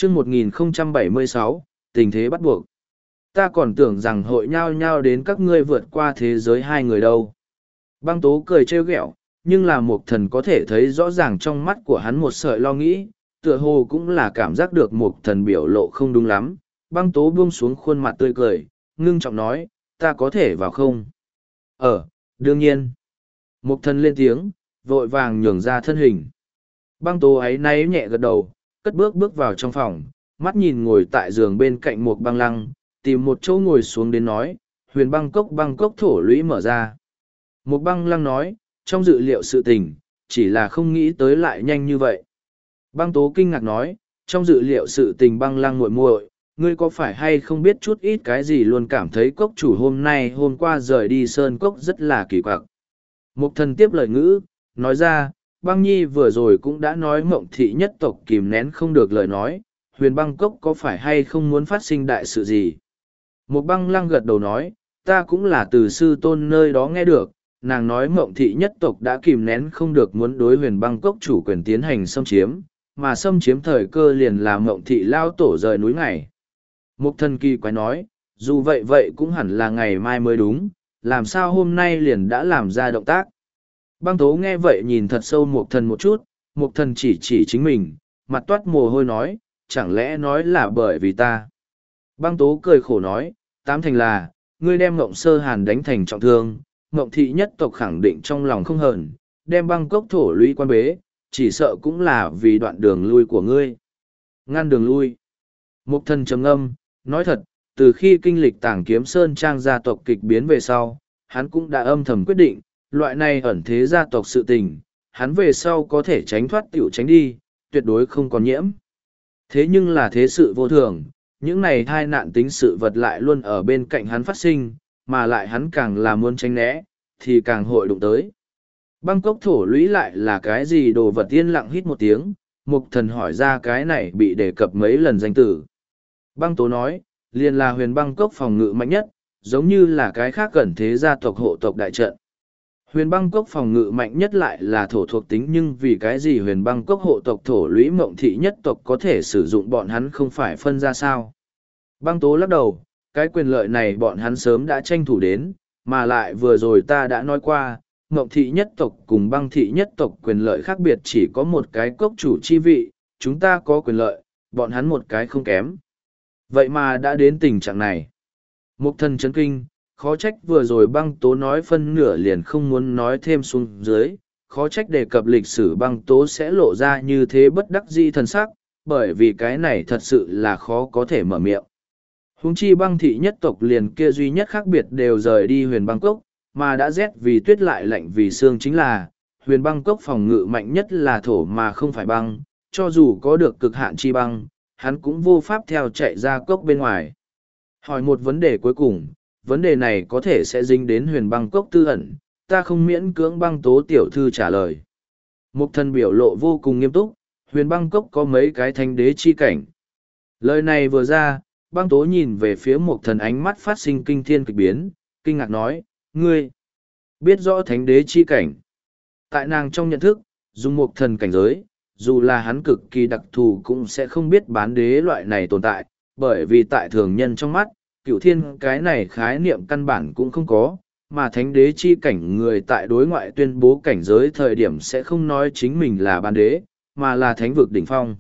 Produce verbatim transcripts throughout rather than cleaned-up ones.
chương một nghìn không trăm bảy mươi sáu, tình thế bắt buộc. Ta còn tưởng rằng hội nhao nhao đến các ngươi vượt qua thế giới hai người đâu. Băng tố cười trêu ghẹo, nhưng là Mục Thần có thể thấy rõ ràng trong mắt của hắn một sợi lo nghĩ, tựa hồ cũng là cảm giác được Mục Thần biểu lộ không đúng lắm. Băng tố buông xuống khuôn mặt tươi cười, ngưng trọng nói, ta có thể vào không? Ờ, đương nhiên. Mục Thần lên tiếng, vội vàng nhường ra thân hình. Băng tố ấy náy nhẹ gật đầu, cất bước bước vào trong phòng, mắt nhìn ngồi tại giường bên cạnh một băng lăng, tìm một chỗ ngồi xuống đến nói, huyền băng cốc băng cốc thổ lũy mở ra. Một băng lăng nói, trong dự liệu sự tình, chỉ là không nghĩ tới lại nhanh như vậy. Băng tố kinh ngạc nói, trong dự liệu sự tình băng lăng muội muội, ngươi có phải hay không biết chút ít cái gì luôn cảm thấy cốc chủ hôm nay hôm qua rời đi sơn cốc rất là kỳ quặc. Mục Thần tiếp lời ngữ, nói ra, băng nhi vừa rồi cũng đã nói mộng thị nhất tộc kìm nén không được lời nói, huyền băng cốc có phải hay không muốn phát sinh đại sự gì. Một băng lăng gật đầu nói, ta cũng là từ sư tôn nơi đó nghe được, nàng nói mộng thị nhất tộc đã kìm nén không được muốn đối huyền băng cốc chủ quyền tiến hành xâm chiếm, mà xâm chiếm thời cơ liền là mộng thị lao tổ rời núi ngày. Mục Thần kỳ quái nói, dù vậy vậy cũng hẳn là ngày mai mới đúng, làm sao hôm nay liền đã làm ra động tác. Băng tố nghe vậy nhìn thật sâu Mục Thần một chút, Mục Thần chỉ chỉ chính mình, mặt toát mồ hôi nói, chẳng lẽ nói là bởi vì ta. Băng tố cười khổ nói, tám thành là, ngươi đem Ngộng Sơ Hàn đánh thành trọng thương, Ngộng thị nhất tộc khẳng định trong lòng không hờn, đem băng cốc thổ lũy quan bế, chỉ sợ cũng là vì đoạn đường lui của ngươi. Ngăn đường lui. Mục Thần trầm ngâm, nói thật, từ khi kinh lịch Tàng Kiếm Sơn trang gia tộc kịch biến về sau, hắn cũng đã âm thầm quyết định, loại này ẩn thế gia tộc sự tình, hắn về sau có thể tránh thoát tiểu tránh đi, tuyệt đối không còn nhiễm. Thế nhưng là thế sự vô thường, những này thai nạn tính sự vật lại luôn ở bên cạnh hắn phát sinh, mà lại hắn càng là muốn tránh né, thì càng hội đụng tới. Băng cốc thổ lũy lại là cái gì đồ vật yên lặng hít một tiếng, Mục Thần hỏi ra cái này bị đề cập mấy lần danh tử. Băng tố nói, liền là huyền băng cốc phòng ngự mạnh nhất, giống như là cái khác gần thế gia tộc hộ tộc đại trận. Huyền băng cốc phòng ngự mạnh nhất lại là thổ thuộc tính, nhưng vì cái gì huyền băng cốc hộ tộc thổ lũy mộng thị nhất tộc có thể sử dụng bọn hắn không phải phân ra sao. Băng tố lắc đầu, cái quyền lợi này bọn hắn sớm đã tranh thủ đến, mà lại vừa rồi ta đã nói qua, mộng thị nhất tộc cùng băng thị nhất tộc quyền lợi khác biệt chỉ có một cái cốc chủ chi vị, chúng ta có quyền lợi, bọn hắn một cái không kém. Vậy mà đã đến tình trạng này. Mục Thần chấn kinh, khó trách vừa rồi băng tố nói phân nửa liền không muốn nói thêm xuống dưới, khó trách đề cập lịch sử băng tố sẽ lộ ra như thế bất đắc dĩ thần sắc, bởi vì cái này thật sự là khó có thể mở miệng. Huống chi băng thị nhất tộc liền kia duy nhất khác biệt đều rời đi huyền băng cốc, mà đã rét vì tuyết lại lạnh vì sương chính là, huyền băng cốc phòng ngự mạnh nhất là thổ mà không phải băng, cho dù có được cực hạn chi băng, hắn cũng vô pháp theo chạy ra cốc bên ngoài. Hỏi một vấn đề cuối cùng, vấn đề này có thể sẽ dính đến huyền băng cốc tư ẩn, ta không miễn cưỡng băng tố tiểu thư trả lời. Mục Thần biểu lộ vô cùng nghiêm túc, huyền băng cốc có mấy cái thánh đế chi cảnh. Lời này vừa ra, băng tố nhìn về phía Mục Thần ánh mắt phát sinh kinh thiên kịch biến, kinh ngạc nói, ngươi biết rõ thánh đế chi cảnh. Tại nàng trong nhận thức, dùng Mục Thần cảnh giới, dù là hắn cực kỳ đặc thù cũng sẽ không biết bán đế loại này tồn tại, bởi vì tại thường nhân trong mắt, cựu thiên cái này khái niệm căn bản cũng không có, mà thánh đế chi cảnh người tại đối ngoại tuyên bố cảnh giới thời điểm sẽ không nói chính mình là bán đế, mà là thánh vực đỉnh phong.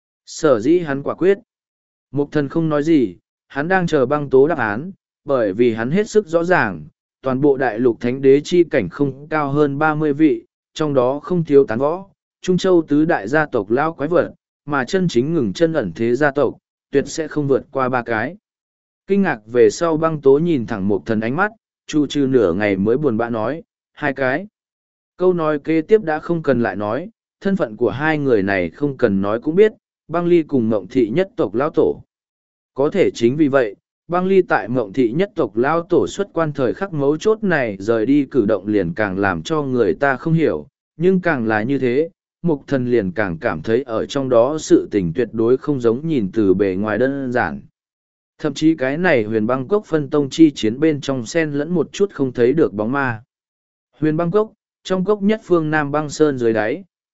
Sở dĩ hắn quả quyết. Mục Thần không nói gì, hắn đang chờ băng tố đáp án, bởi vì hắn hết sức rõ ràng, toàn bộ đại lục thánh đế chi cảnh không cao hơn ba mươi vị, trong đó không thiếu tán võ, Trung Châu tứ đại gia tộc lao quái vật, mà chân chính ngừng chân ẩn thế gia tộc, tuyệt sẽ không vượt qua ba cái. Kinh ngạc về sau băng tố nhìn thẳng Mục Thần ánh mắt, chu trừ nửa ngày mới buồn bã nói, hai cái. Câu nói kế tiếp đã không cần lại nói, thân phận của hai người này không cần nói cũng biết, băng ly cùng mộng thị nhất tộc lão tổ. Có thể chính vì vậy, băng ly tại mộng thị nhất tộc lão tổ xuất quan thời khắc mấu chốt này rời đi cử động liền càng làm cho người ta không hiểu, nhưng càng là như thế, Mục Thần liền càng cảm thấy ở trong đó sự tình tuyệt đối không giống nhìn từ bề ngoài đơn giản. Thậm chí cái này huyền băng cốc phân tông chi chiến bên trong sen lẫn một chút không thấy được bóng ma. Huyền băng cốc, trong cốc nhất phương Nam băng sơn dưới đáy,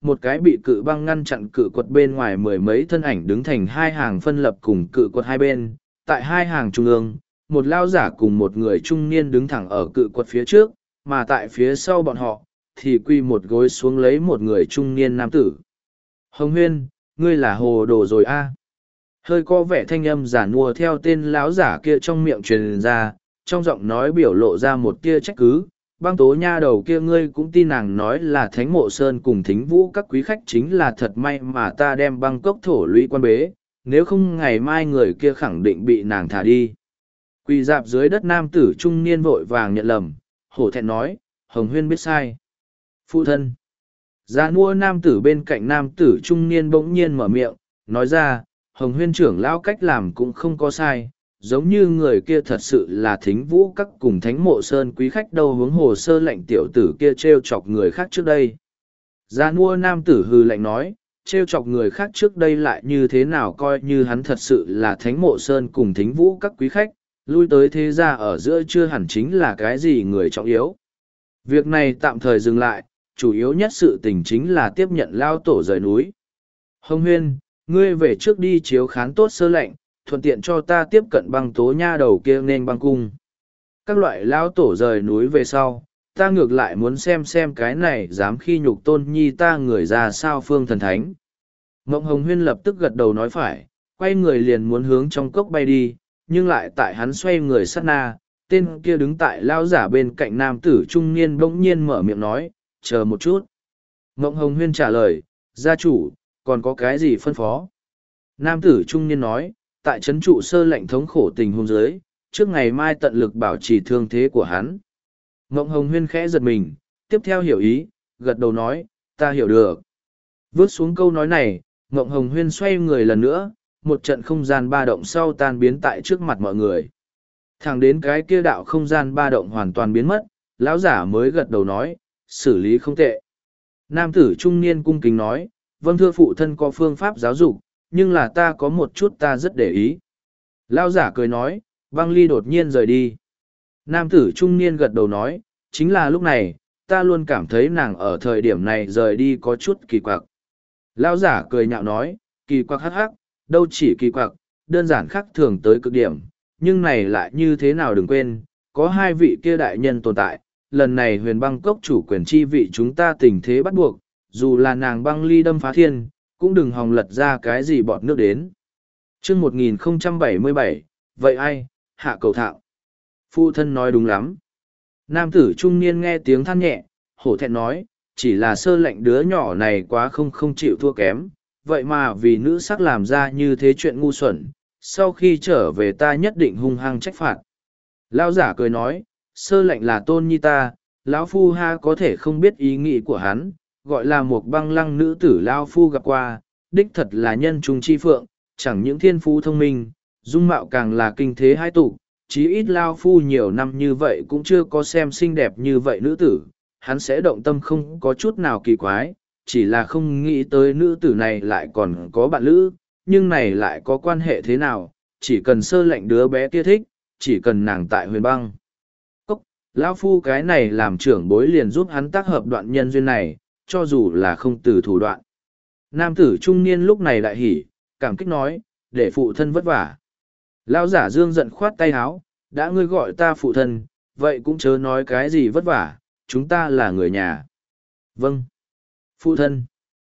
một cái bị cự băng ngăn chặn cự quật bên ngoài mười mấy thân ảnh đứng thành hai hàng phân lập cùng cự quật hai bên. Tại hai hàng trung ương, một lao giả cùng một người trung niên đứng thẳng ở cự quật phía trước, mà tại phía sau bọn họ, thì quy một gối xuống lấy một người trung niên nam tử. Hồng Huyên, ngươi là hồ đồ rồi a? Hơi có vẻ thanh âm giả nua theo tên lão giả kia trong miệng truyền ra, trong giọng nói biểu lộ ra một tia trách cứ. Băng tố nha đầu kia ngươi cũng tin nàng nói là Thánh Mộ Sơn cùng Thính Vũ các quý khách chính là thật may mà ta đem băng cốc thổ lũy quan bế, nếu không ngày mai người kia khẳng định bị nàng thả đi. Quỳ dạp dưới đất nam tử trung niên vội vàng nhận lầm, hổ thẹn nói, Hồng Huyên biết sai. Phụ thân. Già mua nam tử bên cạnh nam tử trung niên bỗng nhiên mở miệng, nói ra, Hồng Huyên trưởng lão cách làm cũng không có sai, giống như người kia thật sự là Thính Vũ các cùng Thánh Mộ Sơn quý khách đâu hướng hồ sơ lệnh tiểu tử kia trêu chọc người khác trước đây. Già mua nam tử hư lệnh nói, trêu chọc người khác trước đây lại như thế nào coi như hắn thật sự là Thánh Mộ Sơn cùng Thính Vũ các quý khách, lui tới thế gia ở giữa chưa hẳn chính là cái gì người trọng yếu. Việc này tạm thời dừng lại, chủ yếu nhất sự tình chính là tiếp nhận lao tổ rời núi. Hồng Huyên, ngươi về trước đi chiếu khán tốt sơ lệnh, thuận tiện cho ta tiếp cận băng tố nha đầu kia nên băng cung. Các loại lao tổ rời núi về sau, ta ngược lại muốn xem xem cái này dám khi nhục tôn nhi ta người ra sao phương thần thánh. Mộng Hồng Huyên lập tức gật đầu nói phải, quay người liền muốn hướng trong cốc bay đi, nhưng lại tại hắn xoay người sát na, tên kia đứng tại lao giả bên cạnh nam tử trung niên bỗng nhiên mở miệng nói, chờ một chút. Mộng Hồng Huyên trả lời, gia chủ, còn có cái gì phân phó? Nam tử trung niên nói, tại trấn trụ sơ lệnh thống khổ tình hôn giới, trước ngày mai tận lực bảo trì thương thế của hắn. Mộng Hồng Huyên khẽ giật mình, tiếp theo hiểu ý, gật đầu nói, ta hiểu được. Vớt xuống câu nói này, Mộng Hồng Huyên xoay người lần nữa, một trận không gian ba động sau tan biến tại trước mặt mọi người. Thẳng đến cái kia đạo không gian ba động hoàn toàn biến mất, lão giả mới gật đầu nói, xử lý không tệ. Nam tử trung niên cung kính nói, vâng thưa phụ thân có phương pháp giáo dục, nhưng là ta có một chút ta rất để ý. Lão giả cười nói, băng ly đột nhiên rời đi. Nam tử trung niên gật đầu nói, chính là lúc này, ta luôn cảm thấy nàng ở thời điểm này rời đi có chút kỳ quặc. Lão giả cười nhạo nói, kỳ quặc hắc hắc, đâu chỉ kỳ quặc, đơn giản khác thường tới cực điểm, nhưng này lại như thế nào đừng quên, có hai vị kia đại nhân tồn tại, lần này huyền băng cốc chủ quyền chi vị chúng ta tình thế bắt buộc, dù là nàng băng ly đâm phá thiên, cũng đừng hòng lật ra cái gì bọt nước đến. Trước một nghìn không trăm bảy mươi bảy, vậy ai, hạ cầu thạo. Phụ thân nói đúng lắm. Nam tử trung niên nghe tiếng than nhẹ, hổ thẹn nói, chỉ là sơ lệnh đứa nhỏ này quá không không chịu thua kém, vậy mà vì nữ sắc làm ra như thế chuyện ngu xuẩn, sau khi trở về ta nhất định hung hăng trách phạt. Lão giả cười nói, sơ lệnh là tôn nhi ta, lão phu ha có thể không biết ý nghĩ của hắn, gọi là một băng lăng nữ tử lão phu gặp qua, đích thật là nhân trung chi phượng, chẳng những thiên phú thông minh, dung mạo càng là kinh thế hai tụ, chí ít lão phu nhiều năm như vậy cũng chưa có xem xinh đẹp như vậy nữ tử, hắn sẽ động tâm không có chút nào kỳ quái, chỉ là không nghĩ tới nữ tử này lại còn có bạn lữ, nhưng này lại có quan hệ thế nào, chỉ cần sơ lệnh đứa bé kia thích, chỉ cần nàng tại huyền băng. Cốc, lão phu cái này làm trưởng bối liền giúp hắn tác hợp đoạn nhân duyên này, cho dù là không từ thủ đoạn. Nam tử trung niên lúc này đại hỉ, cảm kích nói, để phụ thân vất vả. Lão giả dương giận khoát tay áo, đã ngươi gọi ta phụ thân, vậy cũng chớ nói cái gì vất vả, chúng ta là người nhà. Vâng. Phụ thân.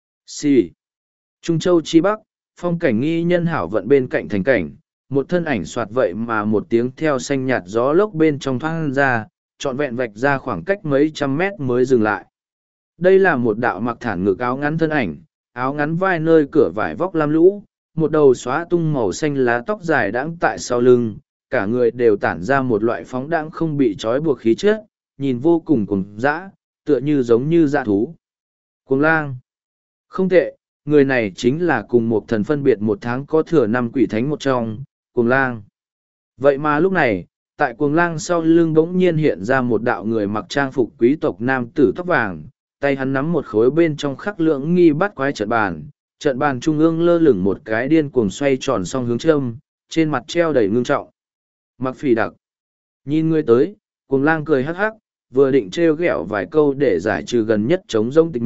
Xì. Trung Châu Chi Bắc, phong cảnh nghi nhân hảo vận bên cạnh thành cảnh, một thân ảnh soạt vậy mà một tiếng theo xanh nhạt gió lốc bên trong thoáng ra, trọn vẹn vạch ra khoảng cách mấy trăm mét mới dừng lại. Đây là một đạo mặc thản ngực áo ngắn thân ảnh, áo ngắn vai nơi cửa vải vóc lam lũ, một đầu xóa tung màu xanh lá tóc dài đãng tại sau lưng, cả người đều tản ra một loại phóng đãng không bị trói buộc khí chất, nhìn vô cùng cuồng dã, tựa như giống như dã thú. Cuồng lang. Không tệ, người này chính là cùng một thần phân biệt một tháng có thừa năm quỷ thánh một trong, cuồng lang. Vậy mà lúc này, tại cuồng lang sau lưng bỗng nhiên hiện ra một đạo người mặc trang phục quý tộc nam tử tóc vàng, tay hắn nắm một khối bên trong khắc lượng nghi bắt quái trận bàn, trận bàn trung ương lơ lửng một cái điên cuồng xoay tròn song hướng châm, trên mặt treo đầy ngưng trọng. Mặc phỉ đặc. Nhìn người tới, cuồng lang cười hắc hắc, vừa định trêu ghẹo vài câu để giải trừ gần nhất chống rông tịch mịch,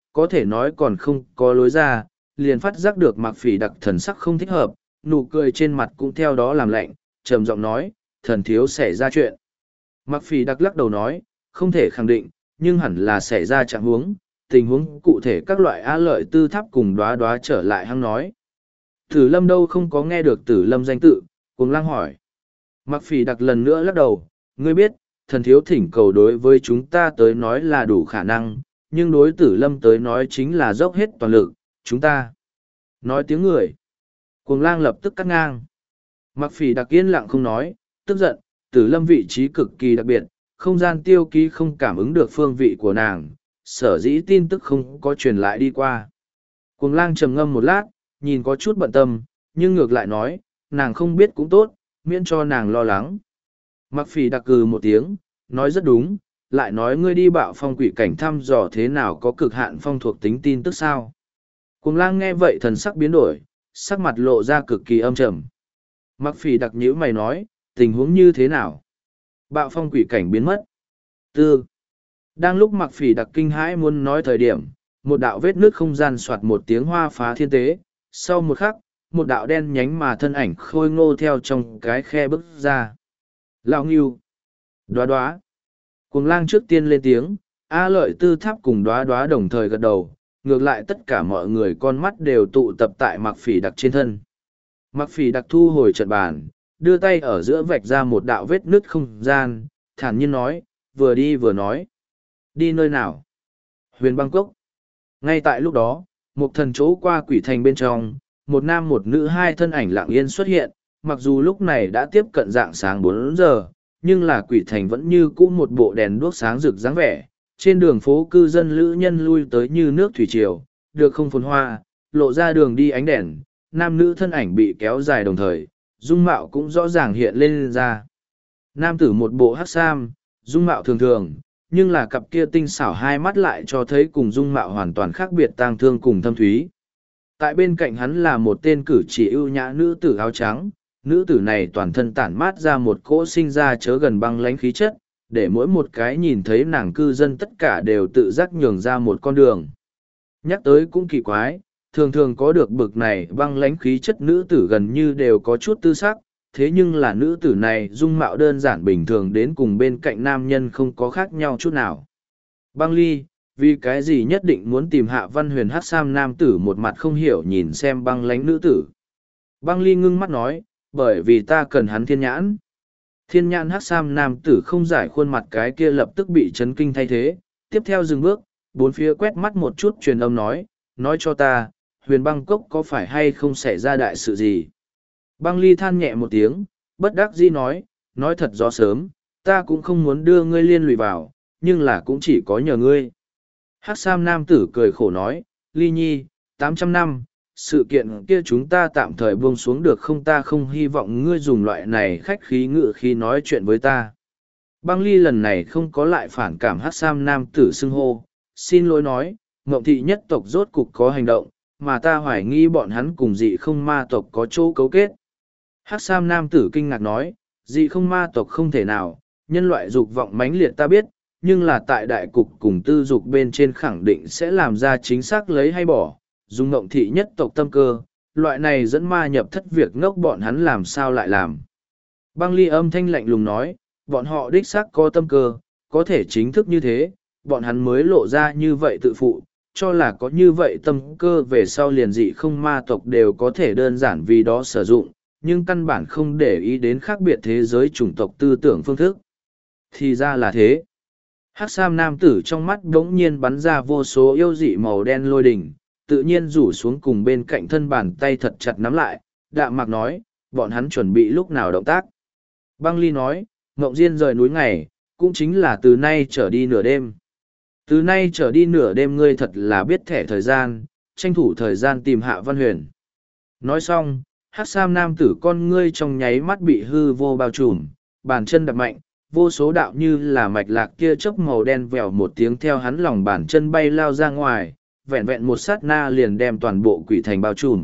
có thể nói còn không có lối ra, liền phát giác được Mạc Phỉ Đặc thần sắc không thích hợp, nụ cười trên mặt cũng theo đó làm lạnh, trầm giọng nói, thần thiếu xảy ra chuyện. Mạc Phỉ Đặc lắc đầu nói, không thể khẳng định, nhưng hẳn là xảy ra trạng huống, tình huống cụ thể các loại á lợi tư tháp cùng đoá đoá trở lại hăng nói. Tử Lâm đâu không có nghe được Tử Lâm danh tự, Cuồng Lang hỏi. Mạc Phỉ Đặc lần nữa lắc đầu, ngươi biết, thần thiếu thỉnh cầu đối với chúng ta tới nói là đủ khả năng, nhưng đối Tử Lâm tới nói chính là dốc hết toàn lực, chúng ta. Nói tiếng người. Cuồng Lang lập tức cắt ngang. Mạc Phỉ Đặc yên lặng không nói, tức giận, Tử Lâm vị trí cực kỳ đặc biệt, không gian tiêu ký không cảm ứng được phương vị của nàng, sở dĩ tin tức không có truyền lại đi qua. Cuồng Lang trầm ngâm một lát, nhìn có chút bận tâm, nhưng ngược lại nói, nàng không biết cũng tốt, miễn cho nàng lo lắng. Mạc Phỉ Đặc cừ một tiếng, nói rất đúng, lại nói ngươi đi bạo phong quỷ cảnh thăm dò thế nào có cực hạn phong thuộc tính tin tức sao. Cuồng Lang nghe vậy thần sắc biến đổi, sắc mặt lộ ra cực kỳ âm trầm. Mạc Phỉ Đặc nhíu mày nói, tình huống như thế nào? Bạo phong quỷ cảnh biến mất. Tư. Đang lúc Mạc Phỉ Đặc kinh hãi muốn nói thời điểm, một đạo vết nước không gian soạt một tiếng hoa phá thiên tế, sau một khắc, một đạo đen nhánh mà thân ảnh khôi ngô theo trong cái khe bước ra. Lão Ngưu. Đoá đoá. Cuồng Lang trước tiên lên tiếng, A Lợi Tư Tháp cùng đoá đoá đồng thời gật đầu, ngược lại tất cả mọi người con mắt đều tụ tập tại Mạc Phỉ Đặc trên thân. Mạc Phỉ Đặc thu hồi trận bàn, đưa tay ở giữa vạch ra một đạo vết nứt không gian, thản nhiên nói, vừa đi vừa nói. Đi nơi nào? Huyền Băng Cốc. Ngay tại lúc đó, một thần chỗ qua quỷ thành bên trong, một nam một nữ hai thân ảnh lặng yên xuất hiện, mặc dù lúc này đã tiếp cận dạng sáng bốn giờ, nhưng là quỷ thành vẫn như cũ một bộ đèn đuốc sáng rực dáng vẻ. Trên đường phố cư dân lữ nhân lui tới như nước thủy triều, được không phồn hoa, lộ ra đường đi ánh đèn, nam nữ thân ảnh bị kéo dài đồng thời, dung mạo cũng rõ ràng hiện lên ra. Nam tử một bộ hắc sam, dung mạo thường thường, nhưng là cặp kia tinh xảo hai mắt lại cho thấy cùng dung mạo hoàn toàn khác biệt tang thương cùng thâm thúy. Tại bên cạnh hắn là một tên cử chỉ ưu nhã nữ tử áo trắng, nữ tử này toàn thân tản mát ra một cỗ sinh ra chớ gần băng lãnh khí chất, để mỗi một cái nhìn thấy nàng cư dân tất cả đều tự giác nhường ra một con đường. Nhắc tới cũng kỳ quái, thường thường có được bực này băng lãnh khí chất nữ tử gần như đều có chút tư sắc, thế nhưng là nữ tử này dung mạo đơn giản bình thường đến cùng bên cạnh nam nhân không có khác nhau chút nào. Băng Ly, vì cái gì nhất định muốn tìm Hạ Văn Huyền hát sam nam tử một mặt không hiểu nhìn xem băng lãnh nữ tử. Băng Ly ngưng mắt nói, bởi vì ta cần hắn thiên nhãn. Thiên nhãn hát sam nam tử không giải khuôn mặt cái kia lập tức bị chấn kinh thay thế, tiếp theo dừng bước, bốn phía quét mắt một chút truyền âm nói, nói cho ta, Huyền Băng Cốc có phải hay không xảy ra đại sự gì. Băng Ly than nhẹ một tiếng, bất đắc dĩ nói, nói thật rõ sớm, ta cũng không muốn đưa ngươi liên lụy vào, nhưng là cũng chỉ có nhờ ngươi. Hắc Sam nam tử cười khổ nói, Ly Nhi, tám trăm năm, sự kiện kia chúng ta tạm thời buông xuống được không, ta không hy vọng ngươi dùng loại này khách khí ngự khi nói chuyện với ta. Băng Ly lần này không có lại phản cảm Hắc Sam nam tử xưng hô, xin lỗi nói, Ngộng Thị nhất tộc rốt cục có hành động, mà ta hoài nghi bọn hắn cùng dị không ma tộc có chỗ cấu kết. Hắc Sam nam tử kinh ngạc nói, dị không ma tộc không thể nào, nhân loại dục vọng mãnh liệt ta biết, nhưng là tại đại cục cùng tư dục bên trên khẳng định sẽ làm ra chính xác lấy hay bỏ, dùng Ngộng Thị nhất tộc tâm cơ, loại này dẫn ma nhập thất việc ngốc bọn hắn làm sao lại làm. Băng Ly âm thanh lạnh lùng nói, bọn họ đích xác có tâm cơ, có thể chính thức như thế, bọn hắn mới lộ ra như vậy tự phụ, cho là có như vậy tâm cơ về sau liền dị không ma tộc đều có thể đơn giản vì đó sử dụng, nhưng căn bản không để ý đến khác biệt thế giới chủng tộc tư tưởng phương thức. Thì ra là thế. Hắc Sam nam tử trong mắt đống nhiên bắn ra vô số yêu dị màu đen lôi đỉnh, tự nhiên rủ xuống cùng bên cạnh thân bàn tay thật chặt nắm lại, đạm mạc nói, bọn hắn chuẩn bị lúc nào động tác. Băng Ly nói, Ngộng Diên rời núi ngày, cũng chính là từ nay trở đi nửa đêm. Từ nay trở đi nửa đêm ngươi thật là biết thẻ thời gian, tranh thủ thời gian tìm Hạ Văn Huyền. Nói xong, Hắc Sam nam tử con ngươi trong nháy mắt bị hư vô bao trùm, bàn chân đập mạnh, vô số đạo như là mạch lạc kia chớp màu đen vèo một tiếng theo hắn lòng bàn chân bay lao ra ngoài, vẹn vẹn một sát na liền đem toàn bộ quỷ thành bao trùm.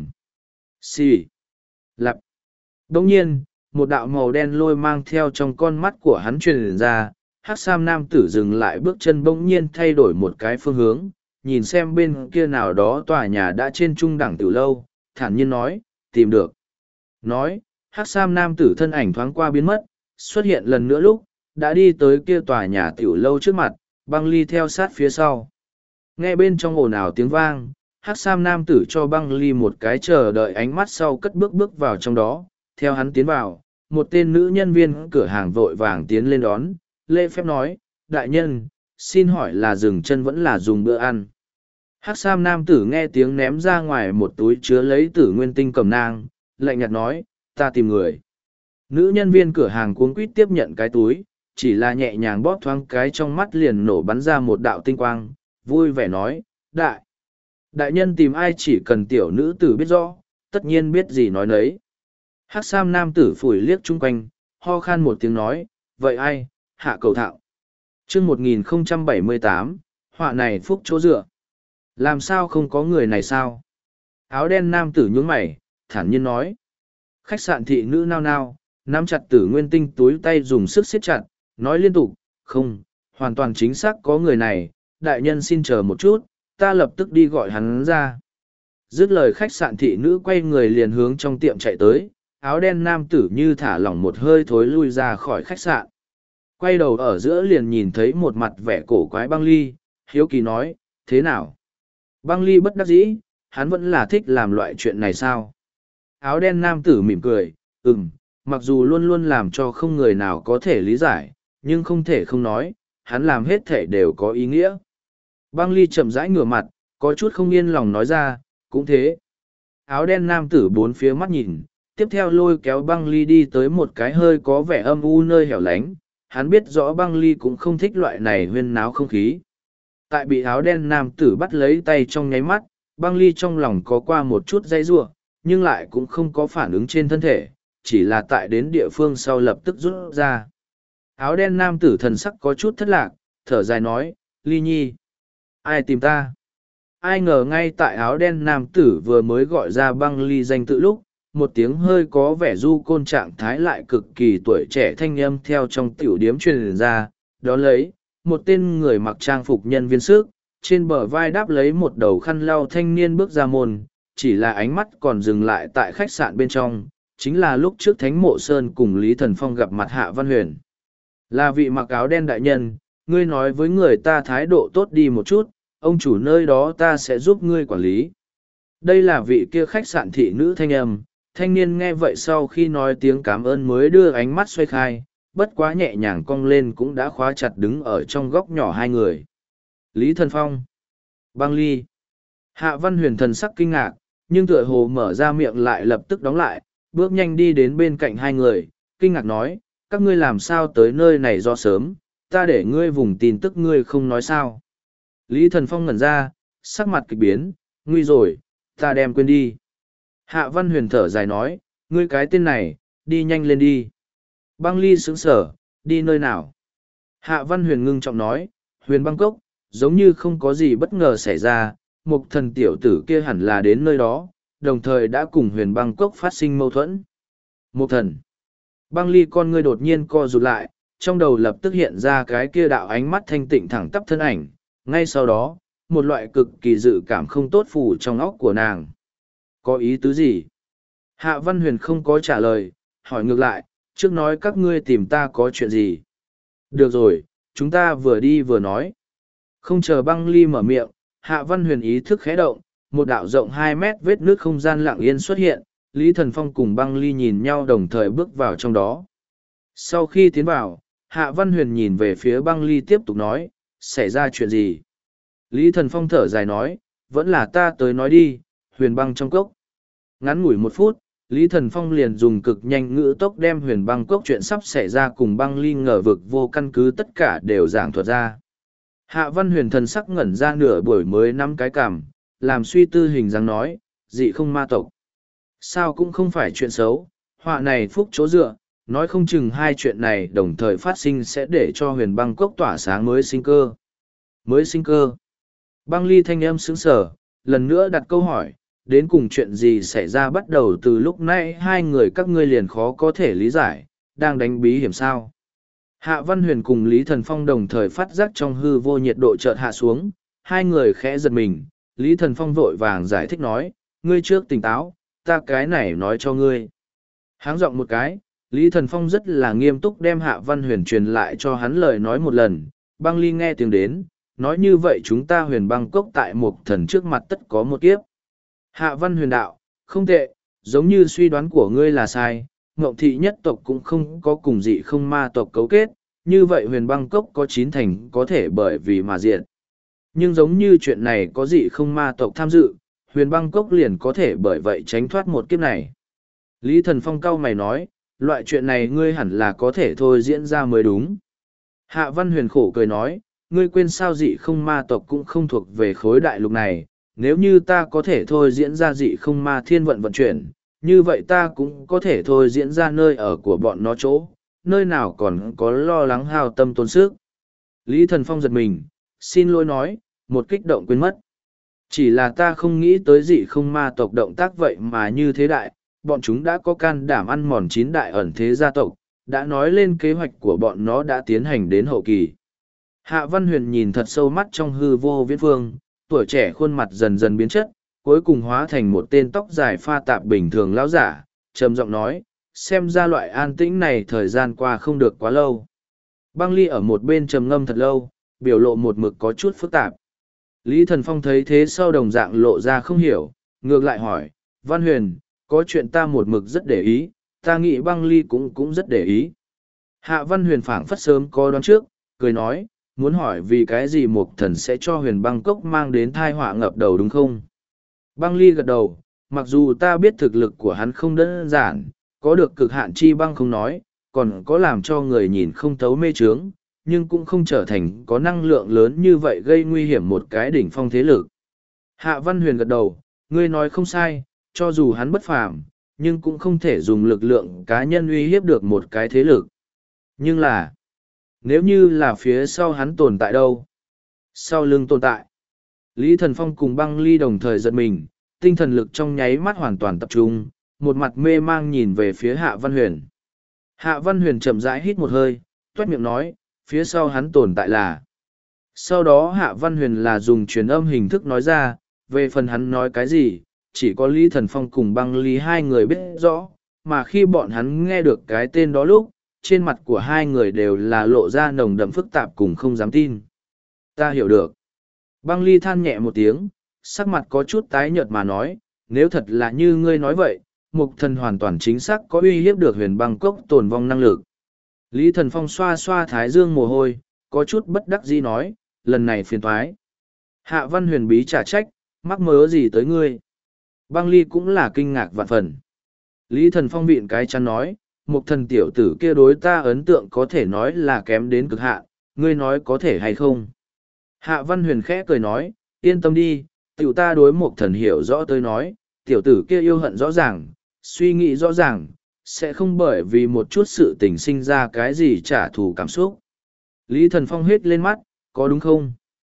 Xì. Lặp. Đồng nhiên, một đạo màu đen lôi mang theo trong con mắt của hắn truyền ra, Hắc Sam nam tử dừng lại bước chân bỗng nhiên thay đổi một cái phương hướng, nhìn xem bên kia nào đó tòa nhà đã trên trung đẳng tiểu lâu, thản nhiên nói, tìm được. Nói, hắc sam nam tử thân ảnh thoáng qua biến mất, xuất hiện lần nữa lúc, đã đi tới kia tòa nhà tiểu lâu trước mặt, băng ly theo sát phía sau. Nghe bên trong ồn ào tiếng vang, hắc sam nam tử cho băng ly một cái chờ đợi ánh mắt sau cất bước bước vào trong đó, theo hắn tiến vào, một tên nữ nhân viên cửa hàng vội vàng tiến lên đón, lễ phép nói, đại nhân, xin hỏi là dừng chân vẫn là dùng bữa ăn. Hắc sam nam tử nghe tiếng ném ra ngoài một túi chứa lấy tử nguyên tinh cầm nang, lạnh nhạt nói, ta tìm người. Nữ nhân viên cửa hàng cuống quýt tiếp nhận cái túi, chỉ là nhẹ nhàng bóp thoáng cái trong mắt liền nổ bắn ra một đạo tinh quang, vui vẻ nói, đại. Đại nhân tìm ai chỉ cần tiểu nữ tử biết rõ, tất nhiên biết gì nói nấy. Hắc sam nam tử phủi liếc chung quanh, ho khan một tiếng nói, vậy ai, hạ cầu thạo. chương một nghìn không trăm bảy mươi tám, họa này phúc chỗ dựa. Làm sao không có người này sao? Áo đen nam tử nhướng mày, thản nhiên nói. Khách sạn thị nữ nao nao, nắm chặt tử nguyên tinh túi tay dùng sức siết chặt, nói liên tục, không, hoàn toàn chính xác có người này, đại nhân xin chờ một chút, ta lập tức đi gọi hắn ra. Dứt lời khách sạn thị nữ quay người liền hướng trong tiệm chạy tới, áo đen nam tử như thả lỏng một hơi thối lui ra khỏi khách sạn. Quay đầu ở giữa liền nhìn thấy một mặt vẻ cổ quái băng ly, hiếu kỳ nói, thế nào? Băng ly bất đắc dĩ, hắn vẫn là thích làm loại chuyện này sao? Áo đen nam tử mỉm cười, ừm, mặc dù luôn luôn làm cho không người nào có thể lý giải, nhưng không thể không nói, hắn làm hết thể đều có ý nghĩa. Băng ly chậm rãi ngửa mặt, có chút không yên lòng nói ra, cũng thế. Áo đen nam tử bốn phía mắt nhìn, tiếp theo lôi kéo băng ly đi tới một cái hơi có vẻ âm u nơi hẻo lánh, hắn biết rõ băng ly cũng không thích loại này huyên náo không khí. Tại bị áo đen nam tử bắt lấy tay trong nháy mắt, băng ly trong lòng có qua một chút dây giụa, nhưng lại cũng không có phản ứng trên thân thể, chỉ là tại đến địa phương sau lập tức rút ra. Áo đen nam tử thần sắc có chút thất lạc, thở dài nói, ly nhi. Ai tìm ta? Ai ngờ ngay tại áo đen nam tử vừa mới gọi ra băng ly danh tự lúc, một tiếng hơi có vẻ du côn trạng thái lại cực kỳ tuổi trẻ thanh âm theo trong tiểu điếm truyền ra, đó lấy, một tên người mặc trang phục nhân viên sức, trên bờ vai đáp lấy một đầu khăn lau thanh niên bước ra môn, chỉ là ánh mắt còn dừng lại tại khách sạn bên trong, chính là lúc trước Thánh Mộ Sơn cùng Lý Thần Phong gặp mặt Hạ Văn Huyền. Là vị mặc áo đen đại nhân, ngươi nói với người ta thái độ tốt đi một chút, ông chủ nơi đó ta sẽ giúp ngươi quản lý. Đây là vị kia khách sạn thị nữ thanh âm, thanh niên nghe vậy sau khi nói tiếng cảm ơn mới đưa ánh mắt xoay khai, bất quá nhẹ nhàng cong lên cũng đã khóa chặt đứng ở trong góc nhỏ hai người. Lý Thần Phong, Băng Ly. Hạ Văn Huyền thần sắc kinh ngạc, nhưng tựa hồ mở ra miệng lại lập tức đóng lại, bước nhanh đi đến bên cạnh hai người, kinh ngạc nói, các ngươi làm sao tới nơi này do sớm, ta để ngươi vùng tin tức ngươi không nói sao. Lý Thần Phong ngẩn ra, sắc mặt kịch biến, nguy rồi, ta đem quên đi. Hạ Văn Huyền thở dài nói, ngươi cái tên này, đi nhanh lên đi. Băng Ly sững sở, đi nơi nào? Hạ Văn Huyền ngưng trọng nói, Huyền Băng Cốc, giống như không có gì bất ngờ xảy ra, một thần tiểu tử kia hẳn là đến nơi đó, đồng thời đã cùng Huyền Băng Cốc phát sinh mâu thuẫn. Một thần. Băng Ly con ngươi đột nhiên co rụt lại, trong đầu lập tức hiện ra cái kia đạo ánh mắt thanh tịnh thẳng tắp thân ảnh, ngay sau đó, một loại cực kỳ dự cảm không tốt phủ trong óc của nàng. Có ý tứ gì? Hạ Văn Huyền không có trả lời, hỏi ngược lại, trước nói các ngươi tìm ta có chuyện gì? Được rồi, chúng ta vừa đi vừa nói. Không chờ Băng Ly mở miệng, Hạ Văn Huyền ý thức khẽ động, một đạo rộng hai mét vết nước không gian lặng yên xuất hiện, Lý Thần Phong cùng Băng Ly nhìn nhau đồng thời bước vào trong đó. Sau khi tiến vào, Hạ Văn Huyền nhìn về phía Băng Ly tiếp tục nói, xảy ra chuyện gì? Lý Thần Phong thở dài nói, vẫn là ta tới nói đi, Huyền Băng trong cốc. Ngắn ngủi một phút, Lý Thần Phong liền dùng cực nhanh ngữ tốc đem Huyền Băng cốc chuyện sắp xảy ra cùng Băng Ly ngờ vực vô căn cứ tất cả đều giảng thuật ra. Hạ Văn Huyền thần sắc ngẩn ra nửa buổi mới năm cái cảm, làm suy tư hình dáng nói, dị không ma tộc. Sao cũng không phải chuyện xấu, họa này phúc chỗ dựa, nói không chừng hai chuyện này đồng thời phát sinh sẽ để cho Huyền Băng cốc tỏa sáng mới sinh cơ. Mới sinh cơ. Băng Ly thanh âm sững sờ, lần nữa đặt câu hỏi, đến cùng chuyện gì xảy ra bắt đầu từ lúc nãy hai người các ngươi liền khó có thể lý giải, đang đánh bí hiểm sao. Hạ Văn Huyền cùng Lý Thần Phong đồng thời phát giác trong hư vô nhiệt độ chợt hạ xuống, hai người khẽ giật mình, Lý Thần Phong vội vàng giải thích nói, ngươi trước tỉnh táo, ta cái này nói cho ngươi. Háng giọng một cái, Lý Thần Phong rất là nghiêm túc đem Hạ Văn Huyền truyền lại cho hắn lời nói một lần, băng ly nghe tiếng đến, nói như vậy chúng ta huyền băng cốc tại một thần trước mặt tất có một kiếp. Hạ Văn Huyền đạo, không tệ, giống như suy đoán của ngươi là sai, Ngộng thị nhất tộc cũng không có cùng dị không ma tộc cấu kết, như vậy huyền băng cốc có chín thành có thể bởi vì mà diệt. Nhưng giống như chuyện này có dị không ma tộc tham dự, huyền băng cốc liền có thể bởi vậy tránh thoát một kiếp này. Lý Thần Phong cau mày nói, loại chuyện này ngươi hẳn là có thể thôi diễn ra mới đúng. Hạ Văn Huyền khổ cười nói, ngươi quên sao dị không ma tộc cũng không thuộc về khối đại lục này, nếu như ta có thể thôi diễn ra dị không ma thiên vận vận chuyển, như vậy ta cũng có thể thôi diễn ra nơi ở của bọn nó chỗ, nơi nào còn có lo lắng hao tâm tốn sức. Lý Thần Phong giật mình, xin lỗi nói, một kích động quên mất. Chỉ là ta không nghĩ tới dị không ma tộc động tác vậy mà như thế đại, bọn chúng đã có can đảm ăn mòn chín đại ẩn thế gia tộc, đã nói lên kế hoạch của bọn nó đã tiến hành đến hậu kỳ. Hạ Văn Huyền nhìn thật sâu mắt trong hư vô viễn phương, tuổi trẻ khuôn mặt dần dần biến chất, cuối cùng hóa thành một tên tóc dài pha tạp bình thường lão giả, trầm giọng nói, xem ra loại an tĩnh này thời gian qua không được quá lâu. Băng Ly ở một bên trầm ngâm thật lâu, biểu lộ một mực có chút phức tạp. Lý Thần Phong thấy thế sau đồng dạng lộ ra không hiểu, ngược lại hỏi, Văn Huyền, có chuyện ta một mực rất để ý, ta nghĩ Băng Ly cũng cũng rất để ý. Hạ Văn Huyền phảng phất sớm có đoán trước, cười nói, muốn hỏi vì cái gì một thần sẽ cho huyền băng cốc mang đến thai họa ngập đầu đúng không? Băng Ly gật đầu, mặc dù ta biết thực lực của hắn không đơn giản, có được cực hạn chi băng không nói, còn có làm cho người nhìn không thấu mê trướng, nhưng cũng không trở thành có năng lượng lớn như vậy gây nguy hiểm một cái đỉnh phong thế lực. Hạ Văn Huyền gật đầu, ngươi nói không sai, cho dù hắn bất phàm, nhưng cũng không thể dùng lực lượng cá nhân uy hiếp được một cái thế lực. Nhưng là, nếu như là phía sau hắn tồn tại đâu? Sau lưng tồn tại. Lý Thần Phong cùng Băng Ly đồng thời giật mình, tinh thần lực trong nháy mắt hoàn toàn tập trung, một mặt mê mang nhìn về phía Hạ Văn Huyền. Hạ Văn Huyền chậm rãi hít một hơi, toét miệng nói, phía sau hắn tồn tại là. Sau đó Hạ Văn Huyền là dùng truyền âm hình thức nói ra, về phần hắn nói cái gì, chỉ có Lý Thần Phong cùng Băng Ly hai người biết rõ, mà khi bọn hắn nghe được cái tên đó lúc, trên mặt của hai người đều là lộ ra nồng đậm phức tạp cùng không dám tin. Ta hiểu được. Băng Ly than nhẹ một tiếng, sắc mặt có chút tái nhợt mà nói, nếu thật là như ngươi nói vậy, Mục Thần hoàn toàn chính xác có uy hiếp được huyền băng cốc tồn vong năng lực. Lý Thần Phong xoa xoa thái dương mồ hôi, có chút bất đắc dĩ nói, lần này phiền toái. Hạ Văn Huyền bí trả trách, mắc mớ gì tới ngươi? Băng Ly cũng là kinh ngạc vạn phần. Lý Thần Phong vịn cái chắn nói, Mục Thần tiểu tử kia đối ta ấn tượng có thể nói là kém đến cực hạn, ngươi nói có thể hay không? Hạ Văn Huyền khẽ cười nói, yên tâm đi, tiểu ta đối Mục Thần hiểu rõ tới nói, tiểu tử kia yêu hận rõ ràng, suy nghĩ rõ ràng, sẽ không bởi vì một chút sự tình sinh ra cái gì trả thù cảm xúc. Lý Thần Phong hết lên mắt, có đúng không?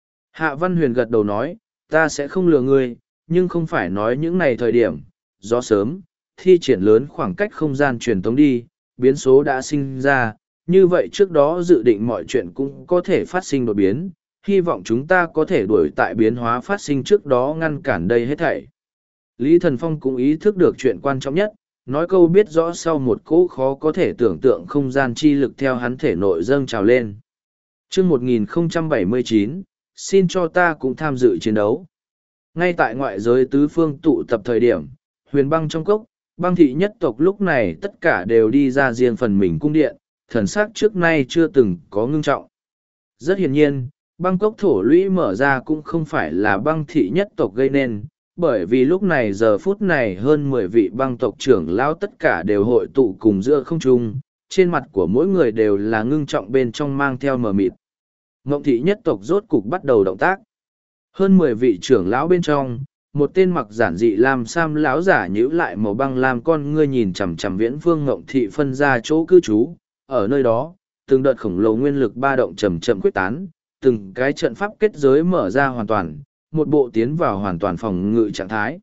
Hạ Văn Huyền gật đầu nói, ta sẽ không lừa ngươi, nhưng không phải nói những này thời điểm, do sớm, thi triển lớn khoảng cách không gian truyền tống đi, biến số đã sinh ra, như vậy trước đó dự định mọi chuyện cũng có thể phát sinh đột biến, hy vọng chúng ta có thể đuổi tại biến hóa phát sinh trước đó ngăn cản đây hết thảy. Lý Thần Phong cũng ý thức được chuyện quan trọng nhất, nói câu biết rõ sau một cỗ khó có thể tưởng tượng không gian chi lực theo hắn thể nội dâng trào lên. chương một nghìn không trăm bảy mươi chín, xin cho ta cũng tham dự chiến đấu. Ngay tại ngoại giới tứ phương tụ tập thời điểm, huyền băng trong cốc, băng thị nhất tộc lúc này tất cả đều đi ra riêng phần mình cung điện, thần sắc trước nay chưa từng có ngưng trọng. Rất hiển nhiên, băng cốc thổ lũy mở ra cũng không phải là băng thị nhất tộc gây nên, bởi vì lúc này giờ phút này hơn mười vị băng tộc trưởng lão tất cả đều hội tụ cùng giữa không trung, trên mặt của mỗi người đều là ngưng trọng bên trong mang theo mờ mịt. Ngộng thị nhất tộc rốt cục bắt đầu động tác. Hơn mười vị trưởng lão bên trong, một tên mặc giản dị lam sam lão giả nhíu lại màu băng lam con ngươi nhìn chằm chằm viễn phương ngộng thị phân ra chỗ cư trú. Ở nơi đó, từng đợt khổng lồ nguyên lực ba động chậm chậm quyết tán, từng cái trận pháp kết giới mở ra hoàn toàn, một bộ tiến vào hoàn toàn phòng ngự trạng thái.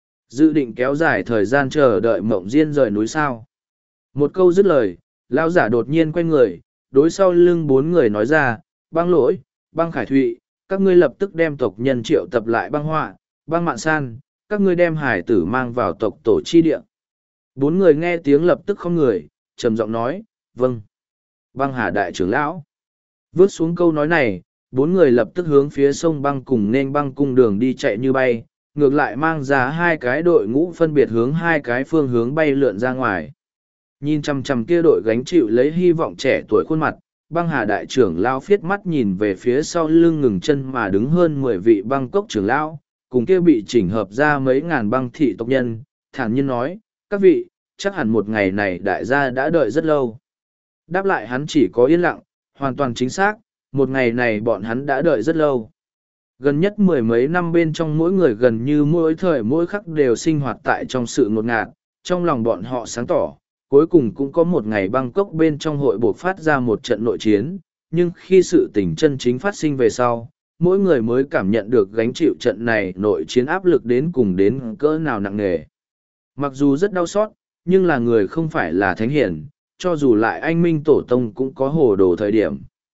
Dự định kéo dài thời gian chờ đợi mộng diên rời núi sao. Một câu dứt lời, lão giả đột nhiên quay người, đối sau lưng bốn người nói ra, băng lỗi, băng khải thụy, các ngươi lập tức đem tộc nhân triệu tập lại băng họa, băng mạn san, các ngươi đem hải tử mang vào tộc tổ chi địa. Bốn người nghe tiếng lập tức không người, trầm giọng nói, vâng. Băng hà đại trưởng lão. Vớt xuống câu nói này, bốn người lập tức hướng phía sông băng cùng nên băng cung đường đi chạy như bay, ngược lại mang ra hai cái đội ngũ phân biệt hướng hai cái phương hướng bay lượn ra ngoài. Nhìn chằm chằm kia đội gánh chịu lấy hy vọng trẻ tuổi khuôn mặt, băng hà đại trưởng lão phiết mắt nhìn về phía sau lưng ngừng chân mà đứng hơn mười vị băng cốc trưởng lão, cùng kia bị chỉnh hợp ra mấy ngàn băng thị tộc nhân, thản nhiên nói, các vị, chắc hẳn một ngày này đại gia đã đợi rất lâu. Đáp lại hắn chỉ có yên lặng, hoàn toàn chính xác, một ngày này bọn hắn đã đợi rất lâu. Gần nhất mười mấy năm bên trong mỗi người gần như mỗi thời mỗi khắc đều sinh hoạt tại trong sự ngột ngạt, trong lòng bọn họ sáng tỏ, cuối cùng cũng có một ngày Bangkok bên trong hội buộc phát ra một trận nội chiến, nhưng khi sự tình chân chính phát sinh về sau, mỗi người mới cảm nhận được gánh chịu trận này nội chiến áp lực đến cùng đến cỡ nào nặng nề. Mặc dù rất đau xót, nhưng là người không phải là thánh hiển, cho dù lại anh minh tổ tông cũng có hồ đồ thời điểm.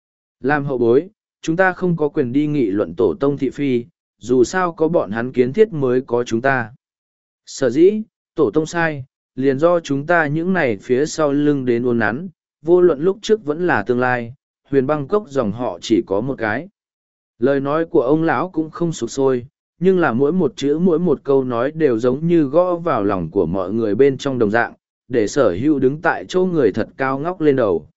Làm hậu bối, chúng ta không có quyền đi nghị luận tổ tông thị phi, dù sao có bọn hắn kiến thiết mới có chúng ta. Sở dĩ, tổ tông sai, liền do chúng ta những này phía sau lưng đến uốn nắn, vô luận lúc trước vẫn là tương lai, huyền băng cốc dòng họ chỉ có một cái. Lời nói của ông lão cũng không sụp sôi, nhưng là mỗi một chữ mỗi một câu nói đều giống như gõ vào lòng của mọi người bên trong đồng dạng, để sở hữu đứng tại chỗ người thật cao ngóc lên đầu.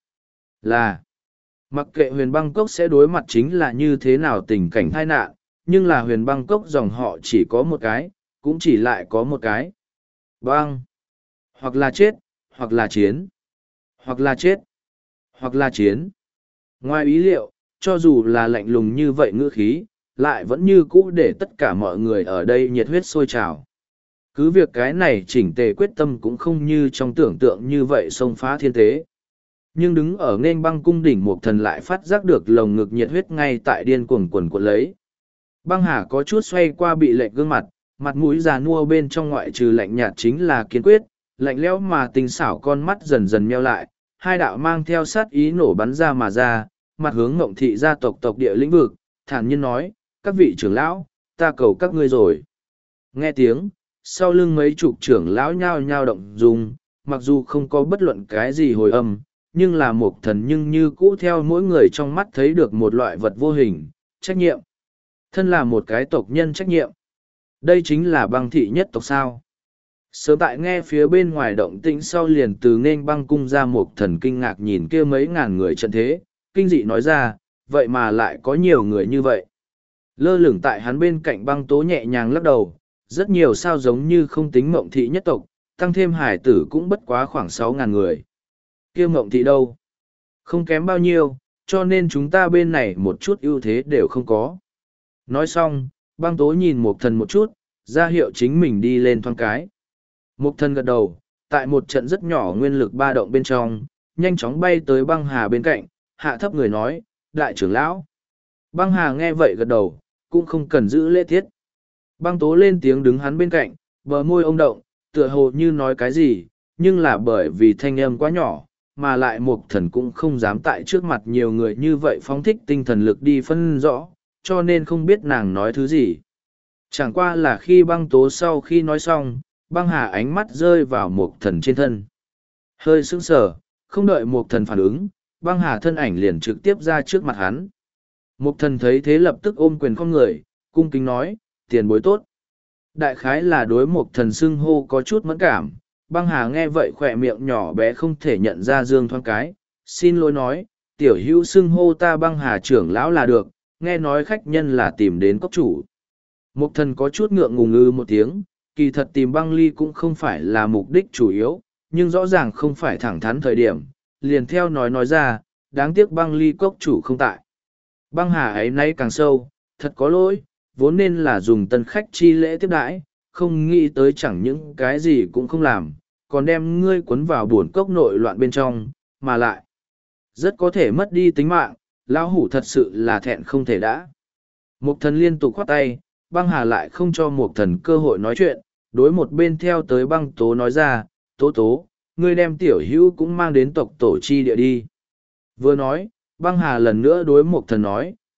Là, mặc kệ huyền băng cốc sẽ đối mặt chính là như thế nào tình cảnh tai nạn, nhưng là huyền băng cốc dòng họ chỉ có một cái, cũng chỉ lại có một cái. Băng. Hoặc là chết, hoặc là chiến. Hoặc là chết, hoặc là chiến. Ngoài ý liệu, cho dù là lạnh lùng như vậy ngữ khí, lại vẫn như cũ để tất cả mọi người ở đây nhiệt huyết sôi trào. Cứ việc cái này chỉnh tề quyết tâm cũng không như trong tưởng tượng như vậy xông phá thiên tế. Nhưng đứng ở nghênh băng cung đỉnh một thần lại phát giác được lồng ngực nhiệt huyết ngay tại điên cuồng quần cuộn lấy. Băng hà có chút xoay qua bị lệch gương mặt, mặt mũi già nua bên trong ngoại trừ lạnh nhạt chính là kiên quyết, lạnh lẽo mà tinh xảo con mắt dần dần meo lại, hai đạo mang theo sát ý nổ bắn ra mà ra, mặt hướng ngộng thị gia tộc tộc địa lĩnh vực, thản nhiên nói, các vị trưởng lão, ta cầu các ngươi rồi. Nghe tiếng, sau lưng mấy chục trưởng lão nhao nhao động dung, mặc dù không có bất luận cái gì hồi âm, nhưng là một thần nhưng như cũ theo mỗi người trong mắt thấy được một loại vật vô hình, trách nhiệm. Thân là một cái tộc nhân trách nhiệm. Đây chính là băng thị nhất tộc sao. Sớm tại nghe phía bên ngoài động tĩnh sau liền từ nên băng cung ra một thần kinh ngạc nhìn kia mấy ngàn người trận thế, kinh dị nói ra, vậy mà lại có nhiều người như vậy. Lơ lửng tại hắn bên cạnh băng tố nhẹ nhàng lắc đầu, rất nhiều sao giống như không tính mộng thị nhất tộc, tăng thêm hải tử cũng bất quá khoảng sáu ngàn người. Kia mộng thị đâu? Không kém bao nhiêu, cho nên chúng ta bên này một chút ưu thế đều không có. Nói xong, băng tố nhìn một thần một chút, ra hiệu chính mình đi lên thoáng cái. Một thần gật đầu, tại một trận rất nhỏ nguyên lực ba động bên trong, nhanh chóng bay tới băng hà bên cạnh, hạ thấp người nói, đại trưởng lão. Băng hà nghe vậy gật đầu, cũng không cần giữ lễ tiết. Băng tố lên tiếng đứng hắn bên cạnh, bờ môi ông động, tựa hồ như nói cái gì, nhưng là bởi vì thanh âm quá nhỏ, mà lại một thần cũng không dám tại trước mặt nhiều người như vậy phóng thích tinh thần lực đi phân rõ, cho nên không biết nàng nói thứ gì. Chẳng qua là khi băng tố sau khi nói xong, băng hà ánh mắt rơi vào một thần trên thân. Hơi sững sờ, không đợi một thần phản ứng, băng hà thân ảnh liền trực tiếp ra trước mặt hắn. Một thần thấy thế lập tức ôm quyền con người, cung kính nói, tiền bối tốt. Đại khái là đối một thần xưng hô có chút mẫn cảm, băng hà nghe vậy khỏe miệng nhỏ bé không thể nhận ra dương thoáng cái, xin lỗi nói, tiểu hữu xưng hô ta băng hà trưởng lão là được, nghe nói khách nhân là tìm đến cốc chủ. Một thần có chút ngượng ngùng ngư một tiếng, kỳ thật tìm băng ly cũng không phải là mục đích chủ yếu, nhưng rõ ràng không phải thẳng thắn thời điểm, liền theo nói nói ra, đáng tiếc băng ly cốc chủ không tại. Băng hà ấy nay càng sâu, thật có lỗi, vốn nên là dùng tân khách chi lễ tiếp đãi, không nghĩ tới chẳng những cái gì cũng không làm, còn đem ngươi cuốn vào buồn cốc nội loạn bên trong, mà lại rất có thể mất đi tính mạng, lão hủ thật sự là thẹn không thể đã. Mục thần liên tục khoát tay, băng hà lại không cho mục thần cơ hội nói chuyện, đối một bên theo tới băng tố nói ra, tố tố, ngươi đem tiểu hữu cũng mang đến tộc tổ chi địa đi. Vừa nói, băng hà lần nữa đối mục thần nói,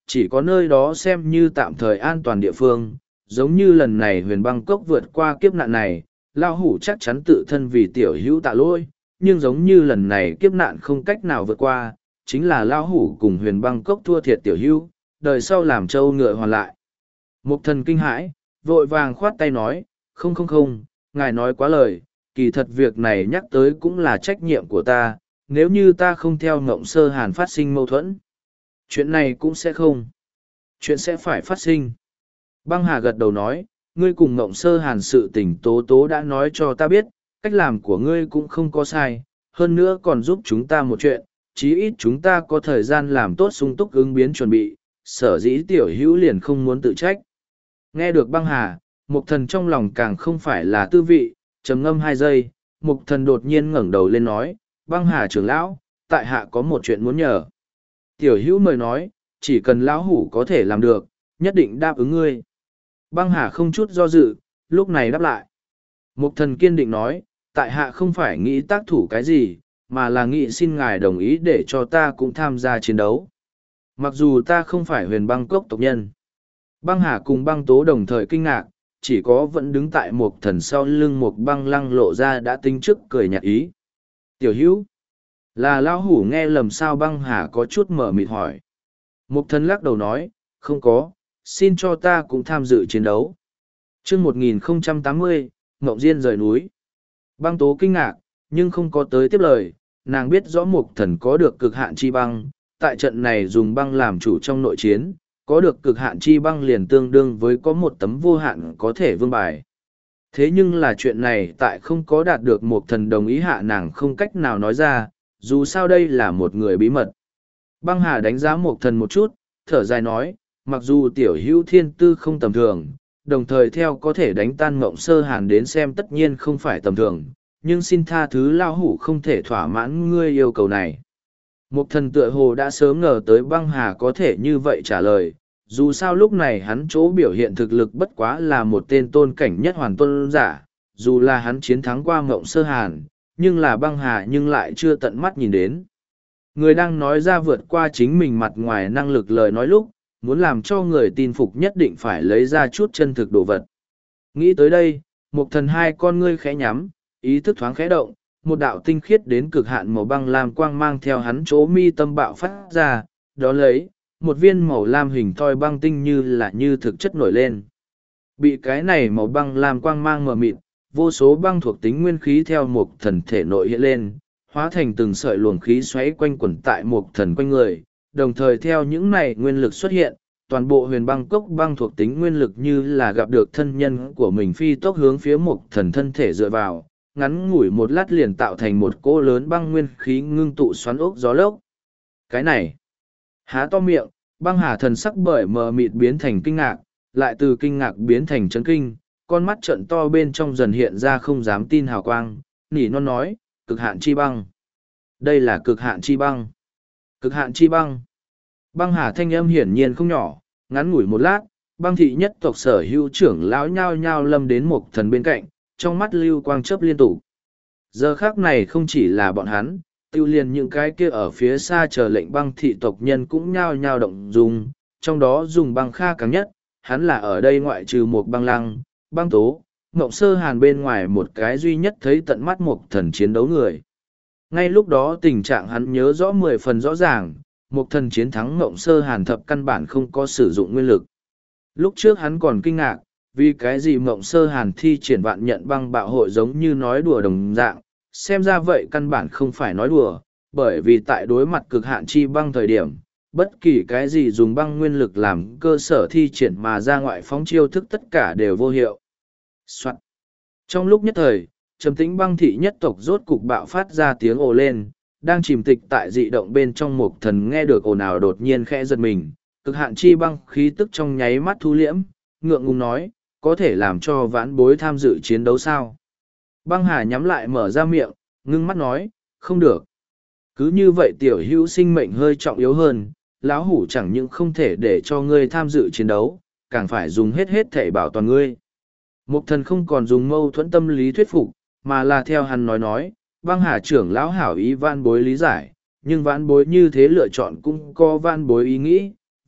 chỉ có nơi đó xem như tạm thời an toàn địa phương, giống như lần này huyền băng cốc vượt qua kiếp nạn này, lao hủ chắc chắn tự thân vì tiểu hữu tạ lỗi, nhưng giống như lần này kiếp nạn không cách nào vượt qua, chính là lao hủ cùng huyền băng cốc thua thiệt tiểu hữu, đời sau làm trâu ngựa hoàn lại. Mục thần kinh hãi, vội vàng khoát tay nói, không không không, ngài nói quá lời, kỳ thật việc này nhắc tới cũng là trách nhiệm của ta, nếu như ta không theo ngộng sơ hàn phát sinh mâu thuẫn. Chuyện này cũng sẽ không. Chuyện sẽ phải phát sinh. Băng Hà gật đầu nói, ngươi cùng ngộng sơ hàn sự tình tố tố đã nói cho ta biết, cách làm của ngươi cũng không có sai, hơn nữa còn giúp chúng ta một chuyện, chí ít chúng ta có thời gian làm tốt sung túc ứng biến chuẩn bị, sở dĩ tiểu hữu liền không muốn tự trách. Nghe được Băng Hà, Mục thần trong lòng càng không phải là tư vị, trầm ngâm hai giây, Mục thần đột nhiên ngẩng đầu lên nói, Băng Hà trưởng lão, tại hạ có một chuyện muốn nhờ. Tiểu hữu mời nói, chỉ cần lão hủ có thể làm được, nhất định đáp ứng ngươi. Băng Hà không chút do dự, lúc này đáp lại. Mục thần kiên định nói, tại hạ không phải nghĩ tác thủ cái gì, mà là nghĩ xin ngài đồng ý để cho ta cũng tham gia chiến đấu. Mặc dù ta không phải huyền băng cốc tộc nhân. Băng Hà cùng băng tố đồng thời kinh ngạc, chỉ có vẫn đứng tại Mục thần sau lưng Mục băng lăng lộ ra đã tính trước cười nhạt ý. Tiểu hữu, là lão hủ nghe lầm sao? Băng Hà có chút mở mịt hỏi. Mục thần lắc đầu nói, không có, xin cho ta cũng tham dự chiến đấu. chương một nghìn không trăm tám mươi, Ngộng Diên rời núi. Băng tố kinh ngạc, nhưng không có tới tiếp lời, nàng biết rõ Mục thần có được cực hạn chi băng, tại trận này dùng băng làm chủ trong nội chiến, có được cực hạn chi băng liền tương đương với có một tấm vô hạn có thể vương bài. Thế nhưng là chuyện này tại không có đạt được Mục thần đồng ý hạ nàng không cách nào nói ra, dù sao đây là một người bí mật. Băng Hà đánh giá Mục thần một chút, thở dài nói, mặc dù tiểu hữu thiên tư không tầm thường, đồng thời theo có thể đánh tan Ngộng Sơ Hàn đến xem tất nhiên không phải tầm thường, nhưng xin tha thứ lao hủ không thể thỏa mãn ngươi yêu cầu này. Mục thần tựa hồ đã sớm ngờ tới Băng Hà có thể như vậy trả lời, dù sao lúc này hắn chỗ biểu hiện thực lực bất quá là một tên tôn cảnh nhất hoàn tôn giả, dù là hắn chiến thắng qua Ngộng Sơ Hàn, nhưng là Băng Hà nhưng lại chưa tận mắt nhìn đến. Người đang nói ra vượt qua chính mình mặt ngoài năng lực lời nói lúc, muốn làm cho người tin phục nhất định phải lấy ra chút chân thực đồ vật. Nghĩ tới đây, Mục thần hai con ngươi khẽ nhắm, ý thức thoáng khẽ động, một đạo tinh khiết đến cực hạn màu băng lam quang mang theo hắn chỗ mi tâm bạo phát ra, đó lấy, một viên màu lam hình thoi băng tinh như là như thực chất nổi lên. Bị cái này màu băng lam quang mang mờ mịt, vô số băng thuộc tính nguyên khí theo Mục thần thể nội hiện lên, hóa thành từng sợi luồng khí xoáy quanh quẩn tại Mục thần quanh người, đồng thời theo những này nguyên lực xuất hiện, toàn bộ huyền băng cốc băng thuộc tính nguyên lực như là gặp được thân nhân của mình phi tốc hướng phía Mục thần thân thể dựa vào, ngắn ngủi một lát liền tạo thành một cỗ lớn băng nguyên khí ngưng tụ xoắn ốc gió lốc. Cái này, há to miệng, Băng Hà thần sắc bởi mờ mịt biến thành kinh ngạc, lại từ kinh ngạc biến thành chấn kinh, con mắt trận to bên trong dần hiện ra không dám tin hào quang, nỉ non nói, cực hạn chi băng. Đây là cực hạn chi băng. Cực hạn chi băng. Băng Hà thanh âm hiển nhiên không nhỏ, ngắn ngủi một lát, băng thị nhất tộc sở hữu trưởng lão nhao nhao lâm đến Mục thần bên cạnh, trong mắt lưu quang chớp liên tục. Giờ khác này không chỉ là bọn hắn, tiêu liền những cái kia ở phía xa chờ lệnh băng thị tộc nhân cũng nhao nhao động dùng, trong đó dùng băng kha càng nhất, hắn là ở đây ngoại trừ một băng lăng, băng tố, Ngộng Sơ Hàn bên ngoài một cái duy nhất thấy tận mắt Mục thần chiến đấu người. Ngay lúc đó tình trạng hắn nhớ rõ mười phần rõ ràng, Mục thần chiến thắng Ngộng Sơ Hàn thập căn bản không có sử dụng nguyên lực. Lúc trước hắn còn kinh ngạc, vì cái gì Ngộng Sơ Hàn thi triển vạn nhận băng bạo hội giống như nói đùa đồng dạng, xem ra vậy căn bản không phải nói đùa, bởi vì tại đối mặt cực hạn chi băng thời điểm, bất kỳ cái gì dùng băng nguyên lực làm cơ sở thi triển mà ra ngoại phóng chiêu thức tất cả đều vô hiệu. Soạn. Trong lúc nhất thời, trầm tĩnh băng thị nhất tộc rốt cục bạo phát ra tiếng ồ lên, đang chìm tịch tại dị động bên trong Mục thần nghe được ồn ào đột nhiên khẽ giật mình, cực hạn chi băng khí tức trong nháy mắt thu liễm, ngượng ngùng nói, có thể làm cho vãn bối tham dự chiến đấu sao? Băng Hà nhắm lại mở ra miệng, ngưng mắt nói, không được. Cứ như vậy tiểu hữu sinh mệnh hơi trọng yếu hơn, lão hủ chẳng những không thể để cho ngươi tham dự chiến đấu, càng phải dùng hết hết thể bảo toàn ngươi. Mục thần không còn dùng mâu thuẫn tâm lý thuyết phục, mà là theo hắn nói nói, Băng Hà trưởng lão hảo ý vãn bối lý giải, nhưng vãn bối như thế lựa chọn cũng có vãn bối ý nghĩ,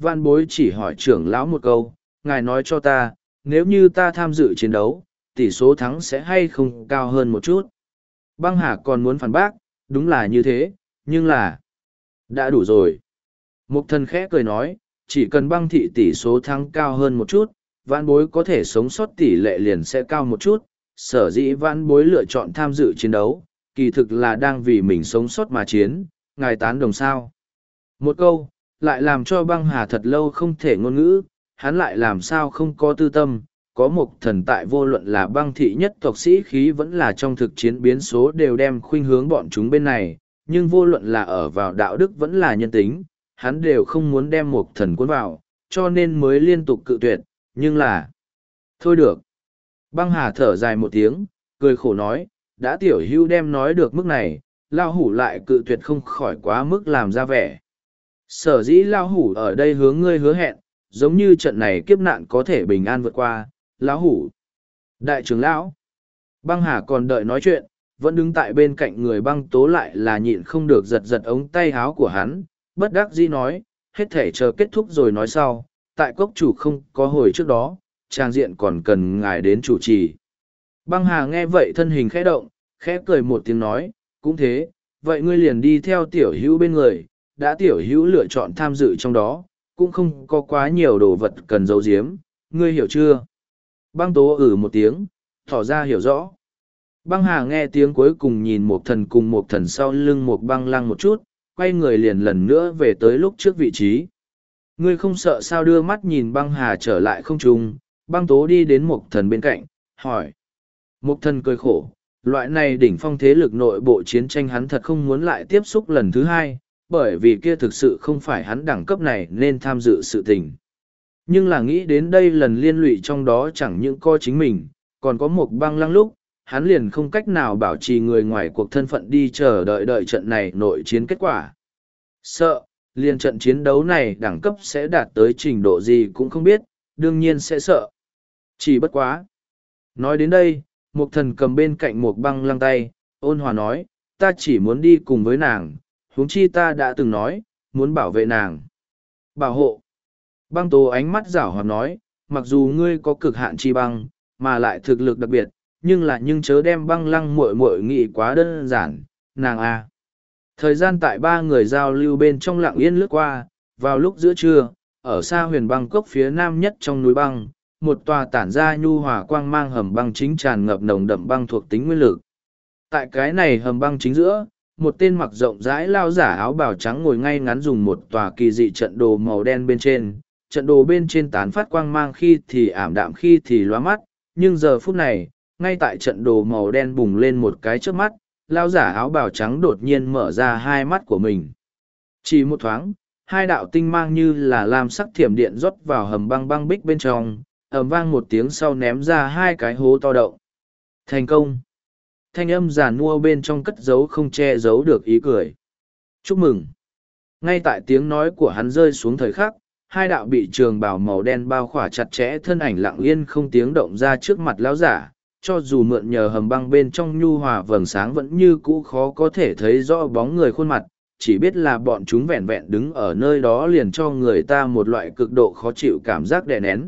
Vạn bối chỉ hỏi trưởng lão một câu, ngài nói cho ta, nếu như ta tham dự chiến đấu, tỷ số thắng sẽ hay không cao hơn một chút. Băng Hà còn muốn phản bác, đúng là như thế, nhưng là... đã đủ rồi. Mục thần khẽ cười nói, chỉ cần băng thị tỷ số thắng cao hơn một chút, vạn bối có thể sống sót tỷ lệ liền sẽ cao một chút. Sở dĩ vạn bối lựa chọn tham dự chiến đấu, kỳ thực là đang vì mình sống sót mà chiến, ngài tán đồng sao. Một câu, lại làm cho băng hà thật lâu không thể ngôn ngữ, hắn lại làm sao không có tư tâm, có một thần tại vô luận là băng thị nhất tộc sĩ khí vẫn là trong thực chiến biến số đều đem khuynh hướng bọn chúng bên này, nhưng vô luận là ở vào đạo đức vẫn là nhân tính, hắn đều không muốn đem một thần cuốn vào, cho nên mới liên tục cự tuyệt, nhưng là... thôi được. Băng hà thở dài một tiếng, cười khổ nói, đã tiểu hưu đem nói được mức này, lao hủ lại cự tuyệt không khỏi quá mức làm ra vẻ. Sở dĩ lao hủ ở đây hướng ngươi hứa hẹn, giống như trận này kiếp nạn có thể bình an vượt qua, lão hủ. Đại trưởng lão, băng hà còn đợi nói chuyện, vẫn đứng tại bên cạnh người băng tố lại là nhịn không được giật giật ống tay háo của hắn, bất đắc dĩ nói, hết thể chờ kết thúc rồi nói sau, tại cốc chủ không có hồi trước đó, trang diện còn cần ngài đến chủ trì. Băng hà nghe vậy thân hình khẽ động, khẽ cười một tiếng nói, cũng thế, vậy ngươi liền đi theo tiểu hữu bên người, đã tiểu hữu lựa chọn tham dự trong đó, cũng không có quá nhiều đồ vật cần giấu giếm, ngươi hiểu chưa? Băng tố ử một tiếng, tỏ ra hiểu rõ. Băng hà nghe tiếng cuối cùng nhìn một thần cùng một thần sau lưng một băng lăng một chút, quay người liền lần nữa về tới lúc trước vị trí. Ngươi không sợ sao đưa mắt nhìn băng hà trở lại không trung, băng tố đi đến một thần bên cạnh, hỏi. Một thần cười khổ, loại này đỉnh phong thế lực nội bộ chiến tranh hắn thật không muốn lại tiếp xúc lần thứ hai, bởi vì kia thực sự không phải hắn đẳng cấp này nên tham dự sự tình. Nhưng là nghĩ đến đây lần liên lụy trong đó chẳng những coi chính mình, còn có một băng lăng lúc, hắn liền không cách nào bảo trì người ngoài cuộc thân phận đi chờ đợi đợi trận này nội chiến kết quả. Sợ, liền trận chiến đấu này đẳng cấp sẽ đạt tới trình độ gì cũng không biết, đương nhiên sẽ sợ. Chỉ bất quá. Nói đến đây, một thần cầm bên cạnh một băng lăng tay, ôn hòa nói, ta chỉ muốn đi cùng với nàng, huống chi ta đã từng nói, muốn bảo vệ nàng. Bảo hộ. Băng tố ánh mắt giảo hoạt nói, mặc dù ngươi có cực hạn chi băng, mà lại thực lực đặc biệt, nhưng là nhưng chớ đem băng lăng muội muội nghĩ quá đơn giản, nàng a. À. Thời gian tại ba người giao lưu bên trong lặng yên lướt qua, vào lúc giữa trưa, ở xa huyền băng cốc phía nam nhất trong núi băng, một tòa tản ra nhu hòa quang mang hầm băng chính tràn ngập nồng đậm băng thuộc tính nguyên lực. Tại cái này hầm băng chính giữa, một tên mặc rộng rãi lao giả áo bào trắng ngồi ngay ngắn dùng một tòa kỳ dị trận đồ màu đen bên trên, trận đồ bên trên tán phát quang mang khi thì ảm đạm khi thì lóa mắt, nhưng giờ phút này, ngay tại trận đồ màu đen bùng lên một cái trước mắt, lao giả áo bào trắng đột nhiên mở ra hai mắt của mình. Chỉ một thoáng, hai đạo tinh mang như là lam sắc thiểm điện rót vào hầm băng băng bích bên trong, ầm vang một tiếng sau ném ra hai cái hố to động. Thành công! Thanh âm giàn mua bên trong cất giấu không che giấu được ý cười. Chúc mừng! Ngay tại tiếng nói của hắn rơi xuống thời khắc, hai đạo bị trường bào màu đen bao khỏa chặt chẽ thân ảnh lặng yên không tiếng động ra trước mặt lão giả, cho dù mượn nhờ hầm băng bên trong nhu hòa vầng sáng vẫn như cũ khó có thể thấy rõ bóng người khuôn mặt, chỉ biết là bọn chúng vẹn vẹn đứng ở nơi đó liền cho người ta một loại cực độ khó chịu cảm giác đè nén.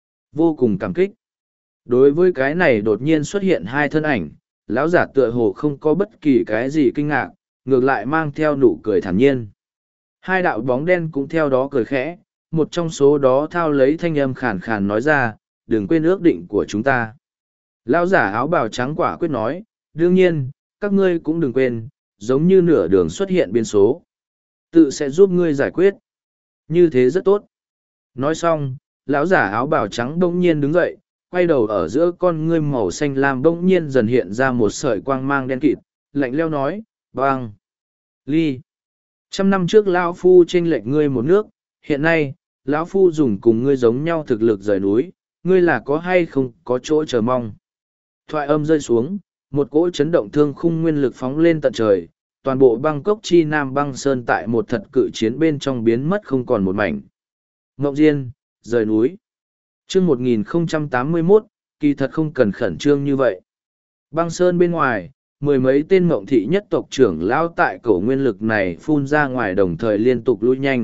Vô cùng cảm kích. Đối với cái này đột nhiên xuất hiện hai thân ảnh, lão giả tựa hồ không có bất kỳ cái gì kinh ngạc, ngược lại mang theo nụ cười thản nhiên. Hai đạo bóng đen cũng theo đó cười khẽ, một trong số đó thao lấy thanh âm khàn khàn nói ra, đừng quên ước định của chúng ta. Lão giả áo bào trắng quả quyết nói, đương nhiên, các ngươi cũng đừng quên, giống như nửa đường xuất hiện biến số. Tự sẽ giúp ngươi giải quyết. Như thế rất tốt. Nói xong, lão giả áo bào trắng bỗng nhiên đứng dậy, quay đầu ở giữa con ngươi màu xanh lam bỗng nhiên dần hiện ra một sợi quang mang đen kịt, lạnh leo nói, băng, ly. Trăm năm trước lão phu chênh lệch ngươi một nước, hiện nay, lão phu dùng cùng ngươi giống nhau thực lực rời núi, ngươi là có hay không có chỗ chờ mong. Thoại âm rơi xuống, một cỗ chấn động thương khung nguyên lực phóng lên tận trời, toàn bộ băng cốc chi nam băng sơn tại một thật cự chiến bên trong biến mất không còn một mảnh. Ngộng Diên, rời núi. Chương một nghìn không trăm tám mươi mốt, kỳ thật không cần khẩn trương như vậy. Băng sơn bên ngoài, mười mấy tên ngộng thị nhất tộc trưởng lão tại cổ nguyên lực này phun ra ngoài đồng thời liên tục lui nhanh,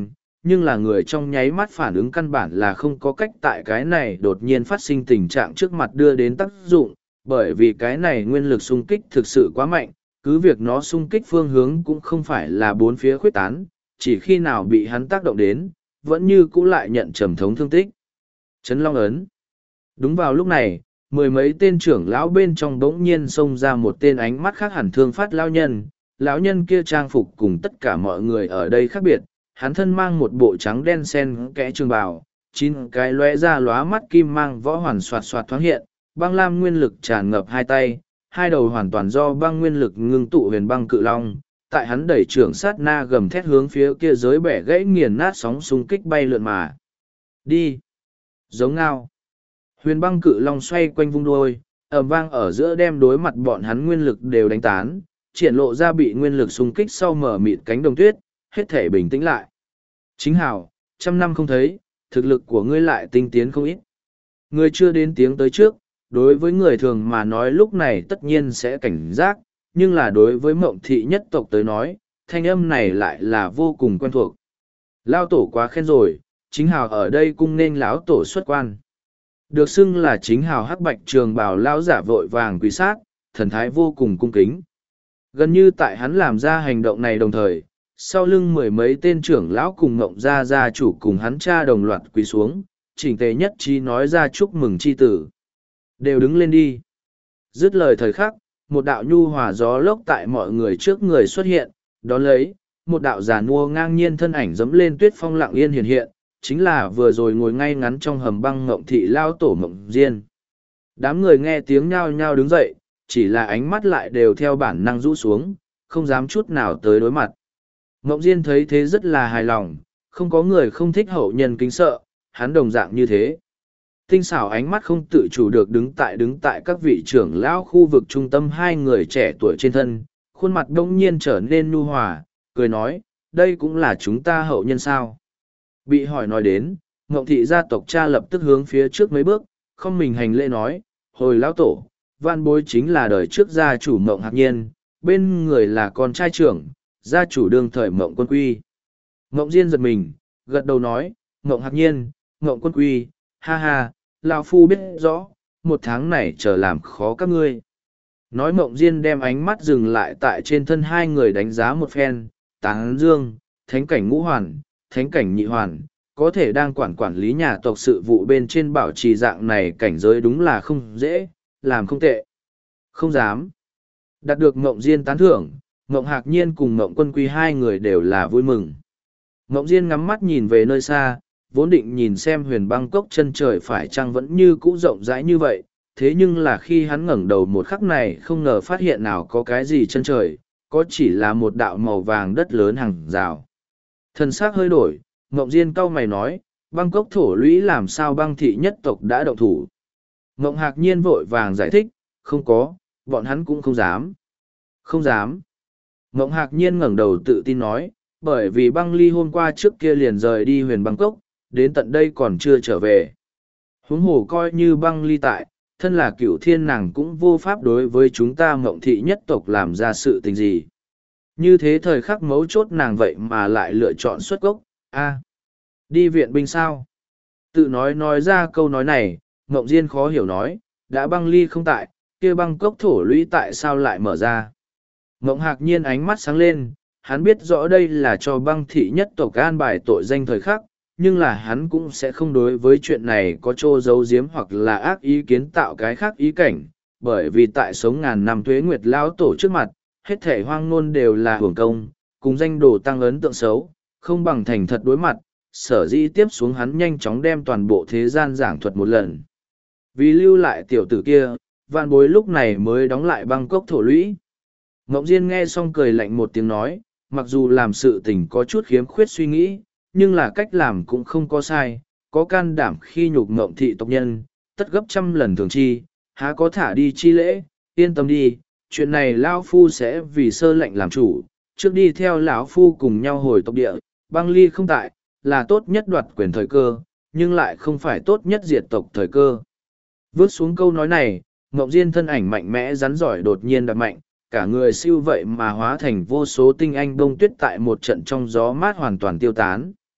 nhưng là người trong nháy mắt phản ứng căn bản là không có cách tại cái này đột nhiên phát sinh tình trạng trước mặt đưa đến tác dụng, bởi vì cái này nguyên lực xung kích thực sự quá mạnh, cứ việc nó xung kích phương hướng cũng không phải là bốn phía khuyết tán, chỉ khi nào bị hắn tác động đến, vẫn như cũ lại nhận trầm thống thương tích. Trấn Long ấn. Đúng vào lúc này, mười mấy tên trưởng lão bên trong bỗng nhiên xông ra một tên ánh mắt khác hẳn thương phát lão nhân. Lão nhân kia trang phục cùng tất cả mọi người ở đây khác biệt, hắn thân mang một bộ trắng đen xen kẽ trường bào, chín cái lóe ra lóa mắt kim mang võ hoàn xoạt xoạt thoáng hiện, băng lam nguyên lực tràn ngập hai tay, hai đầu hoàn toàn do băng nguyên lực ngưng tụ huyền băng cự long. Tại hắn đẩy trưởng sát na gầm thét hướng phía kia giới bẻ gãy nghiền nát sóng xung kích bay lượn mà. Đi! Giống ngao! Huyền băng cự long xoay quanh vung đuôi, ầm vang ở giữa đem đối mặt bọn hắn nguyên lực đều đánh tán, triển lộ ra bị nguyên lực xung kích sau mở mịt cánh đồng tuyết, hết thể bình tĩnh lại. Chính hảo, trăm năm không thấy, thực lực của ngươi lại tinh tiến không ít. Ngươi chưa đến tiếng tới trước, đối với người thường mà nói lúc này tất nhiên sẽ cảnh giác, nhưng là đối với mộng thị nhất tộc tới nói, thanh âm này lại là vô cùng quen thuộc. Lao tổ quá khen rồi, chính hào ở đây cung nên lão tổ xuất quan. Được xưng là chính hào hắc bạch trường bào lão giả vội vàng quỳ sát, thần thái vô cùng cung kính. Gần như tại hắn làm ra hành động này đồng thời, sau lưng mười mấy tên trưởng lão cùng ngộng gia gia chủ cùng hắn cha đồng loạt quỳ xuống, chỉnh tề nhất trí nói ra chúc mừng chi tử. Đều đứng lên đi. Dứt lời thời khắc, một đạo nhu hòa gió lốc tại mọi người trước người xuất hiện, đón lấy, một đạo giả nua ngang nhiên thân ảnh dẫm lên tuyết phong lặng yên hiện hiện, chính là vừa rồi ngồi ngay ngắn trong hầm băng ngộng thị lao tổ ngộng diên. Đám người nghe tiếng nhao nhao đứng dậy, chỉ là ánh mắt lại đều theo bản năng rũ xuống, không dám chút nào tới đối mặt. Ngộng diên thấy thế rất là hài lòng, không có người không thích hậu nhân kính sợ, hắn đồng dạng như thế. Tinh xảo ánh mắt không tự chủ được đứng tại đứng tại các vị trưởng lão khu vực trung tâm hai người trẻ tuổi trên thân, khuôn mặt đông nhiên trở nên nhu hòa, cười nói, đây cũng là chúng ta hậu nhân sao. Bị hỏi nói đến, Ngộng thị gia tộc cha lập tức hướng phía trước mấy bước, không mình hành lễ nói, hồi lão tổ, văn bối chính là đời trước gia chủ Ngộng Hạc Nhiên, bên người là con trai trưởng, gia chủ đương thời Ngộng Quân Quy. Ngộng Diên giật mình, gật đầu nói, Ngộng Hạc Nhiên, Ngộng Quân Quy, ha ha, lão phu biết rõ, một tháng này chờ làm khó các ngươi. Nói Ngộng Diên đem ánh mắt dừng lại tại trên thân hai người đánh giá một phen, tán dương, thánh cảnh ngũ hoàn, thánh cảnh nhị hoàn, có thể đang quản quản lý nhà tộc sự vụ bên trên bảo trì dạng này cảnh giới đúng là không dễ, làm không tệ. Không dám. Đạt được Ngộng Diên tán thưởng, Ngộng Hạc Nhiên cùng Ngộng Quân Quy hai người đều là vui mừng. Ngộng Diên ngắm mắt nhìn về nơi xa, vốn định nhìn xem huyền băng cốc chân trời phải chăng vẫn như cũ rộng rãi như vậy, thế nhưng là khi hắn ngẩng đầu một khắc này không ngờ phát hiện nào có cái gì chân trời, có chỉ là một đạo màu vàng đất lớn hàng rào. Thần sắc hơi đổi, Ngộng Diên cau mày nói, băng cốc thổ lũy làm sao băng thị nhất tộc đã động thủ. Ngộng Hạc Nhiên vội vàng giải thích, không có, bọn hắn cũng không dám. Không dám. Ngộng Hạc Nhiên ngẩng đầu tự tin nói, bởi vì băng ly hôm qua trước kia liền rời đi huyền băng cốc, đến tận đây còn chưa trở về. Huống hồ coi như băng ly tại, thân là cửu thiên nàng cũng vô pháp đối với chúng ta Ngộng thị nhất tộc làm ra sự tình gì. Như thế thời khắc mấu chốt nàng vậy mà lại lựa chọn xuất gốc, a đi viện binh sao? Tự nói nói ra câu nói này, Ngộng Diên khó hiểu nói, đã băng ly không tại, kia băng cốc thổ lũy tại sao lại mở ra? Ngộng Hạc Nhiên ánh mắt sáng lên, hắn biết rõ đây là cho băng thị nhất tộc an bài tội danh thời khắc, nhưng là hắn cũng sẽ không đối với chuyện này có trô giấu giếm hoặc là ác ý kiến tạo cái khác ý cảnh, bởi vì tại sống ngàn năm tuế nguyệt lão tổ trước mặt, hết thể hoang ngôn đều là hưởng công, cùng danh đồ tăng ấn tượng xấu, không bằng thành thật đối mặt, sở dĩ tiếp xuống hắn nhanh chóng đem toàn bộ thế gian giảng thuật một lần. Vì lưu lại tiểu tử kia, vạn bối lúc này mới đóng lại băng cốc thổ lũy. Ngộng Diên nghe xong cười lạnh một tiếng nói, mặc dù làm sự tình có chút khiếm khuyết suy nghĩ, nhưng là cách làm cũng không có sai, có can đảm khi nhục Ngộng thị tộc nhân, tất gấp trăm lần thường chi, há có thả đi chi lễ, yên tâm đi, chuyện này lão phu sẽ vì sơ lệnh làm chủ, trước đi theo lão phu cùng nhau hồi tộc địa, băng ly không tại, là tốt nhất đoạt quyền thời cơ, nhưng lại không phải tốt nhất diệt tộc thời cơ. Vớt xuống câu nói này, Ngộng Diên thân ảnh mạnh mẽ rắn giỏi đột nhiên đạp mạnh, cả người siêu vậy mà hóa thành vô số tinh anh bông tuyết tại một trận trong gió mát hoàn toàn tiêu tán.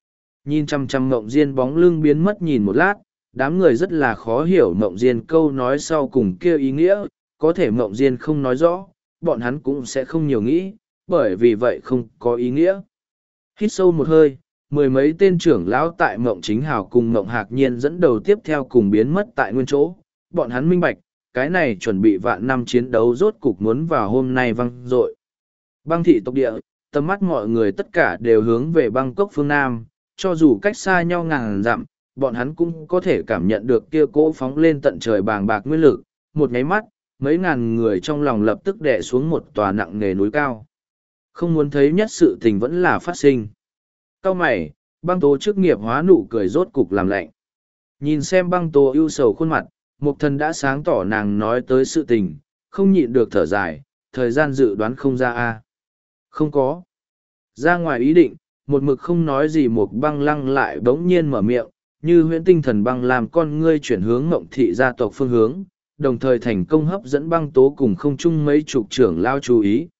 Nhìn chăm chăm Mộng Diên bóng lưng biến mất nhìn một lát, đám người rất là khó hiểu Mộng Diên câu nói sau cùng kia ý nghĩa, có thể Mộng Diên không nói rõ, bọn hắn cũng sẽ không nhiều nghĩ, bởi vì vậy không có ý nghĩa. Hít sâu một hơi, mười mấy tên trưởng lão tại Mộng Chính Hào cùng Mộng Hạc Nhiên dẫn đầu tiếp theo cùng biến mất tại nguyên chỗ, bọn hắn minh bạch, cái này chuẩn bị vạn năm chiến đấu rốt cục muốn vào hôm nay văng dội. Băng thị tộc địa, tầm mắt mọi người tất cả đều hướng về băng cốc phương Nam, cho dù cách xa nhau ngàn dặm, bọn hắn cũng có thể cảm nhận được kia cỗ phóng lên tận trời bàng bạc nguyên lực, một nháy mắt, mấy ngàn người trong lòng lập tức đè xuống một tòa nặng nề núi cao. Không muốn thấy nhất sự tình vẫn là phát sinh. Cao mày, băng tố chức nghiệp hóa nụ cười rốt cục làm lạnh. Nhìn xem băng tố ưu sầu khuôn mặt, Mục Thần đã sáng tỏ nàng nói tới sự tình, không nhịn được thở dài, thời gian dự đoán không ra a Không có. Ra ngoài ý định, một mực không nói gì Mục Băng Lăng lại bỗng nhiên mở miệng, như huyễn tinh thần băng làm con ngươi chuyển hướng Mộng thị gia tộc phương hướng, đồng thời thành công hấp dẫn băng tố cùng không chung mấy chục trưởng lao chú ý.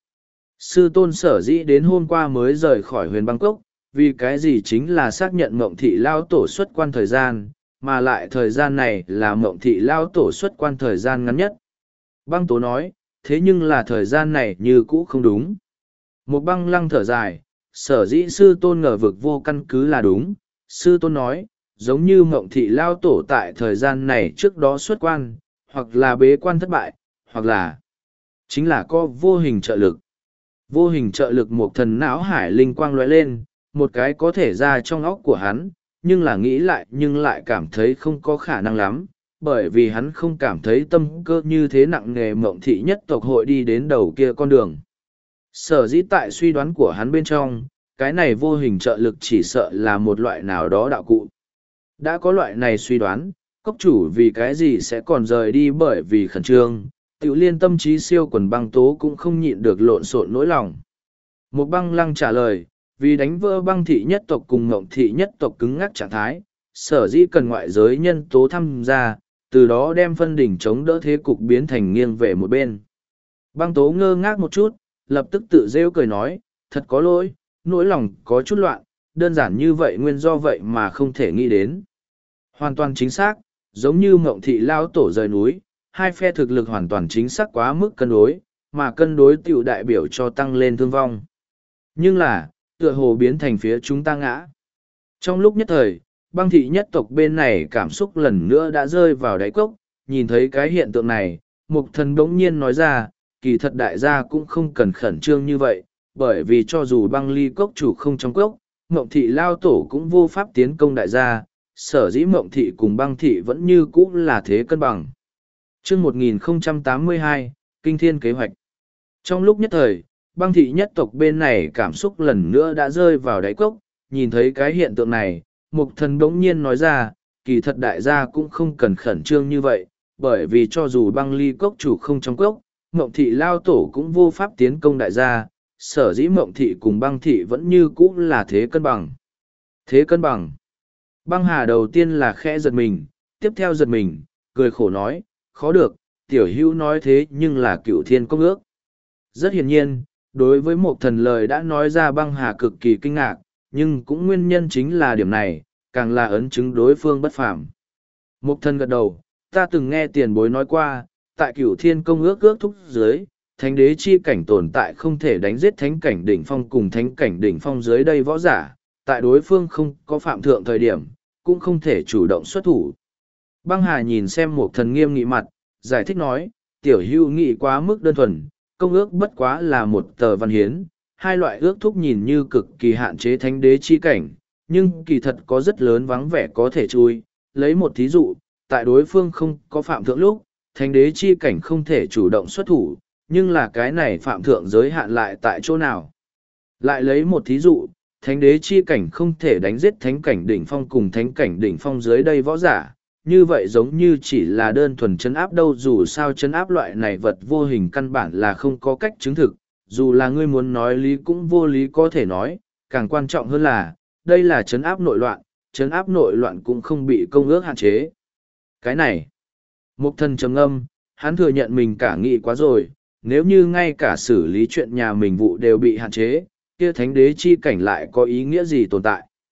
Sư tôn sở dĩ đến hôm qua mới rời khỏi huyền băng cốc, vì cái gì chính là xác nhận Mộng thị lao tổ xuất quan thời gian, mà lại thời gian này là Mộng thị lao tổ xuất quan thời gian ngắn nhất. Băng tố nói, thế nhưng là thời gian này như cũ không đúng. Một băng lăng thở dài, sở dĩ sư tôn ngờ vực vô căn cứ là đúng. Sư tôn nói, giống như Mộng thị lao tổ tại thời gian này trước đó xuất quan, hoặc là bế quan thất bại, hoặc là chính là có vô hình trợ lực. Vô hình trợ lực một thần não hải linh quang lóe lên, một cái có thể ra trong óc của hắn, nhưng là nghĩ lại nhưng lại cảm thấy không có khả năng lắm, bởi vì hắn không cảm thấy tâm cơ như thế nặng nề Mộng thị nhất tộc hội đi đến đầu kia con đường. Sở dĩ tại suy đoán của hắn bên trong, cái này vô hình trợ lực chỉ sợ là một loại nào đó đạo cụ. Đã có loại này suy đoán, cốc chủ vì cái gì sẽ còn rời đi bởi vì khẩn trương, tiểu liên tâm trí siêu quần băng tố cũng không nhịn được lộn xộn nỗi lòng. Một băng lăng trả lời, vì đánh vỡ băng thị nhất tộc cùng Mộng thị nhất tộc cứng ngắc trạng thái, sở dĩ cần ngoại giới nhân tố tham gia, từ đó đem phân đỉnh chống đỡ thế cục biến thành nghiêng về một bên. Băng tố ngơ ngác một chút, lập tức tự rêu cười nói, thật có lỗi, nỗi lòng có chút loạn, đơn giản như vậy nguyên do vậy mà không thể nghĩ đến. Hoàn toàn chính xác, giống như Mộng thị lao tổ rời núi, hai phe thực lực hoàn toàn chính xác quá mức cân đối, mà cân đối tiểu đại biểu cho tăng lên thương vong. Nhưng là, tựa hồ biến thành phía chúng ta ngã. Trong lúc nhất thời, băng thị nhất tộc bên này cảm xúc lần nữa đã rơi vào đáy cốc, nhìn thấy cái hiện tượng này, Mục Thần đống nhiên nói ra, kỳ thật đại gia cũng không cần khẩn trương như vậy, bởi vì cho dù băng ly cốc chủ không trong cốc, Mộng thị lao tổ cũng vô pháp tiến công đại gia, sở dĩ Mộng thị cùng băng thị vẫn như cũ là thế cân bằng. Chương một nghìn không trăm tám mươi hai, Kinh Thiên Kế hoạch. Trong lúc nhất thời, băng thị nhất tộc bên này cảm xúc lần nữa đã rơi vào đáy cốc, nhìn thấy cái hiện tượng này, Mục Thần bỗng nhiên nói ra, kỳ thật đại gia cũng không cần khẩn trương như vậy, bởi vì cho dù băng ly cốc chủ không trong cốc, Mộng thị lao tổ cũng vô pháp tiến công đại gia, sở dĩ Mộng thị cùng băng thị vẫn như cũ là thế cân bằng. Thế cân bằng. Băng hà đầu tiên là khẽ giật mình, tiếp theo giật mình, cười khổ nói, khó được, tiểu hữu nói thế nhưng là cựu thiên công ước. Rất hiển nhiên, đối với một thần lời đã nói ra băng hà cực kỳ kinh ngạc, nhưng cũng nguyên nhân chính là điểm này, càng là ấn chứng đối phương bất phàm. Một thần gật đầu, ta từng nghe tiền bối nói qua, tại cửu thiên công ước ước thúc dưới, thánh đế chi cảnh tồn tại không thể đánh giết thánh cảnh đỉnh phong cùng thánh cảnh đỉnh phong dưới đây võ giả, tại đối phương không có phạm thượng thời điểm, cũng không thể chủ động xuất thủ. Băng hà nhìn xem một thần nghiêm nghị mặt, giải thích nói, tiểu hưu nghị quá mức đơn thuần, công ước bất quá là một tờ văn hiến, hai loại ước thúc nhìn như cực kỳ hạn chế thánh đế chi cảnh, nhưng kỳ thật có rất lớn vắng vẻ có thể chui. Lấy một thí dụ, tại đối phương không có phạm thượng lúc, thánh đế chi cảnh không thể chủ động xuất thủ, nhưng là cái này phạm thượng giới hạn lại tại chỗ nào. Lại lấy một thí dụ, thánh đế chi cảnh không thể đánh giết thánh cảnh đỉnh phong cùng thánh cảnh đỉnh phong dưới đây võ giả, như vậy giống như chỉ là đơn thuần chấn áp đâu, dù sao chấn áp loại này vật vô hình căn bản là không có cách chứng thực, dù là ngươi muốn nói lý cũng vô lý có thể nói, càng quan trọng hơn là, đây là chấn áp nội loạn, chấn áp nội loạn cũng không bị công ước hạn chế. Cái này, Mục Thần trầm ngâm, hắn thừa nhận mình cả nghĩ quá rồi, nếu như ngay cả xử lý chuyện nhà mình vụ đều bị hạn chế, kia thánh đế chi cảnh lại có ý nghĩa gì tồn tại.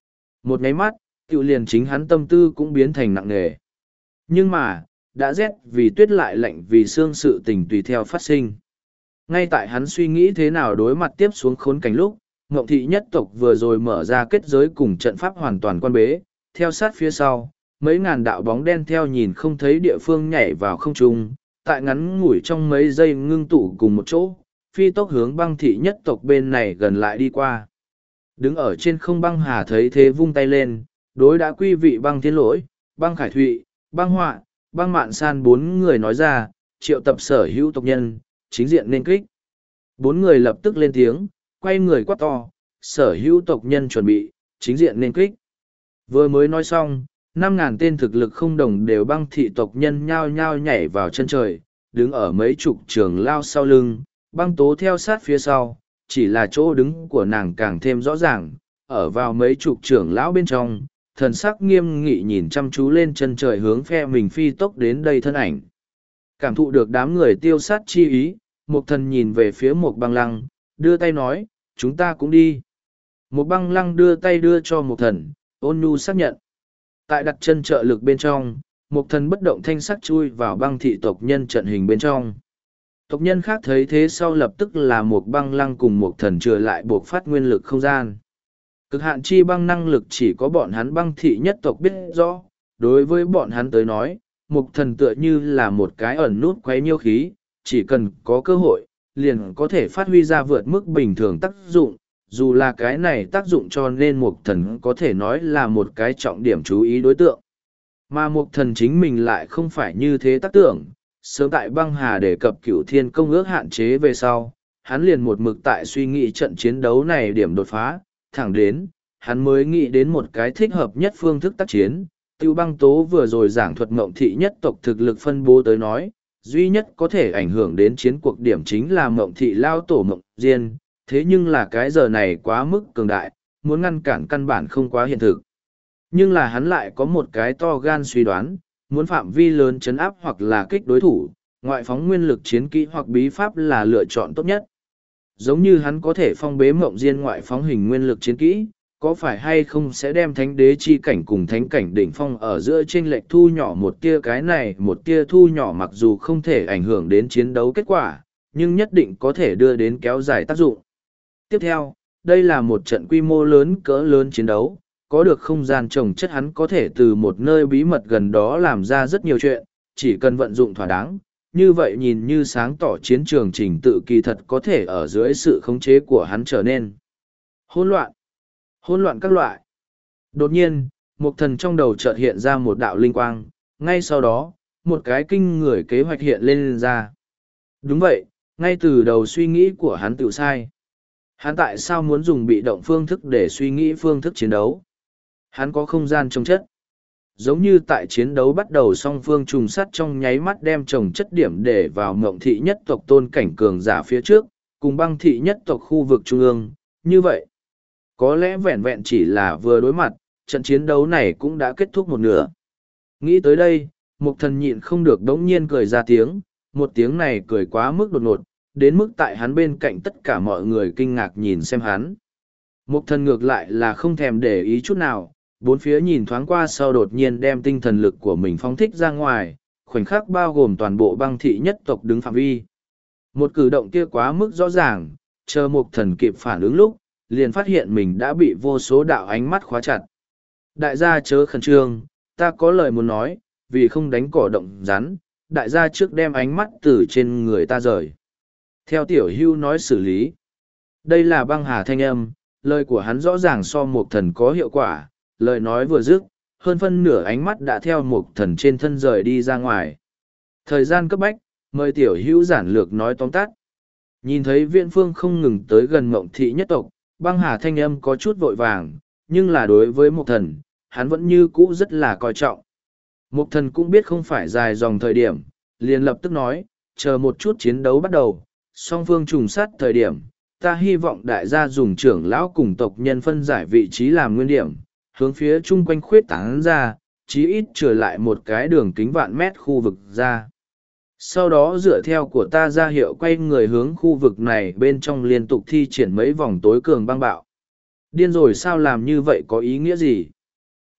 Một nháy mắt, tự liền chính hắn tâm tư cũng biến thành nặng nề. Nhưng mà, đã rét vì tuyết lại lạnh vì xương, sự tình tùy theo phát sinh. Ngay tại hắn suy nghĩ thế nào đối mặt tiếp xuống khốn cảnh lúc, Ngộng Thị nhất tộc vừa rồi mở ra kết giới cùng trận pháp hoàn toàn quan bế, theo sát phía sau, mấy ngàn đạo bóng đen theo nhìn không thấy địa phương nhảy vào không trung, tại ngắn ngủi trong mấy giây ngưng tụ cùng một chỗ, phi tốc hướng Băng Thị nhất tộc bên này gần lại đi qua. Đứng ở trên không Băng Hà thấy thế vung tay lên, đối đã quy vị Băng Thiên Lỗi, Băng Khải Thụy, Băng Họa, Băng Mạn San bốn người nói ra, triệu tập sở hữu tộc nhân, chính diện nên kích. Bốn người lập tức lên tiếng, quay người quát to, sở hữu tộc nhân chuẩn bị, chính diện nên kích. Vừa mới nói xong, năm ngàn tên thực lực không đồng đều Băng Thị tộc nhân nhao nhao nhảy vào chân trời, đứng ở mấy chục trường lao sau lưng, Băng Tố theo sát phía sau, chỉ là chỗ đứng của nàng càng thêm rõ ràng, ở vào mấy chục trưởng lão bên trong, thần sắc nghiêm nghị nhìn chăm chú lên chân trời hướng phe mình phi tốc đến đây thân ảnh. Cảm thụ được đám người tiêu sát chi ý, Mục Thần nhìn về phía Mục Băng Lăng, đưa tay nói, chúng ta cũng đi. Mục Băng Lăng đưa tay đưa cho Mục Thần, ôn nhu xác nhận. Tại đặt chân trợ lực bên trong, Mục Thần bất động thanh sắc chui vào Băng Thị tộc nhân trận hình bên trong. Tộc nhân khác thấy thế sau lập tức là Mục Băng Lăng cùng Mục Thần trừ lại buộc phát nguyên lực không gian. Cực hạn chi băng năng lực chỉ có bọn hắn Băng Thị nhất tộc biết rõ, đối với bọn hắn tới nói, Mục Thần tựa như là một cái ẩn nút quấy nhiêu khí, chỉ cần có cơ hội, liền có thể phát huy ra vượt mức bình thường tác dụng, dù là cái này tác dụng cho nên Mục Thần có thể nói là một cái trọng điểm chú ý đối tượng. Mà Mục Thần chính mình lại không phải như thế tác tưởng, sớm tại Băng Hà đề cập Cửu Thiên Công ước hạn chế về sau, hắn liền một mực tại suy nghĩ trận chiến đấu này điểm đột phá, thẳng đến, hắn mới nghĩ đến một cái thích hợp nhất phương thức tác chiến. Tiêu Băng Tố vừa rồi giảng thuật Ngộng Thị nhất tộc thực lực phân bố tới nói, duy nhất có thể ảnh hưởng đến chiến cuộc điểm chính là Ngộng Thị lao tổ Ngộng Diên, thế nhưng là cái giờ này quá mức cường đại, muốn ngăn cản căn bản không quá hiện thực. Nhưng là hắn lại có một cái to gan suy đoán, muốn phạm vi lớn chấn áp hoặc là kích đối thủ, ngoại phóng nguyên lực chiến kỹ hoặc bí pháp là lựa chọn tốt nhất. Giống như hắn có thể phong bế Ngộng Diên ngoại phóng hình nguyên lực chiến kỹ, có phải hay không sẽ đem thánh đế chi cảnh cùng thánh cảnh đỉnh phong ở giữa chênh lệch thu nhỏ một tia, cái này một tia thu nhỏ mặc dù không thể ảnh hưởng đến chiến đấu kết quả, nhưng nhất định có thể đưa đến kéo dài tác dụng. Tiếp theo, đây là một trận quy mô lớn cỡ lớn chiến đấu, có được không gian trồng chất hắn có thể từ một nơi bí mật gần đó làm ra rất nhiều chuyện, chỉ cần vận dụng thỏa đáng, như vậy nhìn như sáng tỏ chiến trường trình tự kỳ thật có thể ở dưới sự khống chế của hắn trở nên hỗn loạn. Hỗn loạn các loại. Đột nhiên, Mục Thần trong đầu chợt hiện ra một đạo linh quang, ngay sau đó, một cái kinh người kế hoạch hiện lên, lên ra. Đúng vậy, ngay từ đầu suy nghĩ của hắn tự sai. Hắn tại sao muốn dùng bị động phương thức để suy nghĩ phương thức chiến đấu? Hắn có không gian trồng chất. Giống như tại chiến đấu bắt đầu song phương trùng sắt trong nháy mắt đem trồng chất điểm để vào Ngộng Thị nhất tộc tôn cảnh cường giả phía trước, cùng Băng Thị nhất tộc khu vực trung ương, như vậy. Có lẽ vẹn vẹn chỉ là vừa đối mặt, trận chiến đấu này cũng đã kết thúc một nửa. Nghĩ tới đây, Mục Thần nhịn không được đống nhiên cười ra tiếng, một tiếng này cười quá mức đột ngột, đến mức tại hắn bên cạnh tất cả mọi người kinh ngạc nhìn xem hắn. Mục Thần ngược lại là không thèm để ý chút nào, bốn phía nhìn thoáng qua sau đột nhiên đem tinh thần lực của mình phóng thích ra ngoài, khoảnh khắc bao gồm toàn bộ Băng Thị nhất tộc đứng phạm vi. Một cử động kia quá mức rõ ràng, chờ Mục Thần kịp phản ứng lúc, liền phát hiện mình đã bị vô số đạo ánh mắt khóa chặt. Đại gia chớ khẩn trương, ta có lời muốn nói, vì không đánh cỏ động rắn, đại gia trước đem ánh mắt từ trên người ta rời. Theo Tiểu Hưu nói xử lý. Đây là Băng Hà thanh âm, lời của hắn rõ ràng so Mục Thần có hiệu quả, lời nói vừa dứt, hơn phân nửa ánh mắt đã theo Mục Thần trên thân rời đi ra ngoài. Thời gian cấp bách, mời Tiểu Hưu giản lược nói tóm tắt. Nhìn thấy Viễn Phương không ngừng tới gần Ngộng Thị nhất tộc, Băng Hà thanh âm có chút vội vàng, nhưng là đối với Mục Thần, hắn vẫn như cũ rất là coi trọng. Mục Thần cũng biết không phải dài dòng thời điểm, liền lập tức nói, chờ một chút chiến đấu bắt đầu, song phương trùng sát thời điểm, ta hy vọng đại gia dùng trưởng lão cùng tộc nhân phân giải vị trí làm nguyên điểm, hướng phía chung quanh khuyết tán ra, chí ít trở lại một cái đường kính vạn mét khu vực ra. Sau đó dựa theo của ta ra hiệu quay người hướng khu vực này bên trong liên tục thi triển mấy vòng tối cường băng bạo. Điên rồi sao làm như vậy có ý nghĩa gì?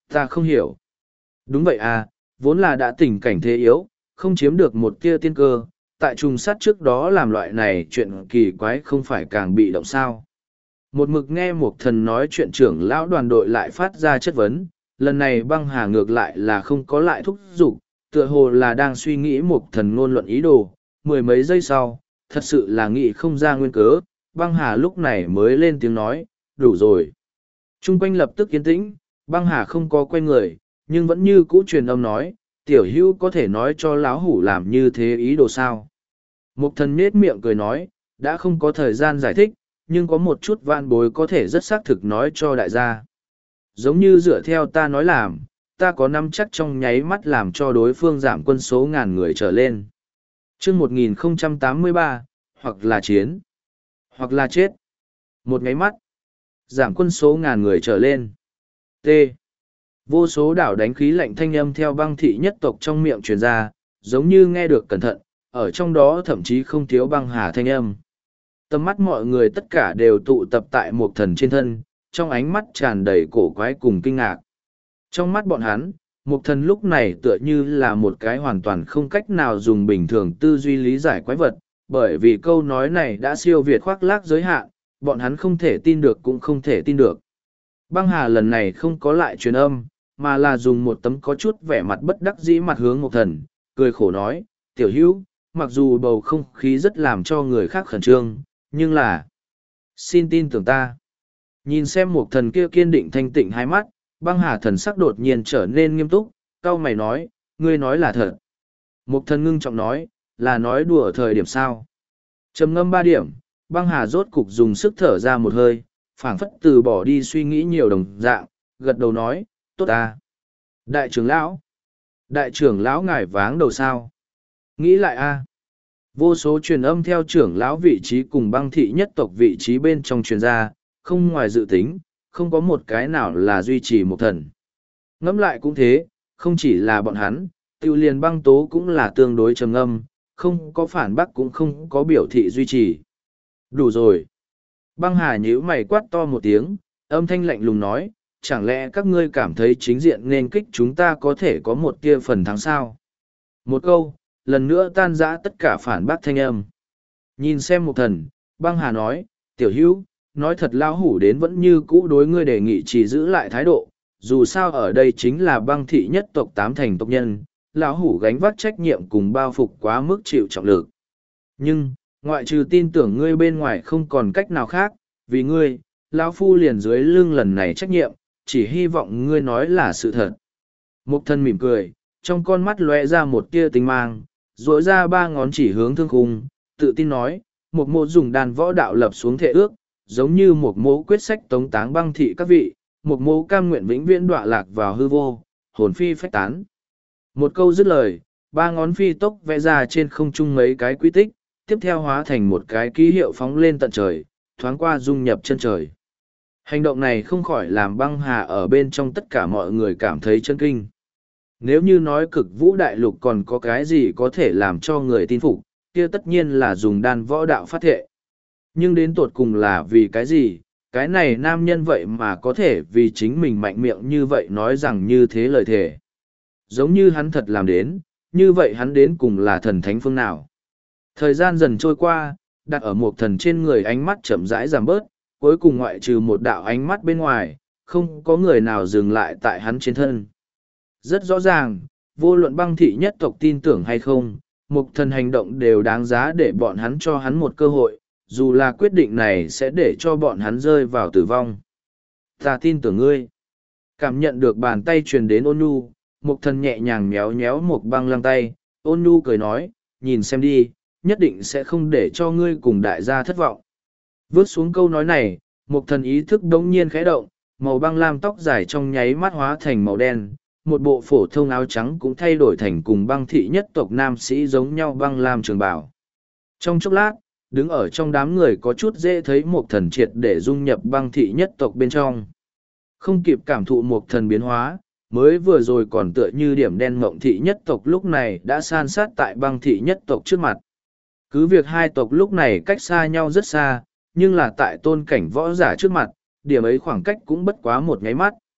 Ta không hiểu. Đúng vậy à, vốn là đã tình cảnh thế yếu, không chiếm được một tia tiên cơ, tại trùng sát trước đó làm loại này chuyện kỳ quái không phải càng bị động sao. Một mực nghe một thần nói chuyện trưởng lão đoàn đội lại phát ra chất vấn, lần này băng hà ngược lại là không có lại thúc giục, tựa hồ là đang suy nghĩ một thần ngôn luận ý đồ, mười mấy giây sau, thật sự là nghĩ không ra nguyên cớ, băng hà lúc này mới lên tiếng nói, đủ rồi. Trung quanh lập tức yên tĩnh, băng hà không có quay người, nhưng vẫn như cũ truyền âm nói, tiểu hữu có thể nói cho lão hủ làm như thế ý đồ sao. Một thần nết miệng cười nói, đã không có thời gian giải thích, nhưng có một chút van bối có thể rất xác thực nói cho đại gia. Giống như dựa theo ta nói làm, ta có năm chắc trong nháy mắt làm cho đối phương giảm quân số ngàn người trở lên. chương một nghìn không trăm tám mươi ba, hoặc là chiến, hoặc là chết. Một nháy mắt, giảm quân số ngàn người trở lên. T. Vô số đảo đánh khí lạnh thanh âm theo băng thị nhất tộc trong miệng truyền ra, giống như nghe được cẩn thận, ở trong đó thậm chí không thiếu băng hà thanh âm. Tầm mắt mọi người tất cả đều tụ tập tại một thần trên thân, trong ánh mắt tràn đầy cổ quái cùng kinh ngạc. Trong mắt bọn hắn, một thần lúc này tựa như là một cái hoàn toàn không cách nào dùng bình thường tư duy lý giải quái vật, bởi vì câu nói này đã siêu việt khoác lác giới hạn, bọn hắn không thể tin được cũng không thể tin được. Băng hà lần này không có lại truyền âm, mà là dùng một tấm có chút vẻ mặt bất đắc dĩ mặt hướng một thần, cười khổ nói, tiểu hữu, mặc dù bầu không khí rất làm cho người khác khẩn trương, nhưng là, xin tin tưởng ta. Nhìn xem một thần kia kiên định thanh tịnh hai mắt, băng hà thần sắc đột nhiên trở nên nghiêm túc, cau mày nói, ngươi nói là thật. Một thần ngưng trọng nói, là nói đùa thời điểm sao. Trầm ngâm ba điểm, băng hà rốt cục dùng sức thở ra một hơi, phảng phất từ bỏ đi suy nghĩ nhiều đồng dạng, gật đầu nói, tốt ta. Đại trưởng lão. Đại trưởng lão ngài váng đầu sao. Nghĩ lại a. Vô số truyền âm theo trưởng lão vị trí cùng băng thị nhất tộc vị trí bên trong truyền ra, không ngoài dự tính, không có một cái nào là duy trì một thần. Ngẫm lại cũng thế, không chỉ là bọn hắn, tiêu liền băng tố cũng là tương đối trầm ngâm, không có phản bác cũng không có biểu thị duy trì. Đủ rồi. Băng hà nhíu mày quát to một tiếng, âm thanh lạnh lùng nói, chẳng lẽ các ngươi cảm thấy chính diện nên kích chúng ta có thể có một kia phần thắng sao? Một câu, lần nữa tan rã tất cả phản bác thanh âm. Nhìn xem một thần, băng hà nói, tiểu hữu, nói thật lão hủ đến vẫn như cũ đối ngươi đề nghị chỉ giữ lại thái độ, dù sao ở đây chính là băng thị nhất tộc tám thành tộc nhân, lão hủ gánh vác trách nhiệm cùng bao phục quá mức chịu trọng lực. Nhưng, ngoại trừ tin tưởng ngươi bên ngoài không còn cách nào khác, vì ngươi, lão phu liền dưới lưng lần này trách nhiệm, chỉ hy vọng ngươi nói là sự thật. Mục thân mỉm cười, trong con mắt lóe ra một tia tinh mang, duỗi ra ba ngón chỉ hướng thương khung, tự tin nói, một mộ dùng đàn võ đạo lập xuống thệ ước, giống như một mộ quyết sách tống táng băng thị các vị, một mộ cam nguyện vĩnh viễn đọa lạc vào hư vô, hồn phi phách tán. Một câu dứt lời, ba ngón phi tốc vẽ ra trên không trung mấy cái quy tích, tiếp theo hóa thành một cái ký hiệu phóng lên tận trời, thoáng qua dung nhập chân trời. Hành động này không khỏi làm băng hà ở bên trong tất cả mọi người cảm thấy chân kinh. Nếu như nói cực vũ đại lục còn có cái gì có thể làm cho người tin phục, kia tất nhiên là dùng đan võ đạo phát thệ. Nhưng đến tột cùng là vì cái gì, cái này nam nhân vậy mà có thể vì chính mình mạnh miệng như vậy nói rằng như thế lời thề. Giống như hắn thật làm đến, như vậy hắn đến cùng là thần thánh phương nào. Thời gian dần trôi qua, đặt ở một thần trên người ánh mắt chậm rãi giảm bớt, cuối cùng ngoại trừ một đạo ánh mắt bên ngoài, không có người nào dừng lại tại hắn trên thân. Rất rõ ràng, vô luận băng thị nhất tộc tin tưởng hay không, một thần hành động đều đáng giá để bọn hắn cho hắn một cơ hội, dù là quyết định này sẽ để cho bọn hắn rơi vào tử vong. Ta tin tưởng ngươi. Cảm nhận được bàn tay truyền đến ôn nhu, một thần nhẹ nhàng méo méo một băng lăng tay, ôn nhu cười nói, nhìn xem đi, nhất định sẽ không để cho ngươi cùng đại gia thất vọng. Vớt xuống câu nói này, một thần ý thức đống nhiên khẽ động, màu băng lam tóc dài trong nháy mắt hóa thành màu đen, một bộ phổ thông áo trắng cũng thay đổi thành cùng băng thị nhất tộc nam sĩ giống nhau băng lam trường bào. Trong chốc lát, đứng ở trong đám người có chút dễ thấy một thần triệt để dung nhập băng thị nhất tộc bên trong. Không kịp cảm thụ một thần biến hóa, mới vừa rồi còn tựa như điểm đen mộng thị nhất tộc lúc này đã san sát tại băng thị nhất tộc trước mặt. Cứ việc hai tộc lúc này cách xa nhau rất xa, nhưng là tại tôn cảnh võ giả trước mặt, điểm ấy khoảng cách cũng bất quá một nháy mắt.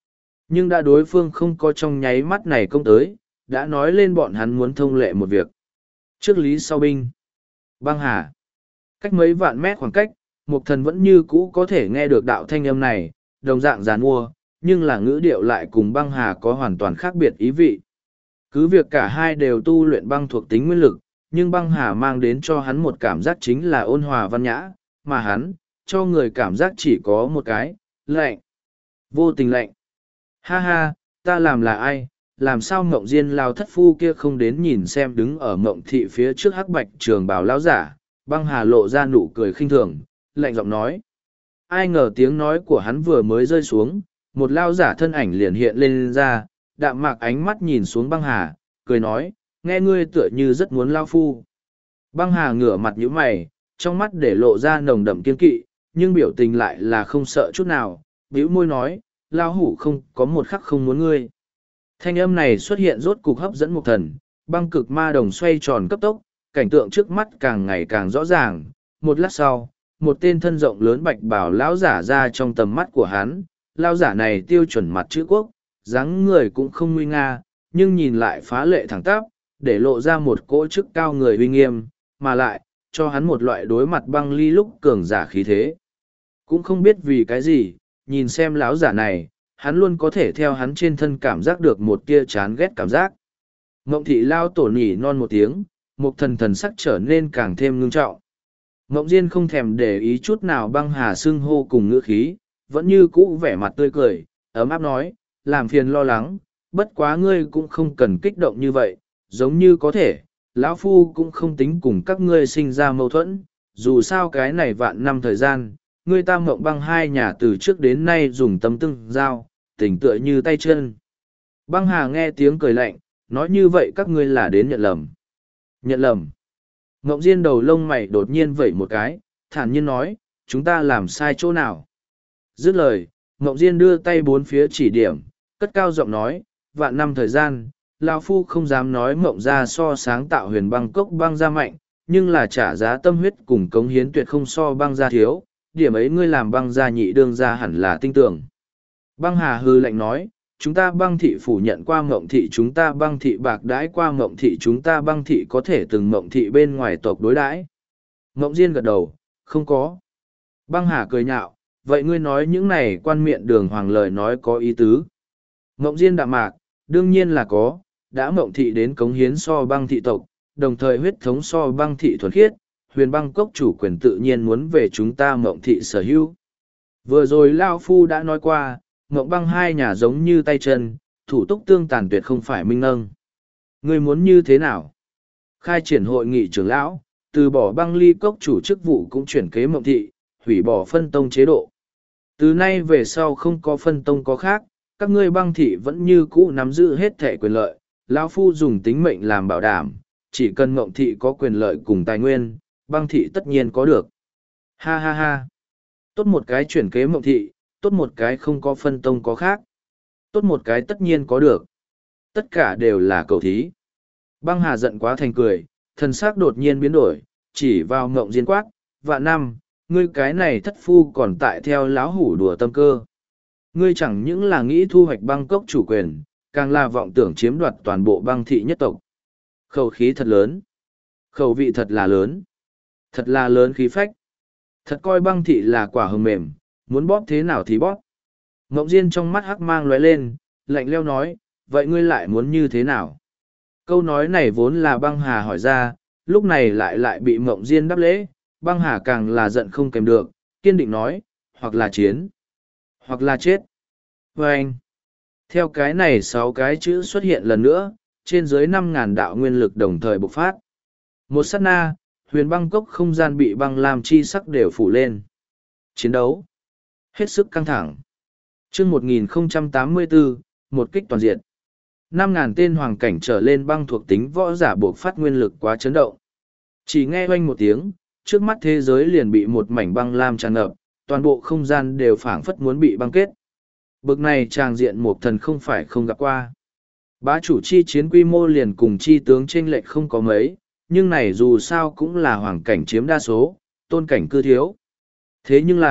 Nhưng đã đối phương không có trong nháy mắt này công tới, đã nói lên bọn hắn muốn thông lệ một việc. Trước lý sau binh. Băng hà. Cách mấy vạn mét khoảng cách, Mục Thần vẫn như cũ có thể nghe được đạo thanh âm này, đồng dạng giàn mua, nhưng là ngữ điệu lại cùng băng hà có hoàn toàn khác biệt ý vị. Cứ việc cả hai đều tu luyện băng thuộc tính nguyên lực, nhưng băng hà mang đến cho hắn một cảm giác chính là ôn hòa văn nhã, mà hắn, cho người cảm giác chỉ có một cái, lạnh. Vô tình lạnh. Ha ha, ta làm là ai, làm sao mộng diên lao thất phu kia không đến nhìn xem đứng ở mộng thị phía trước hắc bạch trường bào lao giả, băng hà lộ ra nụ cười khinh thường, lạnh giọng nói. Ai ngờ tiếng nói của hắn vừa mới rơi xuống, một lao giả thân ảnh liền hiện lên ra, đạm mạc ánh mắt nhìn xuống băng hà, cười nói, nghe ngươi tựa như rất muốn lao phu. Băng hà ngửa mặt nhíu mày, trong mắt để lộ ra nồng đậm kiên kỵ, nhưng biểu tình lại là không sợ chút nào, bĩu môi nói, lao hủ không có một khắc không muốn ngươi. Thanh âm này xuất hiện rốt cục hấp dẫn Mục Thần, băng cực ma đồng xoay tròn cấp tốc, cảnh tượng trước mắt càng ngày càng rõ ràng. Một lát sau, một tên thân rộng lớn bạch bảo lão giả ra trong tầm mắt của hắn. Lão giả này tiêu chuẩn mặt chữ quốc, dáng người cũng không nguy nga, nhưng nhìn lại phá lệ thẳng tắp, để lộ ra một cỗ chức cao người uy nghiêm, mà lại, cho hắn một loại đối mặt băng ly lúc cường giả khí thế. Cũng không biết vì cái gì, nhìn xem lão giả này, hắn luôn có thể theo hắn trên thân cảm giác được một tia chán ghét cảm giác. Mộng thị lao tổ nhỉ non một tiếng, Mục Thần thần sắc trở nên càng thêm ngưng trọng. Mộng Diên không thèm để ý chút nào băng hà xưng hô cùng ngữ khí, vẫn như cũ vẻ mặt tươi cười, ấm áp nói, làm phiền lo lắng, bất quá ngươi cũng không cần kích động như vậy, giống như có thể, lão phu cũng không tính cùng các ngươi sinh ra mâu thuẫn, dù sao cái này vạn năm thời gian, ngươi ta Mộng băng hai nhà từ trước đến nay dùng tâm tương giao, tình tựa như tay chân. Băng hà nghe tiếng cười lạnh, nói như vậy các ngươi là đến nhận lầm. Nhận lầm. Ngộng Diên đầu lông mày đột nhiên vẩy một cái, thản nhiên nói, chúng ta làm sai chỗ nào. Dứt lời, Ngộng Diên đưa tay bốn phía chỉ điểm, cất cao giọng nói, vạn năm thời gian, Lão Phu không dám nói Ngộng ra so sáng tạo huyền băng cốc băng ra mạnh, nhưng là trả giá tâm huyết cùng cống hiến tuyệt không so băng ra thiếu, điểm ấy ngươi làm băng ra nhị đương ra hẳn là tinh tưởng. Băng hà hư lạnh nói, chúng ta băng thị phủ nhận qua mộng thị chúng ta băng thị bạc đãi qua mộng thị chúng ta băng thị có thể từng mộng thị bên ngoài tộc đối đãi. Mộng Diên gật đầu, không có. Băng hà cười nhạo, vậy ngươi nói những này quan miệng đường hoàng lời nói có ý tứ. Mộng Diên đạm mạc, đương nhiên là có, đã mộng thị đến cống hiến so băng thị tộc, đồng thời huyết thống so băng thị thuần khiết, huyền băng cốc chủ quyền tự nhiên muốn về chúng ta mộng thị sở hữu. Vừa rồi Lao Phu đã nói qua, Ngộng băng hai nhà giống như tay chân, thủ túc tương tàn tuyệt không phải minh nâng. Ngươi muốn như thế nào? Khai triển hội nghị trưởng lão, từ bỏ băng ly cốc chủ chức vụ cũng chuyển kế mộng thị, hủy bỏ phân tông chế độ. Từ nay về sau không có phân tông có khác, các ngươi băng thị vẫn như cũ nắm giữ hết thể quyền lợi. Lão Phu dùng tính mệnh làm bảo đảm, chỉ cần mộng thị có quyền lợi cùng tài nguyên, băng thị tất nhiên có được. Ha ha ha! Tốt một cái chuyển kế mộng thị, tốt một cái không có phân tông có khác. Tốt một cái tất nhiên có được. Tất cả đều là cầu thí. Băng hà giận quá thành cười, thần sắc đột nhiên biến đổi, chỉ vào Ngộng Diên quát, vạn năm, ngươi cái này thất phu còn tại theo láo hủ đùa tâm cơ. Ngươi chẳng những là nghĩ thu hoạch băng cốc chủ quyền, càng là vọng tưởng chiếm đoạt toàn bộ băng thị nhất tộc. Khẩu khí thật lớn. Khẩu vị thật là lớn. Thật là lớn khí phách. Thật coi băng thị là quả hồng mềm, muốn bóp thế nào thì bóp. Ngộng Diên trong mắt hắc mang lóe lên, lạnh leo nói, vậy ngươi lại muốn như thế nào? Câu nói này vốn là băng hà hỏi ra, lúc này lại lại bị Ngộng Diên đáp lễ, băng hà càng là giận không kèm được, kiên định nói, hoặc là chiến, hoặc là chết. Và anh, theo cái này sáu cái chữ xuất hiện lần nữa, trên dưới năm ngàn đạo nguyên lực đồng thời bộc phát. Một sát na, huyền băng cốc không gian bị băng làm chi sắc đều phủ lên. Chiến đấu hết sức căng thẳng. Chương một nghìn không trăm tám mươi bốn, một kích toàn diện. Năm ngàn tên hoàng cảnh trở lên băng thuộc tính võ giả buộc phát nguyên lực quá chấn động. Chỉ nghe oanh một tiếng, trước mắt thế giới liền bị một mảnh băng lam tràn ngập, toàn bộ không gian đều phảng phất muốn bị băng kết. Bực này tràng diện một thần không phải không gặp qua. Bá chủ chi chiến quy mô liền cùng chi tướng chênh lệch không có mấy, nhưng này dù sao cũng là hoàng cảnh chiếm đa số, tôn cảnh cư thiếu. Thế nhưng là,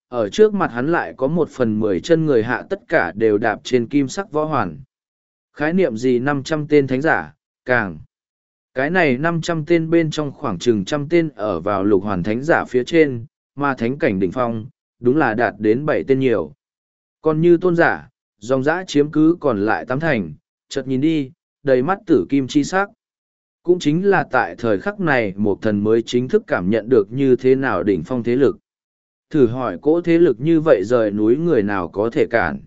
ở trước mặt hắn lại có một phần mười chân người hạ tất cả đều đạp trên kim sắc võ hoàn. Khái niệm gì năm trăm tên thánh giả, càng. Cái này năm trăm tên bên trong khoảng chừng trăm tên ở vào lục hoàn thánh giả phía trên, mà thánh cảnh đỉnh phong, đúng là đạt đến bảy tên nhiều. Còn như tôn giả, dòng dã chiếm cứ còn lại tám thành, chợt nhìn đi, đầy mắt tử kim chi sắc. Cũng chính là tại thời khắc này một thần mới chính thức cảm nhận được như thế nào đỉnh phong thế lực. Thử hỏi cỗ thế lực như vậy rời núi người nào có thể cản.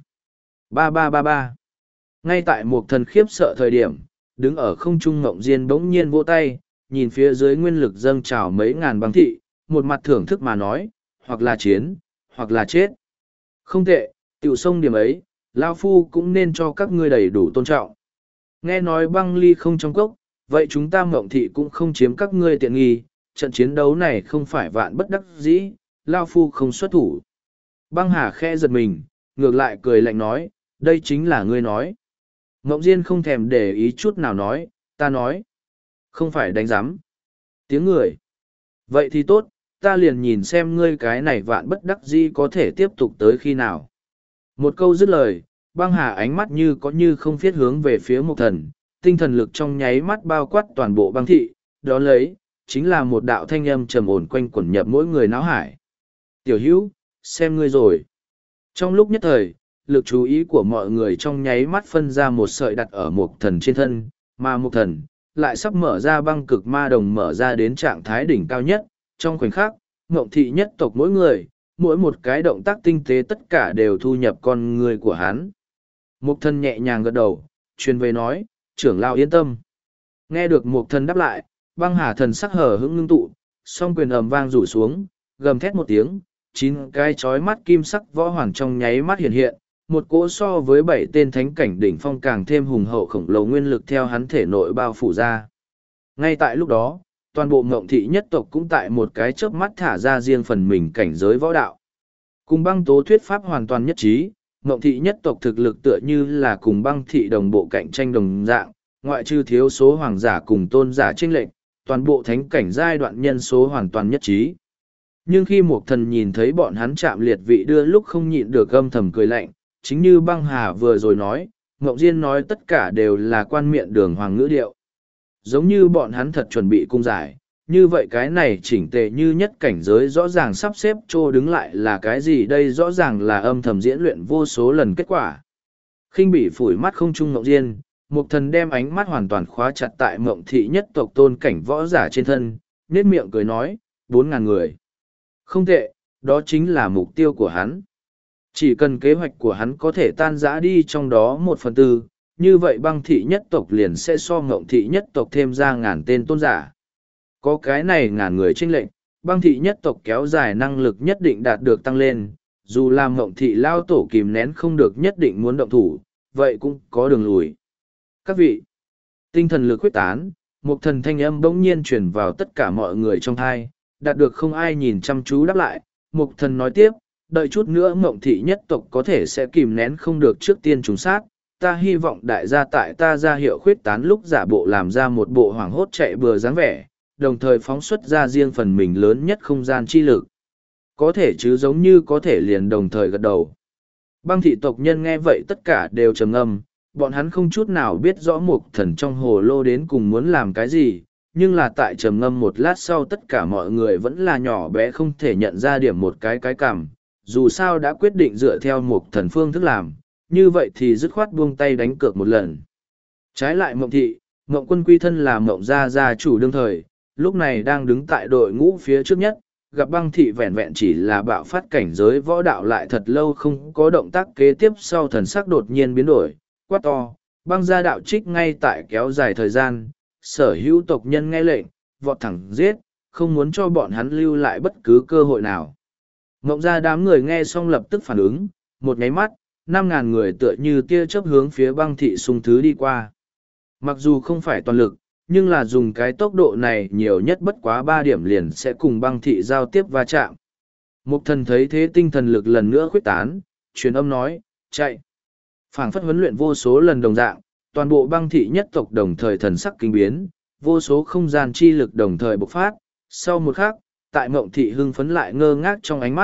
Ba ba ba ba. Ngay tại một thần khiếp sợ thời điểm, đứng ở không trung ngộng diên bỗng nhiên vỗ tay, nhìn phía dưới nguyên lực dâng trào mấy ngàn băng thị, một mặt thưởng thức mà nói, hoặc là chiến, hoặc là chết. Không tệ, tiểu sông điểm ấy, Lao Phu cũng nên cho các ngươi đầy đủ tôn trọng. Nghe nói băng ly không trong cốc, vậy chúng ta mộng thị cũng không chiếm các ngươi tiện nghi, trận chiến đấu này không phải vạn bất đắc dĩ, Lao Phu không xuất thủ. Băng Hà khẽ giật mình, ngược lại cười lạnh nói, đây chính là ngươi nói. Mộng Diên không thèm để ý chút nào nói, ta nói. Không phải đánh giám. Tiếng người. Vậy thì tốt, ta liền nhìn xem ngươi cái này vạn bất đắc dĩ có thể tiếp tục tới khi nào. Một câu dứt lời, băng hà ánh mắt như có như không phiết hướng về phía một thần, tinh thần lực trong nháy mắt bao quát toàn bộ băng thị, đó lấy, chính là một đạo thanh âm trầm ổn quanh quẩn nhập mỗi người náo hải. Tiểu hữu, xem ngươi rồi. Trong lúc nhất thời, lực chú ý của mọi người trong nháy mắt phân ra một sợi đặt ở một thần trên thân, mà một thần lại sắp mở ra băng cực ma đồng mở ra đến trạng thái đỉnh cao nhất. Trong khoảnh khắc, ngộng thị nhất tộc mỗi người, mỗi một cái động tác tinh tế tất cả đều thu nhập con người của hắn. Mục thần nhẹ nhàng gật đầu, truyền về nói, trưởng lão yên tâm. Nghe được mục thần đáp lại, băng hà thần sắc hở hững ngưng tụ, song quyền ầm vang rủ xuống, gầm thét một tiếng, chín cái chói mắt kim sắc võ hoàn trong nháy mắt hiện hiện, một cỗ so với bảy tên thánh cảnh đỉnh phong càng thêm hùng hậu khổng lồ nguyên lực theo hắn thể nội bao phủ ra. Ngay tại lúc đó, toàn bộ ngộng thị nhất tộc cũng tại một cái chớp mắt thả ra riêng phần mình cảnh giới võ đạo. Cùng băng tố thuyết pháp hoàn toàn nhất trí, ngộng thị nhất tộc thực lực tựa như là cùng băng thị đồng bộ cạnh tranh đồng dạng, ngoại trừ thiếu số hoàng giả cùng tôn giả chênh lệch, toàn bộ thánh cảnh giai đoạn nhân số hoàn toàn nhất trí. Nhưng khi một thần nhìn thấy bọn hắn chạm liệt vị đưa lúc không nhịn được âm thầm cười lạnh, chính như băng hà vừa rồi nói, Ngộng Diên nói tất cả đều là quan miệng đường hoàng ngữ điệu. Giống như bọn hắn thật chuẩn bị cung giải, như vậy cái này chỉnh tề như nhất cảnh giới rõ ràng sắp xếp trô đứng lại là cái gì đây rõ ràng là âm thầm diễn luyện vô số lần kết quả. Khinh bị phủi mắt không trung Ngộng Diên, Mục Thần đem ánh mắt hoàn toàn khóa chặt tại Mộng thị nhất tộc tôn cảnh võ giả trên thân, nhếch miệng cười nói, bốn ngàn người. Không tệ, đó chính là mục tiêu của hắn. Chỉ cần kế hoạch của hắn có thể tan rã đi trong đó một phần tư, như vậy băng thị nhất tộc liền sẽ so ngộng thị nhất tộc thêm ra ngàn tên tôn giả. Có cái này ngàn người tranh lệnh, băng thị nhất tộc kéo dài năng lực nhất định đạt được tăng lên, dù làm ngộng thị lao tổ kìm nén không được nhất định muốn động thủ, vậy cũng có đường lùi. Các vị, tinh thần lực quyết tán, một thần thanh âm bỗng nhiên truyền vào tất cả mọi người trong thai, đạt được không ai nhìn chăm chú đáp lại, một thần nói tiếp, đợi chút nữa mộng thị nhất tộc có thể sẽ kìm nén không được trước tiên trùng sát, ta hy vọng đại gia tại ta ra hiệu khuyết tán lúc giả bộ làm ra một bộ hoảng hốt chạy bừa dáng vẻ, đồng thời phóng xuất ra riêng phần mình lớn nhất không gian chi lực. Có thể chứ giống như có thể liền đồng thời gật đầu. Băng thị tộc nhân nghe vậy tất cả đều trầm ngâm, bọn hắn không chút nào biết rõ mục thần trong hồ lô đến cùng muốn làm cái gì, nhưng là tại trầm ngâm một lát sau tất cả mọi người vẫn là nhỏ bé không thể nhận ra điểm một cái cái cảm, dù sao đã quyết định dựa theo mục thần phương thức làm, như vậy thì dứt khoát buông tay đánh cược một lần. Trái lại mộng thị, mộng quân quy thân là mộng gia gia chủ đương thời, lúc này đang đứng tại đội ngũ phía trước nhất, gặp băng thị vẹn vẹn chỉ là bạo phát cảnh giới võ đạo lại thật lâu không có động tác kế tiếp sau thần sắc đột nhiên biến đổi, quát to, băng gia đạo trích ngay tại kéo dài thời gian, sở hữu tộc nhân nghe lệnh, vọt thẳng giết, không muốn cho bọn hắn lưu lại bất cứ cơ hội nào. Mộng gia đám người nghe xong lập tức phản ứng, một nháy mắt, năm ngàn người tựa như tia chớp hướng phía băng thị sung thứ đi qua. Mặc dù không phải toàn lực, nhưng là dùng cái tốc độ này nhiều nhất bất quá ba điểm liền sẽ cùng băng thị giao tiếp va chạm. Mục thần thấy thế tinh thần lực lần nữa khuyết tán, truyền âm nói, chạy. Phảng phất huấn luyện vô số lần đồng dạng, toàn bộ băng thị nhất tộc đồng thời thần sắc kinh biến, vô số không gian chi lực đồng thời bộc phát. Sau một khắc, tại mộng thị hưng phấn lại ngơ ngác trong ánh mắt,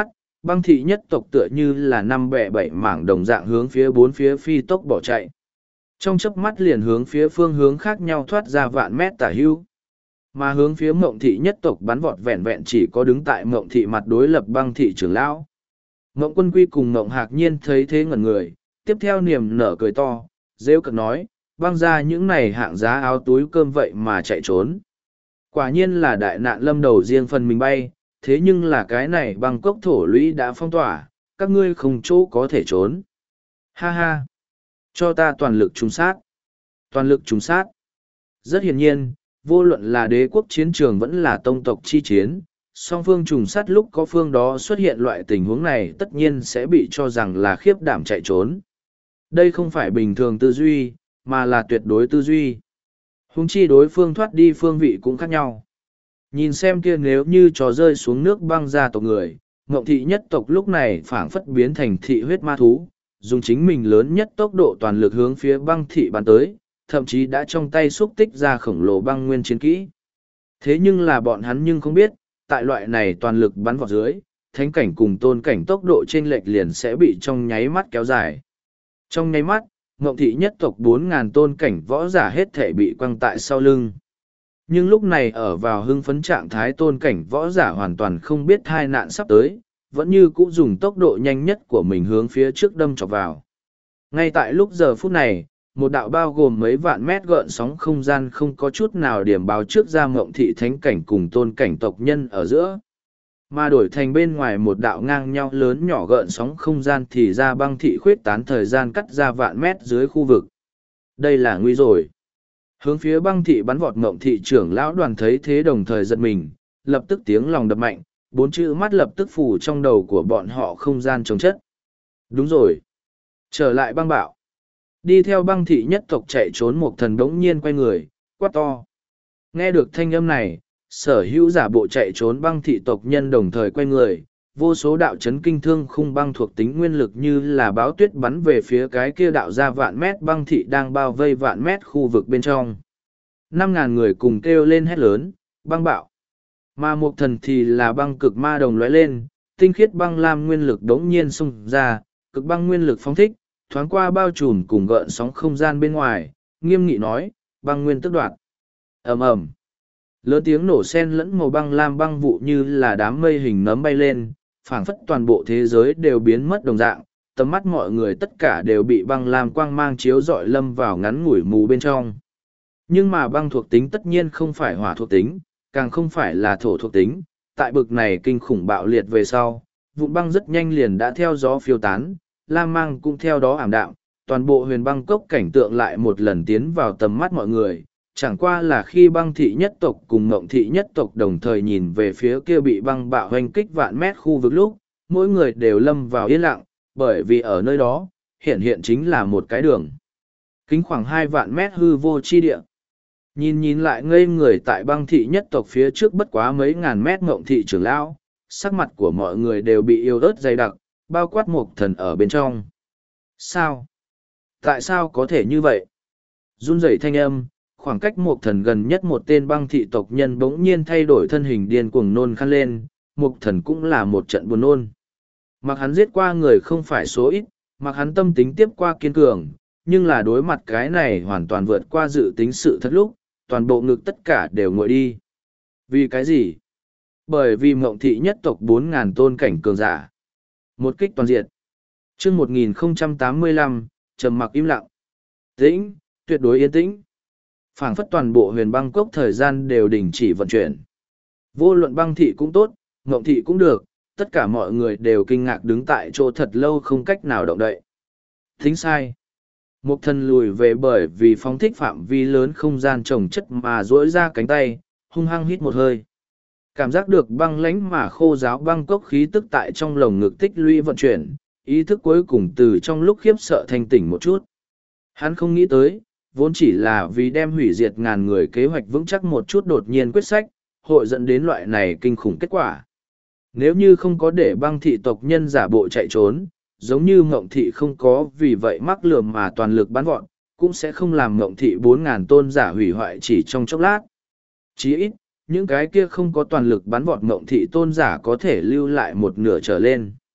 Băng thị nhất tộc tựa như là năm bẹ bảy mảng đồng dạng hướng phía bốn phía phi tốc bỏ chạy. Trong chớp mắt liền hướng phía phương hướng khác nhau thoát ra vạn mét tả hưu. Mà hướng phía mộng thị nhất tộc bắn vọt vẹn vẹn chỉ có đứng tại mộng thị mặt đối lập băng thị trưởng lão. Mộng quân quy cùng mộng hạc nhiên thấy thế ngẩn người, tiếp theo niềm nở cười to, rêu cực nói, băng ra những này hạng giá áo túi cơm vậy mà chạy trốn. Quả nhiên là đại nạn lâm đầu riêng phần mình bay, thế nhưng là cái này băng cốc thổ lũy đã phong tỏa, các ngươi không chỗ có thể trốn. Ha ha! Cho ta toàn lực trùng sát. Toàn lực trùng sát. Rất hiển nhiên, vô luận là đế quốc chiến trường vẫn là tông tộc chi chiến, song phương trùng sát lúc có phương đó xuất hiện loại tình huống này tất nhiên sẽ bị cho rằng là khiếp đảm chạy trốn. Đây không phải bình thường tư duy, mà là tuyệt đối tư duy. Huống chi đối phương thoát đi phương vị cũng khác nhau. Nhìn xem kia nếu như trò rơi xuống nước băng ra tộc người, ngộng thị nhất tộc lúc này phảng phất biến thành thị huyết ma thú, dùng chính mình lớn nhất tốc độ toàn lực hướng phía băng thị bắn tới, thậm chí đã trong tay xúc tích ra khổng lồ băng nguyên chiến kỹ. Thế nhưng là bọn hắn nhưng không biết, tại loại này toàn lực bắn vào dưới, thánh cảnh cùng tôn cảnh tốc độ trên lệch liền sẽ bị trong nháy mắt kéo dài. Trong nháy mắt, ngộng thị nhất tộc bốn ngàn tôn cảnh võ giả hết thể bị quăng tại sau lưng. Nhưng lúc này ở vào hưng phấn trạng thái tôn cảnh võ giả hoàn toàn không biết thai nạn sắp tới, vẫn như cũ dùng tốc độ nhanh nhất của mình hướng phía trước đâm chọc vào. Ngay tại lúc giờ phút này, một đạo bao gồm mấy vạn mét gợn sóng không gian không có chút nào điểm báo trước ra ngộng thị thánh cảnh cùng tôn cảnh tộc nhân ở giữa. Mà đổi thành bên ngoài một đạo ngang nhau lớn nhỏ gợn sóng không gian thì ra băng thị khuyết tán thời gian cắt ra vạn mét dưới khu vực. Đây là nguy rồi. Hướng phía băng thị bắn vọt ngộng thị trưởng lão đoàn thấy thế đồng thời giật mình, lập tức tiếng lòng đập mạnh, bốn chữ mắt lập tức phủ trong đầu của bọn họ không gian trống chất. Đúng rồi. Trở lại băng bạo. Đi theo băng thị nhất tộc chạy trốn một thần đống nhiên quay người, quát to. Nghe được thanh âm này, sở hữu giả bộ chạy trốn băng thị tộc nhân đồng thời quay người, vô số đạo chấn kinh thương khung băng thuộc tính nguyên lực như là báo tuyết bắn về phía cái kia đạo ra vạn mét băng thị đang bao vây vạn mét khu vực bên trong. Năm ngàn người cùng kêu lên hét lớn, băng bạo. Mà một thần thì là băng cực ma đồng lóe lên, tinh khiết băng lam nguyên lực đống nhiên xung ra, cực băng nguyên lực phóng thích, thoáng qua bao trùm cùng gợn sóng không gian bên ngoài, nghiêm nghị nói, băng nguyên tức đoạt. Ầm ầm. Lớn tiếng nổ sen lẫn màu băng lam băng vụ như là đám mây hình nấm bay lên, phảng phất toàn bộ thế giới đều biến mất đồng dạng, tầm mắt mọi người tất cả đều bị băng lam quang mang chiếu rọi lâm vào ngắn ngủi mù bên trong. Nhưng mà băng thuộc tính tất nhiên không phải hỏa thuộc tính, càng không phải là thổ thuộc tính, tại bực này kinh khủng bạo liệt về sau, vụn băng rất nhanh liền đã theo gió phiêu tán, lam mang cũng theo đó ảm đạm, toàn bộ huyền băng cốc cảnh tượng lại một lần tiến vào tầm mắt mọi người. Chẳng qua là khi băng thị nhất tộc cùng ngộng thị nhất tộc đồng thời nhìn về phía kia bị băng bạo hoành kích vạn mét khu vực lúc, mỗi người đều lâm vào yên lặng, bởi vì ở nơi đó, hiện hiện chính là một cái đường. Kính khoảng hai vạn mét hư vô chi địa. Nhìn nhìn lại ngây người tại băng thị nhất tộc phía trước bất quá mấy ngàn mét ngộng thị trưởng lão, sắc mặt của mọi người đều bị yêu ớt dày đặc, bao quát một thần ở bên trong. Sao? Tại sao có thể như vậy? Run rẩy thanh âm. Khoảng cách một thần gần nhất một tên băng thị tộc nhân bỗng nhiên thay đổi thân hình điên cuồng nôn khăn lên, một thần cũng là một trận buồn nôn. Mặc hắn giết qua người không phải số ít, mặc hắn tâm tính tiếp qua kiên cường, nhưng là đối mặt cái này hoàn toàn vượt qua dự tính sự thật lúc, toàn bộ ngực tất cả đều nguội đi. Vì cái gì? Bởi vì mộng thị nhất tộc bốn ngàn tôn cảnh cường giả. Một kích toàn diệt. chương một nghìn không trăm tám mươi lăm, trầm mặc im lặng. Tĩnh, tuyệt đối yên tĩnh. Phảng phất toàn bộ huyền băng cốc thời gian đều đình chỉ vận chuyển. Vô luận băng thị cũng tốt, ngộng thị cũng được, tất cả mọi người đều kinh ngạc đứng tại chỗ thật lâu không cách nào động đậy. Thính sai. Một thần lùi về bởi vì phóng thích phạm vi lớn không gian trồng chất mà duỗi ra cánh tay, hung hăng hít một hơi. Cảm giác được băng lánh mà khô ráo băng cốc khí tức tại trong lồng ngực tích lũy vận chuyển, ý thức cuối cùng từ trong lúc khiếp sợ thanh tỉnh một chút. Hắn không nghĩ tới, vốn chỉ là vì đem hủy diệt ngàn người kế hoạch vững chắc một chút đột nhiên quyết sách, hội dẫn đến loại này kinh khủng kết quả. Nếu như không có để băng thị tộc nhân giả bộ chạy trốn, giống như Ngộng thị không có vì vậy mắc lườm mà toàn lực bắn vọt, cũng sẽ không làm Ngộng thị bốn ngàn tôn giả hủy hoại chỉ trong chốc lát. Chỉ ít, những cái kia không có toàn lực bắn vọt Ngộng thị tôn giả có thể lưu lại một nửa trở lên.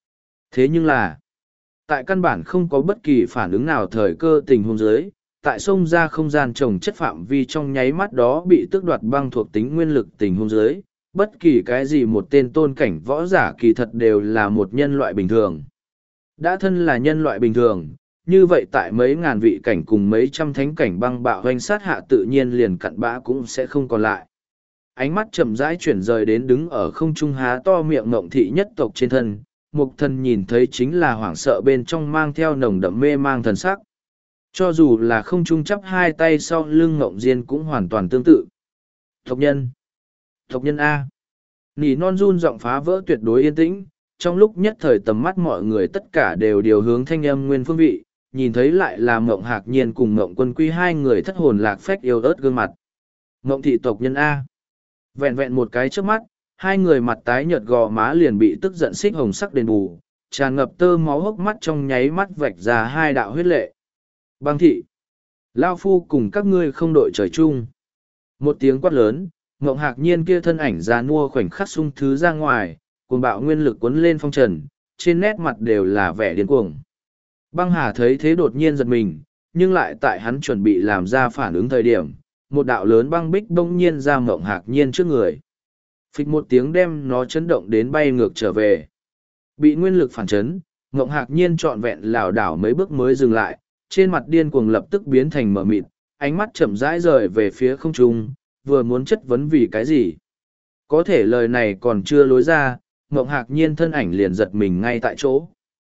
Thế nhưng là, tại căn bản không có bất kỳ phản ứng nào thời cơ tình huống dưới, tại sông ra không gian trồng chất phạm vi trong nháy mắt đó bị tước đoạt băng thuộc tính nguyên lực tình huống dưới, bất kỳ cái gì một tên tôn cảnh võ giả kỳ thật đều là một nhân loại bình thường. Đã thân là nhân loại bình thường, như vậy tại mấy ngàn vị cảnh cùng mấy trăm thánh cảnh băng bạo hoành sát hạ tự nhiên liền cặn bã cũng sẽ không còn lại. Ánh mắt chậm rãi chuyển rời đến đứng ở không trung há to miệng Ngộng Thị nhất tộc trên thân, Mục Thần nhìn thấy chính là hoảng sợ bên trong mang theo nồng đậm mê mang thần sắc. Cho dù là không trung chắp hai tay sau lưng Ngộng Diên cũng hoàn toàn tương tự. Tộc nhân! Tộc nhân A! Nỉ non run giọng phá vỡ tuyệt đối yên tĩnh, trong lúc nhất thời tầm mắt mọi người tất cả đều điều hướng thanh âm nguyên phương vị, nhìn thấy lại là Ngộng Hạc Nhiên cùng Ngộng Quân Quy hai người thất hồn lạc phách yêu ớt gương mặt. Ngộng Thị tộc nhân A! Vẹn vẹn một cái trước mắt, hai người mặt tái nhợt gò má liền bị tức giận xích hồng sắc đền bù, tràn ngập tơ máu hốc mắt trong nháy mắt vạch ra hai đạo huyết lệ. Băng thị! Lao phu cùng các ngươi không đội trời chung. Một tiếng quát lớn, Ngộng Hạc Nhiên kia thân ảnh già nua khoảnh khắc sung thứ ra ngoài, cuồng bạo nguyên lực cuốn lên phong trần, trên nét mặt đều là vẻ điên cuồng. Băng Hà thấy thế đột nhiên giật mình, nhưng lại tại hắn chuẩn bị làm ra phản ứng thời điểm, một đạo lớn băng bích bỗng nhiên ra Ngộng Hạc Nhiên trước người. Phịch một tiếng đem nó chấn động đến bay ngược trở về. Bị nguyên lực phản chấn, Ngộng Hạc Nhiên trọn vẹn lảo đảo mấy bước mới dừng lại, trên mặt điên cuồng lập tức biến thành mờ mịt, ánh mắt chậm rãi rời về phía không trung, vừa muốn chất vấn vì cái gì. Có thể lời này còn chưa lối ra, Ngộng Hạc Nhiên thân ảnh liền giật mình ngay tại chỗ.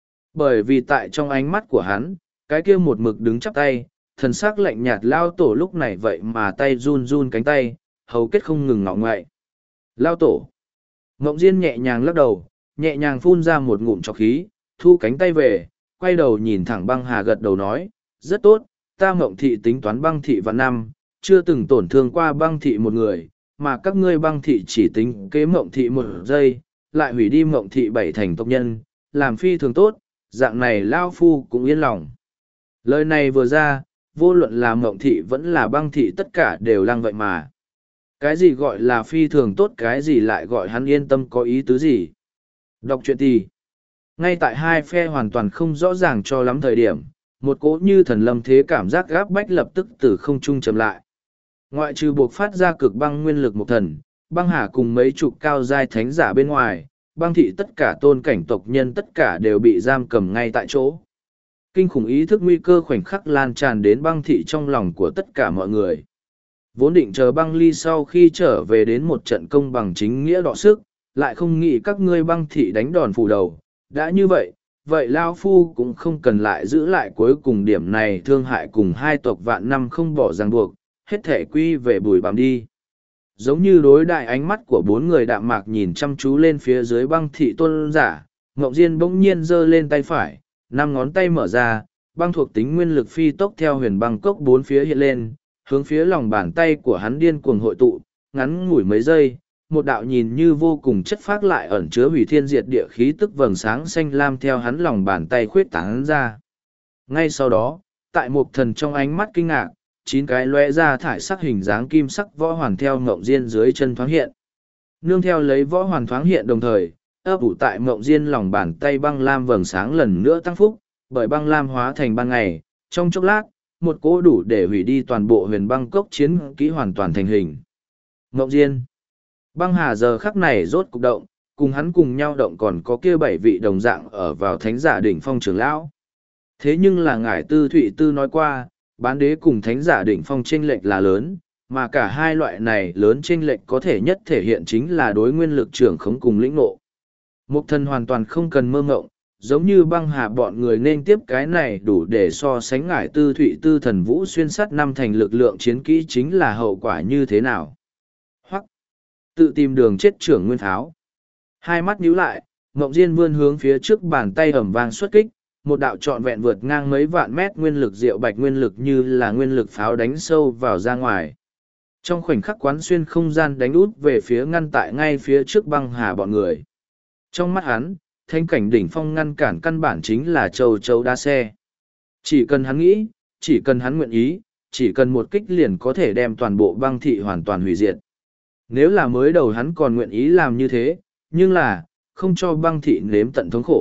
Bởi vì tại trong ánh mắt của hắn, cái kia một mực đứng chắp tay, thần sắc lạnh nhạt lao tổ lúc này vậy mà tay run run cánh tay, hầu kết không ngừng ngọ ngoại. Lao tổ. Ngộng Diên nhẹ nhàng lắc đầu, nhẹ nhàng phun ra một ngụm trọc khí, thu cánh tay về, quay đầu nhìn thẳng Băng Hà gật đầu nói, rất tốt, ta Ngộng Thị tính toán Băng Thị vạn năm, chưa từng tổn thương qua Băng Thị một người, mà các ngươi Băng Thị chỉ tính kế Ngộng Thị một giây, lại hủy đi Ngộng Thị bảy thành tộc nhân, làm phi thường tốt, dạng này Lao Phu cũng yên lòng. Lời này vừa ra, vô luận là Ngộng Thị vẫn là Băng Thị tất cả đều lăng vậy mà. Cái gì gọi là phi thường tốt, cái gì lại gọi hắn yên tâm, có ý tứ gì? Đọc truyện thì, ngay tại hai phe hoàn toàn không rõ ràng cho lắm thời điểm, một cỗ như thần lâm thế cảm giác gáp bách lập tức từ không trung chậm lại. Ngoại trừ buộc phát ra cực băng nguyên lực một thần, Băng Hà cùng mấy chục cao giai thánh giả bên ngoài, Băng Thị tất cả tôn cảnh tộc nhân tất cả đều bị giam cầm ngay tại chỗ. Kinh khủng ý thức nguy cơ khoảnh khắc lan tràn đến Băng Thị trong lòng của tất cả mọi người. Vốn định chờ Băng Ly sau khi trở về đến một trận công bằng chính nghĩa đọ sức, lại không nghĩ các ngươi Băng Thị đánh đòn phủ đầu. Đã như vậy, vậy Lao Phu cũng không cần lại giữ lại cuối cùng điểm này thương hại cùng hai tộc vạn năm không bỏ ràng buộc, hết thể quy về bùi bằm đi. Giống như đối đại ánh mắt của bốn người đạm mạc nhìn chăm chú lên phía dưới Băng Thị tôn giả, Ngộng Diên bỗng nhiên giơ lên tay phải, năm ngón tay mở ra, băng thuộc tính nguyên lực phi tốc theo huyền băng cốc bốn phía hiện lên, hướng phía lòng bàn tay của hắn điên cuồng hội tụ, ngắn ngủi mấy giây, một đạo nhìn như vô cùng chất phác lại ẩn chứa hủy thiên diệt địa khí tức vầng sáng xanh lam theo hắn lòng bàn tay khuyết tán ra. Ngay sau đó, tại một thần trong ánh mắt kinh ngạc, chín cái lóe ra thải sắc hình dáng kim sắc võ hoàn theo Ngộng Diên dưới chân thoáng hiện. Nương theo lấy võ hoàn thoáng hiện đồng thời, ấp ủ tại Ngộng Diên lòng bàn tay băng lam vầng sáng lần nữa tăng phúc, bởi băng lam hóa thành ban ngày, trong chốc lát, một cỗ đủ để hủy đi toàn bộ huyền băng cốc chiến kỹ hoàn toàn thành hình. Ngộng Diên. Băng Hà giờ khắc này rốt cục động, cùng hắn cùng nhau động còn có kia bảy vị đồng dạng ở vào thánh giả đỉnh phong trưởng lão. Thế nhưng là ngải tư thụy tư nói qua, bán đế cùng thánh giả đỉnh phong chênh lệch là lớn, mà cả hai loại này lớn chênh lệch có thể nhất thể hiện chính là đối nguyên lực trưởng khống cùng lĩnh ngộ. Mục thần hoàn toàn không cần mơ ngộng, giống như Băng Hà bọn người nên tiếp cái này đủ để so sánh ngải tư thụy tư thần vũ xuyên sắt năm thành lực lượng chiến kỹ chính là hậu quả như thế nào. Hoặc tự tìm đường chết trưởng nguyên tháo. Hai mắt nhíu lại, Ngộng Diên vươn hướng phía trước bàn tay ẩm vang xuất kích, một đạo trọn vẹn vượt ngang mấy vạn mét nguyên lực diệu bạch nguyên lực như là nguyên lực pháo đánh sâu vào ra ngoài. Trong khoảnh khắc quán xuyên không gian đánh út về phía ngăn tại ngay phía trước Băng Hà bọn người. Trong mắt hắn, thanh cảnh đỉnh phong ngăn cản căn bản chính là châu châu đa xe. Chỉ cần hắn nghĩ, chỉ cần hắn nguyện ý, chỉ cần một kích liền có thể đem toàn bộ Băng Thị hoàn toàn hủy diệt. Nếu là mới đầu hắn còn nguyện ý làm như thế, nhưng là, không cho Băng Thị nếm tận thống khổ,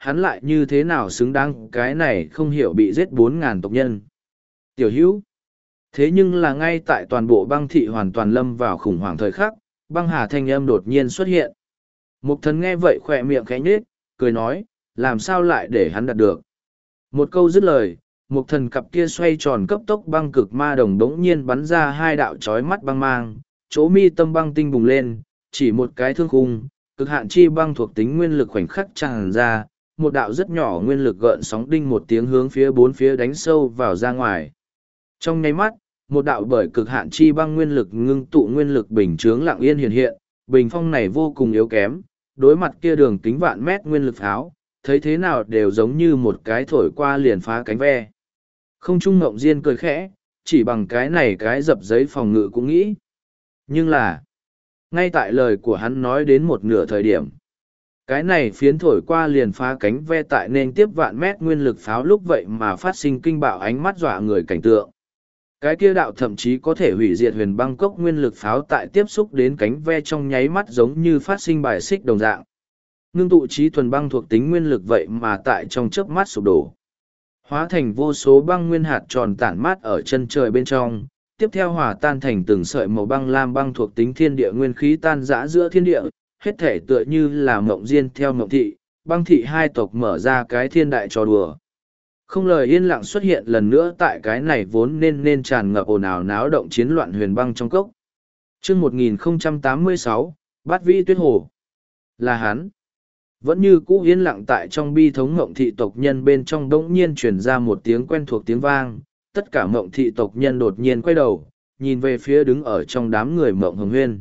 hắn lại như thế nào xứng đáng cái này không hiểu bị giết bốn ngàn tộc nhân. Tiểu hữu. Thế nhưng là ngay tại toàn bộ băng thị hoàn toàn lâm vào khủng hoảng thời khắc, băng hà thanh âm đột nhiên xuất hiện. Mục thần nghe vậy khỏe miệng khẽ nhếch, cười nói, làm sao lại để hắn đạt được. Một câu dứt lời, mục thần cặp kia xoay tròn cấp tốc băng cực ma đồng đống nhiên bắn ra hai đạo chói mắt băng mang, chỗ mi tâm băng tinh bùng lên, chỉ một cái thương khung, cực hạn chi băng thuộc tính nguyên lực khoảnh khắc tràn ra, một đạo rất nhỏ nguyên lực gợn sóng đinh một tiếng hướng phía bốn phía đánh sâu vào ra ngoài. Trong nháy mắt, một đạo bởi cực hạn chi băng nguyên lực ngưng tụ nguyên lực bình chướng lặng yên hiện hiện, bình phong này vô cùng yếu kém, đối mặt kia đường kính vạn mét nguyên lực pháo, thấy thế nào đều giống như một cái thổi qua liền phá cánh ve. Không trung ngộng diên cười khẽ, chỉ bằng cái này cái dập giấy phòng ngự cũng nghĩ. Nhưng là, ngay tại lời của hắn nói đến một nửa thời điểm, cái này phiến thổi qua liền phá cánh ve tại nên tiếp vạn mét nguyên lực pháo lúc vậy mà phát sinh kinh bạo ánh mắt dọa người cảnh tượng. Cái kia đạo thậm chí có thể hủy diệt huyền băng cốc nguyên lực pháo tại tiếp xúc đến cánh ve trong nháy mắt giống như phát sinh bài xích đồng dạng. Ngưng tụ trí thuần băng thuộc tính nguyên lực vậy mà tại trong chớp mắt sụp đổ. Hóa thành vô số băng nguyên hạt tròn tản mát ở chân trời bên trong, tiếp theo hòa tan thành từng sợi màu băng lam băng thuộc tính thiên địa nguyên khí tan rã giữa thiên địa, hết thể tựa như là mộng diên theo mộng thị, băng thị hai tộc mở ra cái thiên đại trò đùa. Không lời yên lặng xuất hiện lần nữa tại cái này vốn nên nên tràn ngập ồn ào náo động chiến loạn huyền băng trong cốc. Chương một nghìn không trăm tám mươi sáu, Bát Vĩ Tuyết Hồ. Là hắn. Vẫn như cũ yên lặng tại trong bi thống mộng thị tộc nhân bên trong đống nhiên truyền ra một tiếng quen thuộc tiếng vang, tất cả mộng thị tộc nhân đột nhiên quay đầu, nhìn về phía đứng ở trong đám người mộng hồng huyên.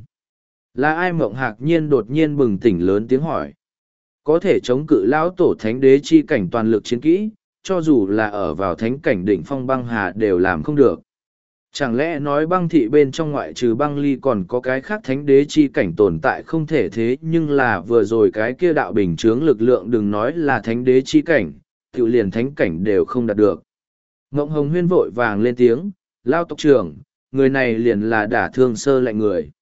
Là ai? Mộng hạc nhiên đột nhiên bừng tỉnh lớn tiếng hỏi. Có thể chống cự lão tổ thánh đế chi cảnh toàn lực chiến kỹ, cho dù là ở vào thánh cảnh đỉnh phong băng hà đều làm không được. Chẳng lẽ nói băng thị bên trong ngoại trừ băng ly còn có cái khác thánh đế chi cảnh tồn tại không thể thế, nhưng là vừa rồi cái kia đạo bình chướng lực lượng đừng nói là thánh đế chi cảnh, tự liền thánh cảnh đều không đạt được. Ngộng hồng huyên vội vàng lên tiếng, lao tộc trưởng, người này liền là đả thương sơ lạnh người.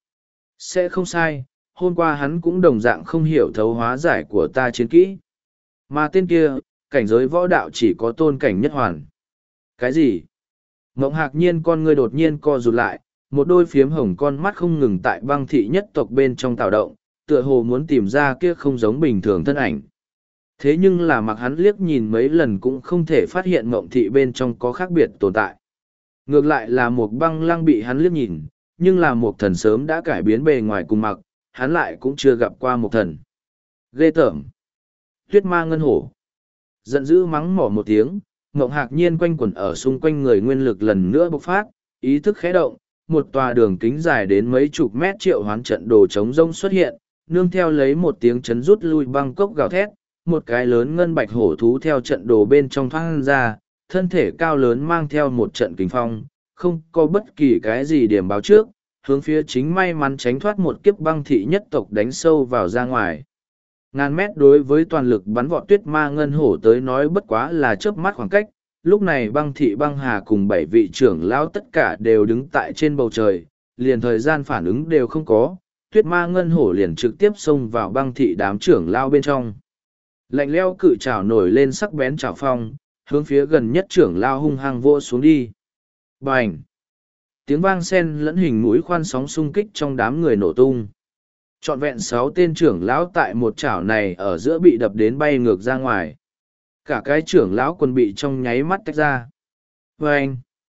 Sẽ không sai, hôm qua hắn cũng đồng dạng không hiểu thấu hóa giải của ta chiến kỹ. Mà tên kia, cảnh giới võ đạo chỉ có tôn cảnh nhất hoàn. Cái gì? Mộng hạc nhiên con ngươi đột nhiên co rụt lại, một đôi phiếm hồng con mắt không ngừng tại băng thị nhất tộc bên trong tạo động, tựa hồ muốn tìm ra kia không giống bình thường thân ảnh. Thế nhưng là mặc hắn liếc nhìn mấy lần cũng không thể phát hiện mộng thị bên trong có khác biệt tồn tại. Ngược lại là một băng lăng bị hắn liếc nhìn, nhưng là một thần sớm đã cải biến bề ngoài cùng mặc, hắn lại cũng chưa gặp qua một thần. Ghê tởm. Tuyết ma ngân hổ. Giận dữ mắng mỏ một tiếng, Ngộng hạc nhiên quanh quẩn ở xung quanh người nguyên lực lần nữa bộc phát, ý thức khẽ động, một tòa đường kính dài đến mấy chục mét triệu hoán trận đồ chống rông xuất hiện, nương theo lấy một tiếng chấn rút lui băng cốc gào thét, một cái lớn ngân bạch hổ thú theo trận đồ bên trong thoang ra, thân thể cao lớn mang theo một trận kình phong, không có bất kỳ cái gì điểm báo trước, hướng phía chính may mắn tránh thoát một kiếp băng thị nhất tộc đánh sâu vào ra ngoài. Ngàn mét đối với toàn lực bắn vọt tuyết ma ngân hổ tới nói bất quá là chớp mắt khoảng cách, lúc này băng thị băng hà cùng bảy vị trưởng lão tất cả đều đứng tại trên bầu trời, liền thời gian phản ứng đều không có, tuyết ma ngân hổ liền trực tiếp xông vào băng thị đám trưởng lão bên trong. Lạnh leo cự trảo nổi lên sắc bén trảo phong, hướng phía gần nhất trưởng lão hung hăng vỗ xuống đi. Bành! Tiếng vang sen lẫn hình mũi khoan sóng xung kích trong đám người nổ tung. Trọn vẹn sáu tên trưởng lão tại một chảo này ở giữa bị đập đến bay ngược ra ngoài. Cả cái trưởng lão quân bị trong nháy mắt tách ra. Và anh,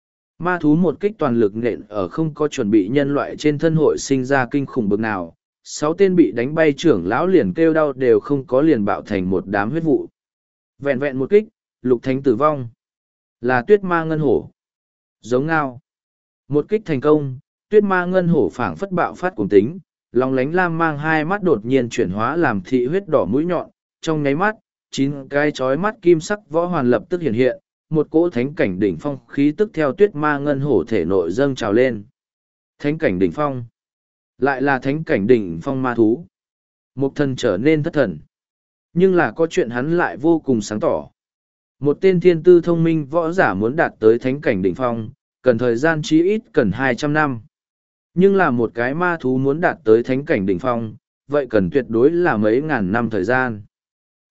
ma thú một kích toàn lực nện ở không có chuẩn bị nhân loại trên thân hội sinh ra kinh khủng bực nào. Sáu tên bị đánh bay trưởng lão liền kêu đau đều không có liền bạo thành một đám huyết vụ. Vẹn vẹn một kích, lục thánh tử vong. Là tuyết ma ngân hổ. Giống ngao. Một kích thành công, tuyết ma ngân hổ phảng phất bạo phát cùng tính. Lòng lánh lam mang hai mắt đột nhiên chuyển hóa làm thị huyết đỏ mũi nhọn, trong nháy mắt, chín cái chói mắt kim sắc võ hoàn lập tức hiện hiện, một cỗ thánh cảnh đỉnh phong khí tức theo tuyết ma ngân hổ thể nội dâng trào lên. Thánh cảnh đỉnh phong, lại là thánh cảnh đỉnh phong ma thú. Một thần trở nên thất thần. Nhưng là có chuyện hắn lại vô cùng sáng tỏ. Một tên thiên tư thông minh võ giả muốn đạt tới thánh cảnh đỉnh phong, cần thời gian chí ít cần hai trăm năm. Nhưng là một cái ma thú muốn đạt tới thánh cảnh đỉnh phong, vậy cần tuyệt đối là mấy ngàn năm thời gian.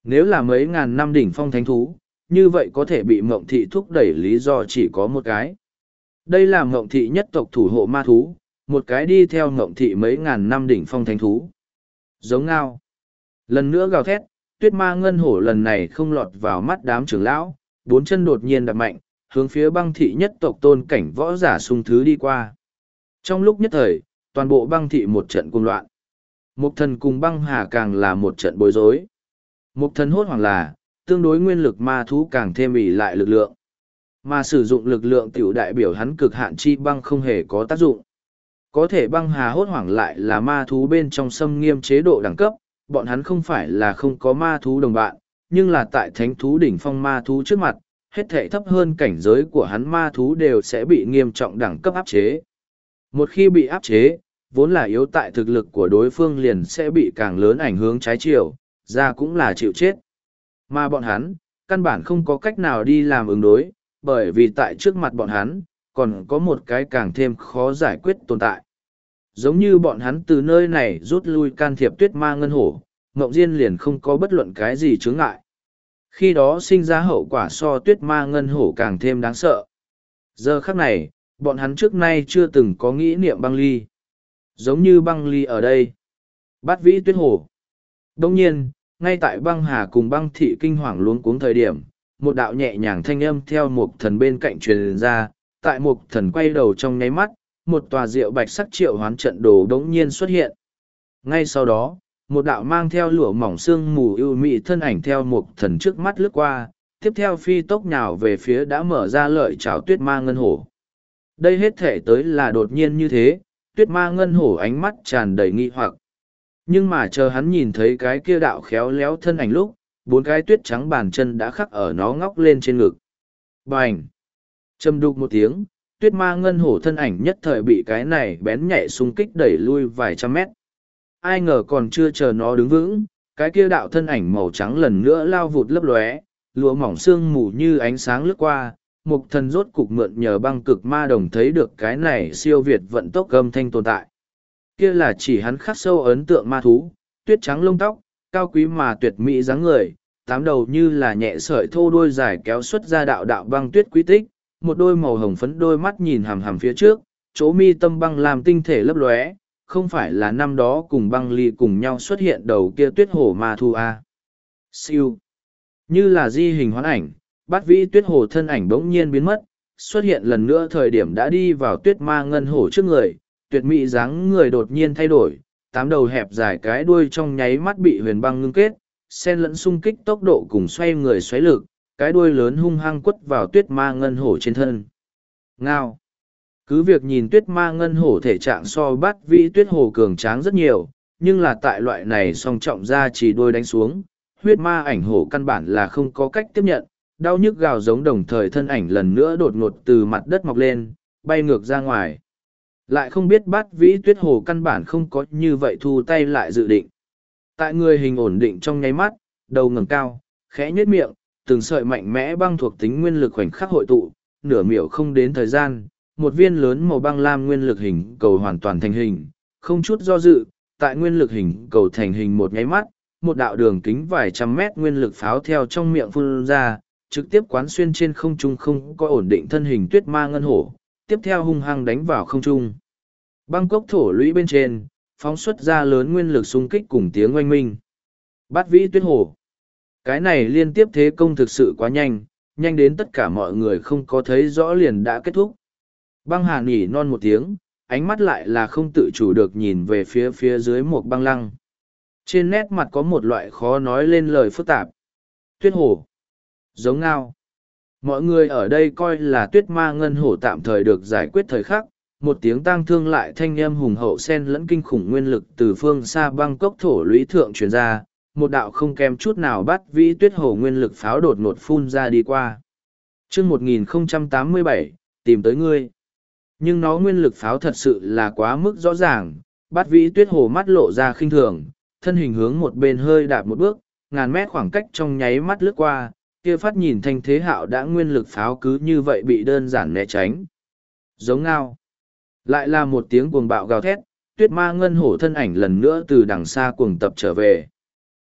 Nếu là mấy ngàn năm đỉnh phong thánh thú, như vậy có thể bị mộng thị thúc đẩy lý do chỉ có một cái. Đây là mộng thị nhất tộc thủ hộ ma thú, một cái đi theo mộng thị mấy ngàn năm đỉnh phong thánh thú. Giống ngao. Lần nữa gào thét, tuyết ma ngân hổ lần này không lọt vào mắt đám trưởng lão, bốn chân đột nhiên đạp mạnh, hướng phía băng thị nhất tộc tôn cảnh võ giả sung thứ đi qua. Trong lúc nhất thời, toàn bộ băng thị một trận cuồng loạn. Mục thần cùng băng hà càng là một trận bối rối. Mục thần hốt hoảng là, tương đối nguyên lực ma thú càng thêm ỉ lại lực lượng. Mà sử dụng lực lượng tiểu đại biểu hắn cực hạn chi băng không hề có tác dụng. Có thể băng hà hốt hoảng lại là ma thú bên trong xâm nghiêm chế độ đẳng cấp, bọn hắn không phải là không có ma thú đồng bạn, nhưng là tại thánh thú đỉnh phong ma thú trước mặt, hết thể thấp hơn cảnh giới của hắn ma thú đều sẽ bị nghiêm trọng đẳng cấp áp chế. Một khi bị áp chế, vốn là yếu tại thực lực của đối phương liền sẽ bị càng lớn ảnh hưởng trái chiều, ra cũng là chịu chết. Mà bọn hắn, căn bản không có cách nào đi làm ứng đối, bởi vì tại trước mặt bọn hắn, còn có một cái càng thêm khó giải quyết tồn tại. Giống như bọn hắn từ nơi này rút lui can thiệp tuyết ma ngân hổ, Ngộng Diên liền không có bất luận cái gì chướng ngại. Khi đó sinh ra hậu quả so tuyết ma ngân hổ càng thêm đáng sợ. Giờ khắc này, bọn hắn trước nay chưa từng có nghĩ niệm băng ly. Giống như băng ly ở đây. Bát vĩ tuyết hổ. Đông nhiên, ngay tại băng hà cùng băng thị kinh hoàng luống cuống thời điểm, một đạo nhẹ nhàng thanh âm theo một thần bên cạnh truyền ra, tại một thần quay đầu trong nháy mắt, một tòa rượu bạch sắc triệu hoán trận đồ đống nhiên xuất hiện. Ngay sau đó, một đạo mang theo lụa mỏng sương mù ưu mị thân ảnh theo một thần trước mắt lướt qua, tiếp theo phi tốc nhào về phía đã mở ra lợi chảo tuyết ma ngân hổ. Đây hết thể tới là đột nhiên như thế, tuyết ma ngân hổ ánh mắt tràn đầy nghi hoặc. Nhưng mà chờ hắn nhìn thấy cái kia đạo khéo léo thân ảnh lúc, bốn cái tuyết trắng bàn chân đã khắc ở nó ngóc lên trên ngực. Bành! Châm đục một tiếng, tuyết ma ngân hổ thân ảnh nhất thời bị cái này bén nhạy xung kích đẩy lui vài trăm mét. Ai ngờ còn chưa chờ nó đứng vững, cái kia đạo thân ảnh màu trắng lần nữa lao vụt lấp lóe, lụa mỏng sương mù như ánh sáng lướt qua, mục thần rốt cục mượn nhờ băng cực ma đồng thấy được cái này siêu việt vận tốc âm thanh tồn tại. Kia là chỉ hắn khắc sâu ấn tượng ma thú, tuyết trắng lông tóc, cao quý mà tuyệt mỹ dáng người, tám đầu như là nhẹ sợi thô đuôi dài kéo xuất ra đạo đạo băng tuyết quý tích, một đôi màu hồng phấn đôi mắt nhìn hằm hằm phía trước, chỗ mi tâm băng làm tinh thể lấp lóe, không phải là năm đó cùng băng ly cùng nhau xuất hiện đầu kia tuyết hổ ma thu a. Siêu. Như là di hình hoán ảnh, bát vĩ tuyết hổ thân ảnh bỗng nhiên biến mất, xuất hiện lần nữa thời điểm đã đi vào tuyết ma ngân hổ trước người, tuyệt mỹ dáng người đột nhiên thay đổi, tám đầu hẹp dài cái đuôi trong nháy mắt bị huyền băng ngưng kết, xen lẫn xung kích tốc độ cùng xoay người xoáy lực, cái đuôi lớn hung hăng quất vào tuyết ma ngân hổ trên thân. Ngao. Cứ việc nhìn tuyết ma ngân hổ thể trạng so bát vĩ tuyết hổ cường tráng rất nhiều, nhưng là tại loại này song trọng ra chỉ đuôi đánh xuống, huyết ma ảnh hổ căn bản là không có cách tiếp nhận, đau nhức gào giống đồng thời thân ảnh lần nữa đột ngột từ mặt đất mọc lên, bay ngược ra ngoài. Lại không biết bát vĩ tuyết hổ căn bản không có như vậy thu tay lại dự định. Tại người hình ổn định trong nháy mắt, đầu ngẩng cao, khẽ nhếch miệng, từng sợi mạnh mẽ băng thuộc tính nguyên lực khoảnh khắc hội tụ, nửa miểu không đến thời gian, một viên lớn màu băng lam nguyên lực hình cầu hoàn toàn thành hình, không chút do dự, tại nguyên lực hình cầu thành hình một nháy mắt, một đạo đường kính vài trăm mét nguyên lực pháo theo trong miệng phun ra, trực tiếp quán xuyên trên không trung không có ổn định thân hình tuyết ma ngân hổ, tiếp theo hung hăng đánh vào không trung. Băng cốc thổ lũy bên trên, phóng xuất ra lớn nguyên lực xung kích cùng tiếng oanh minh. Bát vĩ tuyết hổ. Cái này liên tiếp thế công thực sự quá nhanh, nhanh đến tất cả mọi người không có thấy rõ liền đã kết thúc. Băng hà nỉ non một tiếng, ánh mắt lại là không tự chủ được nhìn về phía phía dưới một băng lăng. Trên nét mặt có một loại khó nói lên lời phức tạp. Tuyết hổ. Giống ngao. Mọi người ở đây coi là tuyết ma ngân hổ tạm thời được giải quyết thời khắc, một tiếng tang thương lại thanh âm hùng hậu sen lẫn kinh khủng nguyên lực từ phương xa băng cốc thổ lũy thượng truyền ra, một đạo không kém chút nào bắt vĩ tuyết hổ nguyên lực pháo đột ngột phun ra đi qua. chương một nghìn không trăm tám mươi bảy, tìm tới ngươi. Nhưng nó nguyên lực pháo thật sự là quá mức rõ ràng, bắt vĩ tuyết hổ mắt lộ ra khinh thường, thân hình hướng một bên hơi đạp một bước, ngàn mét khoảng cách trong nháy mắt lướt qua, kia phát nhìn thanh thế hạo đã nguyên lực pháo cứ như vậy bị đơn giản né tránh. Giống ngao. Lại là một tiếng cuồng bạo gào thét, tuyết ma ngân hổ thân ảnh lần nữa từ đằng xa cuồng tập trở về.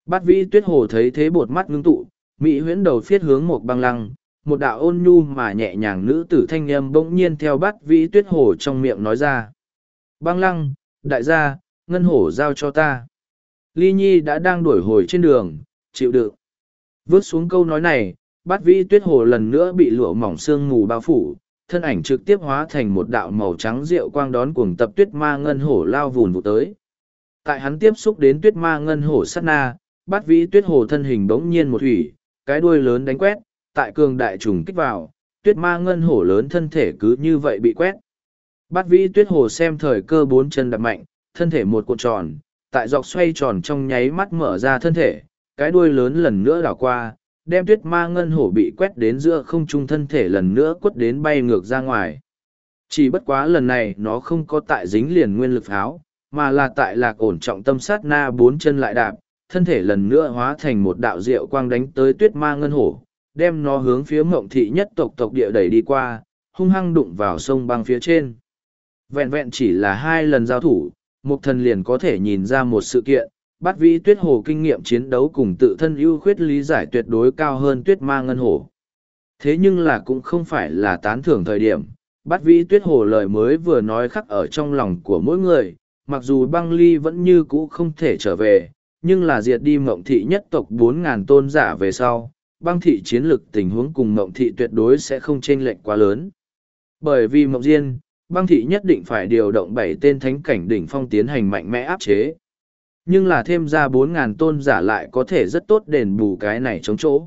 Bát vĩ tuyết hồ thấy thế bột mắt ngưng tụ, mỹ huyễn đầu phiết hướng một băng lăng, một đạo ôn nhu mà nhẹ nhàng nữ tử thanh âm bỗng nhiên theo bát vĩ tuyết hồ trong miệng nói ra. Băng lăng, đại gia, ngân hổ giao cho ta. Ly Nhi đã đang đuổi hồi trên đường, chịu đựng. Vớt xuống câu nói này, bát vĩ tuyết hồ lần nữa bị lụa mỏng sương mù bao phủ, thân ảnh trực tiếp hóa thành một đạo màu trắng rượu quang đón cuồng tập tuyết ma ngân hổ lao vùn vụ tới. Tại hắn tiếp xúc đến tuyết ma ngân hổ sát na, bát vĩ tuyết hồ thân hình bỗng nhiên một thủy, cái đuôi lớn đánh quét, tại cường đại trùng kích vào, tuyết ma ngân hổ lớn thân thể cứ như vậy bị quét. Bát vĩ tuyết hồ xem thời cơ bốn chân đập mạnh, thân thể một cuộn tròn, tại dọc xoay tròn trong nháy mắt mở ra thân thể, cái đuôi lớn lần nữa đảo qua, đem tuyết ma ngân hổ bị quét đến giữa không trung thân thể lần nữa quất đến bay ngược ra ngoài. Chỉ bất quá lần này nó không có tại dính liền nguyên lực pháo, mà là tại lạc ổn trọng tâm sát na bốn chân lại đạp, thân thể lần nữa hóa thành một đạo diệu quang đánh tới tuyết ma ngân hổ, đem nó hướng phía mộng thị nhất tộc tộc địa đẩy đi qua, hung hăng đụng vào sông băng phía trên. Vẹn vẹn chỉ là hai lần giao thủ, Mục Thần liền có thể nhìn ra một sự kiện, Bát vĩ tuyết hồ kinh nghiệm chiến đấu cùng tự thân ưu khuyết lý giải tuyệt đối cao hơn tuyết ma ngân hổ. Thế nhưng là cũng không phải là tán thưởng thời điểm, Bát vĩ tuyết hồ lời mới vừa nói khắc ở trong lòng của mỗi người, mặc dù băng ly vẫn như cũ không thể trở về, nhưng là diệt đi mộng thị nhất tộc bốn ngàn tôn giả về sau, băng thị chiến lực tình huống cùng mộng thị tuyệt đối sẽ không chênh lệch quá lớn. Bởi vì mộng diên, băng thị nhất định phải điều động bảy tên thánh cảnh đỉnh phong tiến hành mạnh mẽ áp chế. Nhưng là thêm ra bốn ngàn tôn giả lại có thể rất tốt đền bù cái này chống chỗ.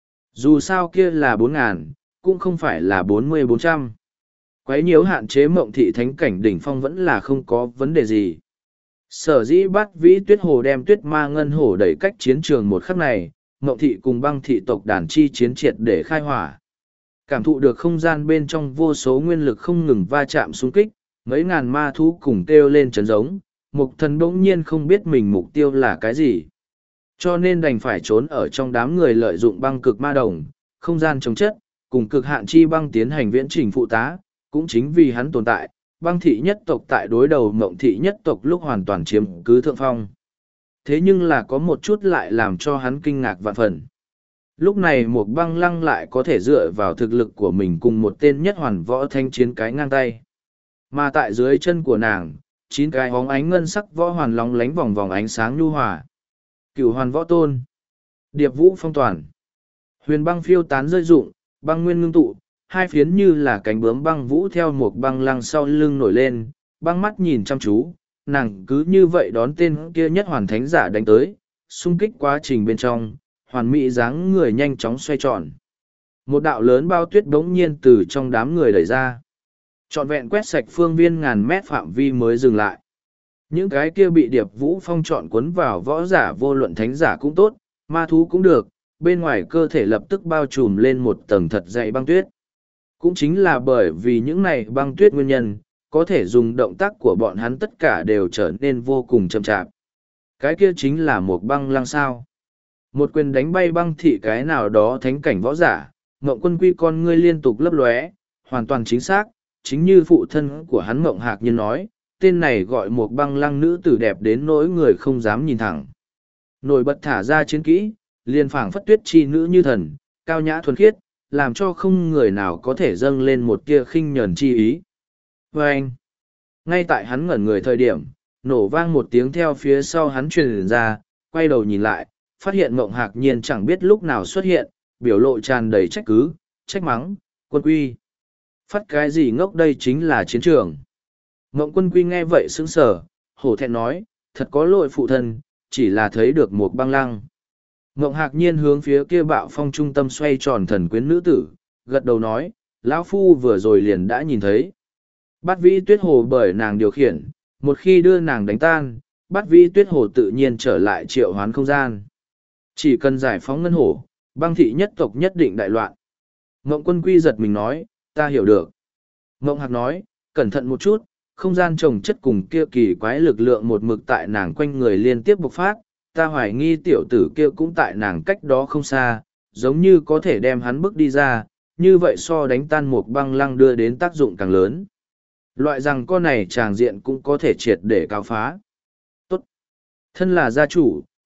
Dù sao kia là bốn ngàn, cũng không phải là bốn mươi bốn trăm. Quấy nhiễu hạn chế mộng thị thánh cảnh đỉnh phong vẫn là không có vấn đề gì. Sở dĩ Bát vĩ tuyết hồ đem tuyết ma ngân hổ đẩy cách chiến trường một khắc này, mộng thị cùng băng thị tộc đàn chi chiến triệt để khai hỏa. Cảm thụ được không gian bên trong vô số nguyên lực không ngừng va chạm xung kích, mấy ngàn ma thú cùng kêu lên chấn giống, Mục Thần bỗng nhiên không biết mình mục tiêu là cái gì. Cho nên đành phải trốn ở trong đám người lợi dụng băng cực ma đồng, không gian chống chất, cùng cực hạn chi băng tiến hành viễn trình phụ tá, cũng chính vì hắn tồn tại, băng thị nhất tộc tại đối đầu mộng thị nhất tộc lúc hoàn toàn chiếm cứ thượng phong. Thế nhưng là có một chút lại làm cho hắn kinh ngạc vạn phần. Lúc này một băng lăng lại có thể dựa vào thực lực của mình cùng một tên nhất hoàn võ thanh chiến cái ngang tay. Mà tại dưới chân của nàng, chín cái hóng ánh ngân sắc võ hoàn lóng lánh vòng vòng ánh sáng nhu hòa. Cửu hoàn võ tôn, điệp vũ phong toàn, huyền băng phiêu tán rơi rụng, băng nguyên ngưng tụ, hai phiến như là cánh bướm băng vũ theo một băng lăng sau lưng nổi lên, băng mắt nhìn chăm chú, nàng cứ như vậy đón tên kia nhất hoàn thánh giả đánh tới, xung kích quá trình bên trong, hoàn mỹ dáng người nhanh chóng xoay tròn. Một đạo lớn bao tuyết đống nhiên từ trong đám người đẩy ra. Trọn vẹn quét sạch phương viên ngàn mét phạm vi mới dừng lại. Những cái kia bị điệp vũ phong trọn cuốn vào võ giả vô luận thánh giả cũng tốt, ma thú cũng được, bên ngoài cơ thể lập tức bao trùm lên một tầng thật dày băng tuyết. Cũng chính là bởi vì những này băng tuyết nguyên nhân, có thể dùng động tác của bọn hắn tất cả đều trở nên vô cùng chậm chạp. Cái kia chính là một băng lăng sao. Một quyền đánh bay băng thị cái nào đó thánh cảnh võ giả, Ngộng Quân Quy con ngươi liên tục lấp lóe, hoàn toàn chính xác, chính như phụ thân của hắn Ngộng Hạc Nhiên nói, tên này gọi một băng lăng nữ tử đẹp đến nỗi người không dám nhìn thẳng. Nổi bật thả ra chiến kỹ, liền phảng phất tuyết chi nữ như thần, cao nhã thuần khiết, làm cho không người nào có thể dâng lên một tia khinh nhờn chi ý. Và anh, ngay tại hắn ngẩn người thời điểm, nổ vang một tiếng theo phía sau hắn truyền ra, quay đầu nhìn lại, phát hiện Ngộng Hạc Nhiên chẳng biết lúc nào xuất hiện, biểu lộ tràn đầy trách cứ, trách mắng, Quân Quy. Phát cái gì ngốc đây chính là chiến trường. Ngộng Quân Quy nghe vậy sững sờ, hổ thẹn nói, thật có lỗi phụ thân, chỉ là thấy được một băng lăng. Ngộng Hạc Nhiên hướng phía kia bạo phong trung tâm xoay tròn thần quyến nữ tử, gật đầu nói, lão phu vừa rồi liền đã nhìn thấy. Bát vĩ tuyết hồ bởi nàng điều khiển, một khi đưa nàng đánh tan, bát vĩ tuyết hồ tự nhiên trở lại triệu hoán không gian. Chỉ cần giải phóng ngân hổ, băng thị nhất tộc nhất định đại loạn. Ngộng Quân Quy giật mình nói, ta hiểu được. Ngộng Hạc nói, cẩn thận một chút, không gian trồng chất cùng kia kỳ quái lực lượng một mực tại nàng quanh người liên tiếp bộc phát, ta hoài nghi tiểu tử kia cũng tại nàng cách đó không xa, giống như có thể đem hắn bước đi ra, như vậy so đánh tan một băng lăng đưa đến tác dụng càng lớn. Loại rằng con này tràng diện cũng có thể triệt để cao phá. Tốt. Thân là gia chủ,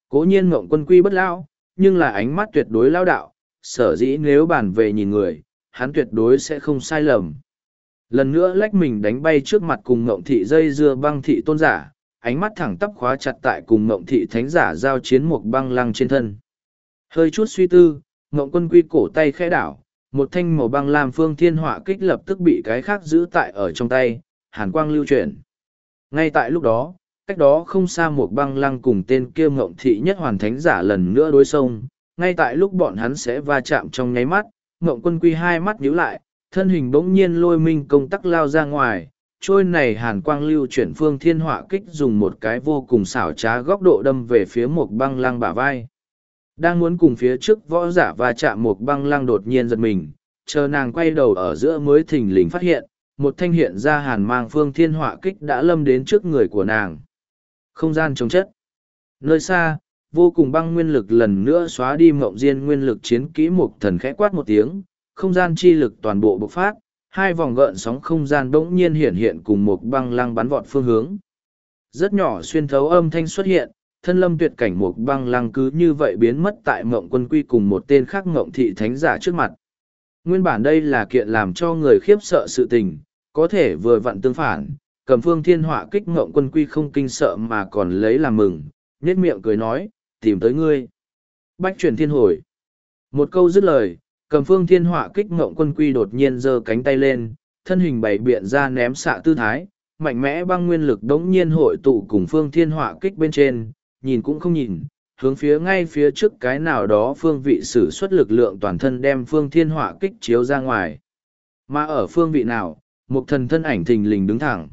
Cố nhiên Ngộng Quân Quy bất lão, nhưng là ánh mắt tuyệt đối lao đạo, sở dĩ nếu bàn về nhìn người, hắn tuyệt đối sẽ không sai lầm. Lần nữa lách mình đánh bay trước mặt cùng Ngộng Thị dây dưa băng thị tôn giả, ánh mắt thẳng tắp khóa chặt tại cùng Ngộng Thị thánh giả giao chiến một băng lăng trên thân. Hơi chút suy tư, Ngộng Quân Quy cổ tay khẽ đảo, một thanh màu băng lam phương thiên họa kích lập tức bị cái khác giữ tại ở trong tay, hàn quang lưu chuyển. Ngay tại lúc đó, cách đó không xa một băng lăng cùng tên kia Ngộng Thị nhất hoàn thánh giả lần nữa đối xông, ngay tại lúc bọn hắn sẽ va chạm trong nháy mắt, Ngộng Quân Quy hai mắt nhíu lại, thân hình bỗng nhiên lôi minh công tắc lao ra ngoài, trôi này hàn quang lưu chuyển phương thiên họa kích dùng một cái vô cùng xảo trá góc độ đâm về phía một băng lăng bả vai. Đang muốn cùng phía trước võ giả va chạm một băng lăng đột nhiên giật mình, chờ nàng quay đầu ở giữa mới thình lình phát hiện, một thanh hiện ra hàn mang phương thiên họa kích đã lâm đến trước người của nàng. Không gian chống chất. Nơi xa, vô cùng băng nguyên lực lần nữa xóa đi mộng diên nguyên lực chiến kỹ một thần khẽ quát một tiếng, không gian chi lực toàn bộ bộc phát, hai vòng gợn sóng không gian bỗng nhiên hiện hiện cùng một băng lăng bắn vọt phương hướng. Rất nhỏ xuyên thấu âm thanh xuất hiện, thân lâm tuyệt cảnh một băng lăng cứ như vậy biến mất tại Mộng Quân Quy cùng một tên khác Mộng Thị thánh giả trước mặt. Nguyên bản đây là kiện làm cho người khiếp sợ sự tình, có thể vừa vặn tương phản, cầm phương thiên họa kích Mộng Quân Quy không kinh sợ mà còn lấy làm mừng, nhếch miệng cười nói, tìm tới ngươi. Bách chuyển thiên hồi. Một câu dứt lời, cầm phương thiên họa kích Mộng Quân Quy đột nhiên giơ cánh tay lên, thân hình bày biện ra ném xạ tư thái, mạnh mẽ băng nguyên lực đống nhiên hội tụ cùng phương thiên họa kích bên trên, nhìn cũng không nhìn, hướng phía ngay phía trước cái nào đó phương vị sử xuất lực lượng toàn thân đem phương thiên họa kích chiếu ra ngoài. Mà ở phương vị nào, một thần thân ảnh thình lình đứng thẳng.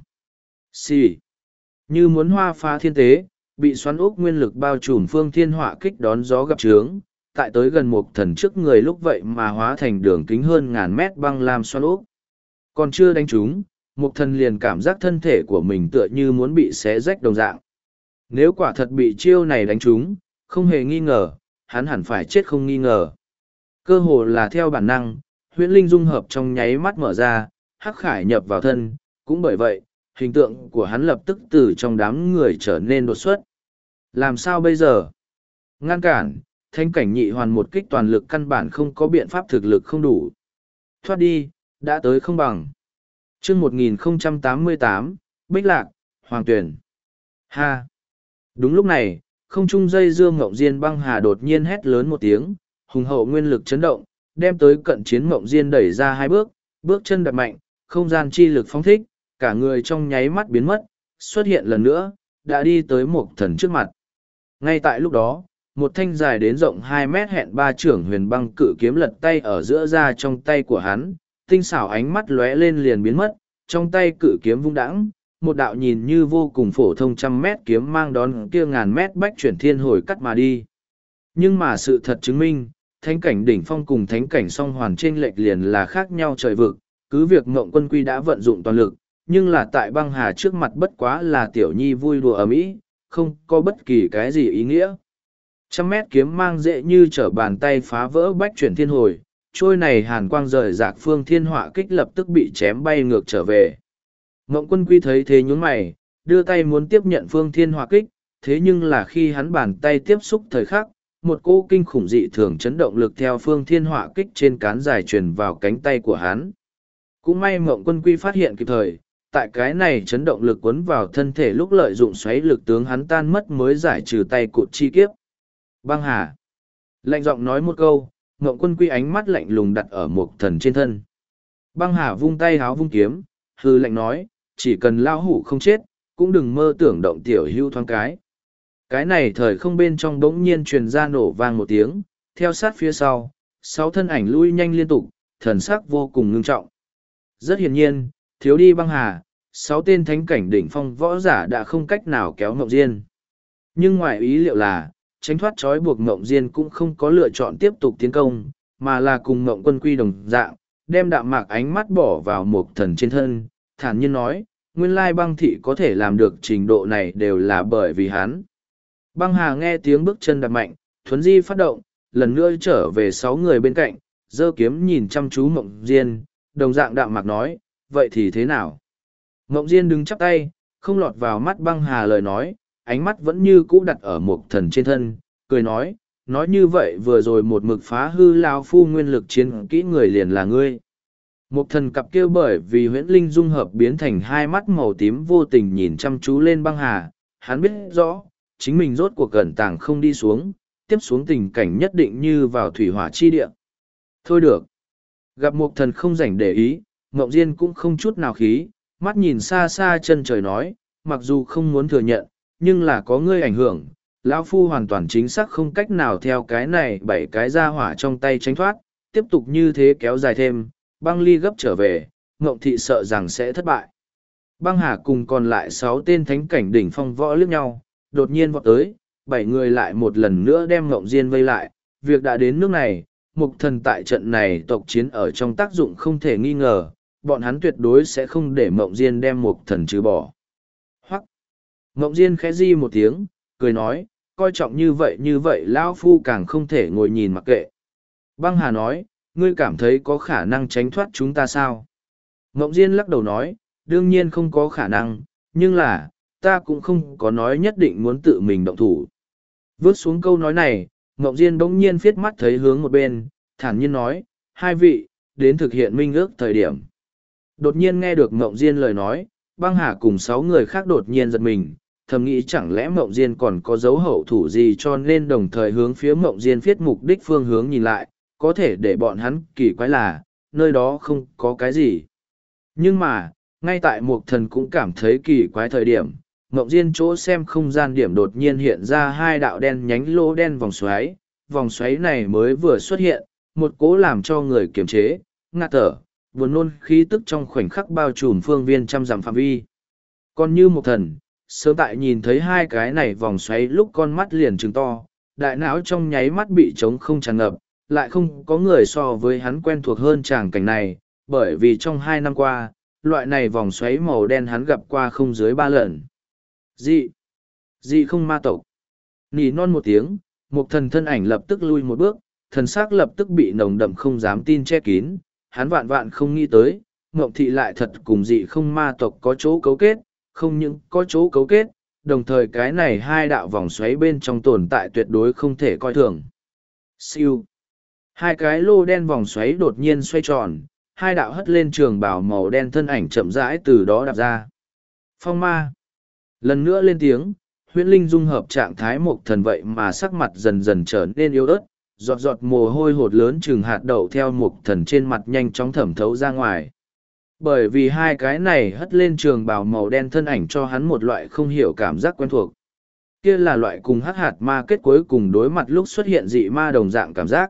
Xì. Như muốn hoa phá thiên tế, bị xoắn ốc nguyên lực bao trùm phương thiên họa kích đón gió gặp trướng, tại tới gần một thần trước người lúc vậy mà hóa thành đường kính hơn ngàn mét băng lam xoắn ốc. Còn chưa đánh trúng, một thần liền cảm giác thân thể của mình tựa như muốn bị xé rách đồng dạng. Nếu quả thật bị chiêu này đánh trúng, không hề nghi ngờ, hắn hẳn phải chết không nghi ngờ. Cơ hồ là theo bản năng, huyễn linh dung hợp trong nháy mắt mở ra, hắc khải nhập vào thân, cũng bởi vậy, hình tượng của hắn lập tức từ trong đám người trở nên đột xuất. Làm sao bây giờ? Ngăn cản, thanh cảnh nhị hoàn một kích toàn lực căn bản không có biện pháp thực lực không đủ. Thoát đi, đã tới không bằng. chương một nghìn không trăm tám mươi tám, Bích Lạc, Hoàng Tuyển. Ha! Đúng lúc này, không trung dây dương Ngộng Diên băng hà đột nhiên hét lớn một tiếng, hùng hậu nguyên lực chấn động, đem tới cận chiến Ngộng Diên đẩy ra hai bước, bước chân đập mạnh, không gian chi lực phóng thích, cả người trong nháy mắt biến mất, xuất hiện lần nữa, đã đi tới một thần trước mặt. Ngay tại lúc đó, một thanh dài đến rộng hai mét hẹn ba trưởng huyền băng cự kiếm lật tay ở giữa ra trong tay của hắn, tinh xảo ánh mắt lóe lên liền biến mất, trong tay cự kiếm vung đãng, một đạo nhìn như vô cùng phổ thông trăm mét kiếm mang đón kia ngàn mét bách chuyển thiên hồi cắt mà đi. Nhưng mà sự thật chứng minh, thánh cảnh đỉnh phong cùng thánh cảnh song hoàn trên lệch liền là khác nhau trời vực, cứ việc Ngộng Quân Quy đã vận dụng toàn lực, nhưng là tại băng hà trước mặt bất quá là tiểu nhi vui đùa ầm ĩ, không có bất kỳ cái gì ý nghĩa. Trăm mét kiếm mang dễ như trở bàn tay phá vỡ bách chuyển thiên hồi, trôi này hàn quang rời rạc phương thiên họa kích lập tức bị chém bay ngược trở về. Ngộng Quân Quy thấy thế nhún mày, đưa tay muốn tiếp nhận phương thiên họa kích, thế nhưng là khi hắn bàn tay tiếp xúc thời khắc, một cỗ kinh khủng dị thường chấn động lực theo phương thiên họa kích trên cán dài truyền vào cánh tay của hắn. Cũng may Ngộng Quân Quy phát hiện kịp thời, tại cái này chấn động lực cuốn vào thân thể lúc lợi dụng xoáy lực tướng hắn tan mất mới giải trừ tay cụt chi kiếp. Băng hà. Lạnh giọng nói một câu, Ngộng Quân Quy ánh mắt lạnh lùng đặt ở một thần trên thân. Băng hà vung tay háo vung kiếm, hư lạnh nói, chỉ cần lao hủ không chết, cũng đừng mơ tưởng động tiểu hưu thoáng cái. Cái này thời không bên trong bỗng nhiên truyền ra nổ vang một tiếng, theo sát phía sau, sáu thân ảnh lui nhanh liên tục, thần sắc vô cùng ngưng trọng. Rất hiển nhiên, thiếu đi băng hà, sáu tên thánh cảnh đỉnh phong võ giả đã không cách nào kéo Ngộng Diên. Nhưng ngoài ý liệu là, tránh thoát trói buộc Ngộng Diên cũng không có lựa chọn tiếp tục tiến công, mà là cùng Ngộng Quân Quy đồng dạng, đem đạm mạc ánh mắt bỏ vào một thần trên thân, thản nhiên nói, nguyên lai băng thị có thể làm được trình độ này đều là bởi vì hắn. Băng hà nghe tiếng bước chân đập mạnh, thuấn di phát động, lần nữa trở về sáu người bên cạnh, giơ kiếm nhìn chăm chú Ngộng Diên, đồng dạng đạm mạc nói, vậy thì thế nào? Ngộng Diên đứng chắp tay, không lọt vào mắt băng hà lời nói, ánh mắt vẫn như cũ đặt ở một thần trên thân, cười nói, nói như vậy vừa rồi một mực phá hư lao phu nguyên lực chiến kỹ người liền là ngươi. Một thần cặp kêu bởi vì huyễn linh dung hợp biến thành hai mắt màu tím vô tình nhìn chăm chú lên băng hà, hắn biết rõ, chính mình rốt cuộc cẩn tàng không đi xuống, tiếp xuống tình cảnh nhất định như vào thủy hỏa chi địa. Thôi được. Gặp một thần không rảnh để ý, Ngộng Diên cũng không chút nào khí, mắt nhìn xa xa chân trời nói, mặc dù không muốn thừa nhận, nhưng là có ngươi ảnh hưởng, lão phu hoàn toàn chính xác không cách nào theo cái này bảy cái ra hỏa trong tay tránh thoát, tiếp tục như thế kéo dài thêm, băng ly gấp trở về, Ngộng thị sợ rằng sẽ thất bại. Băng hà cùng còn lại sáu tên thánh cảnh đỉnh phong võ liếc nhau, đột nhiên vọt tới, bảy người lại một lần nữa đem Ngộng Diên vây lại, việc đã đến nước này, mục thần tại trận này tộc chiến ở trong tác dụng không thể nghi ngờ, bọn hắn tuyệt đối sẽ không để Ngộng Diên đem mục thần trừ bỏ. Hoặc, Ngộng Diên khẽ di một tiếng, cười nói, coi trọng như vậy như vậy lão phu càng không thể ngồi nhìn mặc kệ. Băng hà nói, ngươi cảm thấy có khả năng tránh thoát chúng ta sao? Ngộng Diên lắc đầu nói, đương nhiên không có khả năng, nhưng là, ta cũng không có nói nhất định muốn tự mình động thủ. Vớt xuống câu nói này, Ngộng Diên bỗng nhiên phiết mắt thấy hướng một bên, thản nhiên nói, hai vị, đến thực hiện minh ước thời điểm. Đột nhiên nghe được Ngộng Diên lời nói, băng hà cùng sáu người khác đột nhiên giật mình, thầm nghĩ chẳng lẽ Ngộng Diên còn có dấu hậu thủ gì cho nên đồng thời hướng phía Ngộng Diên phiết mục đích phương hướng nhìn lại, có thể để bọn hắn kỳ quái là, nơi đó không có cái gì. Nhưng mà, ngay tại Mục Thần cũng cảm thấy kỳ quái thời điểm, Ngộng Diên chỗ xem không gian điểm đột nhiên hiện ra hai đạo đen nhánh lỗ đen vòng xoáy, vòng xoáy này mới vừa xuất hiện, một cố làm cho người kiềm chế, ngạt thở, buồn nôn khí tức trong khoảnh khắc bao trùm phương viên trăm dặm phạm vi. Còn như Mục Thần, sớm tại nhìn thấy hai cái này vòng xoáy lúc con mắt liền trừng to, đại não trong nháy mắt bị trống không tràn ngập, lại không có người so với hắn quen thuộc hơn tràng cảnh này, bởi vì trong hai năm qua, loại này vòng xoáy màu đen hắn gặp qua không dưới ba lần. Dị! Dị không ma tộc. Nỉ non một tiếng, một thần thân ảnh lập tức lui một bước, thần xác lập tức bị nồng đậm không dám tin che kín, hắn vạn vạn không nghĩ tới, Ngộng Thị lại thật cùng dị không ma tộc có chỗ cấu kết, không những có chỗ cấu kết, đồng thời cái này hai đạo vòng xoáy bên trong tồn tại tuyệt đối không thể coi thường. Siêu! Hai cái lô đen vòng xoáy đột nhiên xoay tròn, hai đạo hất lên trường bào màu đen thân ảnh chậm rãi từ đó đạp ra. Phong ma! Lần nữa lên tiếng, huyễn linh dung hợp trạng thái một thần vậy mà sắc mặt dần dần trở nên yếu ớt, giọt giọt mồ hôi hột lớn chừng hạt đậu theo một thần trên mặt nhanh chóng thẩm thấu ra ngoài. Bởi vì hai cái này hất lên trường bào màu đen thân ảnh cho hắn một loại không hiểu cảm giác quen thuộc. Kia là loại cùng hắc hạt ma kết cuối cùng đối mặt lúc xuất hiện dị ma đồng dạng cảm giác.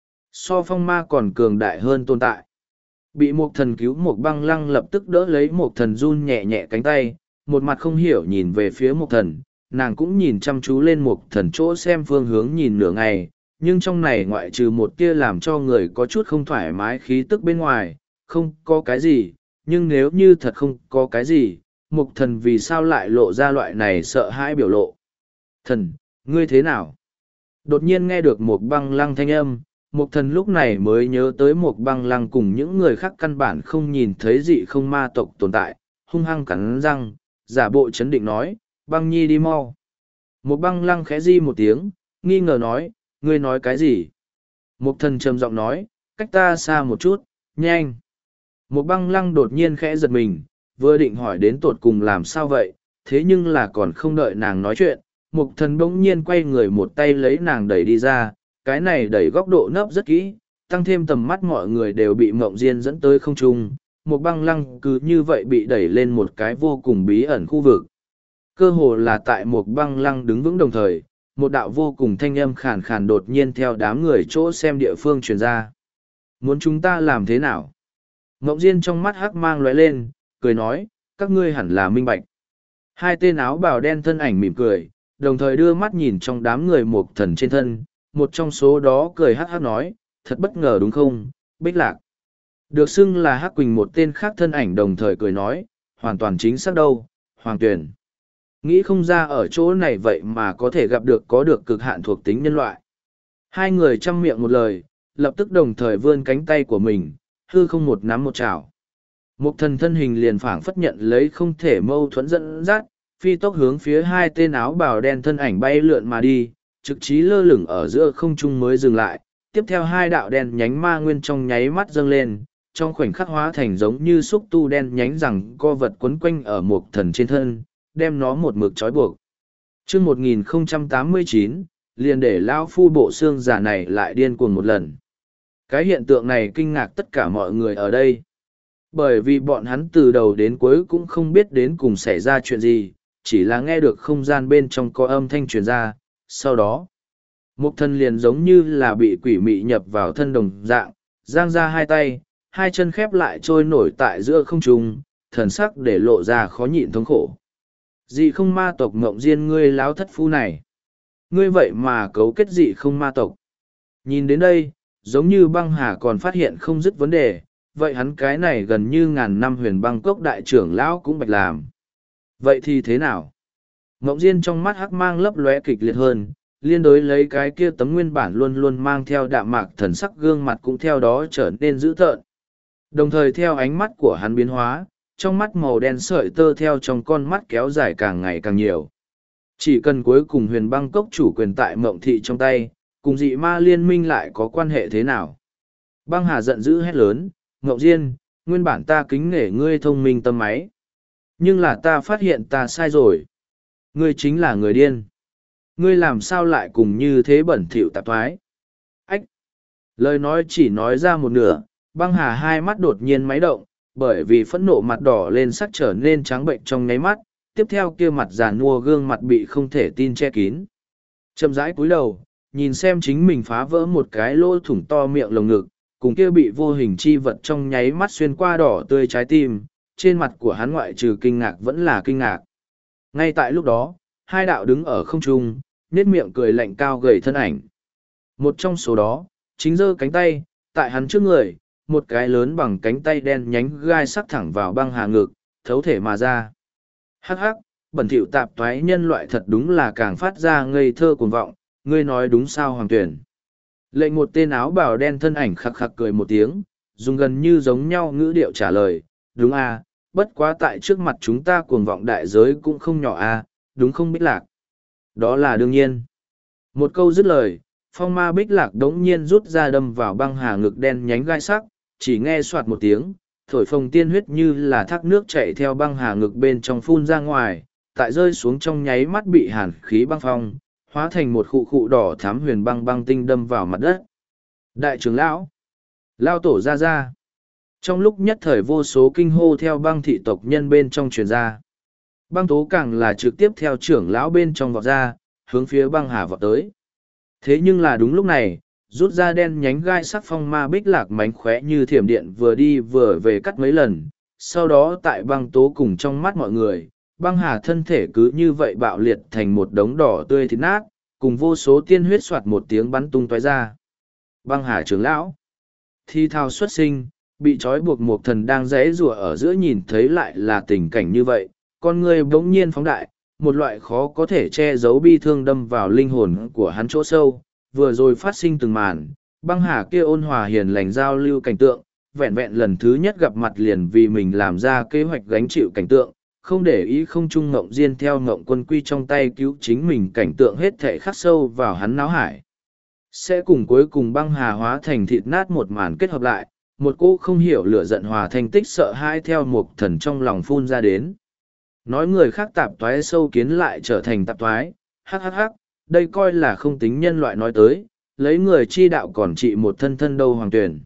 So phong ma còn cường đại hơn tồn tại. Bị một thần cứu một băng lăng lập tức đỡ lấy một thần run nhẹ nhẹ cánh tay, một mặt không hiểu nhìn về phía một thần, nàng cũng nhìn chăm chú lên một thần chỗ xem phương hướng nhìn nửa ngày, nhưng trong này ngoại trừ một tia làm cho người có chút không thoải mái khí tức bên ngoài, không có cái gì, nhưng nếu như thật không có cái gì, một thần vì sao lại lộ ra loại này sợ hãi biểu lộ. Thần, ngươi thế nào? Đột nhiên nghe được một băng lăng thanh âm, một thần lúc này mới nhớ tới một băng lăng cùng những người khác căn bản không nhìn thấy dị không ma tộc tồn tại, hung hăng cắn răng, giả bộ chấn định nói, băng nhi đi mau. Một băng lăng khẽ di một tiếng, nghi ngờ nói, ngươi nói cái gì? Một thần trầm giọng nói, cách ta xa một chút, nhanh. Một băng lăng đột nhiên khẽ giật mình, vừa định hỏi đến tột cùng làm sao vậy, thế nhưng là còn không đợi nàng nói chuyện, một thần bỗng nhiên quay người một tay lấy nàng đẩy đi ra, cái này đẩy góc độ nấp rất kỹ, tăng thêm tầm mắt mọi người đều bị Mộng Diên dẫn tới không trung, một băng lăng cứ như vậy bị đẩy lên một cái vô cùng bí ẩn khu vực. Cơ hồ là tại một băng lăng đứng vững đồng thời, một đạo vô cùng thanh âm khàn khàn đột nhiên theo đám người chỗ xem địa phương truyền ra. Muốn chúng ta làm thế nào? Mộng Diên trong mắt hắc mang lóe lên, cười nói, các ngươi hẳn là minh bạch. Hai tên áo bào đen thân ảnh mỉm cười, đồng thời đưa mắt nhìn trong đám người một thần trên thân, một trong số đó cười hắc hắc nói, thật bất ngờ đúng không, Bích Lạc. Được xưng là Hắc Quỳnh một tên khác thân ảnh đồng thời cười nói, hoàn toàn chính xác đâu, Hoàng Tuyền. Nghĩ không ra ở chỗ này vậy mà có thể gặp được có được cực hạn thuộc tính nhân loại. Hai người chăm miệng một lời, lập tức đồng thời vươn cánh tay của mình, hư không một nắm một chảo. Một thần thân hình liền phảng phất nhận lấy không thể mâu thuẫn dẫn dắt, phi tốc hướng phía hai tên áo bào đen thân ảnh bay lượn mà đi, trực trí lơ lửng ở giữa không trung mới dừng lại, tiếp theo hai đạo đen nhánh ma nguyên trong nháy mắt dâng lên, trong khoảnh khắc hóa thành giống như xúc tu đen nhánh rằng co vật quấn quanh ở một thần trên thân, đem nó một mực trói buộc. chương một nghìn không trăm tám mươi chín, liền để lão phu bộ xương giả này lại điên cuồng một lần. Cái hiện tượng này kinh ngạc tất cả mọi người ở đây. Bởi vì bọn hắn từ đầu đến cuối cũng không biết đến cùng xảy ra chuyện gì, chỉ là nghe được không gian bên trong có âm thanh truyền ra. Sau đó, một thân liền giống như là bị quỷ mị nhập vào thân đồng dạng, giang ra hai tay, hai chân khép lại trôi nổi tại giữa không trung, thần sắc để lộ ra khó nhịn thống khổ. Dị không ma tộc ngộng diên ngươi láo thất phu này. Ngươi vậy mà cấu kết dị không ma tộc. Nhìn đến đây, giống như băng hà còn phát hiện không dứt vấn đề, vậy hắn cái này gần như ngàn năm huyền băng cốc đại trưởng lão cũng bạch làm. Vậy thì thế nào? Ngộng diên trong mắt hắc mang lấp lóe kịch liệt hơn, liên đối lấy cái kia tấm nguyên bản luôn luôn mang theo đạm mạc thần sắc gương mặt cũng theo đó trở nên dữ tợn. Đồng thời theo ánh mắt của hắn biến hóa, trong mắt màu đen sợi tơ theo trong con mắt kéo dài càng ngày càng nhiều. Chỉ cần cuối cùng huyền băng cốc chủ quyền tại mộng thị trong tay, cùng dị ma liên minh lại có quan hệ thế nào? Băng hà giận dữ hét lớn, Ngộng Diên, nguyên bản ta kính nể ngươi thông minh tâm máy. Nhưng là ta phát hiện ta sai rồi. Ngươi chính là người điên. Ngươi làm sao lại cùng như thế bẩn thỉu tạp thoái? Ách! Lời nói chỉ nói ra một nửa, băng hà hai mắt đột nhiên máy động, bởi vì phẫn nộ mặt đỏ lên sắc trở nên trắng bệnh trong nháy mắt, tiếp theo kia mặt già nua gương mặt bị không thể tin che kín. Chậm rãi cúi đầu, nhìn xem chính mình phá vỡ một cái lỗ thủng to miệng lồng ngực, cùng kia bị vô hình chi vật trong nháy mắt xuyên qua đỏ tươi trái tim, trên mặt của hắn ngoại trừ kinh ngạc vẫn là kinh ngạc. Ngay tại lúc đó, hai đạo đứng ở không trung, nét miệng cười lạnh cao gầy thân ảnh. Một trong số đó, chính giơ cánh tay, tại hắn trước người, một cái lớn bằng cánh tay đen nhánh gai sắc thẳng vào băng hà ngực, thấu thể mà ra. Hắc hắc, bẩn thỉu tạp toái nhân loại thật đúng là càng phát ra ngây thơ cuồng vọng, ngươi nói đúng sao Hoàng Tuyển. Lệnh một tên áo bào đen thân ảnh khặc khặc cười một tiếng, dùng gần như giống nhau ngữ điệu trả lời, đúng à, bất quá tại trước mặt chúng ta cuồng vọng đại giới cũng không nhỏ à, đúng không Bích Lạc? Đó là đương nhiên. Một câu dứt lời, phong ma Bích Lạc đống nhiên rút ra đâm vào băng hà ngực đen nhánh gai sắc, chỉ nghe soạt một tiếng, thổi phồng tiên huyết như là thác nước chạy theo băng hà ngực bên trong phun ra ngoài, tại rơi xuống trong nháy mắt bị hàn khí băng phong, hóa thành một khụ khụ đỏ thám huyền băng băng tinh đâm vào mặt đất. Đại trưởng lão, lao tổ ra ra. Trong lúc nhất thời vô số kinh hô theo băng thị tộc nhân bên trong truyền ra. Băng tố càng là trực tiếp theo trưởng lão bên trong vọt ra, hướng phía băng hà vọt tới. Thế nhưng là đúng lúc này, rút ra đen nhánh gai sắc phong ma Bích Lạc mánh khóe như thiểm điện vừa đi vừa về cắt mấy lần. Sau đó tại băng tố cùng trong mắt mọi người, băng hà thân thể cứ như vậy bạo liệt thành một đống đỏ tươi thịt nát, cùng vô số tiên huyết soạt một tiếng bắn tung tóe ra. Băng hà trưởng lão, thi thao xuất sinh, bị trói buộc một thần đang rẽ rùa ở giữa nhìn thấy lại là tình cảnh như vậy, con người bỗng nhiên phóng đại, một loại khó có thể che giấu bi thương đâm vào linh hồn của hắn chỗ sâu, vừa rồi phát sinh từng màn, băng hà kia ôn hòa hiền lành giao lưu cảnh tượng, vẹn vẹn lần thứ nhất gặp mặt liền vì mình làm ra kế hoạch gánh chịu cảnh tượng, không để ý không trung ngộng diên theo ngộng quân quy trong tay cứu chính mình cảnh tượng hết thể khắc sâu vào hắn náo hải. Sẽ cùng cuối cùng băng hà hóa thành thịt nát một màn kết hợp lại, một cô không hiểu lửa giận hòa thành tích sợ hãi theo một thần trong lòng phun ra đến. Nói người khác tạp toái sâu kiến lại trở thành tạp toái, hắc hắc hắc, đây coi là không tính nhân loại nói tới, lấy người chi đạo còn trị một thân thân đâu Hoàng Tuyển.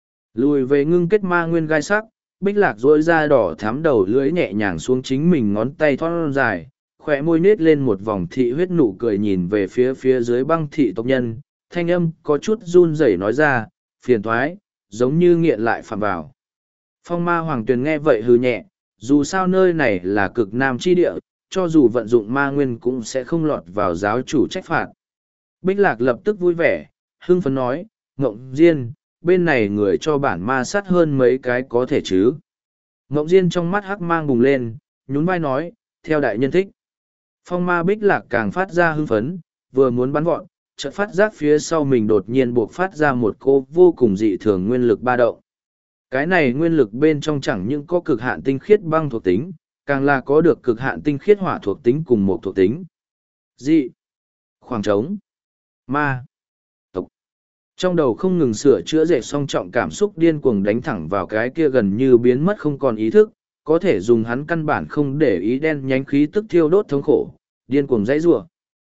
Lùi về ngưng kết ma nguyên gai sắc, Bích Lạc rỗi da đỏ thám đầu lưỡi nhẹ nhàng xuống chính mình ngón tay thon dài, khỏe môi nết lên một vòng thị huyết nụ cười nhìn về phía phía dưới băng thị tộc nhân, thanh âm có chút run rẩy nói ra, phiền thoái, giống như nghiện lại phạm vào. Phong ma Hoàng Tuyền nghe vậy hừ nhẹ, dù sao nơi này là cực nam chi địa, cho dù vận dụng ma nguyên cũng sẽ không lọt vào giáo chủ trách phạt. Bích Lạc lập tức vui vẻ, hưng phấn nói, Ngộng Diên, bên này người cho bản ma sát hơn mấy cái có thể chứ. Ngộng Diên trong mắt hắc mang bùng lên, nhún vai nói, theo đại nhân thích. Phong ma Bích Lạc càng phát ra hưng phấn, vừa muốn bắn vọt, chợt phát giác phía sau mình đột nhiên buộc phát ra một cô vô cùng dị thường nguyên lực ba động. Cái này nguyên lực bên trong chẳng những có cực hạn tinh khiết băng thuộc tính, càng là có được cực hạn tinh khiết hỏa thuộc tính cùng một thuộc tính. Dị. Khoảng trống. Ma. Tộc. Trong đầu không ngừng sửa chữa dệt song trọng cảm xúc điên cuồng đánh thẳng vào cái kia gần như biến mất không còn ý thức, có thể dùng hắn căn bản không để ý đen nhánh khí tức thiêu đốt thống khổ, điên cuồng dãy rủa.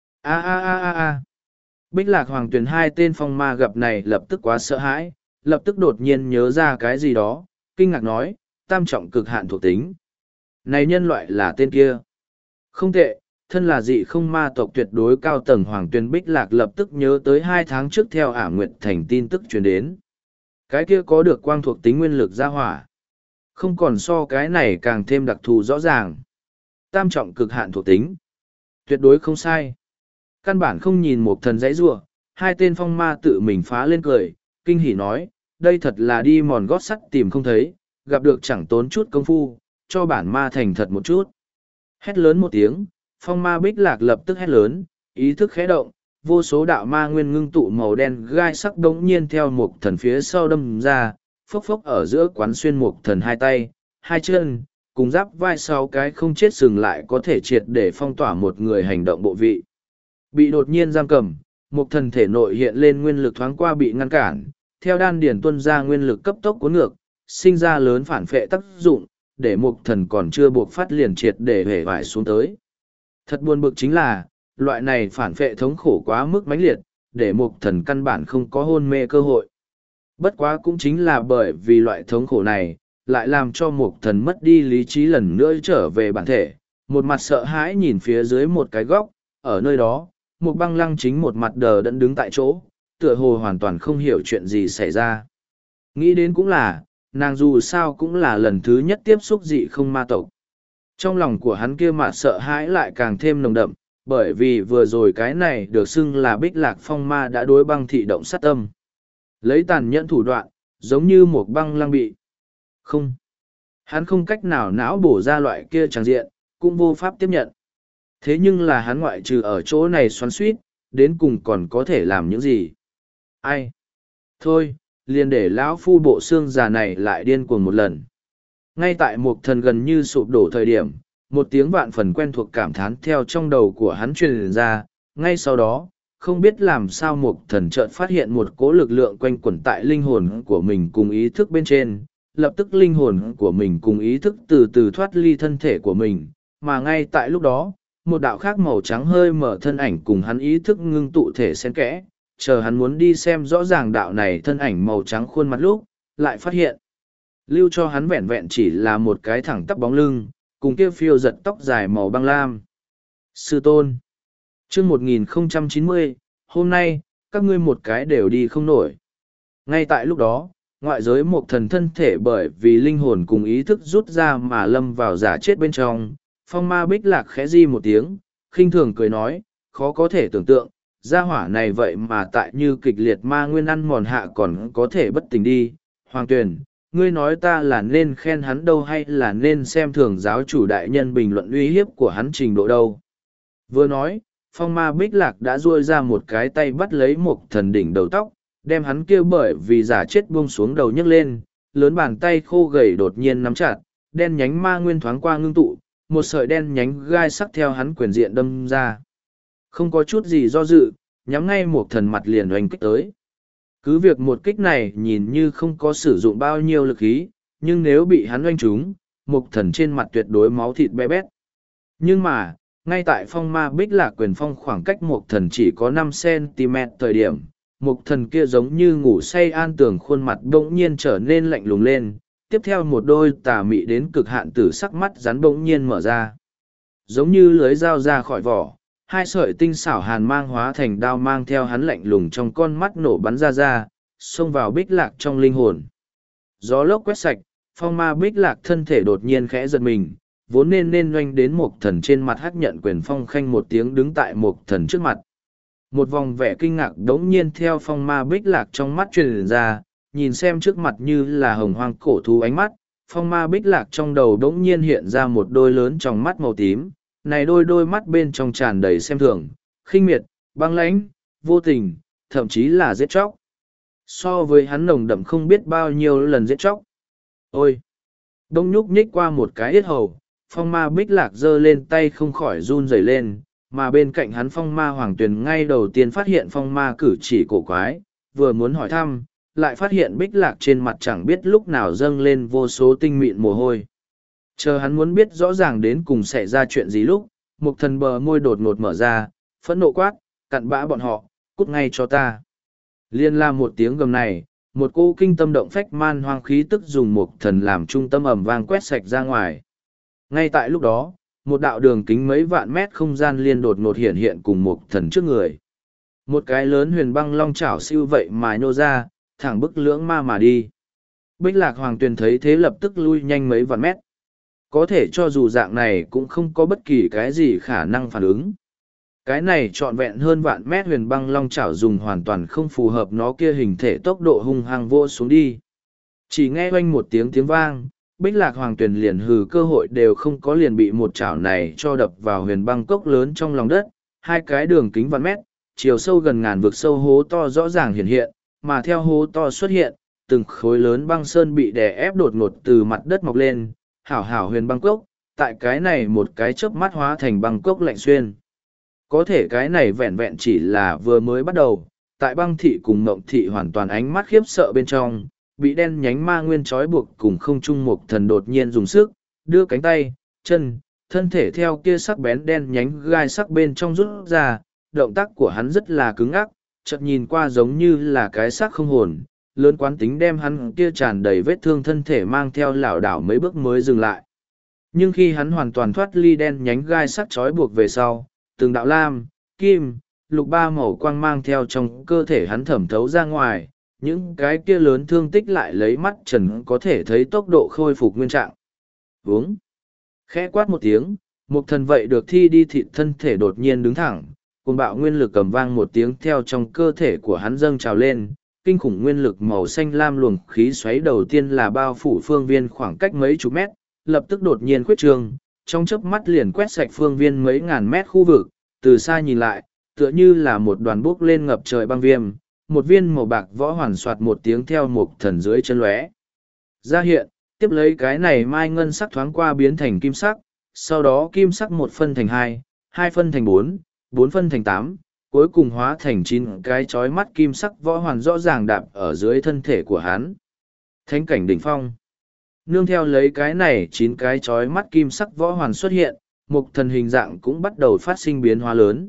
A a a a a. Bích Lạc Hoàng Tuyền hai tên phong ma gặp này lập tức quá sợ hãi, lập tức đột nhiên nhớ ra cái gì đó, kinh ngạc nói, tam trọng cực hạn thuộc tính. Này nhân loại là tên kia. Không tệ, thân là dị không ma tộc tuyệt đối cao tầng Hoàng Tuyền Bích Lạc lập tức nhớ tới hai tháng trước theo Ả Nguyệt Thành tin tức truyền đến. Cái kia có được quang thuộc tính nguyên lực ra hỏa. Không còn so cái này càng thêm đặc thù rõ ràng. Tam trọng cực hạn thuộc tính. Tuyệt đối không sai. Căn bản không nhìn một thần dãy rua, hai tên phong ma tự mình phá lên cười, kinh hỉ nói, đây thật là đi mòn gót sắt tìm không thấy, gặp được chẳng tốn chút công phu, cho bản ma thành thật một chút. Hét lớn một tiếng, phong ma Bích Lạc lập tức hét lớn, ý thức khẽ động, vô số đạo ma nguyên ngưng tụ màu đen gai sắc đống nhiên theo một thần phía sau đâm ra, phốc phốc ở giữa quán xuyên một thần hai tay, hai chân, cùng giáp vai sáu cái không chết sừng lại có thể triệt để phong tỏa một người hành động bộ vị. Bị đột nhiên giam cầm, một thần thể nội hiện lên nguyên lực thoáng qua bị ngăn cản, theo đan điển tuân ra nguyên lực cấp tốc cuốn ngược, sinh ra lớn phản phệ tác dụng, để một thần còn chưa buộc phát liền triệt để hể vải xuống tới. Thật buồn bực chính là, loại này phản phệ thống khổ quá mức mãnh liệt, để một thần căn bản không có hôn mê cơ hội. Bất quá cũng chính là bởi vì loại thống khổ này, lại làm cho một thần mất đi lý trí lần nữa trở về bản thể, một mặt sợ hãi nhìn phía dưới một cái góc, ở nơi đó, một băng lăng chính một mặt đờ đẫn đứng tại chỗ, tựa hồ hoàn toàn không hiểu chuyện gì xảy ra. Nghĩ đến cũng là, nàng dù sao cũng là lần thứ nhất tiếp xúc dị không ma tộc. Trong lòng của hắn kia mà sợ hãi lại càng thêm nồng đậm, bởi vì vừa rồi cái này được xưng là Bích Lạc Phong Ma đã đối băng thị động sát tâm. Lấy tàn nhẫn thủ đoạn, giống như một băng lăng bị. Không. Hắn không cách nào não bổ ra loại kia tràng diện, cũng vô pháp tiếp nhận. Thế nhưng là hắn ngoại trừ ở chỗ này xoắn suýt, đến cùng còn có thể làm những gì? Ai? Thôi, liền để lão phu bộ xương già này lại điên cuồng một lần. Ngay tại một thần gần như sụp đổ thời điểm, một tiếng vạn phần quen thuộc cảm thán theo trong đầu của hắn truyền ra, ngay sau đó, không biết làm sao một thần chợt phát hiện một cỗ lực lượng quanh quẩn tại linh hồn của mình cùng ý thức bên trên, lập tức linh hồn của mình cùng ý thức từ từ thoát ly thân thể của mình, mà ngay tại lúc đó, một đạo khác màu trắng hơi mở thân ảnh cùng hắn ý thức ngưng tụ thể xen kẽ, chờ hắn muốn đi xem rõ ràng đạo này thân ảnh màu trắng khuôn mặt lúc, lại phát hiện. Lưu cho hắn vẹn vẹn chỉ là một cái thẳng tắp bóng lưng, cùng kia phiêu giật tóc dài màu băng lam. Sư tôn. Chương một nghìn không trăm chín mươi, hôm nay, các ngươi một cái đều đi không nổi. Ngay tại lúc đó, ngoại giới một thần thân thể bởi vì linh hồn cùng ý thức rút ra mà lâm vào giả chết bên trong, phong ma Bích Lạc khẽ di một tiếng, khinh thường cười nói, khó có thể tưởng tượng, gia hỏa này vậy mà tại như kịch liệt ma nguyên ăn mòn hạ còn có thể bất tỉnh đi. Hoàng Tuyền, ngươi nói ta là nên khen hắn đâu hay là nên xem thường giáo chủ đại nhân bình luận uy hiếp của hắn trình độ đâu. Vừa nói, phong ma Bích Lạc đã duỗi ra một cái tay bắt lấy một thần đỉnh đầu tóc, đem hắn kia bởi vì giả chết buông xuống đầu nhấc lên, lớn bàn tay khô gầy đột nhiên nắm chặt, đen nhánh ma nguyên thoáng qua ngưng tụ, một sợi đen nhánh gai sắc theo hắn quyền diện đâm ra. Không có chút gì do dự, nhắm ngay một thần mặt liền oanh kích tới. Cứ việc một kích này nhìn như không có sử dụng bao nhiêu lực khí, nhưng nếu bị hắn oanh trúng, một thần trên mặt tuyệt đối máu thịt bé bét. Nhưng mà, ngay tại phong ma Bích Lạc quyền phong khoảng cách một thần chỉ có năm xăng-ti-mét thời điểm, một thần kia giống như ngủ say an tường khuôn mặt bỗng nhiên trở nên lạnh lùng lên, tiếp theo một đôi tà mị đến cực hạn tử sắc mắt rắn bỗng nhiên mở ra. Giống như lưới dao ra khỏi vỏ, hai sợi tinh xảo hàn mang hóa thành đao mang theo hắn lạnh lùng trong con mắt nổ bắn ra ra, xông vào Bích Lạc trong linh hồn. Gió lốc quét sạch, phong ma Bích Lạc thân thể đột nhiên khẽ giật mình, vốn nên nên doanh đến một thần trên mặt hắc nhận quyền phong khanh một tiếng đứng tại một thần trước mặt. Một vòng vẻ kinh ngạc đống nhiên theo phong ma Bích Lạc trong mắt truyền ra, nhìn xem trước mặt như là hồng hoang cổ thú ánh mắt, phong ma Bích Lạc trong đầu đống nhiên hiện ra một đôi lớn trong mắt màu tím, này đôi đôi mắt bên trong tràn đầy xem thường, khinh miệt, băng lãnh, vô tình, thậm chí là giết chóc. So với hắn nồng đậm không biết bao nhiêu lần giết chóc. Ôi! Đông nhúc nhích qua một cái yết hầu, phong ma Bích Lạc giơ lên tay không khỏi run rẩy lên, mà bên cạnh hắn phong ma hoàng tuyền ngay đầu tiên phát hiện phong ma cử chỉ cổ quái, vừa muốn hỏi thăm, lại phát hiện bích lạc trên mặt chẳng biết lúc nào dâng lên vô số tinh mịn mồ hôi. Chờ hắn muốn biết rõ ràng đến cùng xảy ra chuyện gì lúc, một thần bờ môi đột ngột mở ra, phẫn nộ quát, cặn bã bọn họ, cút ngay cho ta. Liên la một tiếng gầm này, một cô kinh tâm động phách man hoang khí tức dùng một thần làm trung tâm ẩm vang quét sạch ra ngoài. Ngay tại lúc đó, một đạo đường kính mấy vạn mét không gian liên đột ngột hiện hiện cùng một thần trước người. Một cái lớn huyền băng long chảo siêu vậy mà nhô ra, thẳng bức lưỡng ma mà đi. Bích lạc hoàng tuyền thấy thế lập tức lui nhanh mấy vạn mét. Có thể cho dù dạng này cũng không có bất kỳ cái gì khả năng phản ứng. Cái này trọn vẹn hơn vạn mét huyền băng long chảo dùng hoàn toàn không phù hợp nó kia hình thể tốc độ hung hăng vô xuống đi. Chỉ nghe oanh một tiếng tiếng vang, bích lạc hoàng tuyền liền hừ cơ hội đều không có, liền bị một chảo này cho đập vào huyền băng cốc lớn trong lòng đất, hai cái đường kính vạn mét, chiều sâu gần ngàn vực sâu hố to rõ ràng hiện hiện, mà theo hố to xuất hiện, từng khối lớn băng sơn bị đè ép đột ngột từ mặt đất mọc lên, hảo hảo huyền băng cốc, tại cái này một cái chớp mắt hóa thành băng cốc lạnh xuyên. Có thể cái này vẹn vẹn chỉ là vừa mới bắt đầu, tại băng thị cùng mộng thị hoàn toàn ánh mắt khiếp sợ bên trong, bị đen nhánh ma nguyên trói buộc cùng không trung một thần đột nhiên dùng sức, đưa cánh tay, chân, thân thể theo kia sắc bén đen nhánh gai sắc bên trong rút ra, động tác của hắn rất là cứng ắc, chợt nhìn qua giống như là cái xác không hồn, lớn quán tính đem hắn kia tràn đầy vết thương thân thể mang theo lảo đảo mấy bước mới dừng lại. Nhưng khi hắn hoàn toàn thoát ly đen nhánh gai sắc trói buộc về sau, từng đạo lam, kim, lục ba màu quang mang theo trong cơ thể hắn thẩm thấu ra ngoài, những cái kia lớn thương tích lại lấy mắt trần có thể thấy tốc độ khôi phục nguyên trạng. Uống. Khẽ quát một tiếng, một thần vậy được thi đi thịt thân thể đột nhiên đứng thẳng, cùng bạo nguyên lực cầm vang một tiếng theo trong cơ thể của hắn dâng trào lên, kinh khủng nguyên lực màu xanh lam luồng khí xoáy đầu tiên là bao phủ phương viên khoảng cách mấy chục mét, lập tức đột nhiên khuyết trương, trong chớp mắt liền quét sạch phương viên mấy ngàn mét khu vực, từ xa nhìn lại, tựa như là một đoàn bốc lên ngập trời băng viêm, một viên màu bạc võ hoàn soạt một tiếng theo một thần dưới chân lóe ra hiện, tiếp lấy cái này mai ngân sắc thoáng qua biến thành kim sắc, sau đó kim sắc một phân thành hai, hai phân thành bốn, bốn phân thành tám, cuối cùng hóa thành chín cái chói mắt kim sắc võ hoàn rõ ràng đạp ở dưới thân thể của hắn. Thánh cảnh đỉnh phong. Nương theo lấy cái này chín cái chói mắt kim sắc võ hoàn xuất hiện, một thần hình dạng cũng bắt đầu phát sinh biến hóa lớn.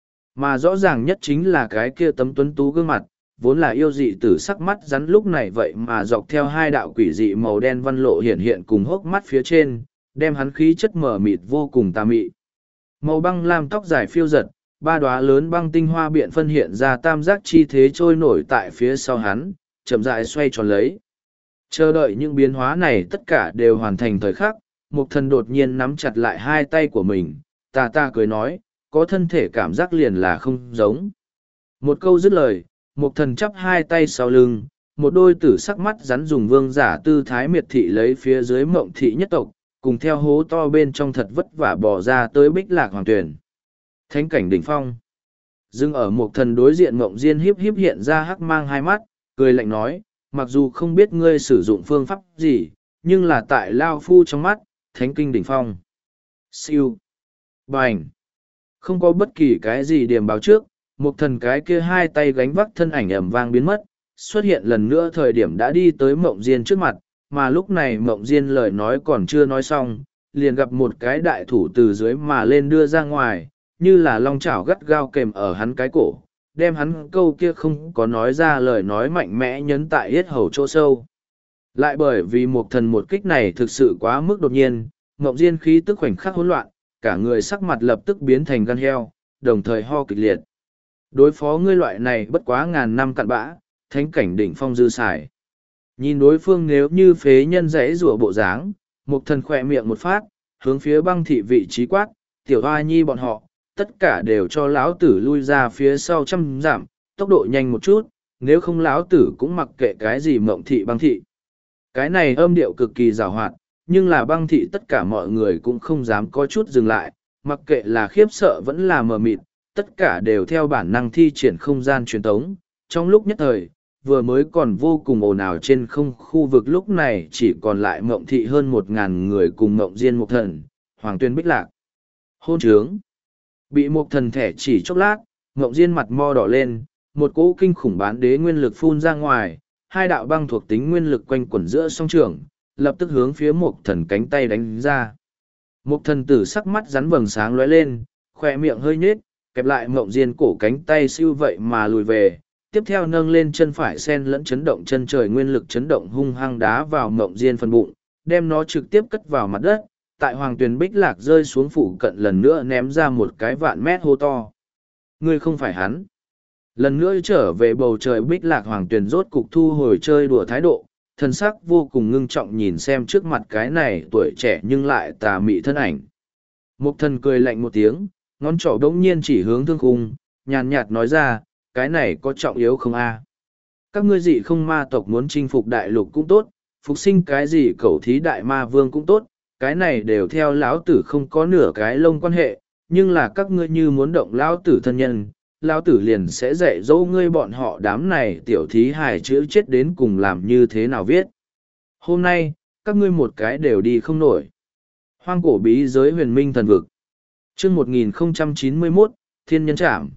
Mà rõ ràng nhất chính là cái kia tấm tuấn tú gương mặt, vốn là yêu dị tử sắc mắt rắn lúc này vậy mà dọc theo hai đạo quỷ dị màu đen văn lộ hiện hiện cùng hốc mắt phía trên, đem hắn khí chất mở mịt vô cùng tà mị. Màu băng lam tóc dài phiêu giật, ba đóa lớn băng tinh hoa biện phân hiện ra tam giác chi thế trôi nổi tại phía sau hắn, chậm rãi xoay tròn lấy. Chờ đợi những biến hóa này tất cả đều hoàn thành thời khắc, Mục Thần đột nhiên nắm chặt lại hai tay của mình, ta ta cười nói, có thân thể cảm giác liền là không giống. Một câu dứt lời, Mục Thần chắp hai tay sau lưng, một đôi tử sắc mắt rắn dùng vương giả tư thái miệt thị lấy phía dưới Mộng thị nhất tộc, cùng theo hố to bên trong thật vất vả bỏ ra tới Bích Lạc Hoàng Tuyền. Thánh cảnh đỉnh phong. Dưng ở Mục Thần đối diện Mộng Diên hiếp hiếp hiện ra hắc mang hai mắt, cười lạnh nói, mặc dù không biết ngươi sử dụng phương pháp gì, nhưng là tại Lao Phu trong mắt, thánh kinh đỉnh phong. Siêu. Bành. Không có bất kỳ cái gì điểm báo trước, Mục Thần cái kia hai tay gánh vác thân ảnh ẩm vang biến mất, xuất hiện lần nữa thời điểm đã đi tới Mộng Diên trước mặt, mà lúc này Mộng Diên lời nói còn chưa nói xong, liền gặp một cái đại thủ từ dưới mà lên đưa ra ngoài, như là long chảo gắt gao kèm ở hắn cái cổ, đem hắn câu kia không có nói ra lời nói mạnh mẽ nhấn tại yết hầu chỗ sâu. Lại bởi vì Mục Thần một kích này thực sự quá mức đột nhiên, Mộng Diên khí tức khoảnh khắc hỗn loạn, cả người sắc mặt lập tức biến thành gan heo, đồng thời ho kịch liệt. Đối phó ngươi loại này bất quá ngàn năm cặn bã, thánh cảnh đỉnh phong dư xài. Nhìn đối phương nếu như phế nhân rẽ rủa bộ dáng, Mục Thần khỏe miệng một phát, hướng phía băng thị vị trí quát, tiểu hoa nhi bọn họ, tất cả đều cho lão tử lui ra phía sau trăm giảm, tốc độ nhanh một chút, nếu không lão tử cũng mặc kệ cái gì Mộng thị băng thị. Cái này âm điệu cực kỳ giàu hoạt, nhưng là băng thị tất cả mọi người cũng không dám có chút dừng lại, mặc kệ là khiếp sợ vẫn là mờ mịt, tất cả đều theo bản năng thi triển không gian truyền tống. Trong lúc nhất thời, vừa mới còn vô cùng ồn ào trên không khu vực lúc này chỉ còn lại Mộng thị hơn một ngàn người cùng Mộng Diên Mục Thần, Hoàng Tuyên Bích Lạc. Hôn trướng. Bị một thần thẻ chỉ chốc lát, Ngộng Diên mặt mo đỏ lên, một cỗ kinh khủng bán đế nguyên lực phun ra ngoài, hai đạo băng thuộc tính nguyên lực quanh quẩn giữa song trường, lập tức hướng phía một thần cánh tay đánh ra. Một thần tử sắc mắt rắn vầng sáng lóe lên, khoe miệng hơi nhếch, kẹp lại Ngộng Diên cổ cánh tay siêu vậy mà lùi về, tiếp theo nâng lên chân phải sen lẫn chấn động chân trời nguyên lực chấn động hung hăng đá vào Ngộng Diên phần bụng, đem nó trực tiếp cất vào mặt đất, tại Hoàng Tuyền Bích Lạc rơi xuống phủ cận lần nữa ném ra một cái vạn mét hô to. Ngươi không phải hắn. Lần nữa trở về bầu trời Bích Lạc Hoàng Tuyền rốt cục thu hồi chơi đùa thái độ, thân sắc vô cùng ngưng trọng nhìn xem trước mặt cái này tuổi trẻ nhưng lại tà mị thân ảnh. Mục thần cười lạnh một tiếng, ngón trỏ đống nhiên chỉ hướng thương khung, nhàn nhạt nói ra, cái này có trọng yếu không a? Các ngươi dị không ma tộc muốn chinh phục đại lục cũng tốt, phục sinh cái gì cẩu thí đại ma vương cũng tốt, cái này đều theo lão tử không có nửa cái lông quan hệ, nhưng là các ngươi như muốn động lão tử thân nhân, lão tử liền sẽ dạy dỗ ngươi bọn họ đám này tiểu thí hài chữ chết đến cùng làm như thế nào viết. Hôm nay, các ngươi một cái đều đi không nổi. Hoang cổ bí giới huyền minh thần vực. Chương một nghìn không trăm chín mươi mốt, Thiên Nhân Trảm.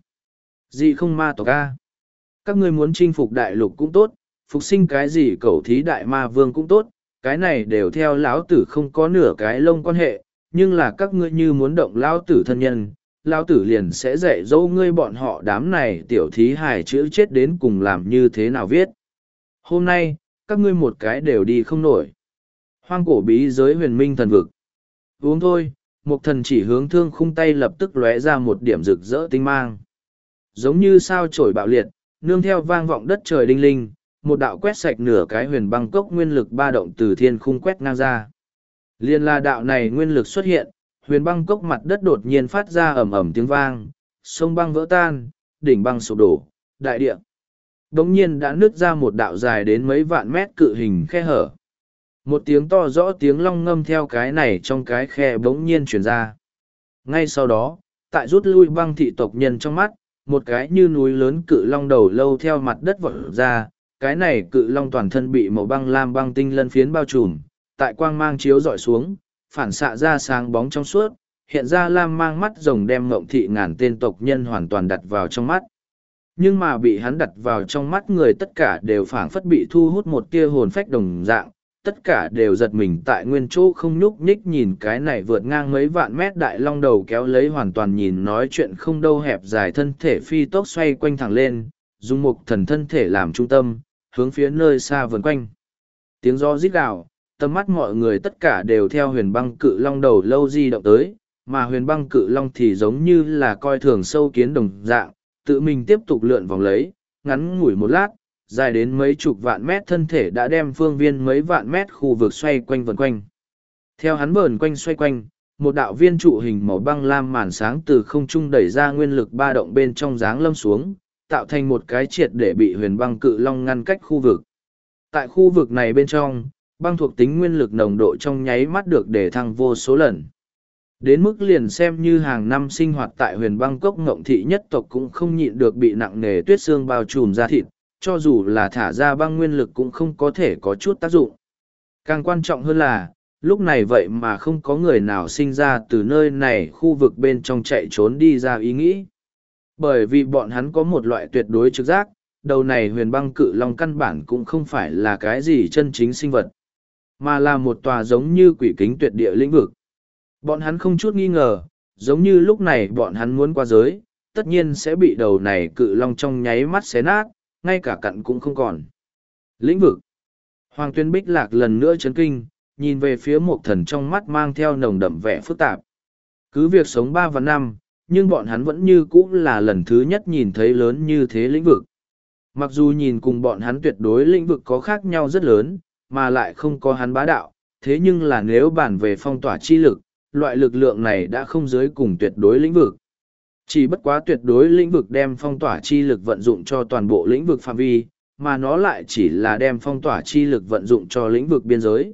Dị không ma tộc A. Các ngươi muốn chinh phục đại lục cũng tốt, phục sinh cái gì cẩu thí đại ma vương cũng tốt, cái này đều theo lão tử không có nửa cái lông quan hệ, nhưng là các ngươi như muốn động lão tử thân nhân, lão tử liền sẽ dạy dỗ ngươi bọn họ đám này tiểu thí hài chữ chết đến cùng làm như thế nào viết. Hôm nay, các ngươi một cái đều đi không nổi. Hoang cổ bí giới huyền minh thần vực. Uống thôi, một thần chỉ hướng thương khung tay lập tức lóe ra một điểm rực rỡ tinh mang. Giống như sao chổi bạo liệt, nương theo vang vọng đất trời đinh linh, một đạo quét sạch nửa cái huyền băng cốc nguyên lực ba động từ thiên khung quét ngang ra. Liên là đạo này nguyên lực xuất hiện, huyền băng cốc mặt đất đột nhiên phát ra ầm ầm tiếng vang, sông băng vỡ tan, đỉnh băng sụp đổ, đại địa. Đống nhiên đã nứt ra một đạo dài đến mấy vạn mét cự hình khe hở. Một tiếng to rõ tiếng long ngâm theo cái này trong cái khe bỗng nhiên truyền ra. Ngay sau đó, tại rút lui băng thị tộc nhân trong mắt, một cái như núi lớn cự long đầu lâu theo mặt đất vọt ra, cái này cự long toàn thân bị màu băng lam băng tinh lân phiến bao trùm, tại quang mang chiếu dọi xuống, phản xạ ra sáng bóng trong suốt, hiện ra lam mang mắt rồng đem ngộng thị ngàn tên tộc nhân hoàn toàn đặt vào trong mắt. Nhưng mà bị hắn đặt vào trong mắt người tất cả đều phảng phất bị thu hút một tia hồn phách đồng dạng, tất cả đều giật mình tại nguyên chỗ không nhúc nhích nhìn cái này vượt ngang mấy vạn mét đại long đầu kéo lấy hoàn toàn nhìn nói chuyện không đâu hẹp dài thân thể phi tốc xoay quanh thẳng lên, dùng một thần thân thể làm trung tâm, hướng phía nơi xa vần quanh. Tiếng gió rít gào, tầm mắt mọi người tất cả đều theo huyền băng cự long đầu lâu di động tới, mà huyền băng cự long thì giống như là coi thường sâu kiến đồng dạng, tự mình tiếp tục lượn vòng lấy, ngắn ngủi một lát, dài đến mấy chục vạn mét thân thể đã đem phương viên mấy vạn mét khu vực xoay quanh vần quanh. Theo hắn vờn quanh xoay quanh, một đạo viên trụ hình màu băng lam màn sáng từ không trung đẩy ra nguyên lực ba động bên trong dáng lâm xuống, tạo thành một cái triệt để bị huyền băng cự long ngăn cách khu vực. Tại khu vực này bên trong, băng thuộc tính nguyên lực nồng độ trong nháy mắt được để thăng vô số lần. Đến mức liền xem như hàng năm sinh hoạt tại huyền băng cốc ngộng thị nhất tộc cũng không nhịn được bị nặng nề tuyết xương bao trùm ra thịt, cho dù là thả ra băng nguyên lực cũng không có thể có chút tác dụng. Càng quan trọng hơn là, lúc này vậy mà không có người nào sinh ra từ nơi này khu vực bên trong chạy trốn đi ra ý nghĩ. Bởi vì bọn hắn có một loại tuyệt đối trực giác, đầu này huyền băng cự long căn bản cũng không phải là cái gì chân chính sinh vật, mà là một tòa giống như quỷ kính tuyệt địa lĩnh vực. Bọn hắn không chút nghi ngờ, giống như lúc này bọn hắn muốn qua giới, tất nhiên sẽ bị đầu này cự long trong nháy mắt xé nát, ngay cả cặn cũng không còn. Lĩnh vực. Hoàng Tuyên Bích Lạc lần nữa chấn kinh, nhìn về phía một thần trong mắt mang theo nồng đậm vẻ phức tạp. Cứ việc sống ba và năm, nhưng bọn hắn vẫn như cũ là lần thứ nhất nhìn thấy lớn như thế lĩnh vực. Mặc dù nhìn cùng bọn hắn tuyệt đối lĩnh vực có khác nhau rất lớn, mà lại không có hắn bá đạo, thế nhưng là nếu bàn về phong tỏa chi lực, loại lực lượng này đã không dưới cùng tuyệt đối lĩnh vực. Chỉ bất quá tuyệt đối lĩnh vực đem phong tỏa chi lực vận dụng cho toàn bộ lĩnh vực phạm vi, mà nó lại chỉ là đem phong tỏa chi lực vận dụng cho lĩnh vực biên giới.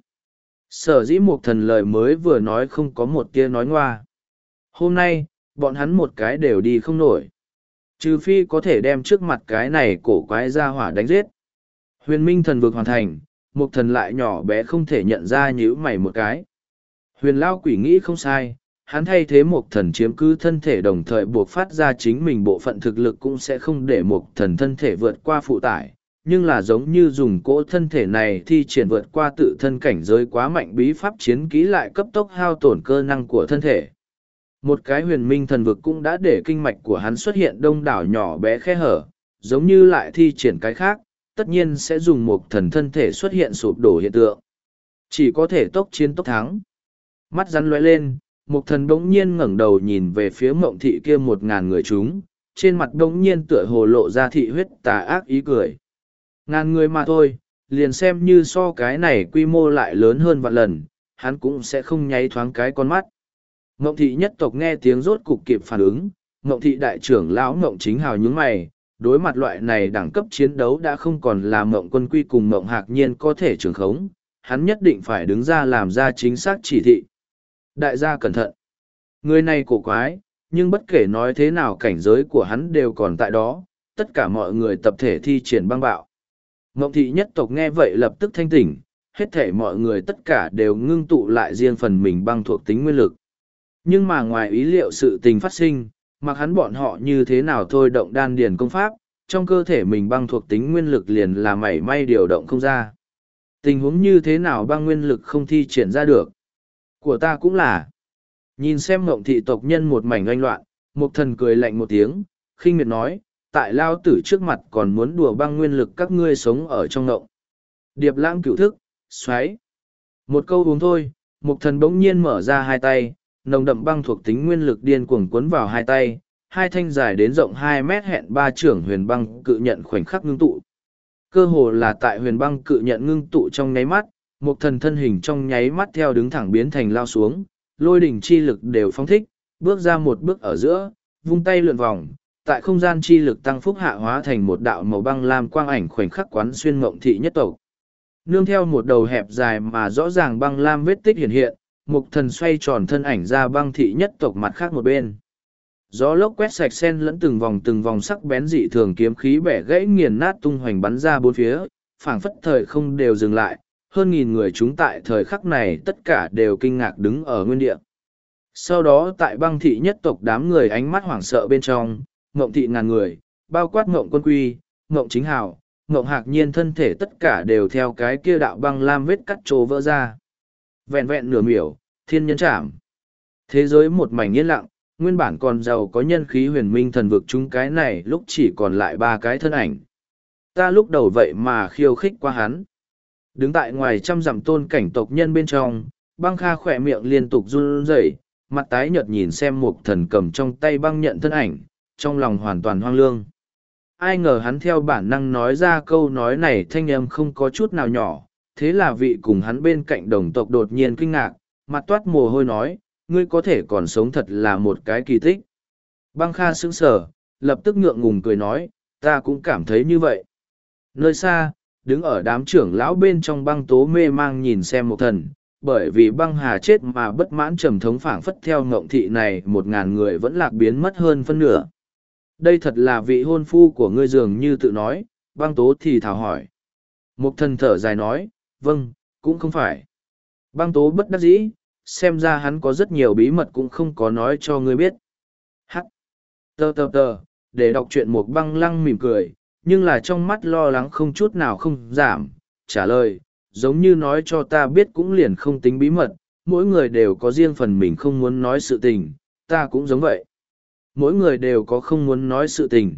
Sở dĩ một thần lời mới vừa nói không có một tia nói ngoa. Hôm nay, bọn hắn một cái đều đi không nổi. Trừ phi có thể đem trước mặt cái này cổ quái ra hỏa đánh giết. Huyền minh thần vực hoàn thành, một thần lại nhỏ bé không thể nhận ra nhíu mày một cái. Huyền lao quỷ nghĩ không sai, hắn thay thế một thần chiếm cứ thân thể đồng thời buộc phát ra chính mình bộ phận thực lực cũng sẽ không để một thần thân thể vượt qua phụ tải, nhưng là giống như dùng cỗ thân thể này thi triển vượt qua tự thân cảnh giới quá mạnh bí pháp chiến kỹ lại cấp tốc hao tổn cơ năng của thân thể. Một cái huyền minh thần vực cũng đã để kinh mạch của hắn xuất hiện đông đảo nhỏ bé khe hở, giống như lại thi triển cái khác, tất nhiên sẽ dùng một thần thân thể xuất hiện sụp đổ hiện tượng. Chỉ có thể tốc chiến tốc thắng. Mắt rắn lóe lên, một thần bỗng nhiên ngẩng đầu nhìn về phía mộng thị kia một ngàn người chúng, trên mặt bỗng nhiên tựa hồ lộ ra thị huyết tà ác ý cười. Ngàn người mà thôi, liền xem như so cái này quy mô lại lớn hơn vạn lần, hắn cũng sẽ không nháy thoáng cái con mắt. Mộng thị nhất tộc nghe tiếng rốt cục kịp phản ứng, mộng thị đại trưởng lão mộng chính hào nhướng mày, đối mặt loại này đẳng cấp chiến đấu đã không còn là mộng quân quy cùng mộng hạc nhiên có thể trường khống, hắn nhất định phải đứng ra làm ra chính xác chỉ thị. Đại gia cẩn thận. Người này cổ quái, nhưng bất kể nói thế nào cảnh giới của hắn đều còn tại đó, tất cả mọi người tập thể thi triển băng bạo. Mộng thị nhất tộc nghe vậy lập tức thanh tỉnh, hết thể mọi người tất cả đều ngưng tụ lại riêng phần mình băng thuộc tính nguyên lực. Nhưng mà ngoài ý liệu sự tình phát sinh, mặc hắn bọn họ như thế nào thôi động đan điền công pháp, trong cơ thể mình băng thuộc tính nguyên lực liền là mảy may điều động không ra. Tình huống như thế nào băng nguyên lực không thi triển ra được? Của ta cũng là. Nhìn xem mộng thị tộc nhân một mảnh oanh loạn, một thần cười lạnh một tiếng, khinh miệt nói, tại lao tử trước mặt còn muốn đùa băng nguyên lực các ngươi sống ở trong ngộng. Điệp lãng cửu thức, xoáy. Một câu uống thôi, một thần bỗng nhiên mở ra hai tay, nồng đậm băng thuộc tính nguyên lực điên cuồng cuốn vào hai tay, hai thanh dài đến rộng hai mét hẹn ba trưởng huyền băng cự nhận khoảnh khắc ngưng tụ. Cơ hồ là tại huyền băng cự nhận ngưng tụ trong nháy mắt, một thần thân hình trong nháy mắt theo đứng thẳng biến thành lao xuống, lôi đỉnh chi lực đều phóng thích, bước ra một bước ở giữa, vung tay lượn vòng, tại không gian chi lực tăng phúc hạ hóa thành một đạo màu băng lam quang ảnh khoảnh khắc quán xuyên mộng thị nhất tộc. Nương theo một đầu hẹp dài mà rõ ràng băng lam vết tích hiện hiện, một thần xoay tròn thân ảnh ra băng thị nhất tộc mặt khác một bên. Gió lốc quét sạch sen lẫn từng vòng từng vòng sắc bén dị thường kiếm khí bẻ gãy nghiền nát tung hoành bắn ra bốn phía, phảng phất thời không đều dừng lại, hơn nghìn người chúng tại thời khắc này tất cả đều kinh ngạc đứng ở nguyên địa. Sau đó tại băng thị nhất tộc đám người ánh mắt hoảng sợ bên trong, ngộng thị ngàn người, bao quát ngộng quân quy, ngộng chính hào, ngộng hạc nhiên thân thể tất cả đều theo cái kia đạo băng lam vết cắt trổ vỡ ra. Vẹn vẹn nửa miểu, thiên nhân chạm. Thế giới một mảnh yên lặng, nguyên bản còn giàu có nhân khí huyền minh thần vực chúng cái này lúc chỉ còn lại ba cái thân ảnh. Ta lúc đầu vậy mà khiêu khích qua hắn. Đứng tại ngoài trăm dặm tôn cảnh tộc nhân bên trong, băng kha khỏe miệng liên tục run rẩy, mặt tái nhợt nhìn xem một thần cầm trong tay băng nhận thân ảnh, trong lòng hoàn toàn hoang lương. Ai ngờ hắn theo bản năng nói ra câu nói này thanh âm không có chút nào nhỏ, thế là vị cùng hắn bên cạnh đồng tộc đột nhiên kinh ngạc, mặt toát mồ hôi nói, ngươi có thể còn sống thật là một cái kỳ tích. Băng kha sững sờ, lập tức ngượng ngùng cười nói, ta cũng cảm thấy như vậy. Nơi xa, đứng ở đám trưởng lão bên trong băng tố mê mang nhìn xem một thần, bởi vì băng hà chết mà bất mãn trầm thống phảng phất theo ngộng thị này một ngàn người vẫn lạc biến mất hơn phân nửa. Đây thật là vị hôn phu của ngươi dường như tự nói, băng tố thì thảo hỏi. Một thần thở dài nói, vâng, cũng không phải. Băng tố bất đắc dĩ, xem ra hắn có rất nhiều bí mật cũng không có nói cho ngươi biết. Hắc, tờ tờ tờ, để đọc truyện một băng lăng mỉm cười, nhưng là trong mắt lo lắng không chút nào không giảm, trả lời, giống như nói cho ta biết cũng liền không tính bí mật, mỗi người đều có riêng phần mình không muốn nói sự tình, ta cũng giống vậy. Mỗi người đều có không muốn nói sự tình.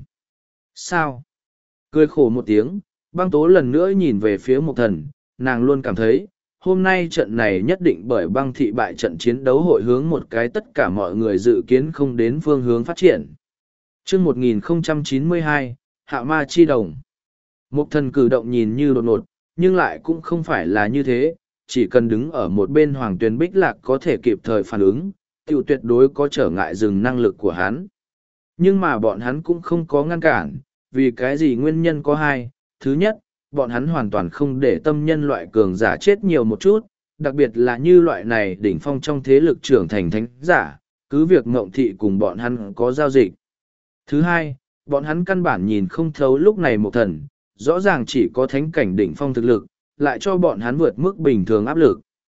Sao? Cười khổ một tiếng, băng tố lần nữa nhìn về phía một thần, nàng luôn cảm thấy, hôm nay trận này nhất định bởi băng thị bại trận chiến đấu hội hướng một cái tất cả mọi người dự kiến không đến phương hướng phát triển. Trước một nghìn không trăm chín mươi hai, Hạ Ma Chi Đồng. Một thần cử động nhìn như đột ngột, nhưng lại cũng không phải là như thế, chỉ cần đứng ở một bên hoàng tuyền bích lạc có thể kịp thời phản ứng, tiểu tuyệt đối có trở ngại dừng năng lực của hắn. Nhưng mà bọn hắn cũng không có ngăn cản, vì cái gì nguyên nhân có hai. Thứ nhất, bọn hắn hoàn toàn không để tâm nhân loại cường giả chết nhiều một chút, đặc biệt là như loại này đỉnh phong trong thế lực trưởng thành thánh giả, cứ việc ngộng thị cùng bọn hắn có giao dịch. Thứ hai, bọn hắn căn bản nhìn không thấu lúc này một thần, rõ ràng chỉ có thánh cảnh đỉnh phong thực lực, lại cho bọn hắn vượt mức bình thường áp lực.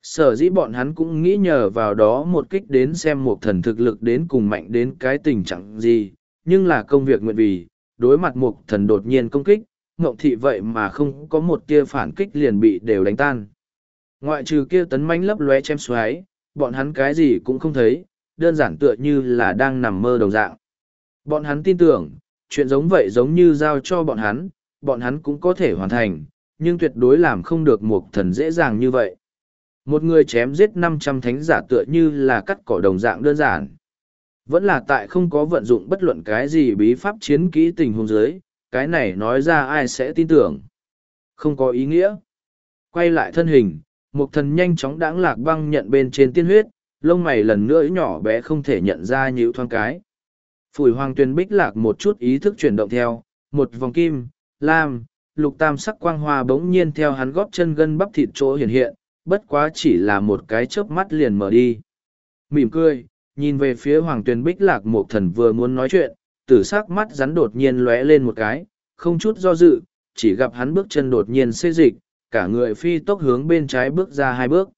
Sở dĩ bọn hắn cũng nghĩ nhờ vào đó một kích đến xem một thần thực lực đến cùng mạnh đến cái tình trạng gì, nhưng là công việc nguyện vì, đối mặt một thần đột nhiên công kích, ngộng thị vậy mà không có một tia phản kích liền bị đều đánh tan. Ngoại trừ kia tấn manh lấp lóe chém xoáy, bọn hắn cái gì cũng không thấy, đơn giản tựa như là đang nằm mơ đồng dạng. Bọn hắn tin tưởng, chuyện giống vậy giống như giao cho bọn hắn, bọn hắn cũng có thể hoàn thành, nhưng tuyệt đối làm không được một thần dễ dàng như vậy. Một người chém giết năm trăm thánh giả tựa như là cắt cỏ đồng dạng đơn giản. Vẫn là tại không có vận dụng bất luận cái gì bí pháp chiến kỹ tình huống dưới, cái này nói ra ai sẽ tin tưởng. Không có ý nghĩa. Quay lại thân hình, một thần nhanh chóng đãng lạc băng nhận bên trên tiên huyết, lông mày lần nữa nhỏ bé không thể nhận ra nhíu thoáng cái. Phủi hoàng tuyền bích lạc một chút ý thức chuyển động theo, một vòng kim, lam, lục tam sắc quang hoa bỗng nhiên theo hắn góp chân gân bắp thịt chỗ hiện hiện, bất quá chỉ là một cái chớp mắt liền mở đi. Mỉm cười, nhìn về phía hoàng tuyền bích lạc một thần vừa muốn nói chuyện, tử sắc mắt rắn đột nhiên lóe lên một cái, không chút do dự, chỉ gặp hắn bước chân đột nhiên xê dịch, cả người phi tốc hướng bên trái bước ra hai bước.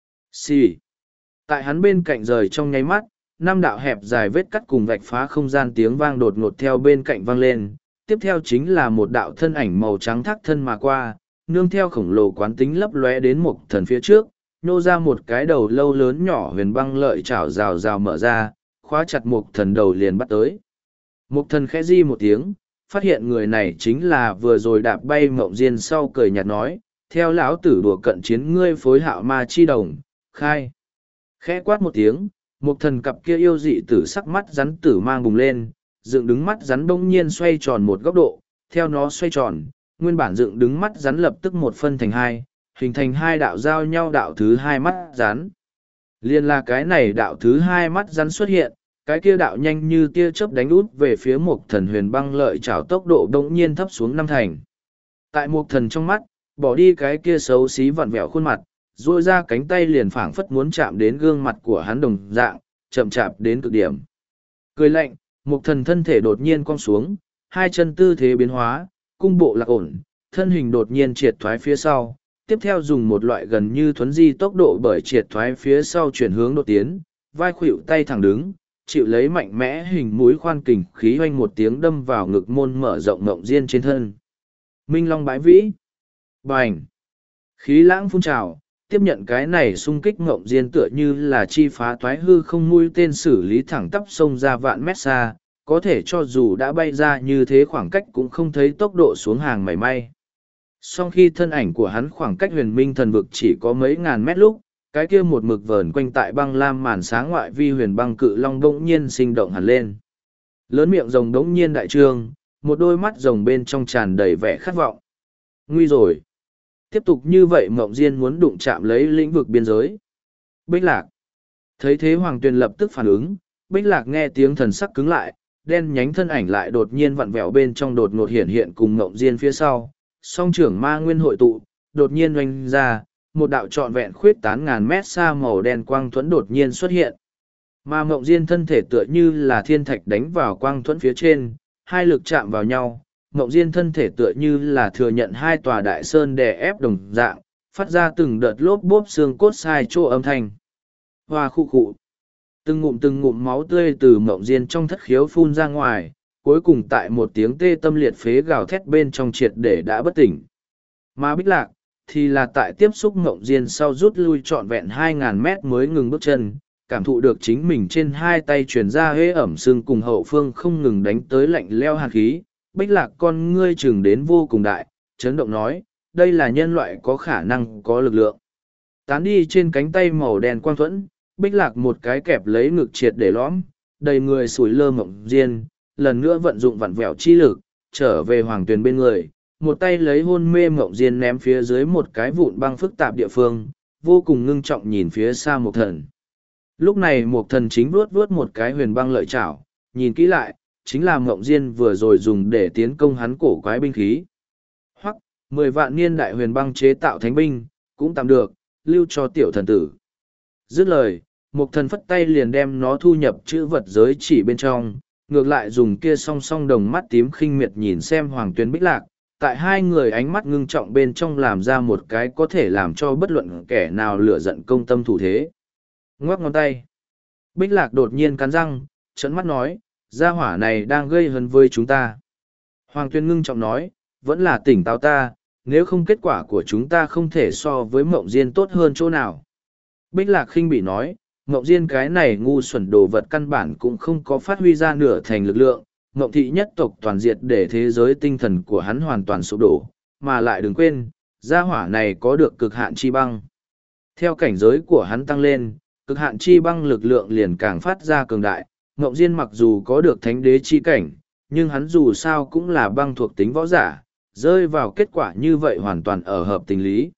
Xì. Tại hắn bên cạnh rời trong nháy mắt, năm đạo hẹp dài vết cắt cùng vạch phá không gian tiếng vang đột ngột theo bên cạnh vang lên, tiếp theo chính là một đạo thân ảnh màu trắng thác thân mà qua, nương theo khổng lồ quán tính lấp lóe đến một thần phía trước, nô ra một cái đầu lâu lớn nhỏ huyền băng lợi chảo rào rào mở ra, khóa chặt một thần đầu liền bắt tới. Một thần khẽ di một tiếng, phát hiện người này chính là vừa rồi đạp bay mộng diên sau cười nhạt nói, theo lão tử đùa cận chiến ngươi phối hạo ma chi đồng, khai. Khẽ quát một tiếng, một thần cặp kia yêu dị tử sắc mắt rắn tử mang bùng lên, dựng đứng mắt rắn bỗng nhiên xoay tròn một góc độ, theo nó xoay tròn, nguyên bản dựng đứng mắt rắn lập tức một phân thành hai, hình thành hai đạo giao nhau đạo thứ hai mắt rắn. Liên là cái này đạo thứ hai mắt rắn xuất hiện, cái kia đạo nhanh như tia chớp đánh út về phía một thần huyền băng lợi chảo tốc độ bỗng nhiên thấp xuống năm thành. Tại một thần trong mắt, bỏ đi cái kia xấu xí vặn vẹo khuôn mặt, duỗi ra cánh tay liền phảng phất muốn chạm đến gương mặt của hắn đồng dạng, chậm chạp đến cực điểm. Cười lạnh, một thần thân thể đột nhiên cong xuống, hai chân tư thế biến hóa, cung bộ lạc ổn, thân hình đột nhiên triệt thoái phía sau, tiếp theo dùng một loại gần như thuấn di tốc độ bởi triệt thoái phía sau chuyển hướng đột tiến, vai khuỵu tay thẳng đứng, chịu lấy mạnh mẽ hình mũi khoan kình khí hoanh một tiếng đâm vào ngực môn mở rộng ngộng diên trên thân. Minh Long bãi vĩ. Bành. Khí lãng phun trào, tiếp nhận cái này xung kích ngộng diên tựa như là chi phá toái hư không mũi tên xử lý thẳng tắp sông ra vạn mét xa, có thể cho dù đã bay ra như thế khoảng cách cũng không thấy tốc độ xuống hàng mảy may. Song khi thân ảnh của hắn khoảng cách huyền minh thần vực chỉ có mấy ngàn mét lúc, cái kia một mực vờn quanh tại băng lam màn sáng ngoại vi huyền băng cự long đống nhiên sinh động hẳn lên. Lớn miệng rồng đống nhiên đại trương, một đôi mắt rồng bên trong tràn đầy vẻ khát vọng. Nguy rồi. Tiếp tục như vậy Mộng Diên muốn đụng chạm lấy lĩnh vực biên giới. Bích Lạc. Thấy thế Hoàng Tuyền lập tức phản ứng, Bích Lạc nghe tiếng thần sắc cứng lại, đen nhánh thân ảnh lại đột nhiên vặn vẹo bên trong đột ngột hiện hiện cùng Mộng Diên phía sau, song trưởng ma nguyên hội tụ, đột nhiên oanh ra, một đạo trọn vẹn khuyết tán ngàn mét xa màu đen quang thuẫn đột nhiên xuất hiện. Mà Mộng Diên thân thể tựa như là thiên thạch đánh vào quang thuẫn phía trên, hai lực chạm vào nhau, Mộng Diên thân thể tựa như là thừa nhận hai tòa đại sơn đè ép đồng dạng, phát ra từng đợt lốp bốp xương cốt sai chỗ âm thanh. Hoa khu khụ. Từng ngụm từng ngụm máu tươi từ Mộng Diên trong thất khiếu phun ra ngoài, cuối cùng tại một tiếng tê tâm liệt phế gào thét bên trong triệt để đã bất tỉnh. Mà Bích Lạc, thì là tại tiếp xúc Mộng Diên sau rút lui trọn vẹn hai ngàn mét mới ngừng bước chân, cảm thụ được chính mình trên hai tay truyền ra hế ẩm xương cùng hậu phương không ngừng đánh tới lạnh leo hàn khí. Bích Lạc con ngươi chừng đến vô cùng đại, chấn động nói, đây là nhân loại có khả năng có lực lượng. Tán đi trên cánh tay màu đen quang thuẫn, Bích Lạc một cái kẹp lấy ngực triệt để lõm, đầy người sủi lơ Mộng Diên, lần nữa vận dụng vặn vẹo chi lực, trở về Hoàng Tuyền bên người, một tay lấy hôn mê Mộng Diên ném phía dưới một cái vụn băng phức tạp địa phương, vô cùng ngưng trọng nhìn phía xa Mộc Thần. Lúc này Mộc Thần chính vuốt vuốt một cái huyền băng lợi chảo, nhìn kỹ lại, chính là Mộng Diên vừa rồi dùng để tiến công hắn cổ quái binh khí. Hoặc, mười vạn niên đại huyền băng chế tạo thánh binh, cũng tạm được, lưu cho tiểu thần tử. Dứt lời, Mộc Thần phất tay liền đem nó thu nhập chữ vật giới chỉ bên trong, ngược lại dùng kia song song đồng mắt tím khinh miệt nhìn xem Hoàng Tuyền Bích Lạc, tại hai người ánh mắt ngưng trọng bên trong làm ra một cái có thể làm cho bất luận kẻ nào lửa giận công tâm thủ thế. Ngoắc ngón tay. Bích Lạc đột nhiên cắn răng, trợn mắt nói, gia hỏa này đang gây hấn với chúng ta. Hoàng Tuyên ngưng trọng nói, vẫn là tỉnh táo ta, nếu không kết quả của chúng ta không thể so với Mộng Diên tốt hơn chỗ nào. Bích Lạc khinh bị nói, Mộng Diên cái này ngu xuẩn đồ vật căn bản cũng không có phát huy ra nửa thành lực lượng, Mộng thị nhất tộc toàn diệt để thế giới tinh thần của hắn hoàn toàn sụp đổ, mà lại đừng quên, gia hỏa này có được cực hạn chi băng. Theo cảnh giới của hắn tăng lên, cực hạn chi băng lực lượng liền càng phát ra cường đại, Mộng Diên mặc dù có được thánh đế chi cảnh, nhưng hắn dù sao cũng là băng thuộc tính võ giả, rơi vào kết quả như vậy hoàn toàn ở hợp tình lý.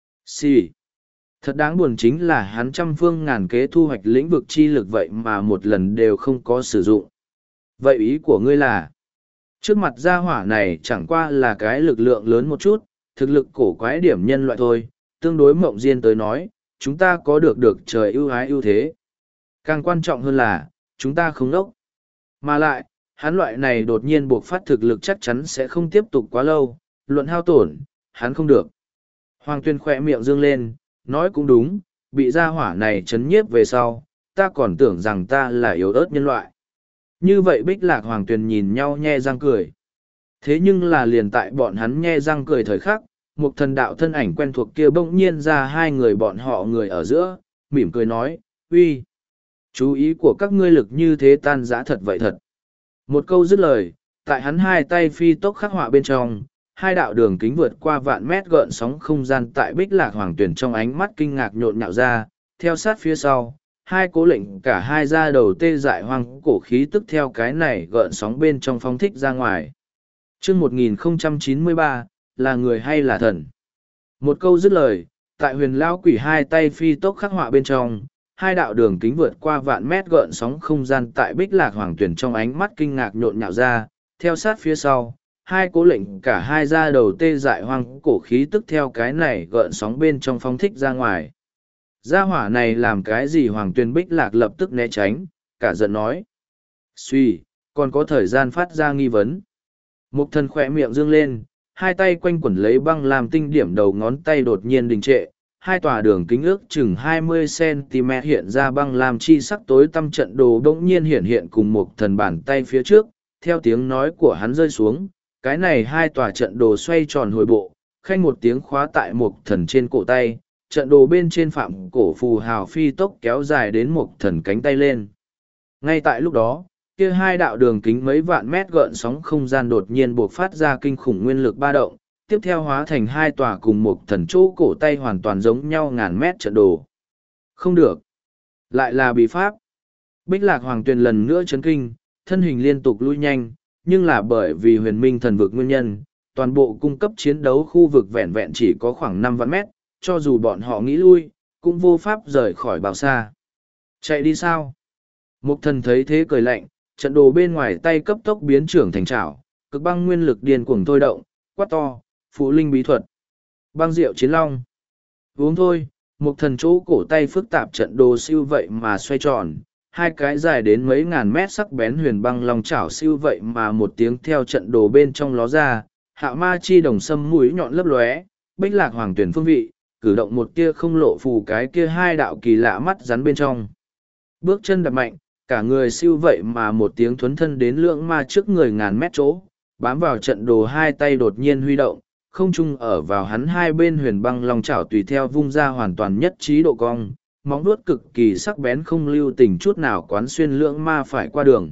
Xì. Thật đáng buồn chính là hắn trăm phương ngàn kế thu hoạch lĩnh vực chi lực vậy mà một lần đều không có sử dụng. Vậy ý của ngươi là, trước mặt gia hỏa này chẳng qua là cái lực lượng lớn một chút, thực lực cổ quái điểm nhân loại thôi, tương đối Mộng Diên tới nói, chúng ta có được được trời ưu ái ưu thế. Càng quan trọng hơn là, chúng ta không nốc. Mà lại, hắn loại này đột nhiên buộc phát thực lực chắc chắn sẽ không tiếp tục quá lâu, luận hao tổn, hắn không được. Hoàng Tuyên khỏe miệng dương lên, nói cũng đúng, bị gia hỏa này chấn nhiếp về sau, ta còn tưởng rằng ta là yếu ớt nhân loại. Như vậy Bích Lạc Hoàng Tuyên nhìn nhau nhe răng cười. Thế nhưng là liền tại bọn hắn nhe răng cười thời khắc, một thần đạo thân ảnh quen thuộc kia bỗng nhiên ra hai người bọn họ người ở giữa, mỉm cười nói, uy, chú ý của các ngươi lực như thế tan rã thật vậy thật. Một câu dứt lời, tại hắn hai tay phi tốc khắc họa bên trong, hai đạo đường kính vượt qua vạn mét gợn sóng không gian tại Bích Lạc Hoàng Tuyển trong ánh mắt kinh ngạc nhộn nhạo ra, theo sát phía sau, hai cố lệnh cả hai ra đầu tê dại hoang cổ khí tức theo cái này gợn sóng bên trong phóng thích ra ngoài. Chương một nghìn không trăm chín mươi ba, là người hay là thần? Một câu dứt lời, tại huyền lao quỷ hai tay phi tốc khắc họa bên trong, hai đạo đường kính vượt qua vạn mét gợn sóng không gian tại Bích Lạc Hoàng Tuyển trong ánh mắt kinh ngạc nhộn nhạo ra, theo sát phía sau, hai cố lệnh cả hai ra đầu tê dại hoang cổ khí tức theo cái này gợn sóng bên trong phóng thích ra ngoài. Gia hỏa này làm cái gì? Hoàng Tuyên Bích Lạc lập tức né tránh, cả giận nói. Suy, còn có thời gian phát ra nghi vấn. Mục thần khỏe miệng dương lên, hai tay quanh quẩn lấy băng làm tinh điểm đầu ngón tay đột nhiên đình trệ, hai tòa đường kính ước chừng hai mươi xăng-ti-mét hiện ra băng làm chi sắc tối tăm trận đồ bỗng nhiên hiện hiện cùng một thần bàn tay phía trước, theo tiếng nói của hắn rơi xuống, cái này hai tòa trận đồ xoay tròn hồi bộ, khanh một tiếng khóa tại một thần trên cổ tay, trận đồ bên trên phạm cổ phù hào phi tốc kéo dài đến một thần cánh tay lên. Ngay tại lúc đó, kia hai đạo đường kính mấy vạn mét gợn sóng không gian đột nhiên buộc phát ra kinh khủng nguyên lực ba động, tiếp theo hóa thành hai tòa cùng một thần chỗ cổ tay hoàn toàn giống nhau ngàn mét trận đồ. Không được. Lại là bí pháp. Bích Lạc Hoàng Tuyền lần nữa chấn kinh, thân hình liên tục lui nhanh, nhưng là bởi vì huyền minh thần vực nguyên nhân, toàn bộ cung cấp chiến đấu khu vực vẹn vẹn chỉ có khoảng năm vạn mét, cho dù bọn họ nghĩ lui, cũng vô pháp rời khỏi bao xa. Chạy đi sao? Mục thần thấy thế cười lạnh, trận đồ bên ngoài tay cấp tốc biến trưởng thành trảo, cực băng nguyên lực điên cuồng thôi động, quát to, phụ linh bí thuật. Băng rượu chiến long. Uống thôi, mục thần chỗ cổ tay phức tạp trận đồ siêu vậy mà xoay tròn, hai cái dài đến mấy ngàn mét sắc bén huyền băng long chảo siêu vậy mà một tiếng theo trận đồ bên trong ló ra, hạ ma chi đồng sâm mũi nhọn lấp lóe, Bích Lạc Hoàng Tuyển phương vị, cử động một tia không lộ phù cái kia hai đạo kỳ lạ mắt rắn bên trong. Bước chân đập mạnh, cả người siêu vậy mà một tiếng thuấn thân đến lượng ma trước người ngàn mét chỗ, bám vào trận đồ hai tay đột nhiên huy động, không trung ở vào hắn hai bên huyền băng long chảo tùy theo vung ra hoàn toàn nhất trí độ cong, móng vuốt cực kỳ sắc bén không lưu tình chút nào quán xuyên lưỡng ma phải qua đường.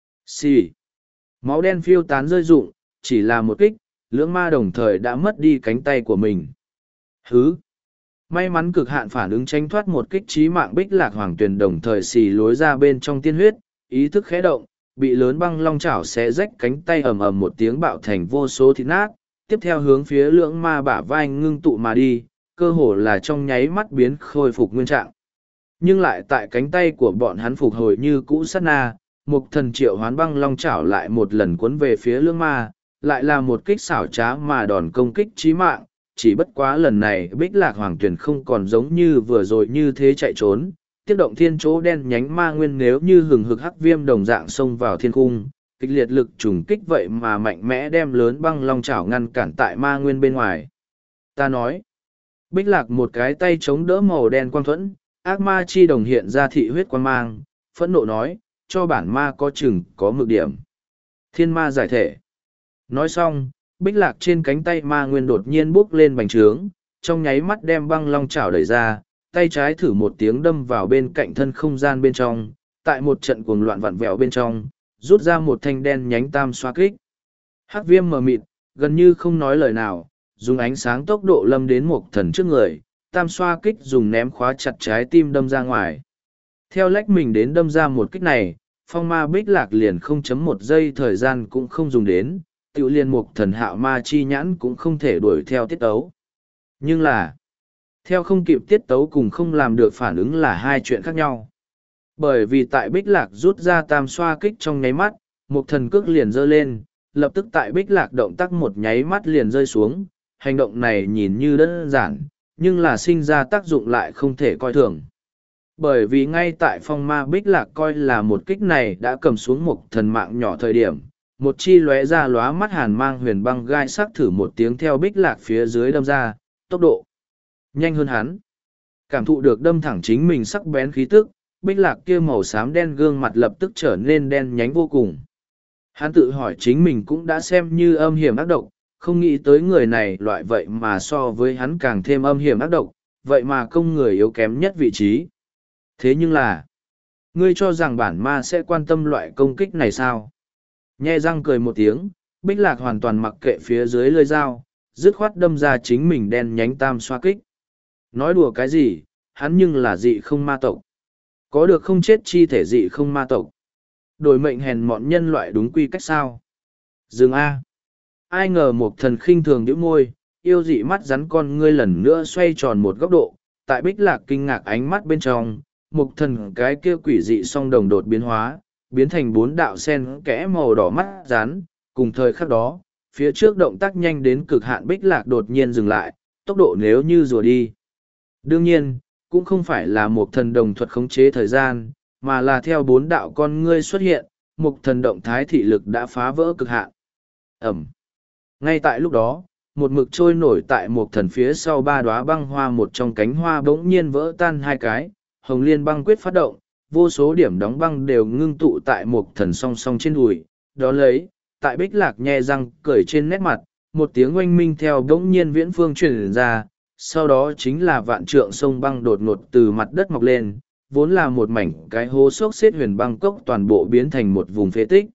Xì. Máu đen phiêu tán rơi rụng, chỉ là một kích, lưỡng ma đồng thời đã mất đi cánh tay của mình. Hứ. May mắn cực hạn phản ứng tranh thoát một kích trí mạng Bích Lạc Hoàng Tuyền đồng thời xì lối ra bên trong tiên huyết, ý thức khẽ động, bị lớn băng long chảo xé rách cánh tay ầm ầm một tiếng bạo thành vô số thịt nát, tiếp theo hướng phía lưỡng ma bả vai ngưng tụ mà đi, cơ hồ là trong nháy mắt biến khôi phục nguyên trạng. Nhưng lại tại cánh tay của bọn hắn phục hồi như cũ sát na, một thần triệu hoán băng long chảo lại một lần cuốn về phía lưỡng ma, lại là một kích xảo trá mà đòn công kích chí mạng, chỉ bất quá lần này Bích Lạc Hoàng Tuyển không còn giống như vừa rồi như thế chạy trốn, tiếp động thiên chỗ đen nhánh ma nguyên nếu như hừng hực hắc viêm đồng dạng xông vào thiên cung, kịch liệt lực trùng kích vậy mà mạnh mẽ đem lớn băng long chảo ngăn cản tại ma nguyên bên ngoài. Ta nói, Bích Lạc một cái tay chống đỡ màu đen quang thuẫn, ác ma chi đồng hiện ra thị huyết quang mang, phẫn nộ nói, cho bản ma có chừng có mực điểm. Thiên ma giải thể. Nói xong, Bích Lạc trên cánh tay ma nguyên đột nhiên bốc lên bành trướng, trong nháy mắt đem băng long chảo đẩy ra, tay trái thử một tiếng đâm vào bên cạnh thân không gian bên trong, tại một trận cuồng loạn vặn vẹo bên trong, rút ra một thanh đen nhánh tam xoa kích. Hắc viêm mờ mịt, gần như không nói lời nào, dùng ánh sáng tốc độ lâm đến một thần trước người, tam xoa kích dùng ném khóa chặt trái tim đâm ra ngoài. Theo lách mình đến đâm ra một kích này, phong ma Bích Lạc liền không chấm một giây thời gian cũng không dùng đến, tiểu liền một thần hạo ma chi nhãn cũng không thể đuổi theo tiết tấu. Nhưng là, theo không kịp tiết tấu cùng không làm được phản ứng là hai chuyện khác nhau. Bởi vì tại Bích Lạc rút ra tam xoa kích trong nháy mắt, một thần cước liền giơ lên, lập tức tại Bích Lạc động tác một nháy mắt liền rơi xuống. Hành động này nhìn như đơn giản, nhưng là sinh ra tác dụng lại không thể coi thường. Bởi vì ngay tại phong ma Bích Lạc coi là một kích này đã cầm xuống một thần mạng nhỏ thời điểm, một chi lóe ra lóa mắt hàn mang huyền băng gai sắc thử một tiếng theo Bích Lạc phía dưới đâm ra, tốc độ nhanh hơn hắn. Cảm thụ được đâm thẳng chính mình sắc bén khí tức, Bích Lạc kia màu xám đen gương mặt lập tức trở nên đen nhánh vô cùng. Hắn tự hỏi chính mình cũng đã xem như âm hiểm ác độc, không nghĩ tới người này loại vậy mà so với hắn càng thêm âm hiểm ác độc, vậy mà công người yếu kém nhất vị trí. Thế nhưng là, ngươi cho rằng bản ma sẽ quan tâm loại công kích này sao? Nhe răng cười một tiếng, Bích Lạc hoàn toàn mặc kệ phía dưới lưỡi dao, dứt khoát đâm ra chính mình đen nhánh tam xoa kích. Nói đùa cái gì, hắn nhưng là dị không ma tộc. Có được không chết chi thể dị không ma tộc. Đổi mệnh hèn mọn nhân loại đúng quy cách sao? Dừng A. Ai ngờ một thần khinh thường nhíu môi, yêu dị mắt rắn con ngươi lần nữa xoay tròn một góc độ, tại Bích Lạc kinh ngạc ánh mắt bên trong, một thần cái kia quỷ dị song đồng đột biến hóa, biến thành bốn đạo sen kẽ màu đỏ mắt rắn, cùng thời khắc đó, phía trước động tác nhanh đến cực hạn Bích Lạc đột nhiên dừng lại, tốc độ nếu như rùa đi. Đương nhiên, cũng không phải là một thần đồng thuật khống chế thời gian, mà là theo bốn đạo con ngươi xuất hiện, một thần động thái thị lực đã phá vỡ cực hạn. Ẩm. Ngay tại lúc đó, một mực trôi nổi tại một thần phía sau ba đóa băng hoa, một trong cánh hoa bỗng nhiên vỡ tan hai cái, Hồng Liên băng quyết phát động, vô số điểm đóng băng đều ngưng tụ tại một thần song song trên đùi. Đó lấy, tại Bích Lạc nhe răng cười trên nét mặt, một tiếng oanh minh theo bỗng nhiên viễn phương truyền ra, sau đó chính là vạn trượng sông băng đột ngột từ mặt đất mọc lên, vốn là một mảnh cái hố xốc xếp huyền băng cốc toàn bộ biến thành một vùng phế tích.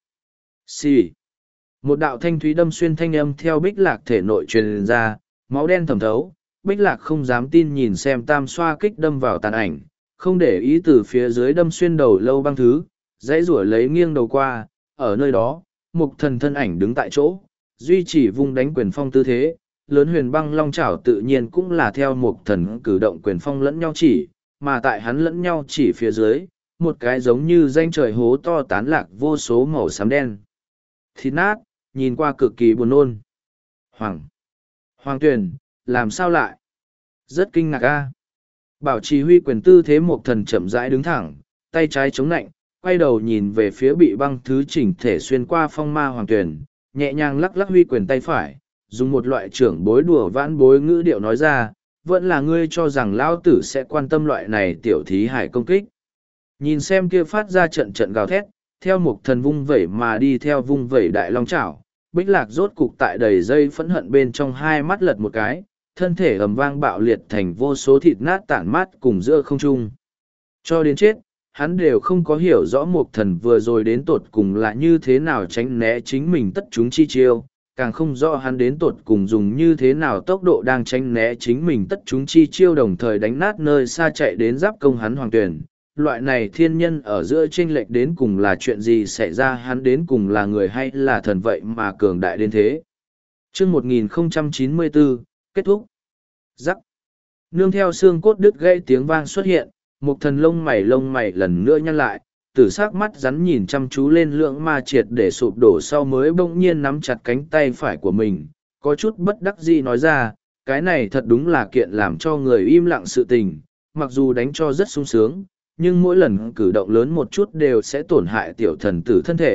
Xì. Một đạo thanh thúy đâm xuyên thanh âm theo Bích Lạc thể nội truyền ra, máu đen thẩm thấu, Bích Lạc không dám tin nhìn xem tam xoa kích đâm vào tàn ảnh, không để ý từ phía dưới đâm xuyên đầu lâu băng thứ, dãy rủa lấy nghiêng đầu qua, ở nơi đó, một thần thân ảnh đứng tại chỗ, duy trì vung đánh quyền phong tư thế, lớn huyền băng long chảo tự nhiên cũng là theo một thần cử động quyền phong lẫn nhau chỉ, mà tại hắn lẫn nhau chỉ phía dưới, một cái giống như danh trời hố to tán lạc vô số màu xám đen. Thịt nát, nhìn qua cực kỳ buồn nôn. Hoàng! Hoàng Tuyền, làm sao lại? Rất kinh ngạc a. Bảo trì huy quyền tư thế một thần chậm rãi đứng thẳng, tay trái chống nạnh, quay đầu nhìn về phía bị băng thứ chỉnh thể xuyên qua phong ma Hoàng Tuyền, nhẹ nhàng lắc lắc huy quyền tay phải, dùng một loại trưởng bối đùa vãn bối ngữ điệu nói ra, vẫn là ngươi cho rằng lão tử sẽ quan tâm loại này tiểu thí hải công kích. Nhìn xem kia phát ra trận trận gào thét, theo một thần vung vẩy mà đi theo vung vẩy đại long chảo, Bích Lạc rốt cục tại đầy dây phẫn hận bên trong hai mắt lật một cái, thân thể ầm vang bạo liệt thành vô số thịt nát tản mát cùng giữa không trung. Cho đến chết, hắn đều không có hiểu rõ một thần vừa rồi đến tột cùng là như thế nào tránh né chính mình tất chúng chi chiêu, càng không rõ hắn đến tột cùng dùng như thế nào tốc độ đang tránh né chính mình tất chúng chi chiêu đồng thời đánh nát nơi xa chạy đến giáp công hắn Hoàng Tuyền. Loại này thiên nhân ở giữa chênh lệch đến cùng là chuyện gì xảy ra, hắn đến cùng là người hay là thần vậy mà cường đại đến thế. Chương một nghìn không trăm chín mươi bốn, kết thúc. Rắc. Nương theo xương cốt đứt gãy tiếng vang xuất hiện, một thần lông mày lông mày lần nữa nhăn lại, tử sắc mắt rắn nhìn chăm chú lên lưỡng ma triệt để sụp đổ sau mới bỗng nhiên nắm chặt cánh tay phải của mình, có chút bất đắc dĩ nói ra, cái này thật đúng là kiện làm cho người im lặng sự tình, mặc dù đánh cho rất sung sướng, nhưng mỗi lần cử động lớn một chút đều sẽ tổn hại tiểu thần tử thân thể,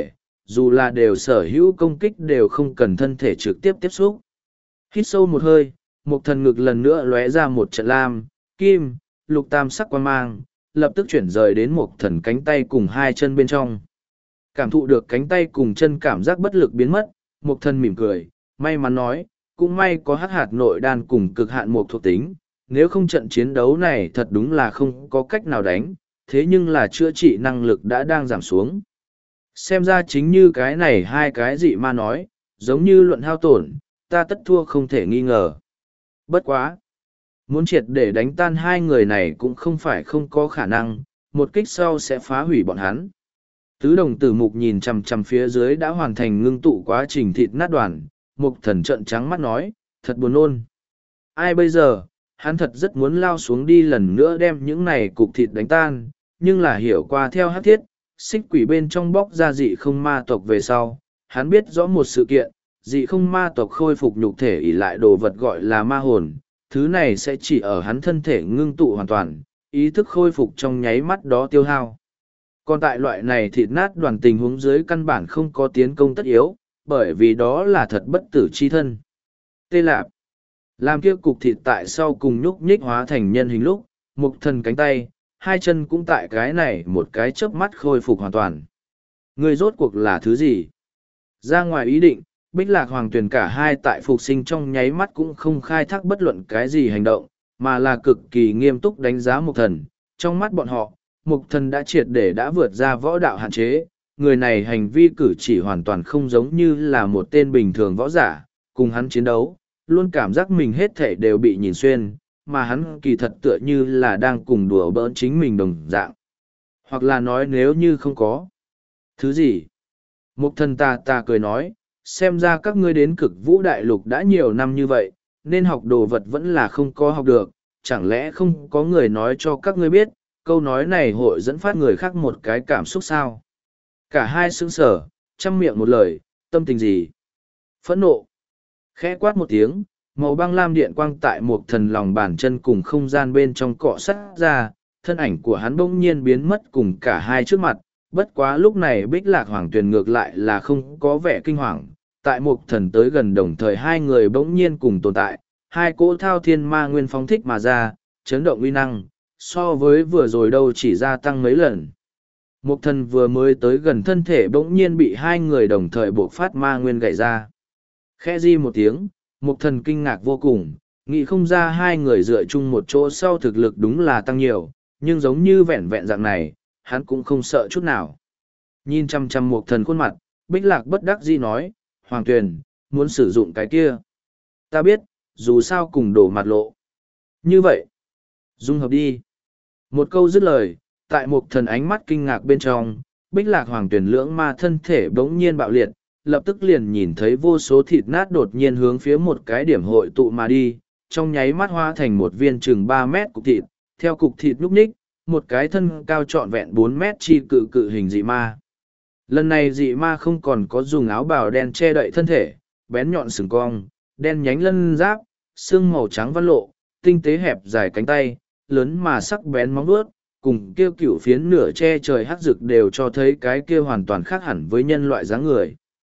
dù là đều sở hữu công kích đều không cần thân thể trực tiếp tiếp xúc. Hít sâu một hơi, một thần ngực lần nữa lóe ra một trận lam, kim, lục tam sắc quan mang, lập tức chuyển rời đến một thần cánh tay cùng hai chân bên trong. Cảm thụ được cánh tay cùng chân cảm giác bất lực biến mất, một thần mỉm cười, may mắn nói, cũng may có hắc hạt nội đan cùng cực hạn một thuộc tính, nếu không trận chiến đấu này thật đúng là không có cách nào đánh, thế nhưng là chữa trị năng lực đã đang giảm xuống. Xem ra chính như cái này hai cái dị ma nói, giống như luận hao tổn, ta tất thua không thể nghi ngờ. Bất quá! Muốn triệt để đánh tan hai người này cũng không phải không có khả năng, một kích sau sẽ phá hủy bọn hắn. Tứ đồng tử mục nhìn chằm chằm phía dưới đã hoàn thành ngưng tụ quá trình thịt nát đoàn, mục thần trợn trắng mắt nói, thật buồn nôn. Ai bây giờ, hắn thật rất muốn lao xuống đi lần nữa đem những này cục thịt đánh tan, nhưng là hiểu qua theo hát thiết, xích quỷ bên trong bóc ra dị không ma tộc về sau, hắn biết rõ một sự kiện, dị không ma tộc khôi phục nhục thể ỷ lại đồ vật gọi là ma hồn, thứ này sẽ chỉ ở hắn thân thể ngưng tụ hoàn toàn, ý thức khôi phục trong nháy mắt đó tiêu hao. Còn tại loại này thịt nát đoàn tình huống dưới căn bản không có tiến công tất yếu, bởi vì đó là thật bất tử chi thân. Tê lạp. Làm kia cục thịt tại sau cùng nhúc nhích hóa thành nhân hình lúc, mục thần cánh tay, hai chân cũng tại cái này một cái chớp mắt khôi phục hoàn toàn. Người rốt cuộc là thứ gì? Ra ngoài ý định, Bích Lạc Hoàng Tuyền cả hai tại phục sinh trong nháy mắt cũng không khai thác bất luận cái gì hành động, mà là cực kỳ nghiêm túc đánh giá mục thần. Trong mắt bọn họ, mục thần đã triệt để đã vượt ra võ đạo hạn chế, người này hành vi cử chỉ hoàn toàn không giống như là một tên bình thường võ giả, cùng hắn chiến đấu, luôn cảm giác mình hết thể đều bị nhìn xuyên, mà hắn kỳ thật tựa như là đang cùng đùa bỡn chính mình đồng dạng. Hoặc là nói nếu như không có. Thứ gì? Mục thần ta ta cười nói, xem ra các ngươi đến cực vũ đại lục đã nhiều năm như vậy, nên học đồ vật vẫn là không có học được, chẳng lẽ không có người nói cho các ngươi biết, câu nói này hội dẫn phát người khác một cái cảm xúc sao? Cả hai sững sở, chăm miệng một lời, tâm tình gì? Phẫn nộ. Khẽ quát một tiếng, màu băng lam điện quang tại một thần lòng bàn chân cùng không gian bên trong cọ sắt ra, thân ảnh của hắn bỗng nhiên biến mất cùng cả hai trước mặt, bất quá lúc này Bích Lạc Hoàng Tuyền ngược lại là không có vẻ kinh hoàng, tại một thần tới gần đồng thời hai người bỗng nhiên cùng tồn tại, hai cỗ thao thiên ma nguyên phóng thích mà ra, chấn động uy năng, so với vừa rồi đâu chỉ gia tăng mấy lần. Một thần vừa mới tới gần thân thể bỗng nhiên bị hai người đồng thời buộc phát ma nguyên gãy ra. Khẽ di một tiếng, một thần kinh ngạc vô cùng, nghĩ không ra hai người dựa chung một chỗ sau thực lực đúng là tăng nhiều, nhưng giống như vẹn vẹn dạng này, hắn cũng không sợ chút nào. Nhìn chăm chăm một thần khuôn mặt, Bích Lạc bất đắc dĩ nói, Hoàng Tuyền, muốn sử dụng cái kia. Ta biết, dù sao cùng đổ mặt lộ. Như vậy, dung hợp đi. Một câu dứt lời, tại một thần ánh mắt kinh ngạc bên trong, Bích Lạc Hoàng Tuyền lưỡng ma thân thể bỗng nhiên bạo liệt, lập tức liền nhìn thấy vô số thịt nát đột nhiên hướng phía một cái điểm hội tụ mà đi, trong nháy mắt hóa thành một viên chừng ba mét cục thịt, theo cục thịt núp ních, một cái thân cao trọn vẹn bốn mét chi cự cự hình dị ma. Lần này dị ma không còn có dùng áo bào đen che đậy thân thể, bén nhọn sừng cong, đen nhánh lân giáp, xương màu trắng văn lộ, tinh tế hẹp dài cánh tay, lớn mà sắc bén móng vuốt, cùng kêu cựu phiến nửa che trời hắc rực đều cho thấy cái kia hoàn toàn khác hẳn với nhân loại dáng người.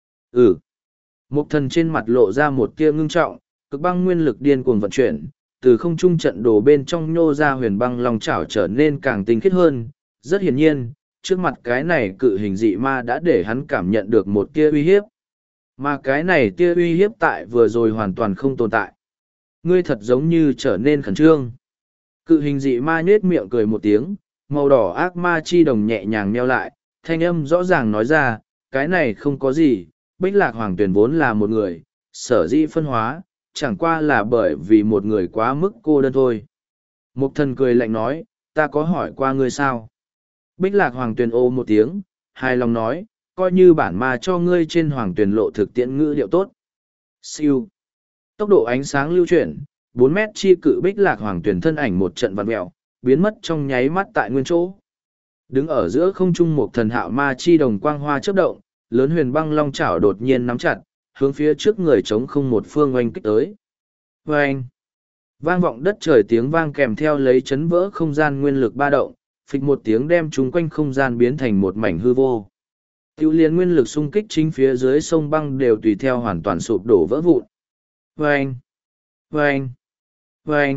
Ừ. Một thần trên mặt lộ ra một tia ngưng trọng, cực băng nguyên lực điên cuồng vận chuyển, từ không trung trận đồ bên trong nhô ra huyền băng long chảo trở nên càng tinh khiết hơn. Rất hiển nhiên, trước mặt cái này cự hình dị ma đã để hắn cảm nhận được một tia uy hiếp. Mà cái này tia uy hiếp tại vừa rồi hoàn toàn không tồn tại. Ngươi thật giống như trở nên khẩn trương. Cự hình dị ma nhết miệng cười một tiếng, màu đỏ ác ma chi đồng nhẹ nhàng nheo lại, thanh âm rõ ràng nói ra, cái này không có gì, Bích Lạc Hoàng Tuyền vốn là một người, sở dĩ phân hóa, chẳng qua là bởi vì một người quá mức cô đơn thôi. Mục thần cười lạnh nói, ta có hỏi qua ngươi sao? Bích Lạc Hoàng Tuyền ô một tiếng, hài lòng nói, coi như bản ma cho ngươi trên Hoàng Tuyền lộ thực tiễn ngữ điệu tốt. Siêu. Tốc độ ánh sáng lưu chuyển, bốn mét chi cự Bích Lạc Hoàng Tuyền thân ảnh một trận vặn mẹo, biến mất trong nháy mắt tại nguyên chỗ. Đứng ở giữa không trung một thần hạo ma chi đồng quang hoa chớp động, lớn huyền băng long chảo đột nhiên nắm chặt, hướng phía trước người trống không một phương oanh kích tới. Oanh! Vang vọng đất trời tiếng vang kèm theo lấy chấn vỡ không gian nguyên lực ba động, phịch một tiếng đem chúng quanh không gian biến thành một mảnh hư vô. Tiêu liên nguyên lực xung kích chính phía dưới sông băng đều tùy theo hoàn toàn sụp đổ vỡ vụn. Vâng! Vâng! Vâng!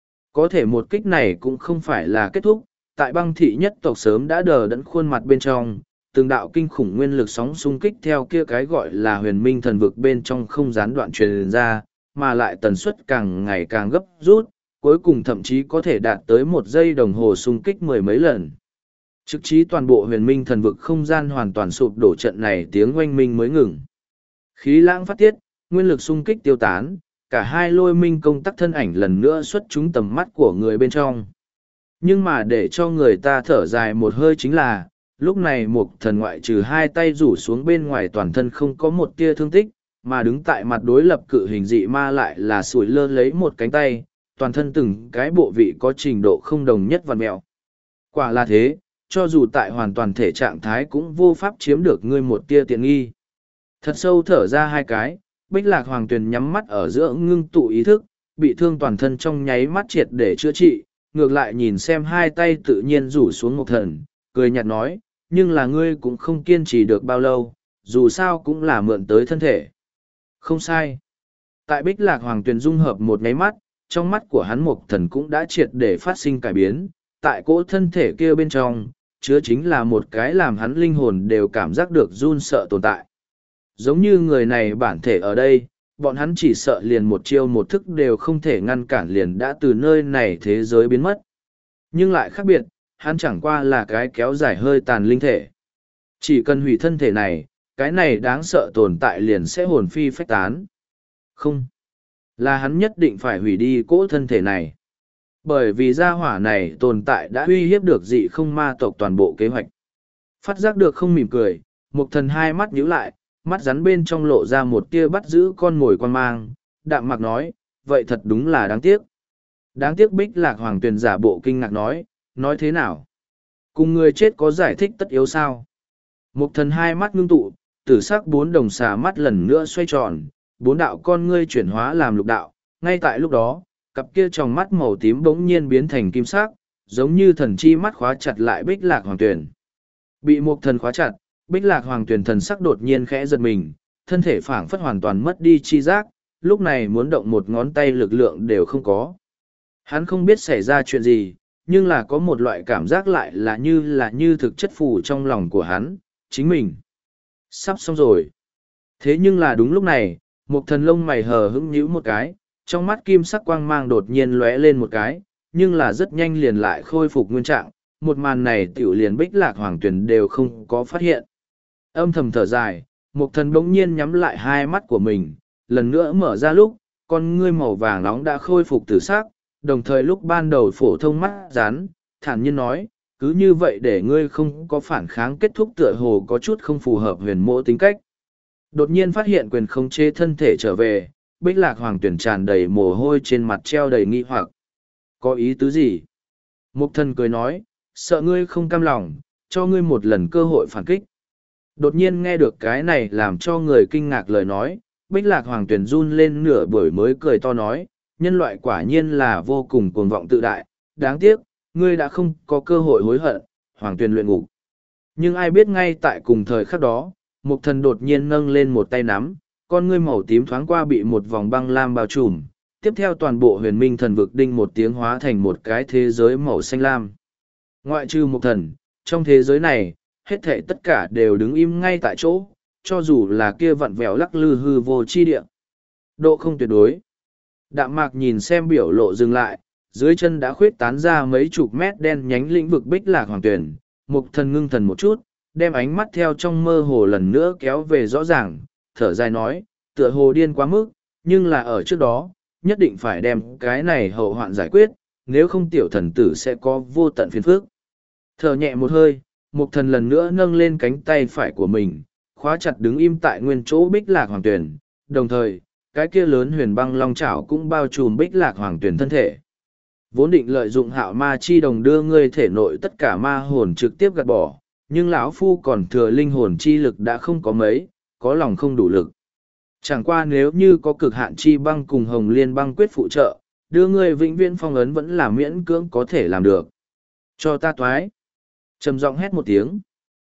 Có thể một kích này cũng không phải là kết thúc, tại băng thị nhất tộc sớm đã đờ đẫn khuôn mặt bên trong, từng đạo kinh khủng nguyên lực sóng xung kích theo kia cái gọi là huyền minh thần vực bên trong không gián đoạn truyền ra, mà lại tần suất càng ngày càng gấp rút, cuối cùng thậm chí có thể đạt tới một giây đồng hồ xung kích mười mấy lần. Trực chí toàn bộ huyền minh thần vực không gian hoàn toàn sụp đổ, trận này tiếng oanh minh mới ngừng. Khí lãng phát tiết, nguyên lực xung kích tiêu tán, cả hai lôi minh công tắc thân ảnh lần nữa xuất chúng tầm mắt của người bên trong. Nhưng mà để cho người ta thở dài một hơi chính là, lúc này một thần ngoại trừ hai tay rủ xuống bên ngoài toàn thân không có một tia thương tích, mà đứng tại mặt đối lập cự hình dị ma lại là sủi lơ lấy một cánh tay, toàn thân từng cái bộ vị có trình độ không đồng nhất vằn mẹo. Quả là thế, cho dù tại hoàn toàn thể trạng thái cũng vô pháp chiếm được ngươi một tia tiện nghi. Thật sâu thở ra hai cái, Bích Lạc Hoàng Tuyền nhắm mắt ở giữa ngưng tụ ý thức, bị thương toàn thân trong nháy mắt triệt để chữa trị, ngược lại nhìn xem hai tay tự nhiên rủ xuống một thần, cười nhạt nói, nhưng là ngươi cũng không kiên trì được bao lâu, dù sao cũng là mượn tới thân thể. Không sai. Tại Bích Lạc Hoàng Tuyền dung hợp một nháy mắt, trong mắt của hắn một thần cũng đã triệt để phát sinh cải biến, tại cỗ thân thể kia bên trong, chứa chính là một cái làm hắn linh hồn đều cảm giác được run sợ tồn tại. Giống như người này bản thể ở đây, bọn hắn chỉ sợ liền một chiêu một thức đều không thể ngăn cản liền đã từ nơi này thế giới biến mất. Nhưng lại khác biệt, hắn chẳng qua là cái kéo dài hơi tàn linh thể. Chỉ cần hủy thân thể này, cái này đáng sợ tồn tại liền sẽ hồn phi phách tán. Không, là hắn nhất định phải hủy đi cỗ thân thể này. Bởi vì gia hỏa này tồn tại đã uy hiếp được dị không ma tộc toàn bộ kế hoạch. Phát giác được không mỉm cười, Mục Thần hai mắt nhíu lại, mắt rắn bên trong lộ ra một tia bắt giữ con mồi quan mang, đạm mạc nói, vậy thật đúng là đáng tiếc. Đáng tiếc Bích Lạc Hoàng Tuyền giả bộ kinh ngạc nói, nói thế nào? Cùng người chết có giải thích tất yếu sao? Mục Thần hai mắt ngưng tụ, tử sắc bốn đồng xà mắt lần nữa xoay tròn, bốn đạo con ngươi chuyển hóa làm lục đạo, ngay tại lúc đó, cặp kia trong mắt màu tím bỗng nhiên biến thành kim sắc, giống như thần chi mắt khóa chặt lại Bích Lạc Hoàng Tuyền. Bị Mục Thần khóa chặt, Bích Lạc Hoàng Tuyền thần sắc đột nhiên khẽ giật mình, thân thể phảng phất hoàn toàn mất đi chi giác, lúc này muốn động một ngón tay lực lượng đều không có. Hắn không biết xảy ra chuyện gì, nhưng là có một loại cảm giác lại là như là như thực chất phù trong lòng của hắn, chính mình. Sắp xong rồi. Thế nhưng là đúng lúc này, một thần lông mày hờ hững nhíu một cái, trong mắt kim sắc quang mang đột nhiên lóe lên một cái, nhưng là rất nhanh liền lại khôi phục nguyên trạng, một màn này tiểu liền Bích Lạc Hoàng Tuyền đều không có phát hiện. Âm thầm thở dài, một thần bỗng nhiên nhắm lại hai mắt của mình, lần nữa mở ra lúc, con ngươi màu vàng nóng đã khôi phục tử sắc, đồng thời lúc ban đầu phổ thông mắt rán, thản nhiên nói, cứ như vậy để ngươi không có phản kháng kết thúc tựa hồ có chút không phù hợp huyền mộ tính cách. Đột nhiên phát hiện quyền khống chế thân thể trở về, Bích Lạc Hoàng Tuyền tràn đầy mồ hôi trên mặt treo đầy nghi hoặc. Có ý tứ gì? Mục thần cười nói, sợ ngươi không cam lòng, cho ngươi một lần cơ hội phản kích. Đột nhiên nghe được cái này làm cho người kinh ngạc lời nói, Bích Lạc Hoàng Tuyền run lên nửa buổi mới cười to nói, nhân loại quả nhiên là vô cùng cuồng vọng tự đại, đáng tiếc, ngươi đã không có cơ hội hối hận, Hoàng Tuyền luyện ngục. Nhưng ai biết ngay tại cùng thời khắc đó, Mục thần đột nhiên nâng lên một tay nắm, con ngươi màu tím thoáng qua bị một vòng băng lam bao trùm, tiếp theo toàn bộ huyền minh thần vực đinh một tiếng hóa thành một cái thế giới màu xanh lam. Ngoại trừ Mục thần, trong thế giới này, hết thể tất cả đều đứng im ngay tại chỗ, cho dù là kia vặn vẹo lắc lư hư vô chi địa. Độ không tuyệt đối. Đạm mạc nhìn xem biểu lộ dừng lại, dưới chân đã khuyết tán ra mấy chục mét đen nhánh lĩnh vực Bích Lạc Hoàng Tuyền, Mục thần ngưng thần một chút, đem ánh mắt theo trong mơ hồ lần nữa kéo về rõ ràng, thở dài nói, tựa hồ điên quá mức, nhưng là ở trước đó, nhất định phải đem cái này hậu hoạn giải quyết, nếu không tiểu thần tử sẽ có vô tận phiền phức. Thở nhẹ một hơi, Mục thần lần nữa nâng lên cánh tay phải của mình, khóa chặt đứng im tại nguyên chỗ Bích Lạc Hoàng Tuyền, đồng thời, cái kia lớn huyền băng long chảo cũng bao trùm Bích Lạc Hoàng Tuyền thân thể. Vốn định lợi dụng hạo ma chi đồng đưa ngươi thể nội tất cả ma hồn trực tiếp gạt bỏ, nhưng lão phu còn thừa linh hồn chi lực đã không có mấy, có lòng không đủ lực. Chẳng qua nếu như có cực hạn chi băng cùng hồng liên băng quyết phụ trợ, đưa ngươi vĩnh viễn phong ấn vẫn là miễn cưỡng có thể làm được. Cho ta toái. Trầm giọng hét một tiếng.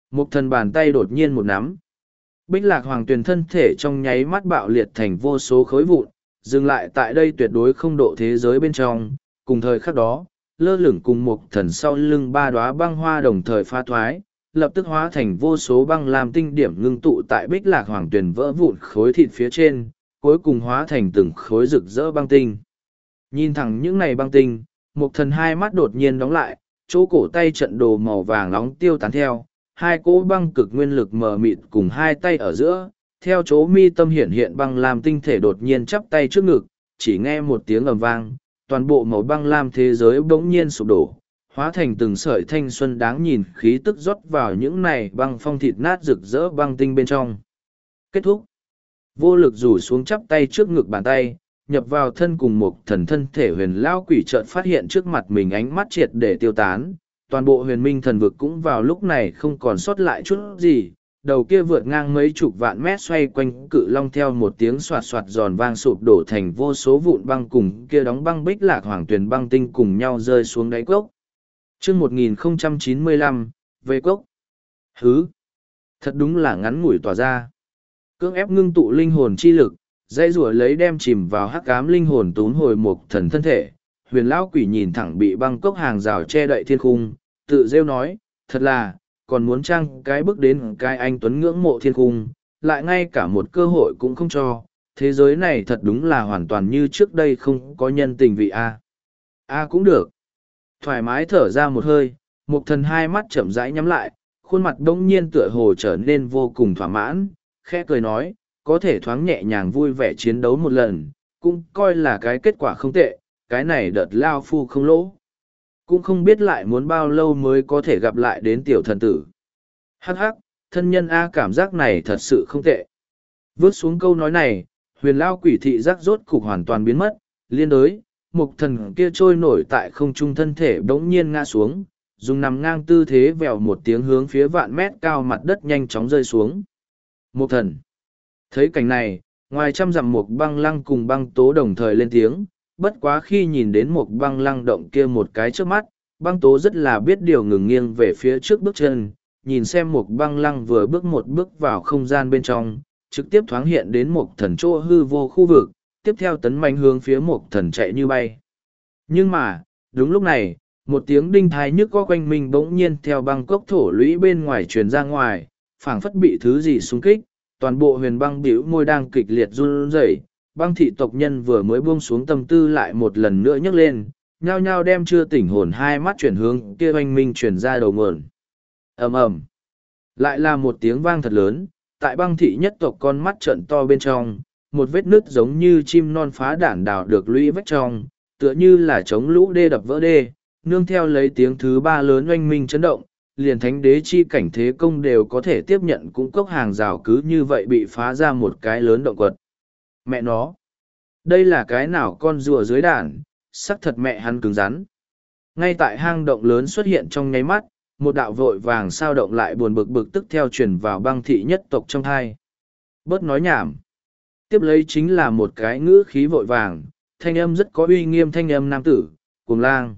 Mục thần bàn tay đột nhiên một nắm. Bích lạc hoàng tuyền thân thể trong nháy mắt bạo liệt thành vô số khối vụn, dừng lại tại đây tuyệt đối không độ thế giới bên trong. Cùng thời khắc đó, lơ lửng cùng mục thần sau lưng ba đóa băng hoa đồng thời pha thoái, lập tức hóa thành vô số băng làm tinh điểm ngưng tụ tại bích lạc hoàng tuyền vỡ vụn khối thịt phía trên, cuối cùng hóa thành từng khối rực rỡ băng tinh. Nhìn thẳng những này băng tinh, mục thần hai mắt đột nhiên đóng lại, chỗ cổ tay trận đồ màu vàng nóng tiêu tán theo, hai cỗ băng cực nguyên lực mờ mịt cùng hai tay ở giữa, theo chỗ mi tâm hiển hiện băng lam tinh thể đột nhiên chắp tay trước ngực, chỉ nghe một tiếng ầm vang, toàn bộ màu băng lam thế giới bỗng nhiên sụp đổ, hóa thành từng sợi thanh xuân đáng nhìn khí tức rót vào những này băng phong thịt nát rực rỡ băng tinh bên trong. Kết thúc. Vô lực rủ xuống chắp tay trước ngực bàn tay, nhập vào thân cùng một thần thân thể huyền lao quỷ chợt phát hiện trước mặt mình ánh mắt triệt để tiêu tán. Toàn bộ huyền minh thần vực cũng vào lúc này không còn sót lại chút gì, đầu kia vượt ngang mấy chục vạn mét xoay quanh cự long theo một tiếng soạt soạt giòn vang sụp đổ thành vô số vụn băng cùng kia đóng băng bích lạc hoàng tuyền băng tinh cùng nhau rơi xuống đáy cốc. Chương một nghìn không trăm chín mươi lăm, về cốc. Hứ. Thật đúng là ngắn ngủi tỏa ra. Cưỡng ép ngưng tụ linh hồn chi lực, dây rùa lấy đem chìm vào hắc ám linh hồn tún hồi một thần thân thể. Huyền lão quỷ nhìn thẳng bị băng cốc hàng rào che đậy thiên khung, tự rêu nói, thật là, còn muốn trang cái bước đến cái anh tuấn ngưỡng mộ thiên khung, lại ngay cả một cơ hội cũng không cho. Thế giới này thật đúng là hoàn toàn như trước đây không có nhân tình vị A. A cũng được. Thoải mái thở ra một hơi, một thần hai mắt chậm rãi nhắm lại, khuôn mặt đông nhiên tựa hồ trở nên vô cùng thỏa mãn, khẽ cười nói, có thể thoáng nhẹ nhàng vui vẻ chiến đấu một lần, cũng coi là cái kết quả không tệ, cái này đợt lao phu không lỗ. Cũng không biết lại muốn bao lâu mới có thể gặp lại đến tiểu thần tử. Hắc hắc, thân nhân A cảm giác này thật sự không tệ. Vớt xuống câu nói này, huyền lao quỷ thị giác rốt cục hoàn toàn biến mất, liên đối, mục thần kia trôi nổi tại không trung thân thể bỗng nhiên ngã xuống, dùng nằm ngang tư thế vèo một tiếng hướng phía vạn mét cao mặt đất nhanh chóng rơi xuống. Mục thần. Thấy cảnh này, ngoài trăm dặm một băng lăng cùng băng tố đồng thời lên tiếng, bất quá khi nhìn đến một băng lăng động kia một cái trước mắt, băng tố rất là biết điều ngừng nghiêng về phía trước bước chân, nhìn xem một băng lăng vừa bước một bước vào không gian bên trong, trực tiếp thoáng hiện đến một thần chỗ hư vô khu vực, tiếp theo tấn mạnh hướng phía một thần chạy như bay. Nhưng mà, đúng lúc này, một tiếng đinh thái nhức có quanh mình bỗng nhiên theo băng cốc thổ lũy bên ngoài truyền ra ngoài, phảng phất bị thứ gì xung kích, toàn bộ huyền băng bĩu môi đang kịch liệt run rẩy. Băng thị tộc nhân vừa mới buông xuống tâm tư lại một lần nữa nhấc lên, nhao nhao đem chưa tỉnh hồn hai mắt chuyển hướng kia oanh minh chuyển ra đầu nguồn. Ầm ầm, lại là một tiếng vang thật lớn, tại băng thị nhất tộc con mắt trợn to bên trong, một vết nứt giống như chim non phá đản đào được lũy vách trong, tựa như là chống lũ đê đập vỡ đê, nương theo lấy tiếng thứ ba lớn oanh minh chấn động, liền thánh đế chi cảnh thế công đều có thể tiếp nhận cũng cốc hàng rào cứ như vậy bị phá ra một cái lớn động quật. Mẹ nó, đây là cái nào con rùa dưới đàn, sắc thật mẹ hắn cứng rắn. Ngay tại hang động lớn xuất hiện trong nháy mắt, một đạo vội vàng sao động lại buồn bực bực tức theo truyền vào băng thị nhất tộc trong thai. Bớt nói nhảm. Tiếp lấy chính là một cái ngữ khí vội vàng, thanh âm rất có uy nghiêm thanh âm nam tử, cuồng lang.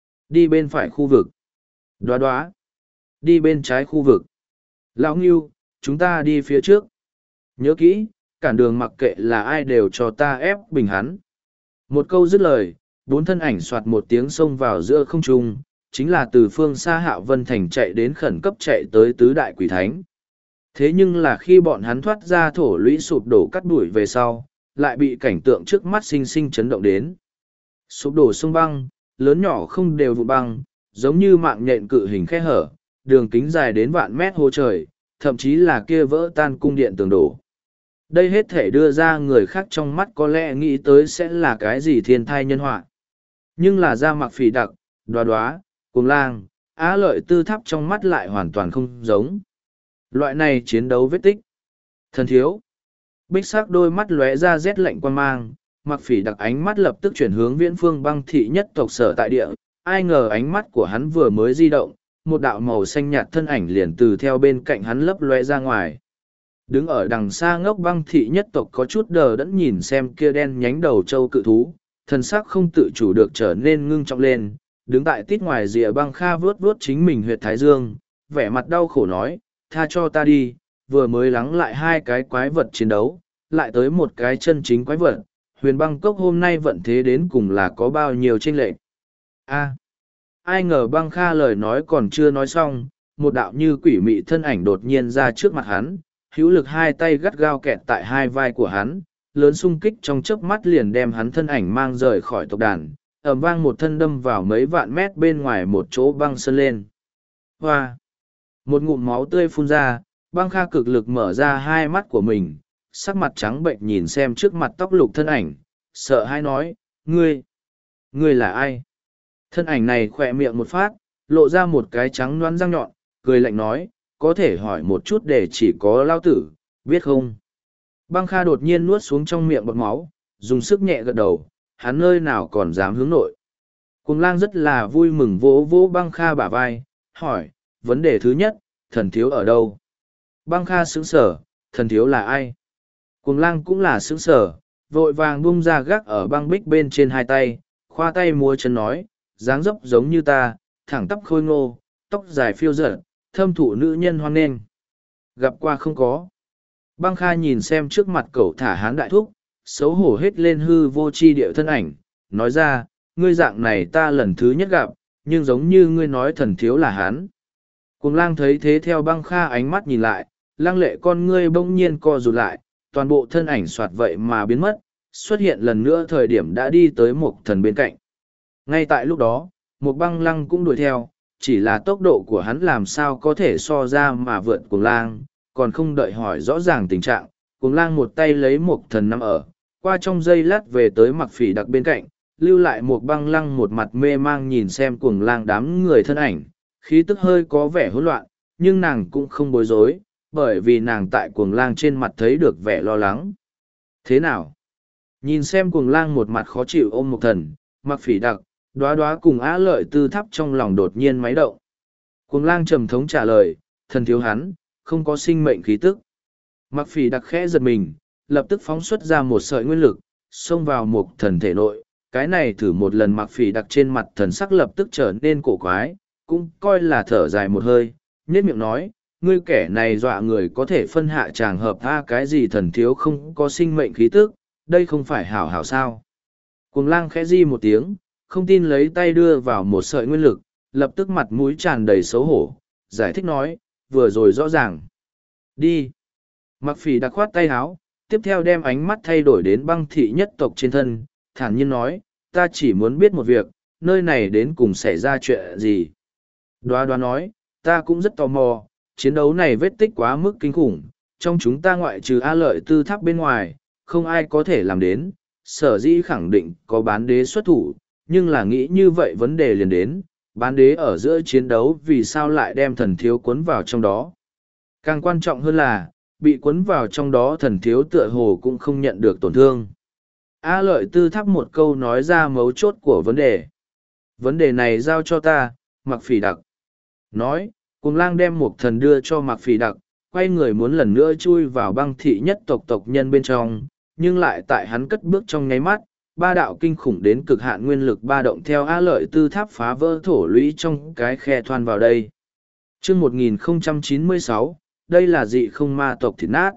Đi bên phải khu vực. Đoá đoá. Đi bên trái khu vực. Lão Ngưu, chúng ta đi phía trước. Nhớ kỹ, cản đường mặc kệ là ai đều cho ta ép bình hắn. Một câu dứt lời, bốn thân ảnh soạt một tiếng xông vào giữa không trung, chính là từ phương xa Hạo Vân Thành chạy đến khẩn cấp chạy tới tứ đại quỷ thánh. Thế nhưng là khi bọn hắn thoát ra thổ lũy sụp đổ cắt đuổi về sau, lại bị cảnh tượng trước mắt sinh sinh chấn động đến. Sụp đổ sông băng, lớn nhỏ không đều vụ băng, giống như mạng nhện cự hình khe hở, đường kính dài đến vạn mét hô trời, thậm chí là kia vỡ tan cung điện tường đổ. Đây hết thể đưa ra người khác trong mắt có lẽ nghĩ tới sẽ là cái gì thiên thai nhân họa. Nhưng là ra mặc phỉ đặc, đoá đoá, cùng lang, á lợi tư tháp trong mắt lại hoàn toàn không giống. Loại này chiến đấu vết tích. Thần thiếu. Bích sắc đôi mắt lóe ra rét lạnh quan mang, mặc phỉ đặc ánh mắt lập tức chuyển hướng viễn phương băng thị nhất tộc sở tại địa. Ai ngờ ánh mắt của hắn vừa mới di động, một đạo màu xanh nhạt thân ảnh liền từ theo bên cạnh hắn lấp lóe ra ngoài. Đứng ở đằng xa ngốc băng thị nhất tộc có chút đờ đẫn nhìn xem kia đen nhánh đầu châu cự thú, thần sắc không tự chủ được trở nên ngưng trọng lên, đứng tại tít ngoài rìa băng kha vướt vướt chính mình huyệt thái dương, vẻ mặt đau khổ nói, tha cho ta đi, vừa mới lắng lại hai cái quái vật chiến đấu, lại tới một cái chân chính quái vật, huyền băng cốc hôm nay vận thế đến cùng là có bao nhiêu chênh lệch. A. Ai ngờ băng kha lời nói còn chưa nói xong, một đạo như quỷ mị thân ảnh đột nhiên ra trước mặt hắn, hữu lực hai tay gắt gao kẹt tại hai vai của hắn, lớn xung kích trong chớp mắt liền đem hắn thân ảnh mang rời khỏi tộc đàn, ầm vang một thân đâm vào mấy vạn mét bên ngoài một chỗ băng sơn lên. Hoa! Một ngụm máu tươi phun ra, băng kha cực lực mở ra hai mắt của mình, sắc mặt trắng bệnh nhìn xem trước mặt tóc lục thân ảnh, sợ hãi nói, ngươi, ngươi là ai? Thân ảnh này khỏe miệng một phát, lộ ra một cái trắng loãng răng nhọn, cười lạnh nói, có thể hỏi một chút để chỉ có lao tử, biết không? Băng kha đột nhiên nuốt xuống trong miệng bọt máu, dùng sức nhẹ gật đầu, hắn nơi nào còn dám hướng nội. Cuồng lang rất là vui mừng vỗ vỗ băng kha bả vai, hỏi, vấn đề thứ nhất, thần thiếu ở đâu? Băng kha sững sở, thần thiếu là ai? Cuồng lang cũng là sững sở, vội vàng bung ra gác ở băng bích bên trên hai tay, khoa tay múa chân nói, dáng dấp giống như ta, thẳng tắp khôi ngô, tóc dài phiêu dở, thâm thụ nữ nhân hoan nghênh. Gặp qua không có. Băng kha nhìn xem trước mặt cậu thả hán đại thúc, xấu hổ hết lên hư vô chi điệu thân ảnh, nói ra, ngươi dạng này ta lần thứ nhất gặp, nhưng giống như ngươi nói thần thiếu là hán. Cuồng lang thấy thế theo băng kha ánh mắt nhìn lại, lăng lệ con ngươi bỗng nhiên co rụt lại, toàn bộ thân ảnh soạt vậy mà biến mất, xuất hiện lần nữa thời điểm đã đi tới một thần bên cạnh. Ngay tại lúc đó, một băng lăng cũng đuổi theo, chỉ là tốc độ của hắn làm sao có thể so ra mà vượt cuồng lang, còn không đợi hỏi rõ ràng tình trạng, cuồng lang một tay lấy một thần nằm ở, qua trong giây lát về tới mặc phỉ đặc bên cạnh, lưu lại một băng lăng một mặt mê mang nhìn xem cuồng lang đám người thân ảnh, khí tức hơi có vẻ hỗn loạn, nhưng nàng cũng không bối rối, bởi vì nàng tại cuồng lang trên mặt thấy được vẻ lo lắng. Thế nào? Nhìn xem cuồng lang một mặt khó chịu ôm một thần, mặc phỉ đặc, đoá đoá cùng á lợi tư thắp trong lòng đột nhiên máy động. Cuồng lang trầm thống trả lời, thần thiếu hắn, không có sinh mệnh khí tức. Mặc phỉ đặc khẽ giật mình, lập tức phóng xuất ra một sợi nguyên lực, xông vào một thần thể nội. Cái này thử một lần mặc phỉ đặc trên mặt thần sắc lập tức trở nên cổ quái, cũng coi là thở dài một hơi, nhếch miệng nói, ngươi kẻ này dọa người có thể phân hạ tràng hợp tha cái gì thần thiếu không có sinh mệnh khí tức, đây không phải hảo hảo sao. Cuồng lang khẽ di một tiếng, không tin lấy tay đưa vào một sợi nguyên lực, lập tức mặt mũi tràn đầy xấu hổ, giải thích nói, vừa rồi rõ ràng. Đi. Mặc phỉ đặc khoát tay háo, tiếp theo đem ánh mắt thay đổi đến băng thị nhất tộc trên thân, thản nhiên nói, ta chỉ muốn biết một việc, nơi này đến cùng xảy ra chuyện gì. Đoá đoá nói, ta cũng rất tò mò, chiến đấu này vết tích quá mức kinh khủng, trong chúng ta ngoại trừ A lợi tư tháp bên ngoài, không ai có thể làm đến, sở dĩ khẳng định có bán đế xuất thủ, nhưng là nghĩ như vậy vấn đề liền đến, bán đế ở giữa chiến đấu vì sao lại đem thần thiếu cuốn vào trong đó. Càng quan trọng hơn là, bị cuốn vào trong đó thần thiếu tựa hồ cũng không nhận được tổn thương. A lợi tư thắp một câu nói ra mấu chốt của vấn đề. Vấn đề này giao cho ta, mặc phỉ đặc. Nói, cùng lang đem một thần đưa cho mặc phỉ đặc, quay người muốn lần nữa chui vào băng thị nhất tộc tộc nhân bên trong, nhưng lại tại hắn cất bước trong nháy mắt, ba đạo kinh khủng đến cực hạn nguyên lực ba động theo A lợi tư tháp phá vỡ thổ lũy trong cái khe thoan vào đây. chương một nghìn không trăm chín mươi sáu, đây là dị không ma tộc thịt nát.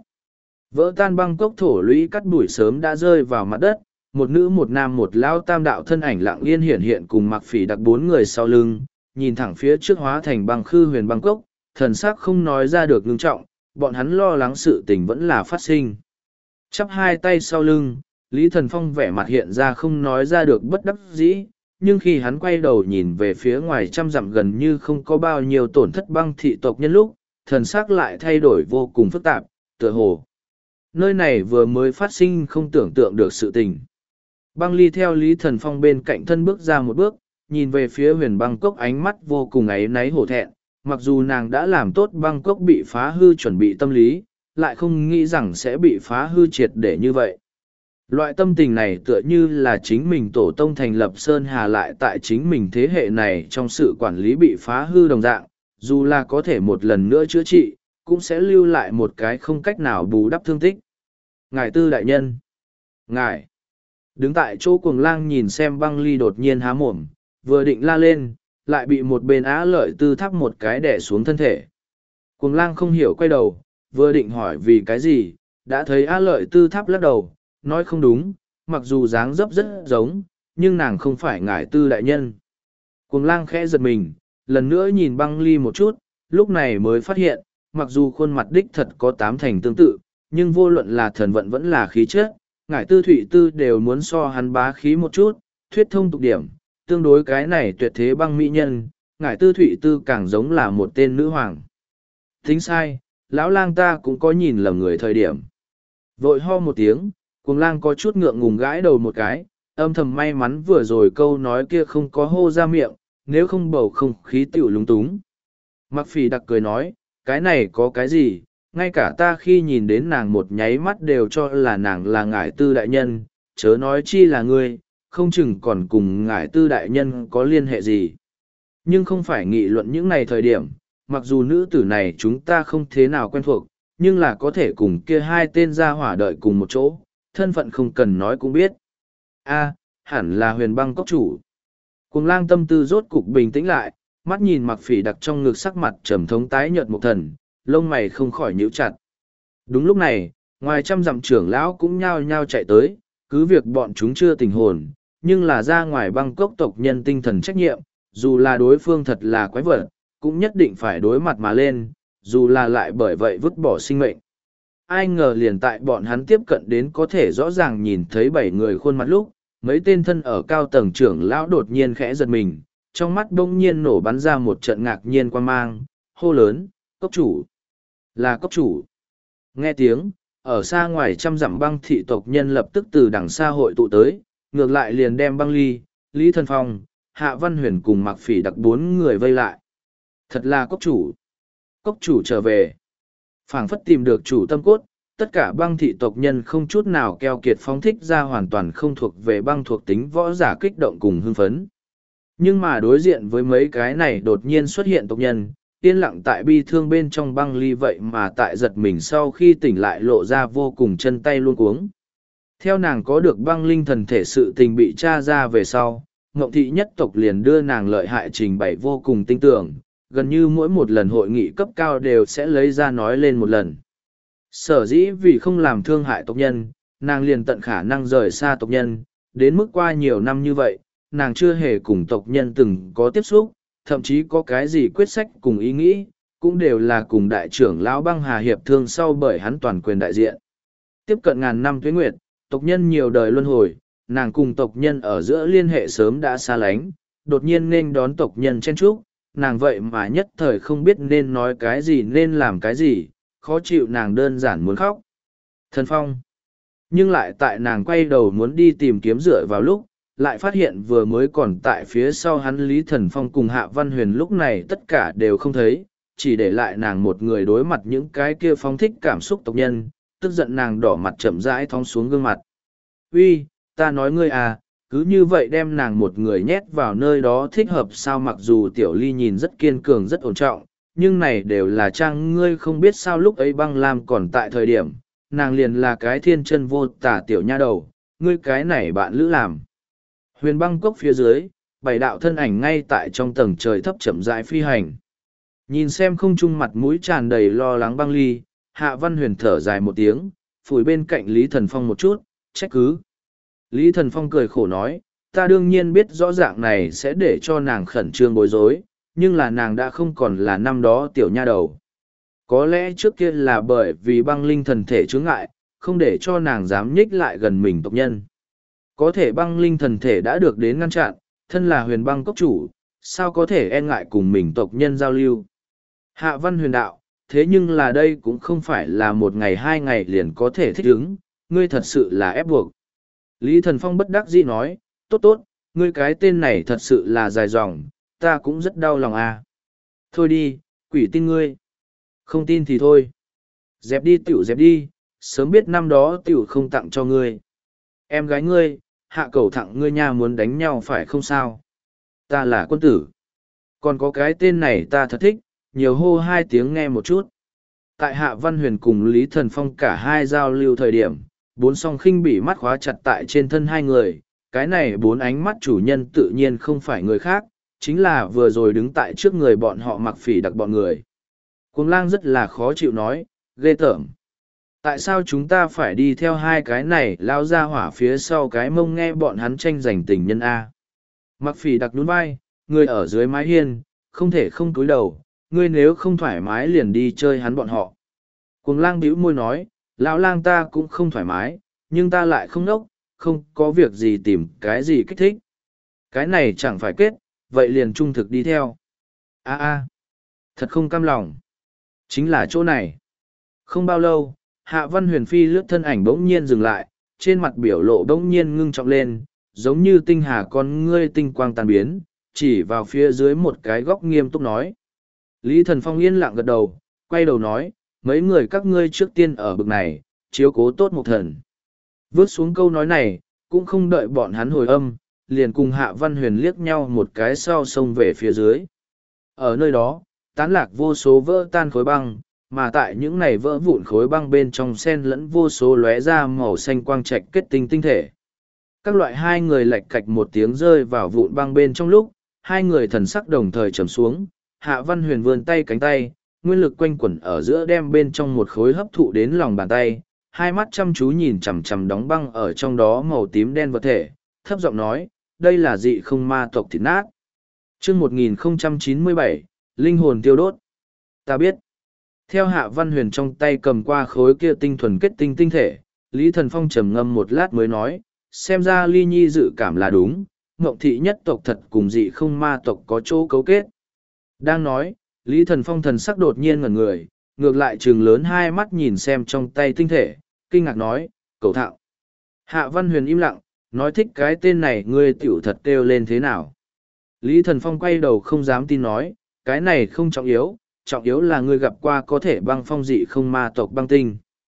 Vỡ tan băng cốc thổ lũy cắt bụi sớm đã rơi vào mặt đất, một nữ một nam một lão tam đạo thân ảnh lặng yên hiện hiện cùng mặc phỉ đặc bốn người sau lưng, nhìn thẳng phía trước hóa thành băng khư huyền băng cốc, thần sắc không nói ra được ngưng trọng, bọn hắn lo lắng sự tình vẫn là phát sinh. Chắp hai tay sau lưng, Lý Thần Phong vẻ mặt hiện ra không nói ra được bất đắc dĩ, nhưng khi hắn quay đầu nhìn về phía ngoài trăm dặm gần như không có bao nhiêu tổn thất băng thị tộc nhân lúc, thần sắc lại thay đổi vô cùng phức tạp, tựa hồ. Nơi này vừa mới phát sinh không tưởng tượng được sự tình. Băng Ly theo Lý Thần Phong bên cạnh thân bước ra một bước, nhìn về phía huyền băng cốc ánh mắt vô cùng áy náy hổ thẹn, mặc dù nàng đã làm tốt băng cốc bị phá hư chuẩn bị tâm lý, lại không nghĩ rằng sẽ bị phá hư triệt để như vậy. Loại tâm tình này tựa như là chính mình tổ tông thành lập Sơn Hà lại tại chính mình thế hệ này trong sự quản lý bị phá hư đồng dạng, dù là có thể một lần nữa chữa trị, cũng sẽ lưu lại một cái không cách nào bù đắp thương tích. Ngài Tư đại nhân. Ngài. Đứng tại chỗ cuồng lang nhìn xem băng ly đột nhiên há mồm, vừa định la lên, lại bị một bên á lợi tư thắp một cái đẻ xuống thân thể. Cuồng lang không hiểu quay đầu, vừa định hỏi vì cái gì, đã thấy A Lợi Tư tháp lắc đầu, nói không đúng, mặc dù dáng dấp rất giống, nhưng nàng không phải ngải tư đại nhân. Cuồng lang khẽ giật mình, lần nữa nhìn băng ly một chút, lúc này mới phát hiện, mặc dù khuôn mặt đích thật có tám thành tương tự, nhưng vô luận là thần vận vẫn là khí chất, ngải tư thụy tư đều muốn so hắn bá khí một chút, thuyết thông tục điểm, tương đối cái này tuyệt thế băng mỹ nhân, ngải tư thụy tư càng giống là một tên nữ hoàng. Tính sai, lão lang ta cũng có nhìn lầm người thời điểm. Vội ho một tiếng, cuồng lang có chút ngượng ngùng gãi đầu một cái, âm thầm may mắn vừa rồi câu nói kia không có hô ra miệng, nếu không bầu không khí tiểu lúng túng. Mặc phỉ đặc cười nói, cái này có cái gì, ngay cả ta khi nhìn đến nàng một nháy mắt đều cho là nàng là ngải tư đại nhân, chớ nói chi là ngươi, không chừng còn cùng ngải tư đại nhân có liên hệ gì. Nhưng không phải nghị luận những này thời điểm, mặc dù nữ tử này chúng ta không thế nào quen thuộc, nhưng là có thể cùng kia hai tên gia hỏa đợi cùng một chỗ, thân phận không cần nói cũng biết. A, hẳn là huyền băng cốc chủ. Cuồng lang tâm tư rốt cục bình tĩnh lại, mắt nhìn mặc phỉ đặc trong ngực sắc mặt trầm thống tái nhợt một thần, lông mày không khỏi nhíu chặt. Đúng lúc này, ngoài trăm dặm trưởng lão cũng nhao nhao chạy tới, cứ việc bọn chúng chưa tình hồn, nhưng là ra ngoài băng cốc tộc nhân tinh thần trách nhiệm, dù là đối phương thật là quái vật, cũng nhất định phải đối mặt mà lên, dù là lại bởi vậy vứt bỏ sinh mệnh. Ai ngờ liền tại bọn hắn tiếp cận đến có thể rõ ràng nhìn thấy bảy người khuôn mặt lúc, mấy tên thân ở cao tầng trưởng lão đột nhiên khẽ giật mình, trong mắt đông nhiên nổ bắn ra một trận ngạc nhiên quan mang, hô lớn, cốc chủ, là cốc chủ. Nghe tiếng, ở xa ngoài trăm dặm băng thị tộc nhân lập tức từ đằng xa hội tụ tới, ngược lại liền đem băng ly, Lý Thần Phong, Hạ Văn Huyền cùng Mặc Phỉ đặc bốn người vây lại. Thật là cốc chủ. Cốc chủ trở về. Phảng phất tìm được chủ tâm cốt, tất cả băng thị tộc nhân không chút nào keo kiệt phóng thích ra hoàn toàn không thuộc về băng thuộc tính võ giả kích động cùng hưng phấn. Nhưng mà đối diện với mấy cái này đột nhiên xuất hiện tộc nhân, yên lặng tại bi thương bên trong băng ly vậy mà tại giật mình sau khi tỉnh lại lộ ra vô cùng chân tay luôn cuống. Theo nàng có được băng linh thần thể sự tình bị tra ra về sau, Ngộng thị nhất tộc liền đưa nàng lợi hại trình bày vô cùng tinh tưởng, gần như mỗi một lần hội nghị cấp cao đều sẽ lấy ra nói lên một lần. Sở dĩ vì không làm thương hại tộc nhân, nàng liền tận khả năng rời xa tộc nhân, đến mức qua nhiều năm như vậy, nàng chưa hề cùng tộc nhân từng có tiếp xúc, thậm chí có cái gì quyết sách cùng ý nghĩ, cũng đều là cùng đại trưởng lão băng hà hiệp thương sau bởi hắn toàn quyền đại diện. Tiếp cận ngàn năm tuế nguyệt, tộc nhân nhiều đời luân hồi, nàng cùng tộc nhân ở giữa liên hệ sớm đã xa lánh, đột nhiên nên đón tộc nhân chen chúc, nàng vậy mà nhất thời không biết nên nói cái gì nên làm cái gì, khó chịu nàng đơn giản muốn khóc. Thần Phong. Nhưng lại tại nàng quay đầu muốn đi tìm kiếm dựa vào lúc, lại phát hiện vừa mới còn tại phía sau hắn Lý Thần Phong cùng Hạ Văn Huyền lúc này tất cả đều không thấy, chỉ để lại nàng một người đối mặt những cái kia phóng thích cảm xúc tộc nhân, tức giận nàng đỏ mặt chậm rãi thong xuống gương mặt. Uy, ta nói ngươi à, cứ như vậy đem nàng một người nhét vào nơi đó thích hợp sao, mặc dù Tiểu Ly nhìn rất kiên cường rất ổn trọng, nhưng này đều là trang ngươi không biết sao lúc ấy băng lam còn tại thời điểm, nàng liền là cái thiên chân vô tả tiểu nha đầu, ngươi cái này bạn lữ làm. Huyền băng cốc phía dưới, bảy đạo thân ảnh ngay tại trong tầng trời thấp chậm rãi phi hành. Nhìn xem không trung mặt mũi tràn đầy lo lắng băng ly, Hạ Văn Huyền thở dài một tiếng, phủi bên cạnh Lý Thần Phong một chút, trách cứ. Lý Thần Phong cười khổ nói, ta đương nhiên biết rõ ràng này sẽ để cho nàng khẩn trương bối rối, nhưng là nàng đã không còn là năm đó tiểu nha đầu. Có lẽ trước kia là bởi vì băng linh thần thể chướng ngại, không để cho nàng dám nhích lại gần mình tộc nhân. Có thể băng linh thần thể đã được đến ngăn chặn, thân là huyền băng cốc chủ, sao có thể e ngại cùng mình tộc nhân giao lưu. Hạ Văn Huyền đạo, thế nhưng là đây cũng không phải là một ngày hai ngày liền có thể thích ứng, ngươi thật sự là ép buộc. Lý Thần Phong bất đắc dĩ nói, tốt tốt, ngươi cái tên này thật sự là dài dòng, ta cũng rất đau lòng à. Thôi đi, quỷ tin ngươi. Không tin thì thôi. Dẹp đi tiểu dẹp đi, sớm biết năm đó tiểu không tặng cho ngươi. Em gái ngươi, hạ cầu thẳng ngươi nhà muốn đánh nhau phải không sao? Ta là quân tử. Còn có cái tên này ta thật thích, nhiều hô hai tiếng nghe một chút. Tại Hạ Văn Huyền cùng Lý Thần Phong cả hai giao lưu thời điểm, bốn song khinh bị mắt khóa chặt tại trên thân hai người. Cái này bốn ánh mắt chủ nhân tự nhiên không phải người khác, chính là vừa rồi đứng tại trước người bọn họ Mặc Phỉ đặc bọn người. Cuồng lang rất là khó chịu nói, ghê tởm. Tại sao chúng ta phải đi theo hai cái này lao ra hỏa phía sau cái mông nghe bọn hắn tranh giành tình nhân A. Mặc phỉ đặc nhún vai, người ở dưới mái hiên, không thể không cúi đầu, ngươi nếu không thoải mái liền đi chơi hắn bọn họ. Cuồng lang bĩu môi nói, lão lang ta cũng không thoải mái, nhưng ta lại không nốc, không có việc gì tìm cái gì kích thích. Cái này chẳng phải kết, vậy liền trung thực đi theo. A a, thật không cam lòng. Chính là chỗ này. Không bao lâu, Hạ Văn Huyền Phi lướt thân ảnh bỗng nhiên dừng lại, trên mặt biểu lộ bỗng nhiên ngưng trọng lên, giống như tinh hà con ngươi tinh quang tàn biến, chỉ vào phía dưới một cái góc nghiêm túc nói. Lý Thần Phong yên lặng gật đầu, quay đầu nói, mấy người các ngươi trước tiên ở bực này, chiếu cố tốt một thần. Vớt xuống câu nói này, cũng không đợi bọn hắn hồi âm, liền cùng Hạ Văn Huyền liếc nhau một cái sau sông về phía dưới. Ở nơi đó, tán lạc vô số vỡ tan khối băng, mà tại những này vỡ vụn khối băng bên trong sen lẫn vô số lóe ra màu xanh quang trạch kết tinh tinh thể. Các loại hai người lạch cạch một tiếng rơi vào vụn băng bên trong lúc, hai người thần sắc đồng thời trầm xuống, Hạ Văn Huyền vươn tay cánh tay, nguyên lực quanh quẩn ở giữa đem bên trong một khối hấp thụ đến lòng bàn tay, hai mắt chăm chú nhìn chằm chằm đóng băng ở trong đó màu tím đen vật thể, thấp giọng nói, đây là dị không ma tộc thịt nát. Chương một nghìn không trăm chín mươi bảy, linh hồn tiêu đốt. Ta biết. Theo Hạ Văn Huyền trong tay cầm qua khối kia tinh thuần kết tinh tinh thể, Lý Thần Phong trầm ngâm một lát mới nói, xem ra Ly Nhi dự cảm là đúng, Ngộng Thị nhất tộc thật cùng dị không ma tộc có chỗ cấu kết. Đang nói, Lý Thần Phong thần sắc đột nhiên ngẩn người, ngược lại trừng lớn hai mắt nhìn xem trong tay tinh thể, kinh ngạc nói, cầu thạo. Hạ Văn Huyền im lặng, nói thích cái tên này ngươi tiểu thật kêu lên thế nào. Lý Thần Phong quay đầu không dám tin nói, cái này không trọng yếu, trọng yếu là ngươi gặp qua có thể băng phong dị không ma tộc băng tinh.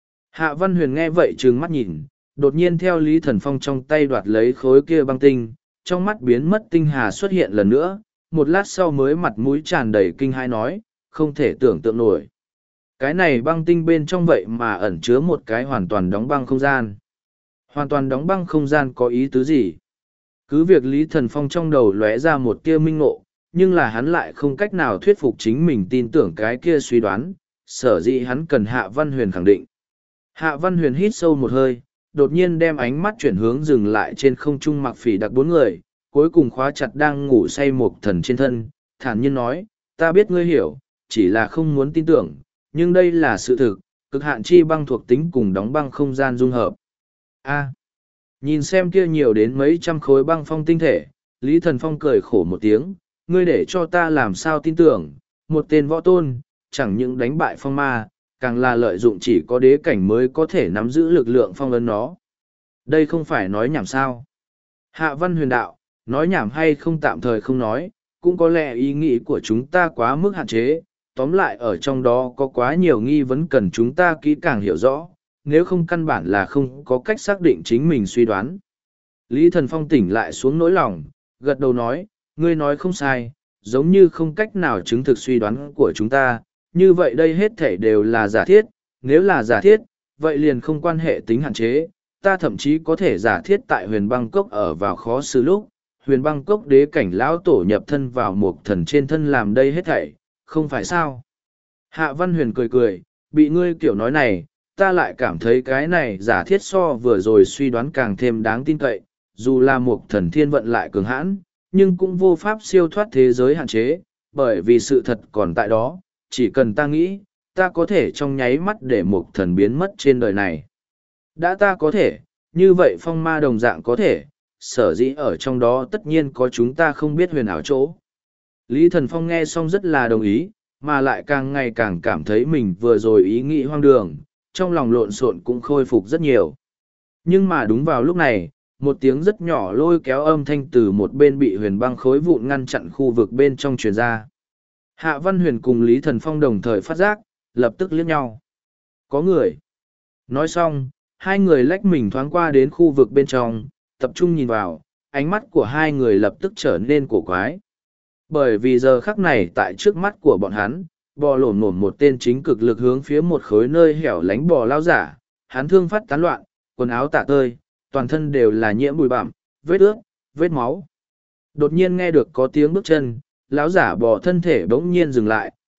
Hạ Văn Huyền nghe vậy trừng mắt nhìn, đột nhiên theo Lý Thần Phong trong tay đoạt lấy khối kia băng tinh, trong mắt biến mất tinh hà xuất hiện lần nữa, một lát sau mới mặt mũi tràn đầy kinh hãi nói, không thể tưởng tượng nổi. Cái này băng tinh bên trong vậy mà ẩn chứa một cái hoàn toàn đóng băng không gian. Hoàn toàn đóng băng không gian có ý tứ gì? Cứ việc Lý Thần Phong trong đầu lóe ra một tia minh ngộ, nhưng là hắn lại không cách nào thuyết phục chính mình tin tưởng cái kia suy đoán, sở dĩ hắn cần Hạ Văn Huyền khẳng định. Hạ Văn Huyền hít sâu một hơi, đột nhiên đem ánh mắt chuyển hướng dừng lại trên không trung Mặc Phỉ Đặc bốn người, cuối cùng khóa chặt đang ngủ say một thần trên thân, thản nhiên nói, ta biết ngươi hiểu, chỉ là không muốn tin tưởng, nhưng đây là sự thực, cực hạn chi băng thuộc tính cùng đóng băng không gian dung hợp. A. Nhìn xem kia nhiều đến mấy trăm khối băng phong tinh thể, Lý Thần Phong cười khổ một tiếng, ngươi để cho ta làm sao tin tưởng, một tên võ tôn, chẳng những đánh bại phong ma, càng là lợi dụng chỉ có đế cảnh mới có thể nắm giữ lực lượng phong ấn nó. Đây không phải nói nhảm sao. Hạ Văn Huyền đạo, nói nhảm hay không tạm thời không nói, cũng có lẽ ý nghĩ của chúng ta quá mức hạn chế, tóm lại ở trong đó có quá nhiều nghi vấn cần chúng ta kỹ càng hiểu rõ, nếu không căn bản là không có cách xác định chính mình suy đoán. Lý Thần Phong tỉnh lại xuống nỗi lòng, gật đầu nói, ngươi nói không sai, giống như không cách nào chứng thực suy đoán của chúng ta, như vậy đây hết thể đều là giả thiết, nếu là giả thiết, vậy liền không quan hệ tính hạn chế, ta thậm chí có thể giả thiết tại huyền băng cốc ở vào khó xử lúc, huyền băng cốc đế cảnh lão tổ nhập thân vào một thần trên thân làm đây hết thảy, không phải sao? Hạ Văn Huyền cười cười, bị ngươi kiểu nói này, ta lại cảm thấy cái này giả thiết so vừa rồi suy đoán càng thêm đáng tin cậy, dù là một thần thiên vận lại cường hãn, nhưng cũng vô pháp siêu thoát thế giới hạn chế, bởi vì sự thật còn tại đó, chỉ cần ta nghĩ, ta có thể trong nháy mắt để một thần biến mất trên đời này. Đã ta có thể, như vậy phong ma đồng dạng có thể, sở dĩ ở trong đó tất nhiên có chúng ta không biết huyền ảo chỗ. Lý Thần Phong nghe xong rất là đồng ý, mà lại càng ngày càng cảm thấy mình vừa rồi ý nghĩ hoang đường, trong lòng lộn xộn cũng khôi phục rất nhiều. Nhưng mà đúng vào lúc này, một tiếng rất nhỏ lôi kéo âm thanh từ một bên bị huyền băng khối vụn ngăn chặn khu vực bên trong truyền ra. Hạ Văn Huyền cùng Lý Thần Phong đồng thời phát giác, lập tức liếc nhau. Có người. Nói xong, hai người lách mình thoáng qua đến khu vực bên trong, tập trung nhìn vào, ánh mắt của hai người lập tức trở nên cổ quái. Bởi vì giờ khắc này tại trước mắt của bọn hắn, bò lổn lổn một tên chính cực lực hướng phía một khối nơi hẻo lánh bò lao giả, hắn thương phát tán loạn, quần áo tả tơi, toàn thân đều là nhiễm bụi bặm, vết ướt, vết máu. Đột nhiên nghe được có tiếng bước chân, lão giả bò thân thể bỗng nhiên dừng lại,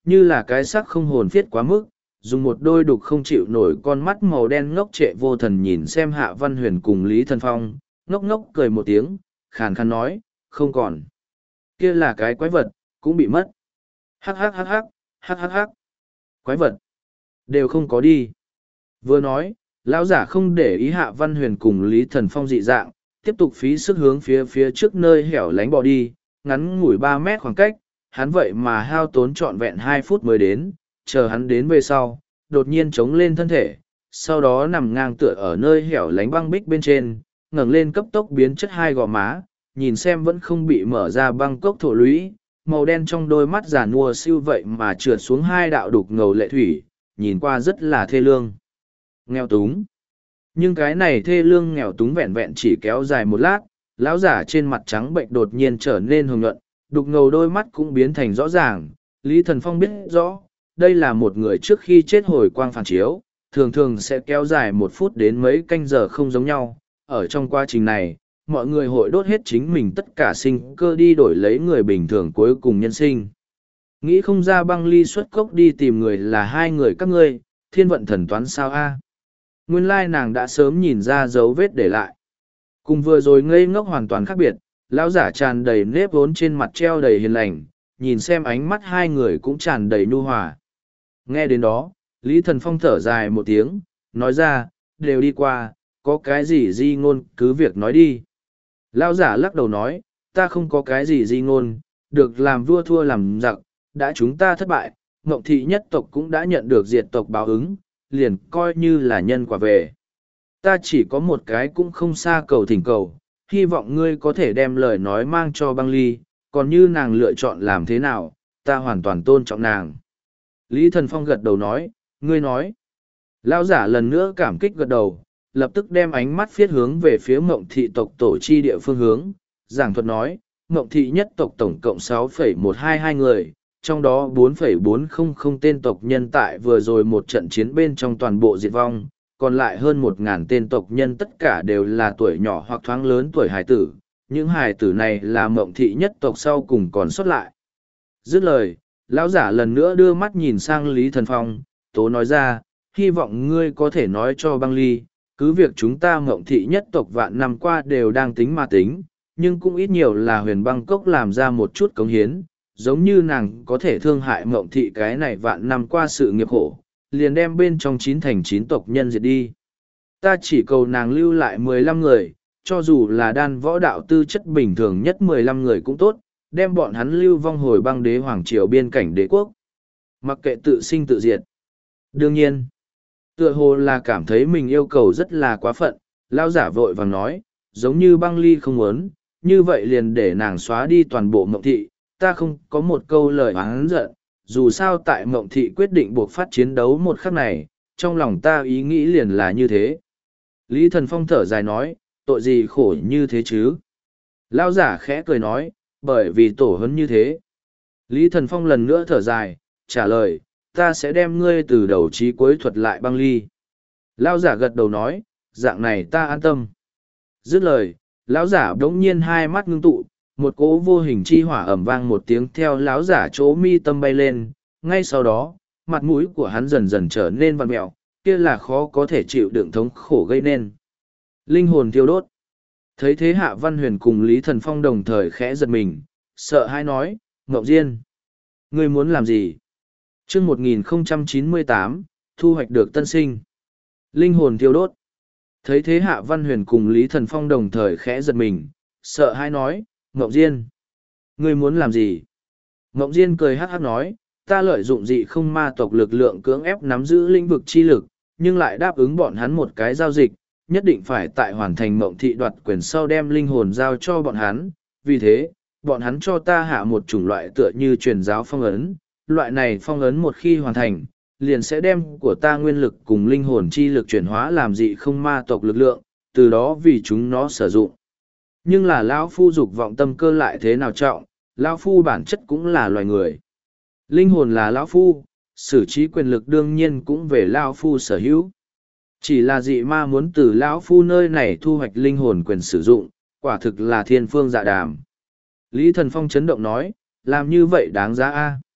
như là cái xác không hồn phiết quá mức, dùng một đôi đục không chịu nổi con mắt màu đen ngốc trệ vô thần nhìn xem Hạ Văn Huyền cùng Lý Thần Phong, ngốc ngốc cười một tiếng, khàn khàn nói, không còn. Kia là cái quái vật, cũng bị mất. Hắc hắc hắc hắc, hắc hắc hắc. Quái vật, đều không có đi. Vừa nói, lão giả không để ý Hạ Văn Huyền cùng Lý Thần Phong dị dạng, tiếp tục phí sức hướng phía phía trước nơi hẻo lánh bỏ đi, ngắn ngủi ba mét khoảng cách, hắn vậy mà hao tốn trọn vẹn hai phút mới đến, chờ hắn đến về sau, đột nhiên chống lên thân thể, sau đó nằm ngang tựa ở nơi hẻo lánh băng bích bên trên, ngẩng lên cấp tốc biến chất hai gò má, nhìn xem vẫn không bị mở ra băng cốc thổ lũy, màu đen trong đôi mắt giả nua siêu vậy mà trượt xuống hai đạo đục ngầu lệ thủy, nhìn qua rất là thê lương. Nghèo túng. Nhưng cái này thê lương nghèo túng vẹn vẹn chỉ kéo dài một lát, lão giả trên mặt trắng bệnh đột nhiên trở nên hồng nhuận, đục ngầu đôi mắt cũng biến thành rõ ràng. Lý Thần Phong biết rõ, đây là một người trước khi chết hồi quang phản chiếu, thường thường sẽ kéo dài một phút đến mấy canh giờ không giống nhau. Ở trong quá trình này, mọi người hội đốt hết chính mình tất cả sinh cơ đi đổi lấy người bình thường cuối cùng nhân sinh. Nghĩ không ra băng ly xuất cốc đi tìm người là hai người các ngươi, thiên vận thần toán sao a? Nguyên lai nàng đã sớm nhìn ra dấu vết để lại. Cùng vừa rồi ngây ngốc hoàn toàn khác biệt, lão giả tràn đầy nếp vốn trên mặt treo đầy hiền lành, nhìn xem ánh mắt hai người cũng tràn đầy nhu hòa. Nghe đến đó, Lý Thần Phong thở dài một tiếng, nói ra, đều đi qua, có cái gì di ngôn cứ việc nói đi. Lão giả lắc đầu nói, ta không có cái gì di ngôn, được làm vua thua làm giặc, đã chúng ta thất bại, Ngộng Thị nhất tộc cũng đã nhận được diệt tộc báo ứng, liền coi như là nhân quả về. Ta chỉ có một cái cũng không xa cầu thỉnh cầu, hy vọng ngươi có thể đem lời nói mang cho băng ly, còn như nàng lựa chọn làm thế nào, ta hoàn toàn tôn trọng nàng. Lý Thần Phong gật đầu nói, ngươi nói. Lão giả lần nữa cảm kích gật đầu, lập tức đem ánh mắt phiết hướng về phía Ngộng Thị tộc tổ chi địa phương hướng, giảng thuật nói, Ngộng Thị nhất tộc tổng cộng sáu phẩy một hai hai người, trong đó bốn phẩy bốn không không tên tộc nhân tại vừa rồi một trận chiến bên trong toàn bộ diệt vong, còn lại hơn một ngàn tên tộc nhân tất cả đều là tuổi nhỏ hoặc thoáng lớn tuổi hài tử. Những hài tử này là Mộng Thị nhất tộc sau cùng còn sót lại. Dứt lời, lão giả lần nữa đưa mắt nhìn sang Lý Thần Phong, tố nói ra, hy vọng ngươi có thể nói cho băng ly, cứ việc chúng ta Mộng Thị nhất tộc vạn năm qua đều đang tính mà tính, nhưng cũng ít nhiều là huyền băng cốc làm ra một chút cống hiến, giống như nàng có thể thương hại Mộng Thị cái này vạn năm qua sự nghiệp khổ, liền đem bên trong chín thành chín tộc nhân diệt đi. Ta chỉ cầu nàng lưu lại mười lăm người, cho dù là đan võ đạo tư chất bình thường nhất mười lăm người cũng tốt, đem bọn hắn lưu vong hồi băng đế hoàng triều biên cảnh đế quốc. Mặc kệ tự sinh tự diệt. Đương nhiên, tựa hồ là cảm thấy mình yêu cầu rất là quá phận, lao giả vội vàng nói, giống như băng ly không muốn, như vậy liền để nàng xóa đi toàn bộ Mộng Thị, ta không có một câu lời oán giận, dù sao tại Mộng Thị quyết định buộc phát chiến đấu một khắc này, trong lòng ta ý nghĩ liền là như thế. Lý Thần Phong thở dài nói, tội gì khổ như thế chứ? Lao giả khẽ cười nói, bởi vì tổ huấn như thế. Lý Thần Phong lần nữa thở dài, trả lời, ta sẽ đem ngươi từ đầu chí cuối thuật lại băng ly. Lao giả gật đầu nói, dạng này ta an tâm. Dứt lời, lão giả đống nhiên hai mắt ngưng tụ, một cỗ vô hình chi hỏa ẩm vang một tiếng theo lão giả chỗ mi tâm bay lên, ngay sau đó, mặt mũi của hắn dần dần trở nên vặn mẹo, kia là khó có thể chịu đựng thống khổ gây nên. Linh hồn thiêu đốt. Thấy thế Hạ Văn Huyền cùng Lý Thần Phong đồng thời khẽ giật mình, sợ hãi nói, Ngọc Diên, ngươi muốn làm gì? chương một nghìn không trăm chín mươi tám, thu hoạch được tân sinh. Linh hồn thiêu đốt. Thấy thế Hạ Văn Huyền cùng Lý Thần Phong đồng thời khẽ giật mình, sợ hãi nói, Ngọc Diên, ngươi muốn làm gì? Ngọc Diên cười hát hát nói, ta lợi dụng dị không ma tộc lực lượng cưỡng ép nắm giữ lĩnh vực chi lực, nhưng lại đáp ứng bọn hắn một cái giao dịch, nhất định phải tại hoàn thành Mộng Thị đoạt quyền sau đem linh hồn giao cho bọn hắn. Vì thế, bọn hắn cho ta hạ một chủng loại tựa như truyền giáo phong ấn. Loại này phong ấn một khi hoàn thành, liền sẽ đem của ta nguyên lực cùng linh hồn chi lực chuyển hóa làm dị không ma tộc lực lượng, từ đó vì chúng nó sử dụng. Nhưng là lão phu dục vọng tâm cơ lại thế nào trọng, lão phu bản chất cũng là loài người. Linh hồn là lão phu, xử trí quyền lực đương nhiên cũng về lão phu sở hữu. Chỉ là dị ma muốn từ lão phu nơi này thu hoạch linh hồn quyền sử dụng, quả thực là thiên phương dạ đàm. Lý Thần Phong chấn động nói, làm như vậy đáng giá a.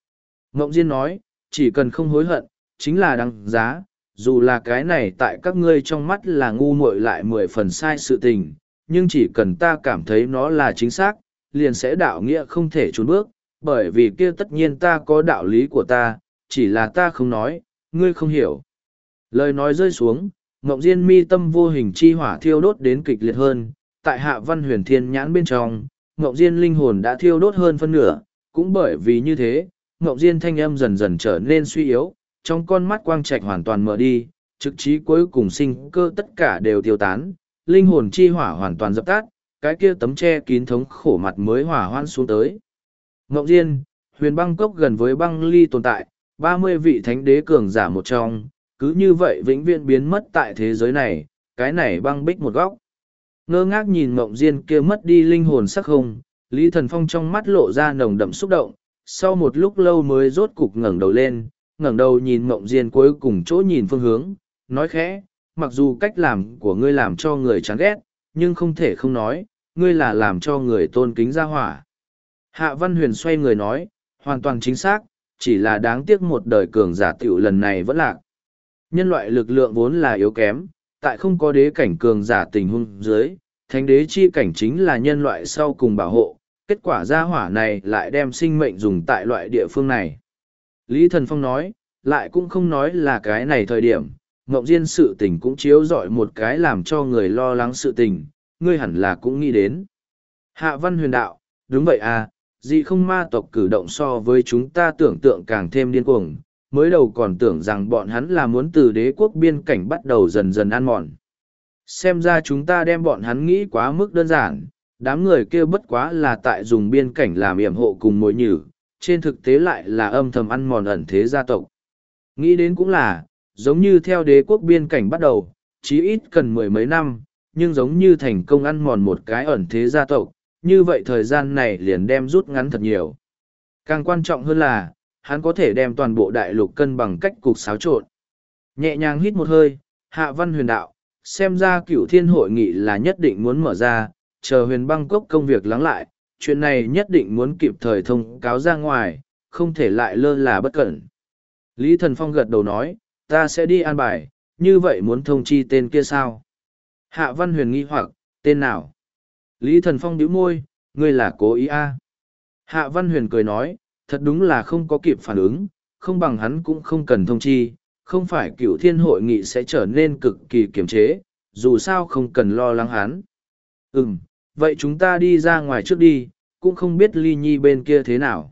Ngộng Diên nói, chỉ cần không hối hận, chính là đáng giá, dù là cái này tại các ngươi trong mắt là ngu muội lại mười phần sai sự tình, nhưng chỉ cần ta cảm thấy nó là chính xác, liền sẽ đạo nghĩa không thể trốn bước, bởi vì kia tất nhiên ta có đạo lý của ta, chỉ là ta không nói, ngươi không hiểu. Lời nói rơi xuống, Ngộng Diên mi tâm vô hình chi hỏa thiêu đốt đến kịch liệt hơn, tại Hạ Văn Huyền Thiên nhãn bên trong, Ngộng Diên linh hồn đã thiêu đốt hơn phân nửa, cũng bởi vì như thế, Ngộng Diên thanh âm dần dần trở nên suy yếu, trong con mắt quang trạch hoàn toàn mở đi, trực trí cuối cùng sinh cơ tất cả đều tiêu tán, linh hồn chi hỏa hoàn toàn dập tắt, cái kia tấm che kín thống khổ mặt mới hỏa hoan xuống tới. Ngộng Diên, huyền băng cốc gần với băng ly tồn tại, ba mươi vị thánh đế cường giả một trong, cứ như vậy vĩnh viễn biến mất tại thế giới này, cái này băng bích một góc. Ngơ ngác nhìn Ngộng Diên kia mất đi linh hồn sắc không, Lý Thần Phong trong mắt lộ ra nồng đậm xúc động, sau một lúc lâu mới rốt cục ngẩng đầu lên, ngẩng đầu nhìn Ngộng Diên cuối cùng chỗ nhìn phương hướng, nói khẽ, mặc dù cách làm của ngươi làm cho người chán ghét, nhưng không thể không nói, ngươi là làm cho người tôn kính ra hỏa. Hạ Văn Huyền xoay người nói, hoàn toàn chính xác, chỉ là đáng tiếc một đời cường giả tiểu lần này vẫn lạc. Nhân loại lực lượng vốn là yếu kém, tại không có đế cảnh cường giả tình huống dưới, thánh đế chi cảnh chính là nhân loại sau cùng bảo hộ, kết quả gia hỏa này lại đem sinh mệnh dùng tại loại địa phương này. Lý Thần Phong nói, lại cũng không nói là cái này thời điểm, Ngộng Diên sự tình cũng chiếu rọi một cái làm cho người lo lắng sự tình, ngươi hẳn là cũng nghĩ đến. Hạ Văn Huyền đạo, đúng vậy à, dị không ma tộc cử động so với chúng ta tưởng tượng càng thêm điên cuồng, mới đầu còn tưởng rằng bọn hắn là muốn từ đế quốc biên cảnh bắt đầu dần dần ăn mòn. Xem ra chúng ta đem bọn hắn nghĩ quá mức đơn giản, đám người kia bất quá là tại dùng biên cảnh làm yểm hộ cùng mối nhử, trên thực tế lại là âm thầm ăn mòn ẩn thế gia tộc. Nghĩ đến cũng là, giống như theo đế quốc biên cảnh bắt đầu, chí ít cần mười mấy năm, nhưng giống như thành công ăn mòn một cái ẩn thế gia tộc, như vậy thời gian này liền đem rút ngắn thật nhiều. Càng quan trọng hơn là, hắn có thể đem toàn bộ đại lục cân bằng cách cục xáo trộn. Nhẹ nhàng hít một hơi, Hạ Văn Huyền đạo, xem ra cửu thiên hội nghị là nhất định muốn mở ra, chờ huyền băng cốc công việc lắng lại, chuyện này nhất định muốn kịp thời thông cáo ra ngoài, không thể lại lơ là bất cẩn. Lý Thần Phong gật đầu nói, ta sẽ đi an bài, như vậy muốn thông chi tên kia sao? Hạ Văn Huyền nghi hoặc, tên nào? Lý Thần Phong nhíu môi, ngươi là cố ý a? À? Hạ Văn Huyền cười nói, thật đúng là không có kịp phản ứng, không bằng hắn cũng không cần thông chi, không phải cửu thiên hội nghị sẽ trở nên cực kỳ kiềm chế, dù sao không cần lo lắng hắn. Ừm, vậy chúng ta đi ra ngoài trước đi, cũng không biết Ly Nhi bên kia thế nào.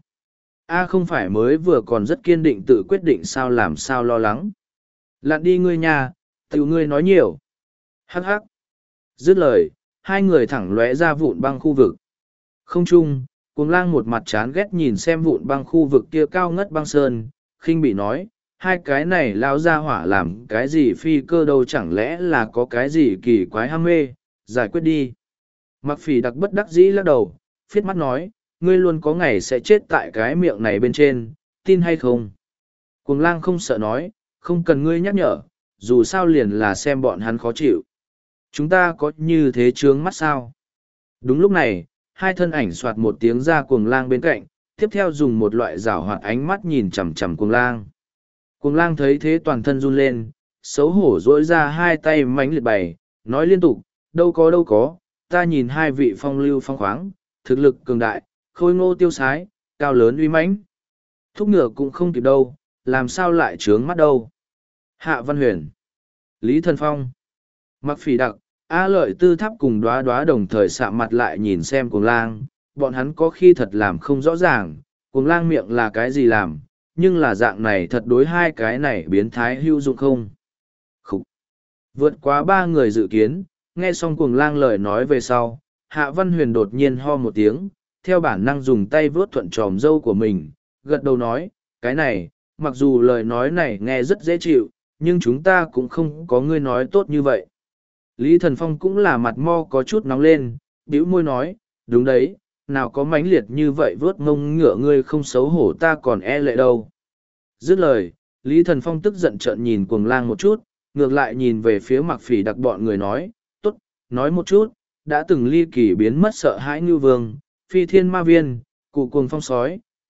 A không phải mới vừa còn rất kiên định tự quyết định sao làm sao lo lắng. Lặn đi ngươi nhà, tự ngươi nói nhiều. Hắc hắc. Dứt lời, hai người thẳng lóe ra vụn băng khu vực. Không chung, Cuồng Lang một mặt chán ghét nhìn xem vụn băng khu vực kia cao ngất băng sơn, khinh bị nói, hai cái này lao ra hỏa làm cái gì phi cơ đâu, chẳng lẽ là có cái gì kỳ quái ham mê, giải quyết đi. Mặc Phỉ Đặc bất đắc dĩ lắc đầu, phiết mắt nói, ngươi luôn có ngày sẽ chết tại cái miệng này bên trên, tin hay không? Cuồng Lang không sợ nói, không cần ngươi nhắc nhở, dù sao liền là xem bọn hắn khó chịu. Chúng ta có như thế trướng mắt sao? Đúng lúc này, hai thân ảnh soạt một tiếng ra Cuồng Lang bên cạnh, tiếp theo dùng một loại rảo hoạt ánh mắt nhìn chằm chằm Cuồng Lang. Cuồng Lang thấy thế toàn thân run lên, xấu hổ dỗi ra hai tay mánh liệt bày, nói liên tục, đâu có đâu có, ta nhìn hai vị phong lưu phong khoáng, thực lực cường đại, khôi ngô tiêu sái, cao lớn uy mãnh. Thúc ngựa cũng không kịp đâu, làm sao lại trướng mắt đâu. Hạ Văn Huyền, Lý Thần Phong, Mặc Phỉ Đặc, A Lợi Tư Tháp cùng Đóa Đóa đồng thời sạm mặt lại nhìn xem Cuồng Lang, bọn hắn có khi thật làm không rõ ràng, Cuồng Lang miệng là cái gì làm, nhưng là dạng này thật đối hai cái này biến thái hữu dụng không. Khúc. Vượt quá ba người dự kiến, nghe xong Cuồng Lang lời nói về sau, Hạ Văn Huyền đột nhiên ho một tiếng, theo bản năng dùng tay vớt thuận tròm râu của mình, gật đầu nói, cái này, mặc dù lời nói này nghe rất dễ chịu, nhưng chúng ta cũng không có ngươi nói tốt như vậy. Lý Thần Phong cũng là mặt mo có chút nóng lên, bĩu môi nói, đúng đấy, nào có mãnh liệt như vậy vớt ngông ngựa ngươi không xấu hổ ta còn e lệ đâu. Dứt lời, Lý Thần Phong tức giận trợn nhìn Cuồng Lang một chút, ngược lại nhìn về phía Mặc Phỉ Đặc bọn người nói, tốt, nói một chút, đã từng ly kỳ biến mất sợ hãi như vương, phi thiên ma viên, cụ cuồng phong sói,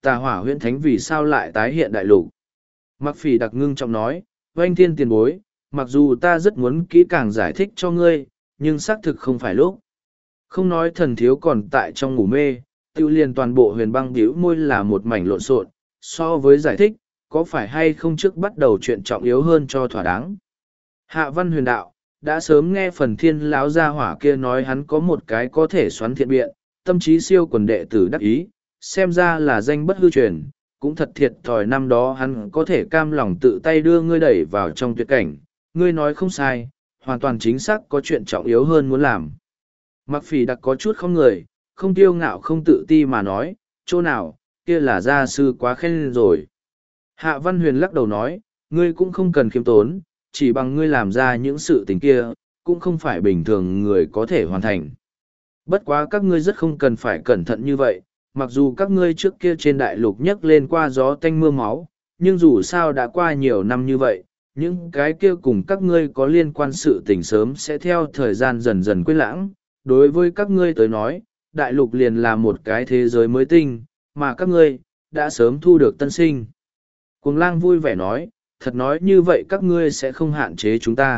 tà hỏa huyễn thánh vì sao lại tái hiện đại lục. Mặc phỉ đặc ngưng trọng nói, oanh thiên tiền bối, mặc dù ta rất muốn kỹ càng giải thích cho ngươi, nhưng xác thực không phải lúc. Không nói thần thiếu còn tại trong ngủ mê, tiêu liền toàn bộ huyền băng bĩu môi là một mảnh lộn xộn, so với giải thích, có phải hay không trước bắt đầu chuyện trọng yếu hơn cho thỏa đáng. Hạ văn huyền đạo, đã sớm nghe phần thiên lão gia hỏa kia nói hắn có một cái có thể xoắn thiện biện, tâm trí siêu quần đệ tử đắc ý, xem ra là danh bất hư truyền, cũng thật thiệt thòi năm đó hắn có thể cam lòng tự tay đưa ngươi đẩy vào trong tuyệt cảnh, ngươi nói không sai, hoàn toàn chính xác có chuyện trọng yếu hơn muốn làm. Mặc phỉ đặc có chút không người, không tiêu ngạo không tự ti mà nói, chỗ nào, kia là gia sư quá khen rồi. Hạ Văn Huyền lắc đầu nói, ngươi cũng không cần khiêm tốn, chỉ bằng ngươi làm ra những sự tình kia, cũng không phải bình thường người có thể hoàn thành. Bất quá các ngươi rất không cần phải cẩn thận như vậy, mặc dù các ngươi trước kia trên đại lục nhấc lên qua gió tanh mưa máu, nhưng dù sao đã qua nhiều năm như vậy, những cái kia cùng các ngươi có liên quan sự tình sớm sẽ theo thời gian dần dần quên lãng. Đối với các ngươi tới nói, đại lục liền là một cái thế giới mới tinh, mà các ngươi, đã sớm thu được tân sinh. Cuồng lang vui vẻ nói, thật nói như vậy các ngươi sẽ không hạn chế chúng ta.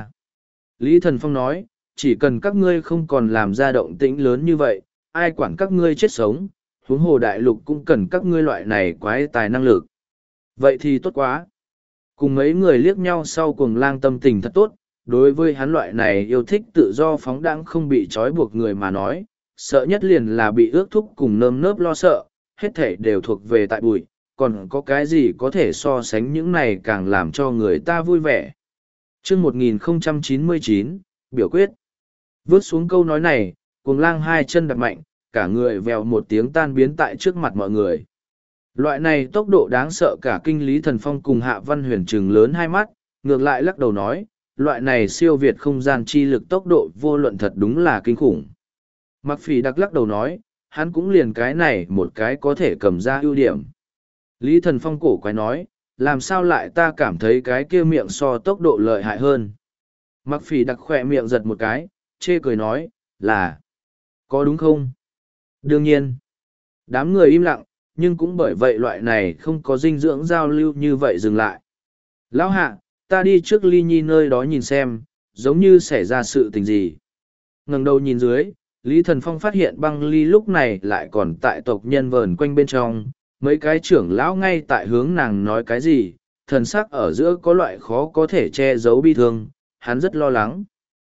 Lý Thần Phong nói, chỉ cần các ngươi không còn làm ra động tĩnh lớn như vậy, ai quản các ngươi chết sống, huống hồ đại lục cũng cần các ngươi loại này quái tài năng lực. Vậy thì tốt quá. Cùng mấy người liếc nhau sau cuồng lang tâm tình thật tốt, đối với hắn loại này yêu thích tự do phóng đãng không bị trói buộc người mà nói, sợ nhất liền là bị ước thúc cùng nơm nớp lo sợ, hết thể đều thuộc về tại bụi, còn có cái gì có thể so sánh những này càng làm cho người ta vui vẻ. Chương một nghìn không trăm chín mươi chín, biểu quyết. Vớt xuống câu nói này, cuồng lang hai chân đặt mạnh, cả người vèo một tiếng tan biến tại trước mặt mọi người. Loại này tốc độ đáng sợ cả kinh Lý Thần Phong cùng Hạ Văn Huyền trừng lớn hai mắt, ngược lại lắc đầu nói, loại này siêu việt không gian chi lực tốc độ vô luận thật đúng là kinh khủng. Mặc phỉ đặc lắc đầu nói, hắn cũng liền cái này một cái có thể cầm ra ưu điểm. Lý Thần Phong cổ quái nói, làm sao lại ta cảm thấy cái kia miệng so tốc độ lợi hại hơn. Mặc phỉ đặc khỏe miệng giật một cái, chê cười nói, là, có đúng không? Đương nhiên, đám người im lặng, nhưng cũng bởi vậy loại này không có dinh dưỡng giao lưu như vậy dừng lại. Lão hạ, ta đi trước Ly Nhi nơi đó nhìn xem, giống như xảy ra sự tình gì. Ngẩng đầu nhìn dưới, Lý Thần Phong phát hiện băng ly lúc này lại còn tại tộc nhân vờn quanh bên trong, mấy cái trưởng lão ngay tại hướng nàng nói cái gì, thần sắc ở giữa có loại khó có thể che giấu bi thương, hắn rất lo lắng.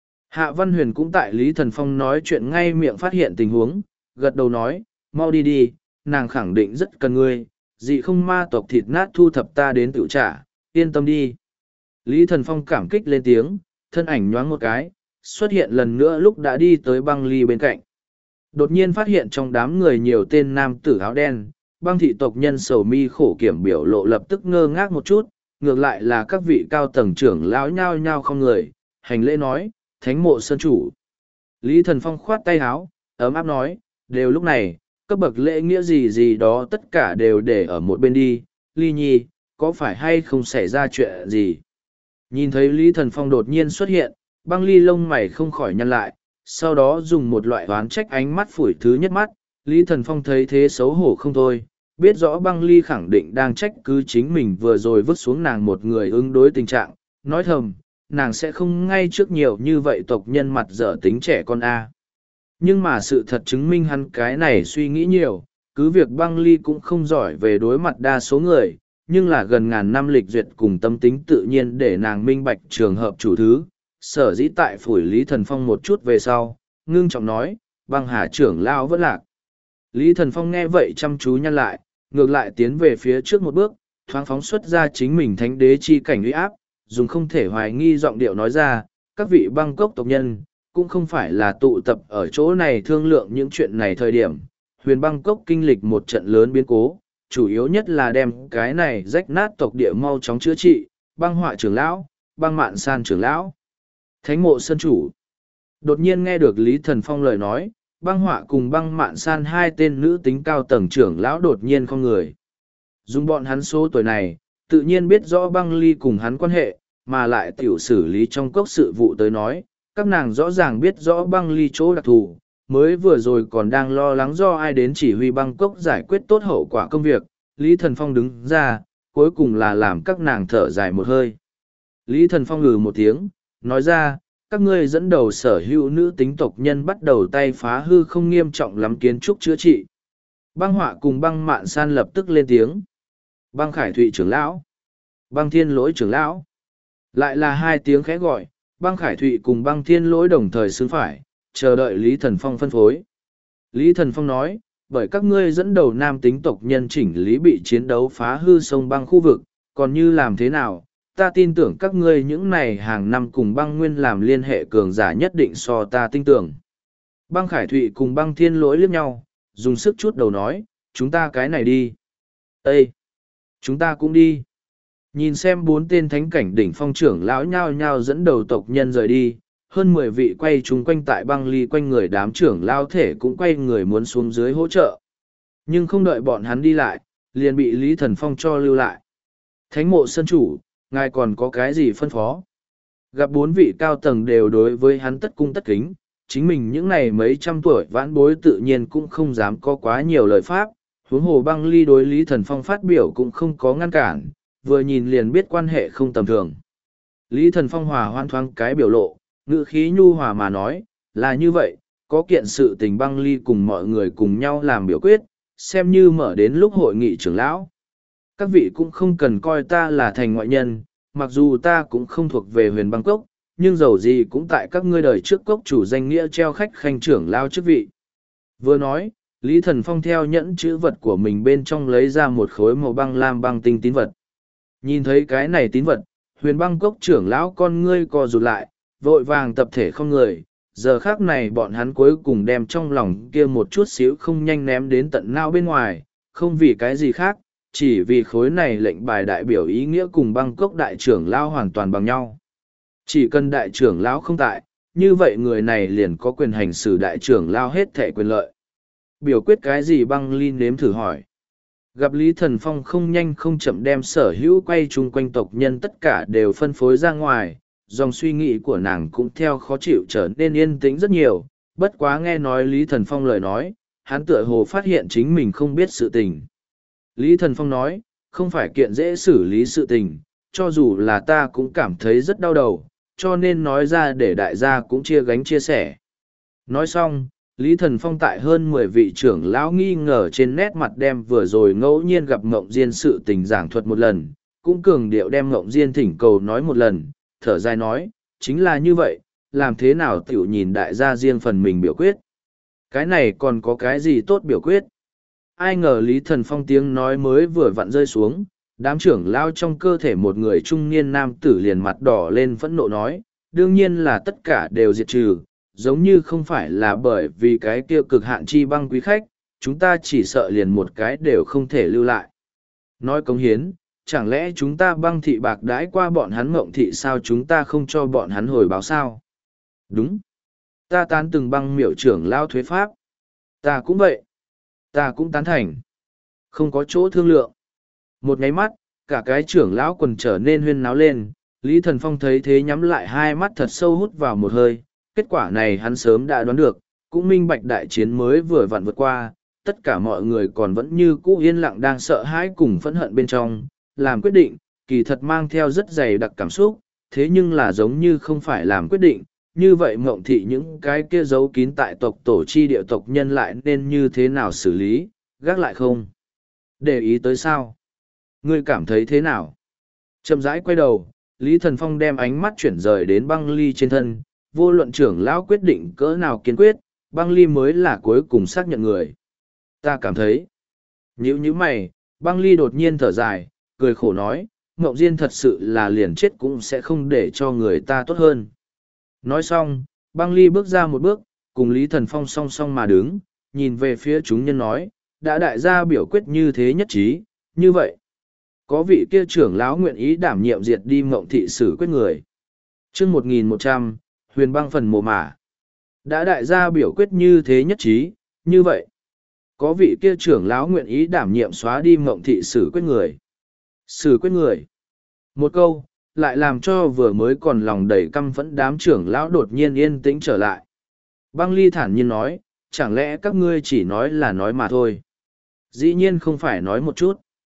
Hạ Văn Huyền cũng tại Lý Thần Phong nói chuyện ngay miệng phát hiện tình huống, gật đầu nói, mau đi đi, nàng khẳng định rất cần ngươi, dị không ma tộc thịt nát thu thập ta đến tự trả, yên tâm đi. Lý Thần Phong cảm kích lên tiếng, thân ảnh nhoáng một cái, xuất hiện lần nữa lúc đã đi tới băng ly bên cạnh. Đột nhiên phát hiện trong đám người nhiều tên nam tử áo đen, băng thị tộc nhân sầu mi khổ kiểm biểu lộ lập tức ngơ ngác một chút, ngược lại là các vị cao tầng trưởng lão nhao nhao không người, hành lễ nói, thánh mộ sơn chủ. Lý Thần Phong khoát tay áo, ấm áp nói, đều lúc này, cấp bậc lễ nghĩa gì gì đó tất cả đều để ở một bên đi, Ly Nhi, có phải hay không xảy ra chuyện gì? Nhìn thấy Lý Thần Phong đột nhiên xuất hiện, băng ly lông mày không khỏi nhăn lại, sau đó dùng một loại oán trách ánh mắt phủi thứ nhất mắt, Lý Thần Phong thấy thế xấu hổ không thôi, biết rõ băng ly khẳng định đang trách cứ chính mình vừa rồi vứt xuống nàng một người ứng đối tình trạng, nói thầm, nàng sẽ không ngay trước nhiều như vậy tộc nhân mặt dở tính trẻ con A. Nhưng mà sự thật chứng minh hắn cái này suy nghĩ nhiều, cứ việc băng ly cũng không giỏi về đối mặt đa số người, nhưng là gần ngàn năm lịch duyệt cùng tâm tính tự nhiên để nàng minh bạch trường hợp chủ thứ, sở dĩ tại phủi Lý Thần Phong một chút về sau, ngưng trọng nói, băng hà trưởng lao vẫn lạc. Lý Thần Phong nghe vậy chăm chú nhăn lại, ngược lại tiến về phía trước một bước, thoáng phóng xuất ra chính mình thánh đế chi cảnh uy áp, dùng không thể hoài nghi giọng điệu nói ra, các vị băng cốc tộc nhân, cũng không phải là tụ tập ở chỗ này thương lượng những chuyện này thời điểm. Huyền băng cốc kinh lịch một trận lớn biến cố, chủ yếu nhất là đem cái này rách nát tộc địa mau chóng chữa trị, băng họa trưởng lão, băng mạn san trưởng lão, thánh mộ sân chủ. Đột nhiên nghe được Lý Thần Phong lời nói, băng họa cùng băng mạn san hai tên nữ tính cao tầng trưởng lão đột nhiên không người. Dùng bọn hắn số tuổi này, tự nhiên biết rõ băng ly cùng hắn quan hệ, mà lại tiểu xử lý trong cốc sự vụ tới nói, các nàng rõ ràng biết rõ băng ly chỗ đặc thù, mới vừa rồi còn đang lo lắng do ai đến chỉ huy băng cốc giải quyết tốt hậu quả công việc, Lý Thần Phong đứng ra, cuối cùng là làm các nàng thở dài một hơi. Lý Thần Phong ngừ một tiếng, nói ra, các ngươi dẫn đầu sở hữu nữ tính tộc nhân bắt đầu tay phá hư không nghiêm trọng lắm kiến trúc chữa trị. Băng Họa cùng Băng Mạn San lập tức lên tiếng. Băng Khải Thụy trưởng lão, Băng Thiên Lỗi trưởng lão. Lại là hai tiếng khẽ gọi, Băng Khải Thụy cùng Băng Thiên Lỗi đồng thời xứng phải, chờ đợi Lý Thần Phong phân phối. Lý Thần Phong nói, bởi các ngươi dẫn đầu nam tính tộc nhân chỉnh lý bị chiến đấu phá hư sông băng khu vực, còn như làm thế nào, ta tin tưởng các ngươi những này hàng năm cùng băng nguyên làm liên hệ cường giả nhất định so ta tin tưởng. Băng Khải Thụy cùng Băng Thiên Lỗi liếc nhau, dùng sức chút đầu nói, chúng ta cái này đi. Ê! Chúng ta cũng đi. Nhìn xem bốn tên thánh cảnh đỉnh phong trưởng lão nhao nhao dẫn đầu tộc nhân rời đi, hơn mười vị quay chung quanh tại băng ly quanh người đám trưởng lao thể cũng quay người muốn xuống dưới hỗ trợ. Nhưng không đợi bọn hắn đi lại, liền bị Lý Thần Phong cho lưu lại. Thánh mộ sân chủ, ngài còn có cái gì phân phó? Gặp bốn vị cao tầng đều đối với hắn tất cung tất kính, chính mình những này mấy trăm tuổi vãn bối tự nhiên cũng không dám có quá nhiều lời pháp, huống hồ băng ly đối Lý Thần Phong phát biểu cũng không có ngăn cản, vừa nhìn liền biết quan hệ không tầm thường. Lý Thần Phong hòa hoan thoáng cái biểu lộ, ngữ khí nhu hòa mà nói, là như vậy, có kiện sự tình băng ly cùng mọi người cùng nhau làm biểu quyết, xem như mở đến lúc hội nghị trưởng lão. Các vị cũng không cần coi ta là thành ngoại nhân, mặc dù ta cũng không thuộc về huyền băng cốc, nhưng dầu gì cũng tại các ngươi đời trước cốc chủ danh nghĩa treo khách khanh trưởng lao chức vị. Vừa nói, Lý Thần Phong theo nhẫn chữ vật của mình bên trong lấy ra một khối màu băng lam băng tinh tín vật. Nhìn thấy cái này tín vật, huyền băng cốc trưởng lão con ngươi co rụt lại, vội vàng tập thể không người, giờ khác này bọn hắn cuối cùng đem trong lòng kia một chút xíu không nhanh ném đến tận nao bên ngoài, không vì cái gì khác, chỉ vì khối này lệnh bài đại biểu ý nghĩa cùng băng cốc đại trưởng lão hoàn toàn bằng nhau. Chỉ cần đại trưởng lão không tại, như vậy người này liền có quyền hành xử đại trưởng lão hết thể quyền lợi. Biểu quyết cái gì băng ly nếm thử hỏi. Gặp Lý Thần Phong không nhanh không chậm đem sở hữu quay chung quanh tộc nhân tất cả đều phân phối ra ngoài, dòng suy nghĩ của nàng cũng theo khó chịu trở nên yên tĩnh rất nhiều, bất quá nghe nói Lý Thần Phong lời nói, hắn tựa hồ phát hiện chính mình không biết sự tình. Lý Thần Phong nói, không phải kiện dễ xử lý sự tình, cho dù là ta cũng cảm thấy rất đau đầu, cho nên nói ra để đại gia cũng chia gánh chia sẻ. Nói xong, Lý Thần Phong tại hơn mười vị trưởng lão nghi ngờ trên nét mặt đem vừa rồi ngẫu nhiên gặp Ngộng Diên sự tình giảng thuật một lần, cũng cường điệu đem Ngộng Diên thỉnh cầu nói một lần, thở dài nói, chính là như vậy, làm thế nào tiểu nhìn đại gia riêng phần mình biểu quyết. Cái này còn có cái gì tốt biểu quyết? Ai ngờ Lý Thần Phong tiếng nói mới vừa vặn rơi xuống, đám trưởng lao trong cơ thể một người trung niên nam tử liền mặt đỏ lên phẫn nộ nói, đương nhiên là tất cả đều diệt trừ, giống như không phải là bởi vì cái kia cực hạn chi băng quý khách, chúng ta chỉ sợ liền một cái đều không thể lưu lại. Nói cống hiến, chẳng lẽ chúng ta băng thị bạc đãi qua bọn hắn mộng thị sao chúng ta không cho bọn hắn hồi báo sao? Đúng. Ta tán từng băng miểu trưởng lao thuế pháp. Ta cũng vậy. Ta cũng tán thành. Không có chỗ thương lượng. Một nháy mắt, cả cái trưởng lão quần trở nên huyên náo lên. Lý Thần Phong thấy thế nhắm lại hai mắt thật sâu hút vào một hơi. Kết quả này hắn sớm đã đoán được, cũng minh bạch đại chiến mới vừa vặn vượt qua. Tất cả mọi người còn vẫn như cũ yên lặng đang sợ hãi cùng phẫn hận bên trong. Làm quyết định, kỳ thật mang theo rất dày đặc cảm xúc, thế nhưng là giống như không phải làm quyết định. Như vậy mộng thị những cái kia giấu kín tại tộc tổ chi địa tộc nhân lại nên như thế nào xử lý, gác lại không? Để ý tới sao? Ngươi cảm thấy thế nào? Chậm rãi quay đầu, Lý Thần Phong đem ánh mắt chuyển rời đến băng ly trên thân, vô luận trưởng lão quyết định cỡ nào kiên quyết, băng ly mới là cuối cùng xác nhận người. Ta cảm thấy. Nhữ như mày, băng ly đột nhiên thở dài, cười khổ nói, Ngộng Diên thật sự là liền chết cũng sẽ không để cho người ta tốt hơn. Nói xong, băng ly bước ra một bước, cùng Lý Thần Phong song song mà đứng, nhìn về phía chúng nhân nói, đã đại gia biểu quyết như thế nhất trí, như vậy. Có vị kia trưởng lão nguyện ý đảm nhiệm diệt đi mộng thị xử quyết người. chương một nghìn một trăm, huyền băng phần mồ mả. Đã đại gia biểu quyết như thế nhất trí, như vậy. Có vị kia trưởng lão nguyện ý đảm nhiệm xóa đi mộng thị xử quyết người. Xử quyết người. Một câu, lại làm cho vừa mới còn lòng đầy căm phẫn đám trưởng lão đột nhiên yên tĩnh trở lại. Băng ly thản nhiên nói, chẳng lẽ các ngươi chỉ nói là nói mà thôi. Dĩ nhiên không phải nói một chút.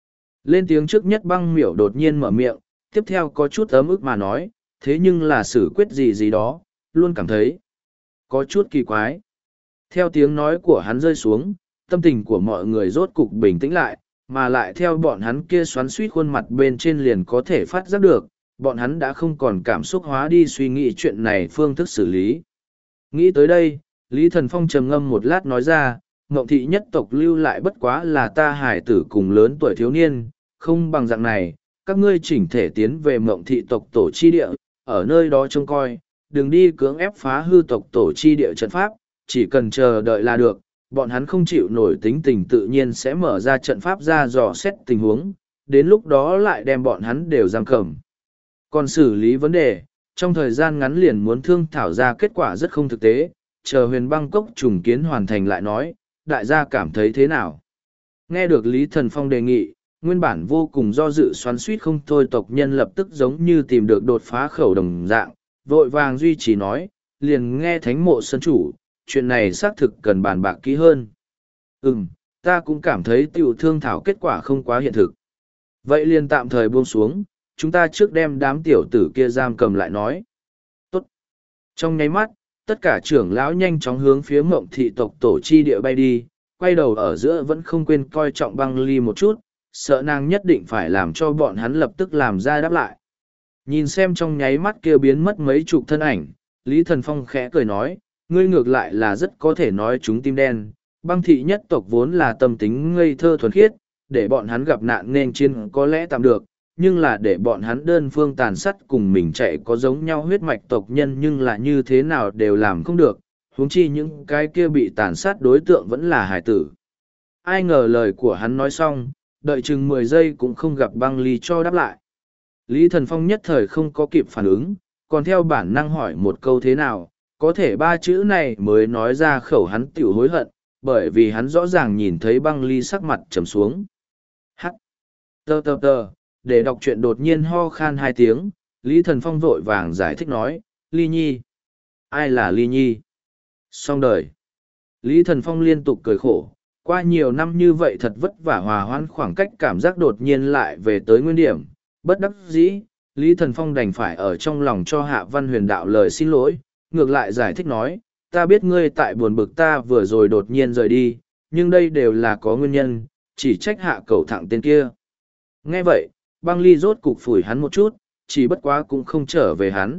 Lên tiếng trước nhất băng miểu đột nhiên mở miệng, tiếp theo có chút ấm ức mà nói, thế nhưng là xử quyết gì gì đó, luôn cảm thấy có chút kỳ quái. Theo tiếng nói của hắn rơi xuống, tâm tình của mọi người rốt cục bình tĩnh lại, mà lại theo bọn hắn kia xoắn suýt khuôn mặt bên trên liền có thể phát giác được, bọn hắn đã không còn cảm xúc hóa đi suy nghĩ chuyện này phương thức xử lý. Nghĩ tới đây, Lý Thần Phong trầm ngâm một lát nói ra, Ngộng thị nhất tộc lưu lại bất quá là ta hải tử cùng lớn tuổi thiếu niên, không bằng dạng này, các ngươi chỉnh thể tiến về Ngộng thị tộc tổ chi địa, ở nơi đó trông coi, đừng đi cưỡng ép phá hư tộc tổ chi địa trận pháp, chỉ cần chờ đợi là được, bọn hắn không chịu nổi tính tình tự nhiên sẽ mở ra trận pháp ra dò xét tình huống, đến lúc đó lại đem bọn hắn đều giam cầm. Còn xử lý vấn đề, trong thời gian ngắn liền muốn thương thảo ra kết quả rất không thực tế, chờ huyền băng cốc trùng kiến hoàn thành lại nói, đại gia cảm thấy thế nào? Nghe được Lý Thần Phong đề nghị, nguyên bản vô cùng do dự xoắn suýt không thôi tộc nhân lập tức giống như tìm được đột phá khẩu đồng dạng, vội vàng duy trì nói, liền nghe thánh mộ sân chủ, chuyện này xác thực cần bàn bạc kỹ hơn. Ừm, ta cũng cảm thấy tiểu thương thảo kết quả không quá hiện thực. Vậy liền tạm thời buông xuống, chúng ta trước đem đám tiểu tử kia giam cầm lại nói. Tốt. Trong nháy mắt, tất cả trưởng lão nhanh chóng hướng phía Mộng thị tộc tổ chi địa bay đi, quay đầu ở giữa vẫn không quên coi trọng băng ly một chút, sợ nàng nhất định phải làm cho bọn hắn lập tức làm ra đáp lại. Nhìn xem trong nháy mắt kia biến mất mấy chục thân ảnh, Lý Thần Phong khẽ cười nói, ngươi ngược lại là rất có thể nói chúng tim đen, băng thị nhất tộc vốn là tâm tính ngây thơ thuần khiết, để bọn hắn gặp nạn nên chiến có lẽ tạm được, nhưng là để bọn hắn đơn phương tàn sát cùng mình chạy có giống nhau huyết mạch tộc nhân nhưng là như thế nào đều làm không được, huống chi những cái kia bị tàn sát đối tượng vẫn là hải tử. Ai ngờ lời của hắn nói xong, đợi chừng mười giây cũng không gặp băng ly cho đáp lại. Lý Thần Phong nhất thời không có kịp phản ứng, còn theo bản năng hỏi một câu thế nào, có thể ba chữ này mới nói ra khẩu hắn tiểu hối hận, bởi vì hắn rõ ràng nhìn thấy băng ly sắc mặt trầm xuống. Hắc! Tờ tờ tờ, để đọc truyện đột nhiên ho khan hai tiếng, Lý Thần Phong vội vàng giải thích nói, Ly Nhi. Ai là Ly Nhi? Xong đời. Lý Thần Phong liên tục cười khổ, qua nhiều năm như vậy thật vất vả hòa hoãn khoảng cách cảm giác đột nhiên lại về tới nguyên điểm, bất đắc dĩ, Lý Thần Phong đành phải ở trong lòng cho Hạ Văn Huyền đạo lời xin lỗi, ngược lại giải thích nói, ta biết ngươi tại buồn bực ta vừa rồi đột nhiên rời đi, nhưng đây đều là có nguyên nhân, chỉ trách hạ cầu thẳng tên kia. Nghe vậy, băng ly rốt cục phủi hắn một chút, chỉ bất quá cũng không trở về hắn.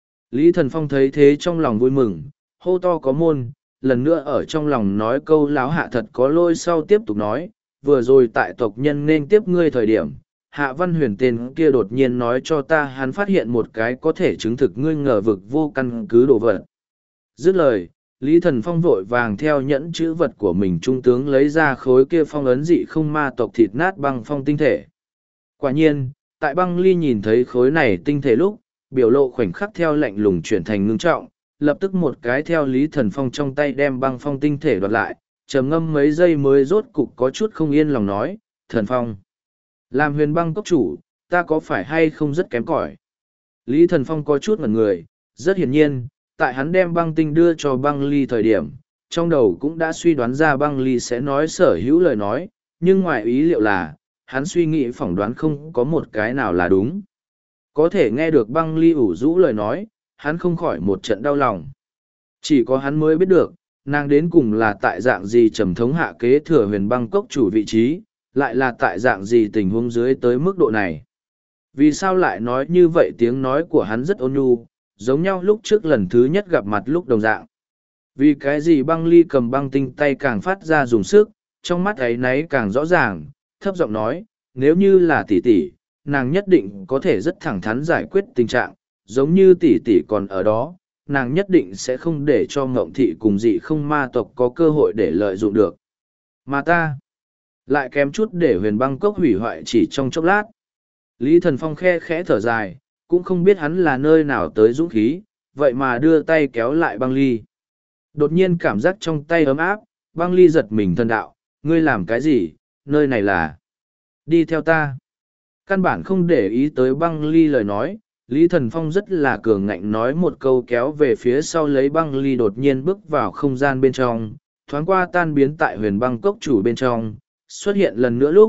Lý Thần Phong thấy thế trong lòng vui mừng, hô to có môn, lần nữa ở trong lòng nói câu láo hạ thật có lôi sau tiếp tục nói, vừa rồi tại tộc nhân nên tiếp ngươi thời điểm, Hạ Văn Huyền tên kia đột nhiên nói cho ta hắn phát hiện một cái có thể chứng thực ngươi ngờ vực vô căn cứ đồ vật. Dứt lời, Lý Thần Phong vội vàng theo nhẫn chữ vật của mình trung tướng lấy ra khối kia phong ấn dị không ma tộc thịt nát băng phong tinh thể. Quả nhiên, tại băng ly nhìn thấy khối này tinh thể lúc, biểu lộ khoảnh khắc theo lạnh lùng chuyển thành ngưng trọng, lập tức một cái theo Lý Thần Phong trong tay đem băng phong tinh thể đoạt lại, trầm ngâm mấy giây mới rốt cục có chút không yên lòng nói, Thần Phong. Làm huyền băng cốc chủ, ta có phải hay không rất kém cỏi? Lý Thần Phong có chút ngẩn người, rất hiển nhiên, tại hắn đem băng tinh đưa cho băng ly thời điểm, trong đầu cũng đã suy đoán ra băng ly sẽ nói sở hữu lời nói, nhưng ngoài ý liệu là, hắn suy nghĩ phỏng đoán không có một cái nào là đúng. Có thể nghe được băng ly ủ rũ lời nói, hắn không khỏi một trận đau lòng. Chỉ có hắn mới biết được, nàng đến cùng là tại dạng gì trầm thống hạ kế thừa huyền băng cốc chủ vị trí, lại là tại dạng gì tình huống dưới tới mức độ này. Vì sao lại nói như vậy tiếng nói của hắn rất ôn nhu, giống nhau lúc trước lần thứ nhất gặp mặt lúc đồng dạng. Vì cái gì băng ly cầm băng tinh tay càng phát ra dùng sức, trong mắt ấy nấy càng rõ ràng, thấp giọng nói, nếu như là tỷ tỷ, nàng nhất định có thể rất thẳng thắn giải quyết tình trạng, giống như tỷ tỷ còn ở đó, nàng nhất định sẽ không để cho ngộng thị cùng dị không ma tộc có cơ hội để lợi dụng được. Mà ta, lại kém chút để huyền băng cốc hủy hoại chỉ trong chốc lát. Lý Thần Phong khe khẽ thở dài, cũng không biết hắn là nơi nào tới dũng khí, vậy mà đưa tay kéo lại băng ly. Đột nhiên cảm giác trong tay ấm áp, băng ly giật mình thân đạo, ngươi làm cái gì, nơi này là... Đi theo ta. Căn bản không để ý tới băng ly lời nói, Lý Thần Phong rất là cường ngạnh nói một câu kéo về phía sau lấy băng ly đột nhiên bước vào không gian bên trong, thoáng qua tan biến tại huyền băng cốc chủ bên trong, xuất hiện lần nữa lúc,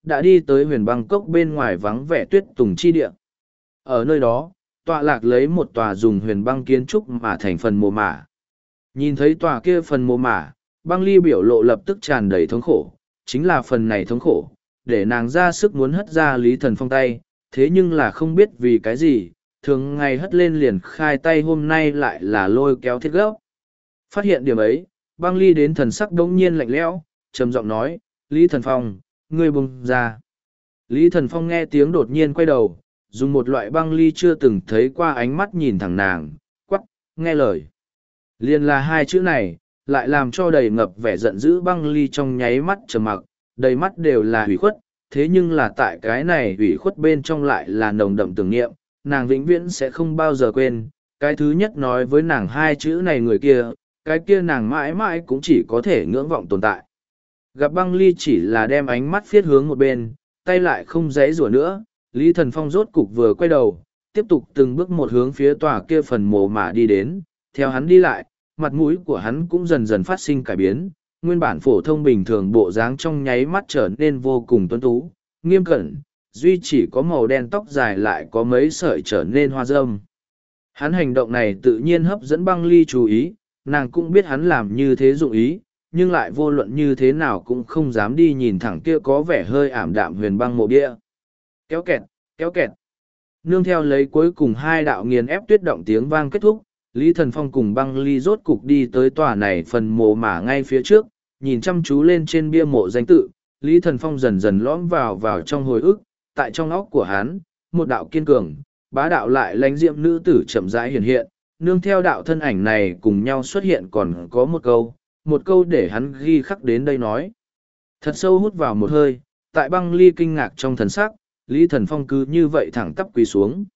đã đi tới huyền băng cốc bên ngoài vắng vẻ tuyết tùng chi địa. Ở nơi đó, tọa lạc lấy một tòa dùng huyền băng kiến trúc mà thành phần mồ mả. Nhìn thấy tòa kia phần mồ mả, băng ly biểu lộ lập tức tràn đầy thống khổ, chính là phần này thống khổ, để nàng ra sức muốn hất ra Lý Thần Phong tay, thế nhưng là không biết vì cái gì, thường ngày hất lên liền khai tay hôm nay lại là lôi kéo thiết gốc. Phát hiện điểm ấy, băng ly đến thần sắc đống nhiên lạnh lẽo, trầm giọng nói, Lý Thần Phong, ngươi buông ra. Lý Thần Phong nghe tiếng đột nhiên quay đầu, dùng một loại băng ly chưa từng thấy qua ánh mắt nhìn thẳng nàng, quắc, nghe lời. Liền là hai chữ này, lại làm cho đầy ngập vẻ giận dữ băng ly trong nháy mắt trầm mặc, đầy mắt đều là hủy khuất, thế nhưng là tại cái này hủy khuất bên trong lại là nồng đậm tưởng niệm, nàng vĩnh viễn sẽ không bao giờ quên, cái thứ nhất nói với nàng hai chữ này người kia, cái kia nàng mãi mãi cũng chỉ có thể ngưỡng vọng tồn tại. Gặp băng ly chỉ là đem ánh mắt phiết hướng một bên, tay lại không dãy rủa nữa, Lý Thần Phong rốt cục vừa quay đầu, tiếp tục từng bước một hướng phía tòa kia phần mồ mả đi đến, theo hắn đi lại, mặt mũi của hắn cũng dần dần phát sinh cải biến, nguyên bản phổ thông bình thường bộ dáng trong nháy mắt trở nên vô cùng tuấn tú, nghiêm cẩn, duy chỉ có màu đen tóc dài lại có mấy sợi trở nên hoa râm. Hắn hành động này tự nhiên hấp dẫn băng ly chú ý, nàng cũng biết hắn làm như thế dụng ý, nhưng lại vô luận như thế nào cũng không dám đi nhìn thẳng kia có vẻ hơi ảm đạm huyền băng mộ bia. Kéo kẹt, kéo kẹt. Nương theo lấy cuối cùng hai đạo nghiền ép tuyết động tiếng vang kết thúc, Lý Thần Phong cùng băng ly rốt cục đi tới tòa này phần mộ mả ngay phía trước, nhìn chăm chú lên trên bia mộ danh tự, Lý Thần Phong dần dần lõm vào vào trong hồi ức, tại trong óc của hắn, một đạo kiên cường, bá đạo lại lãnh diệm nữ tử chậm rãi hiện hiện, nương theo đạo thân ảnh này cùng nhau xuất hiện còn có một câu, một câu để hắn ghi khắc đến đây nói. Thật sâu hút vào một hơi, tại băng ly kinh ngạc trong thần sắc, Lý Thần Phong cứ như vậy thẳng tắp quỳ xuống.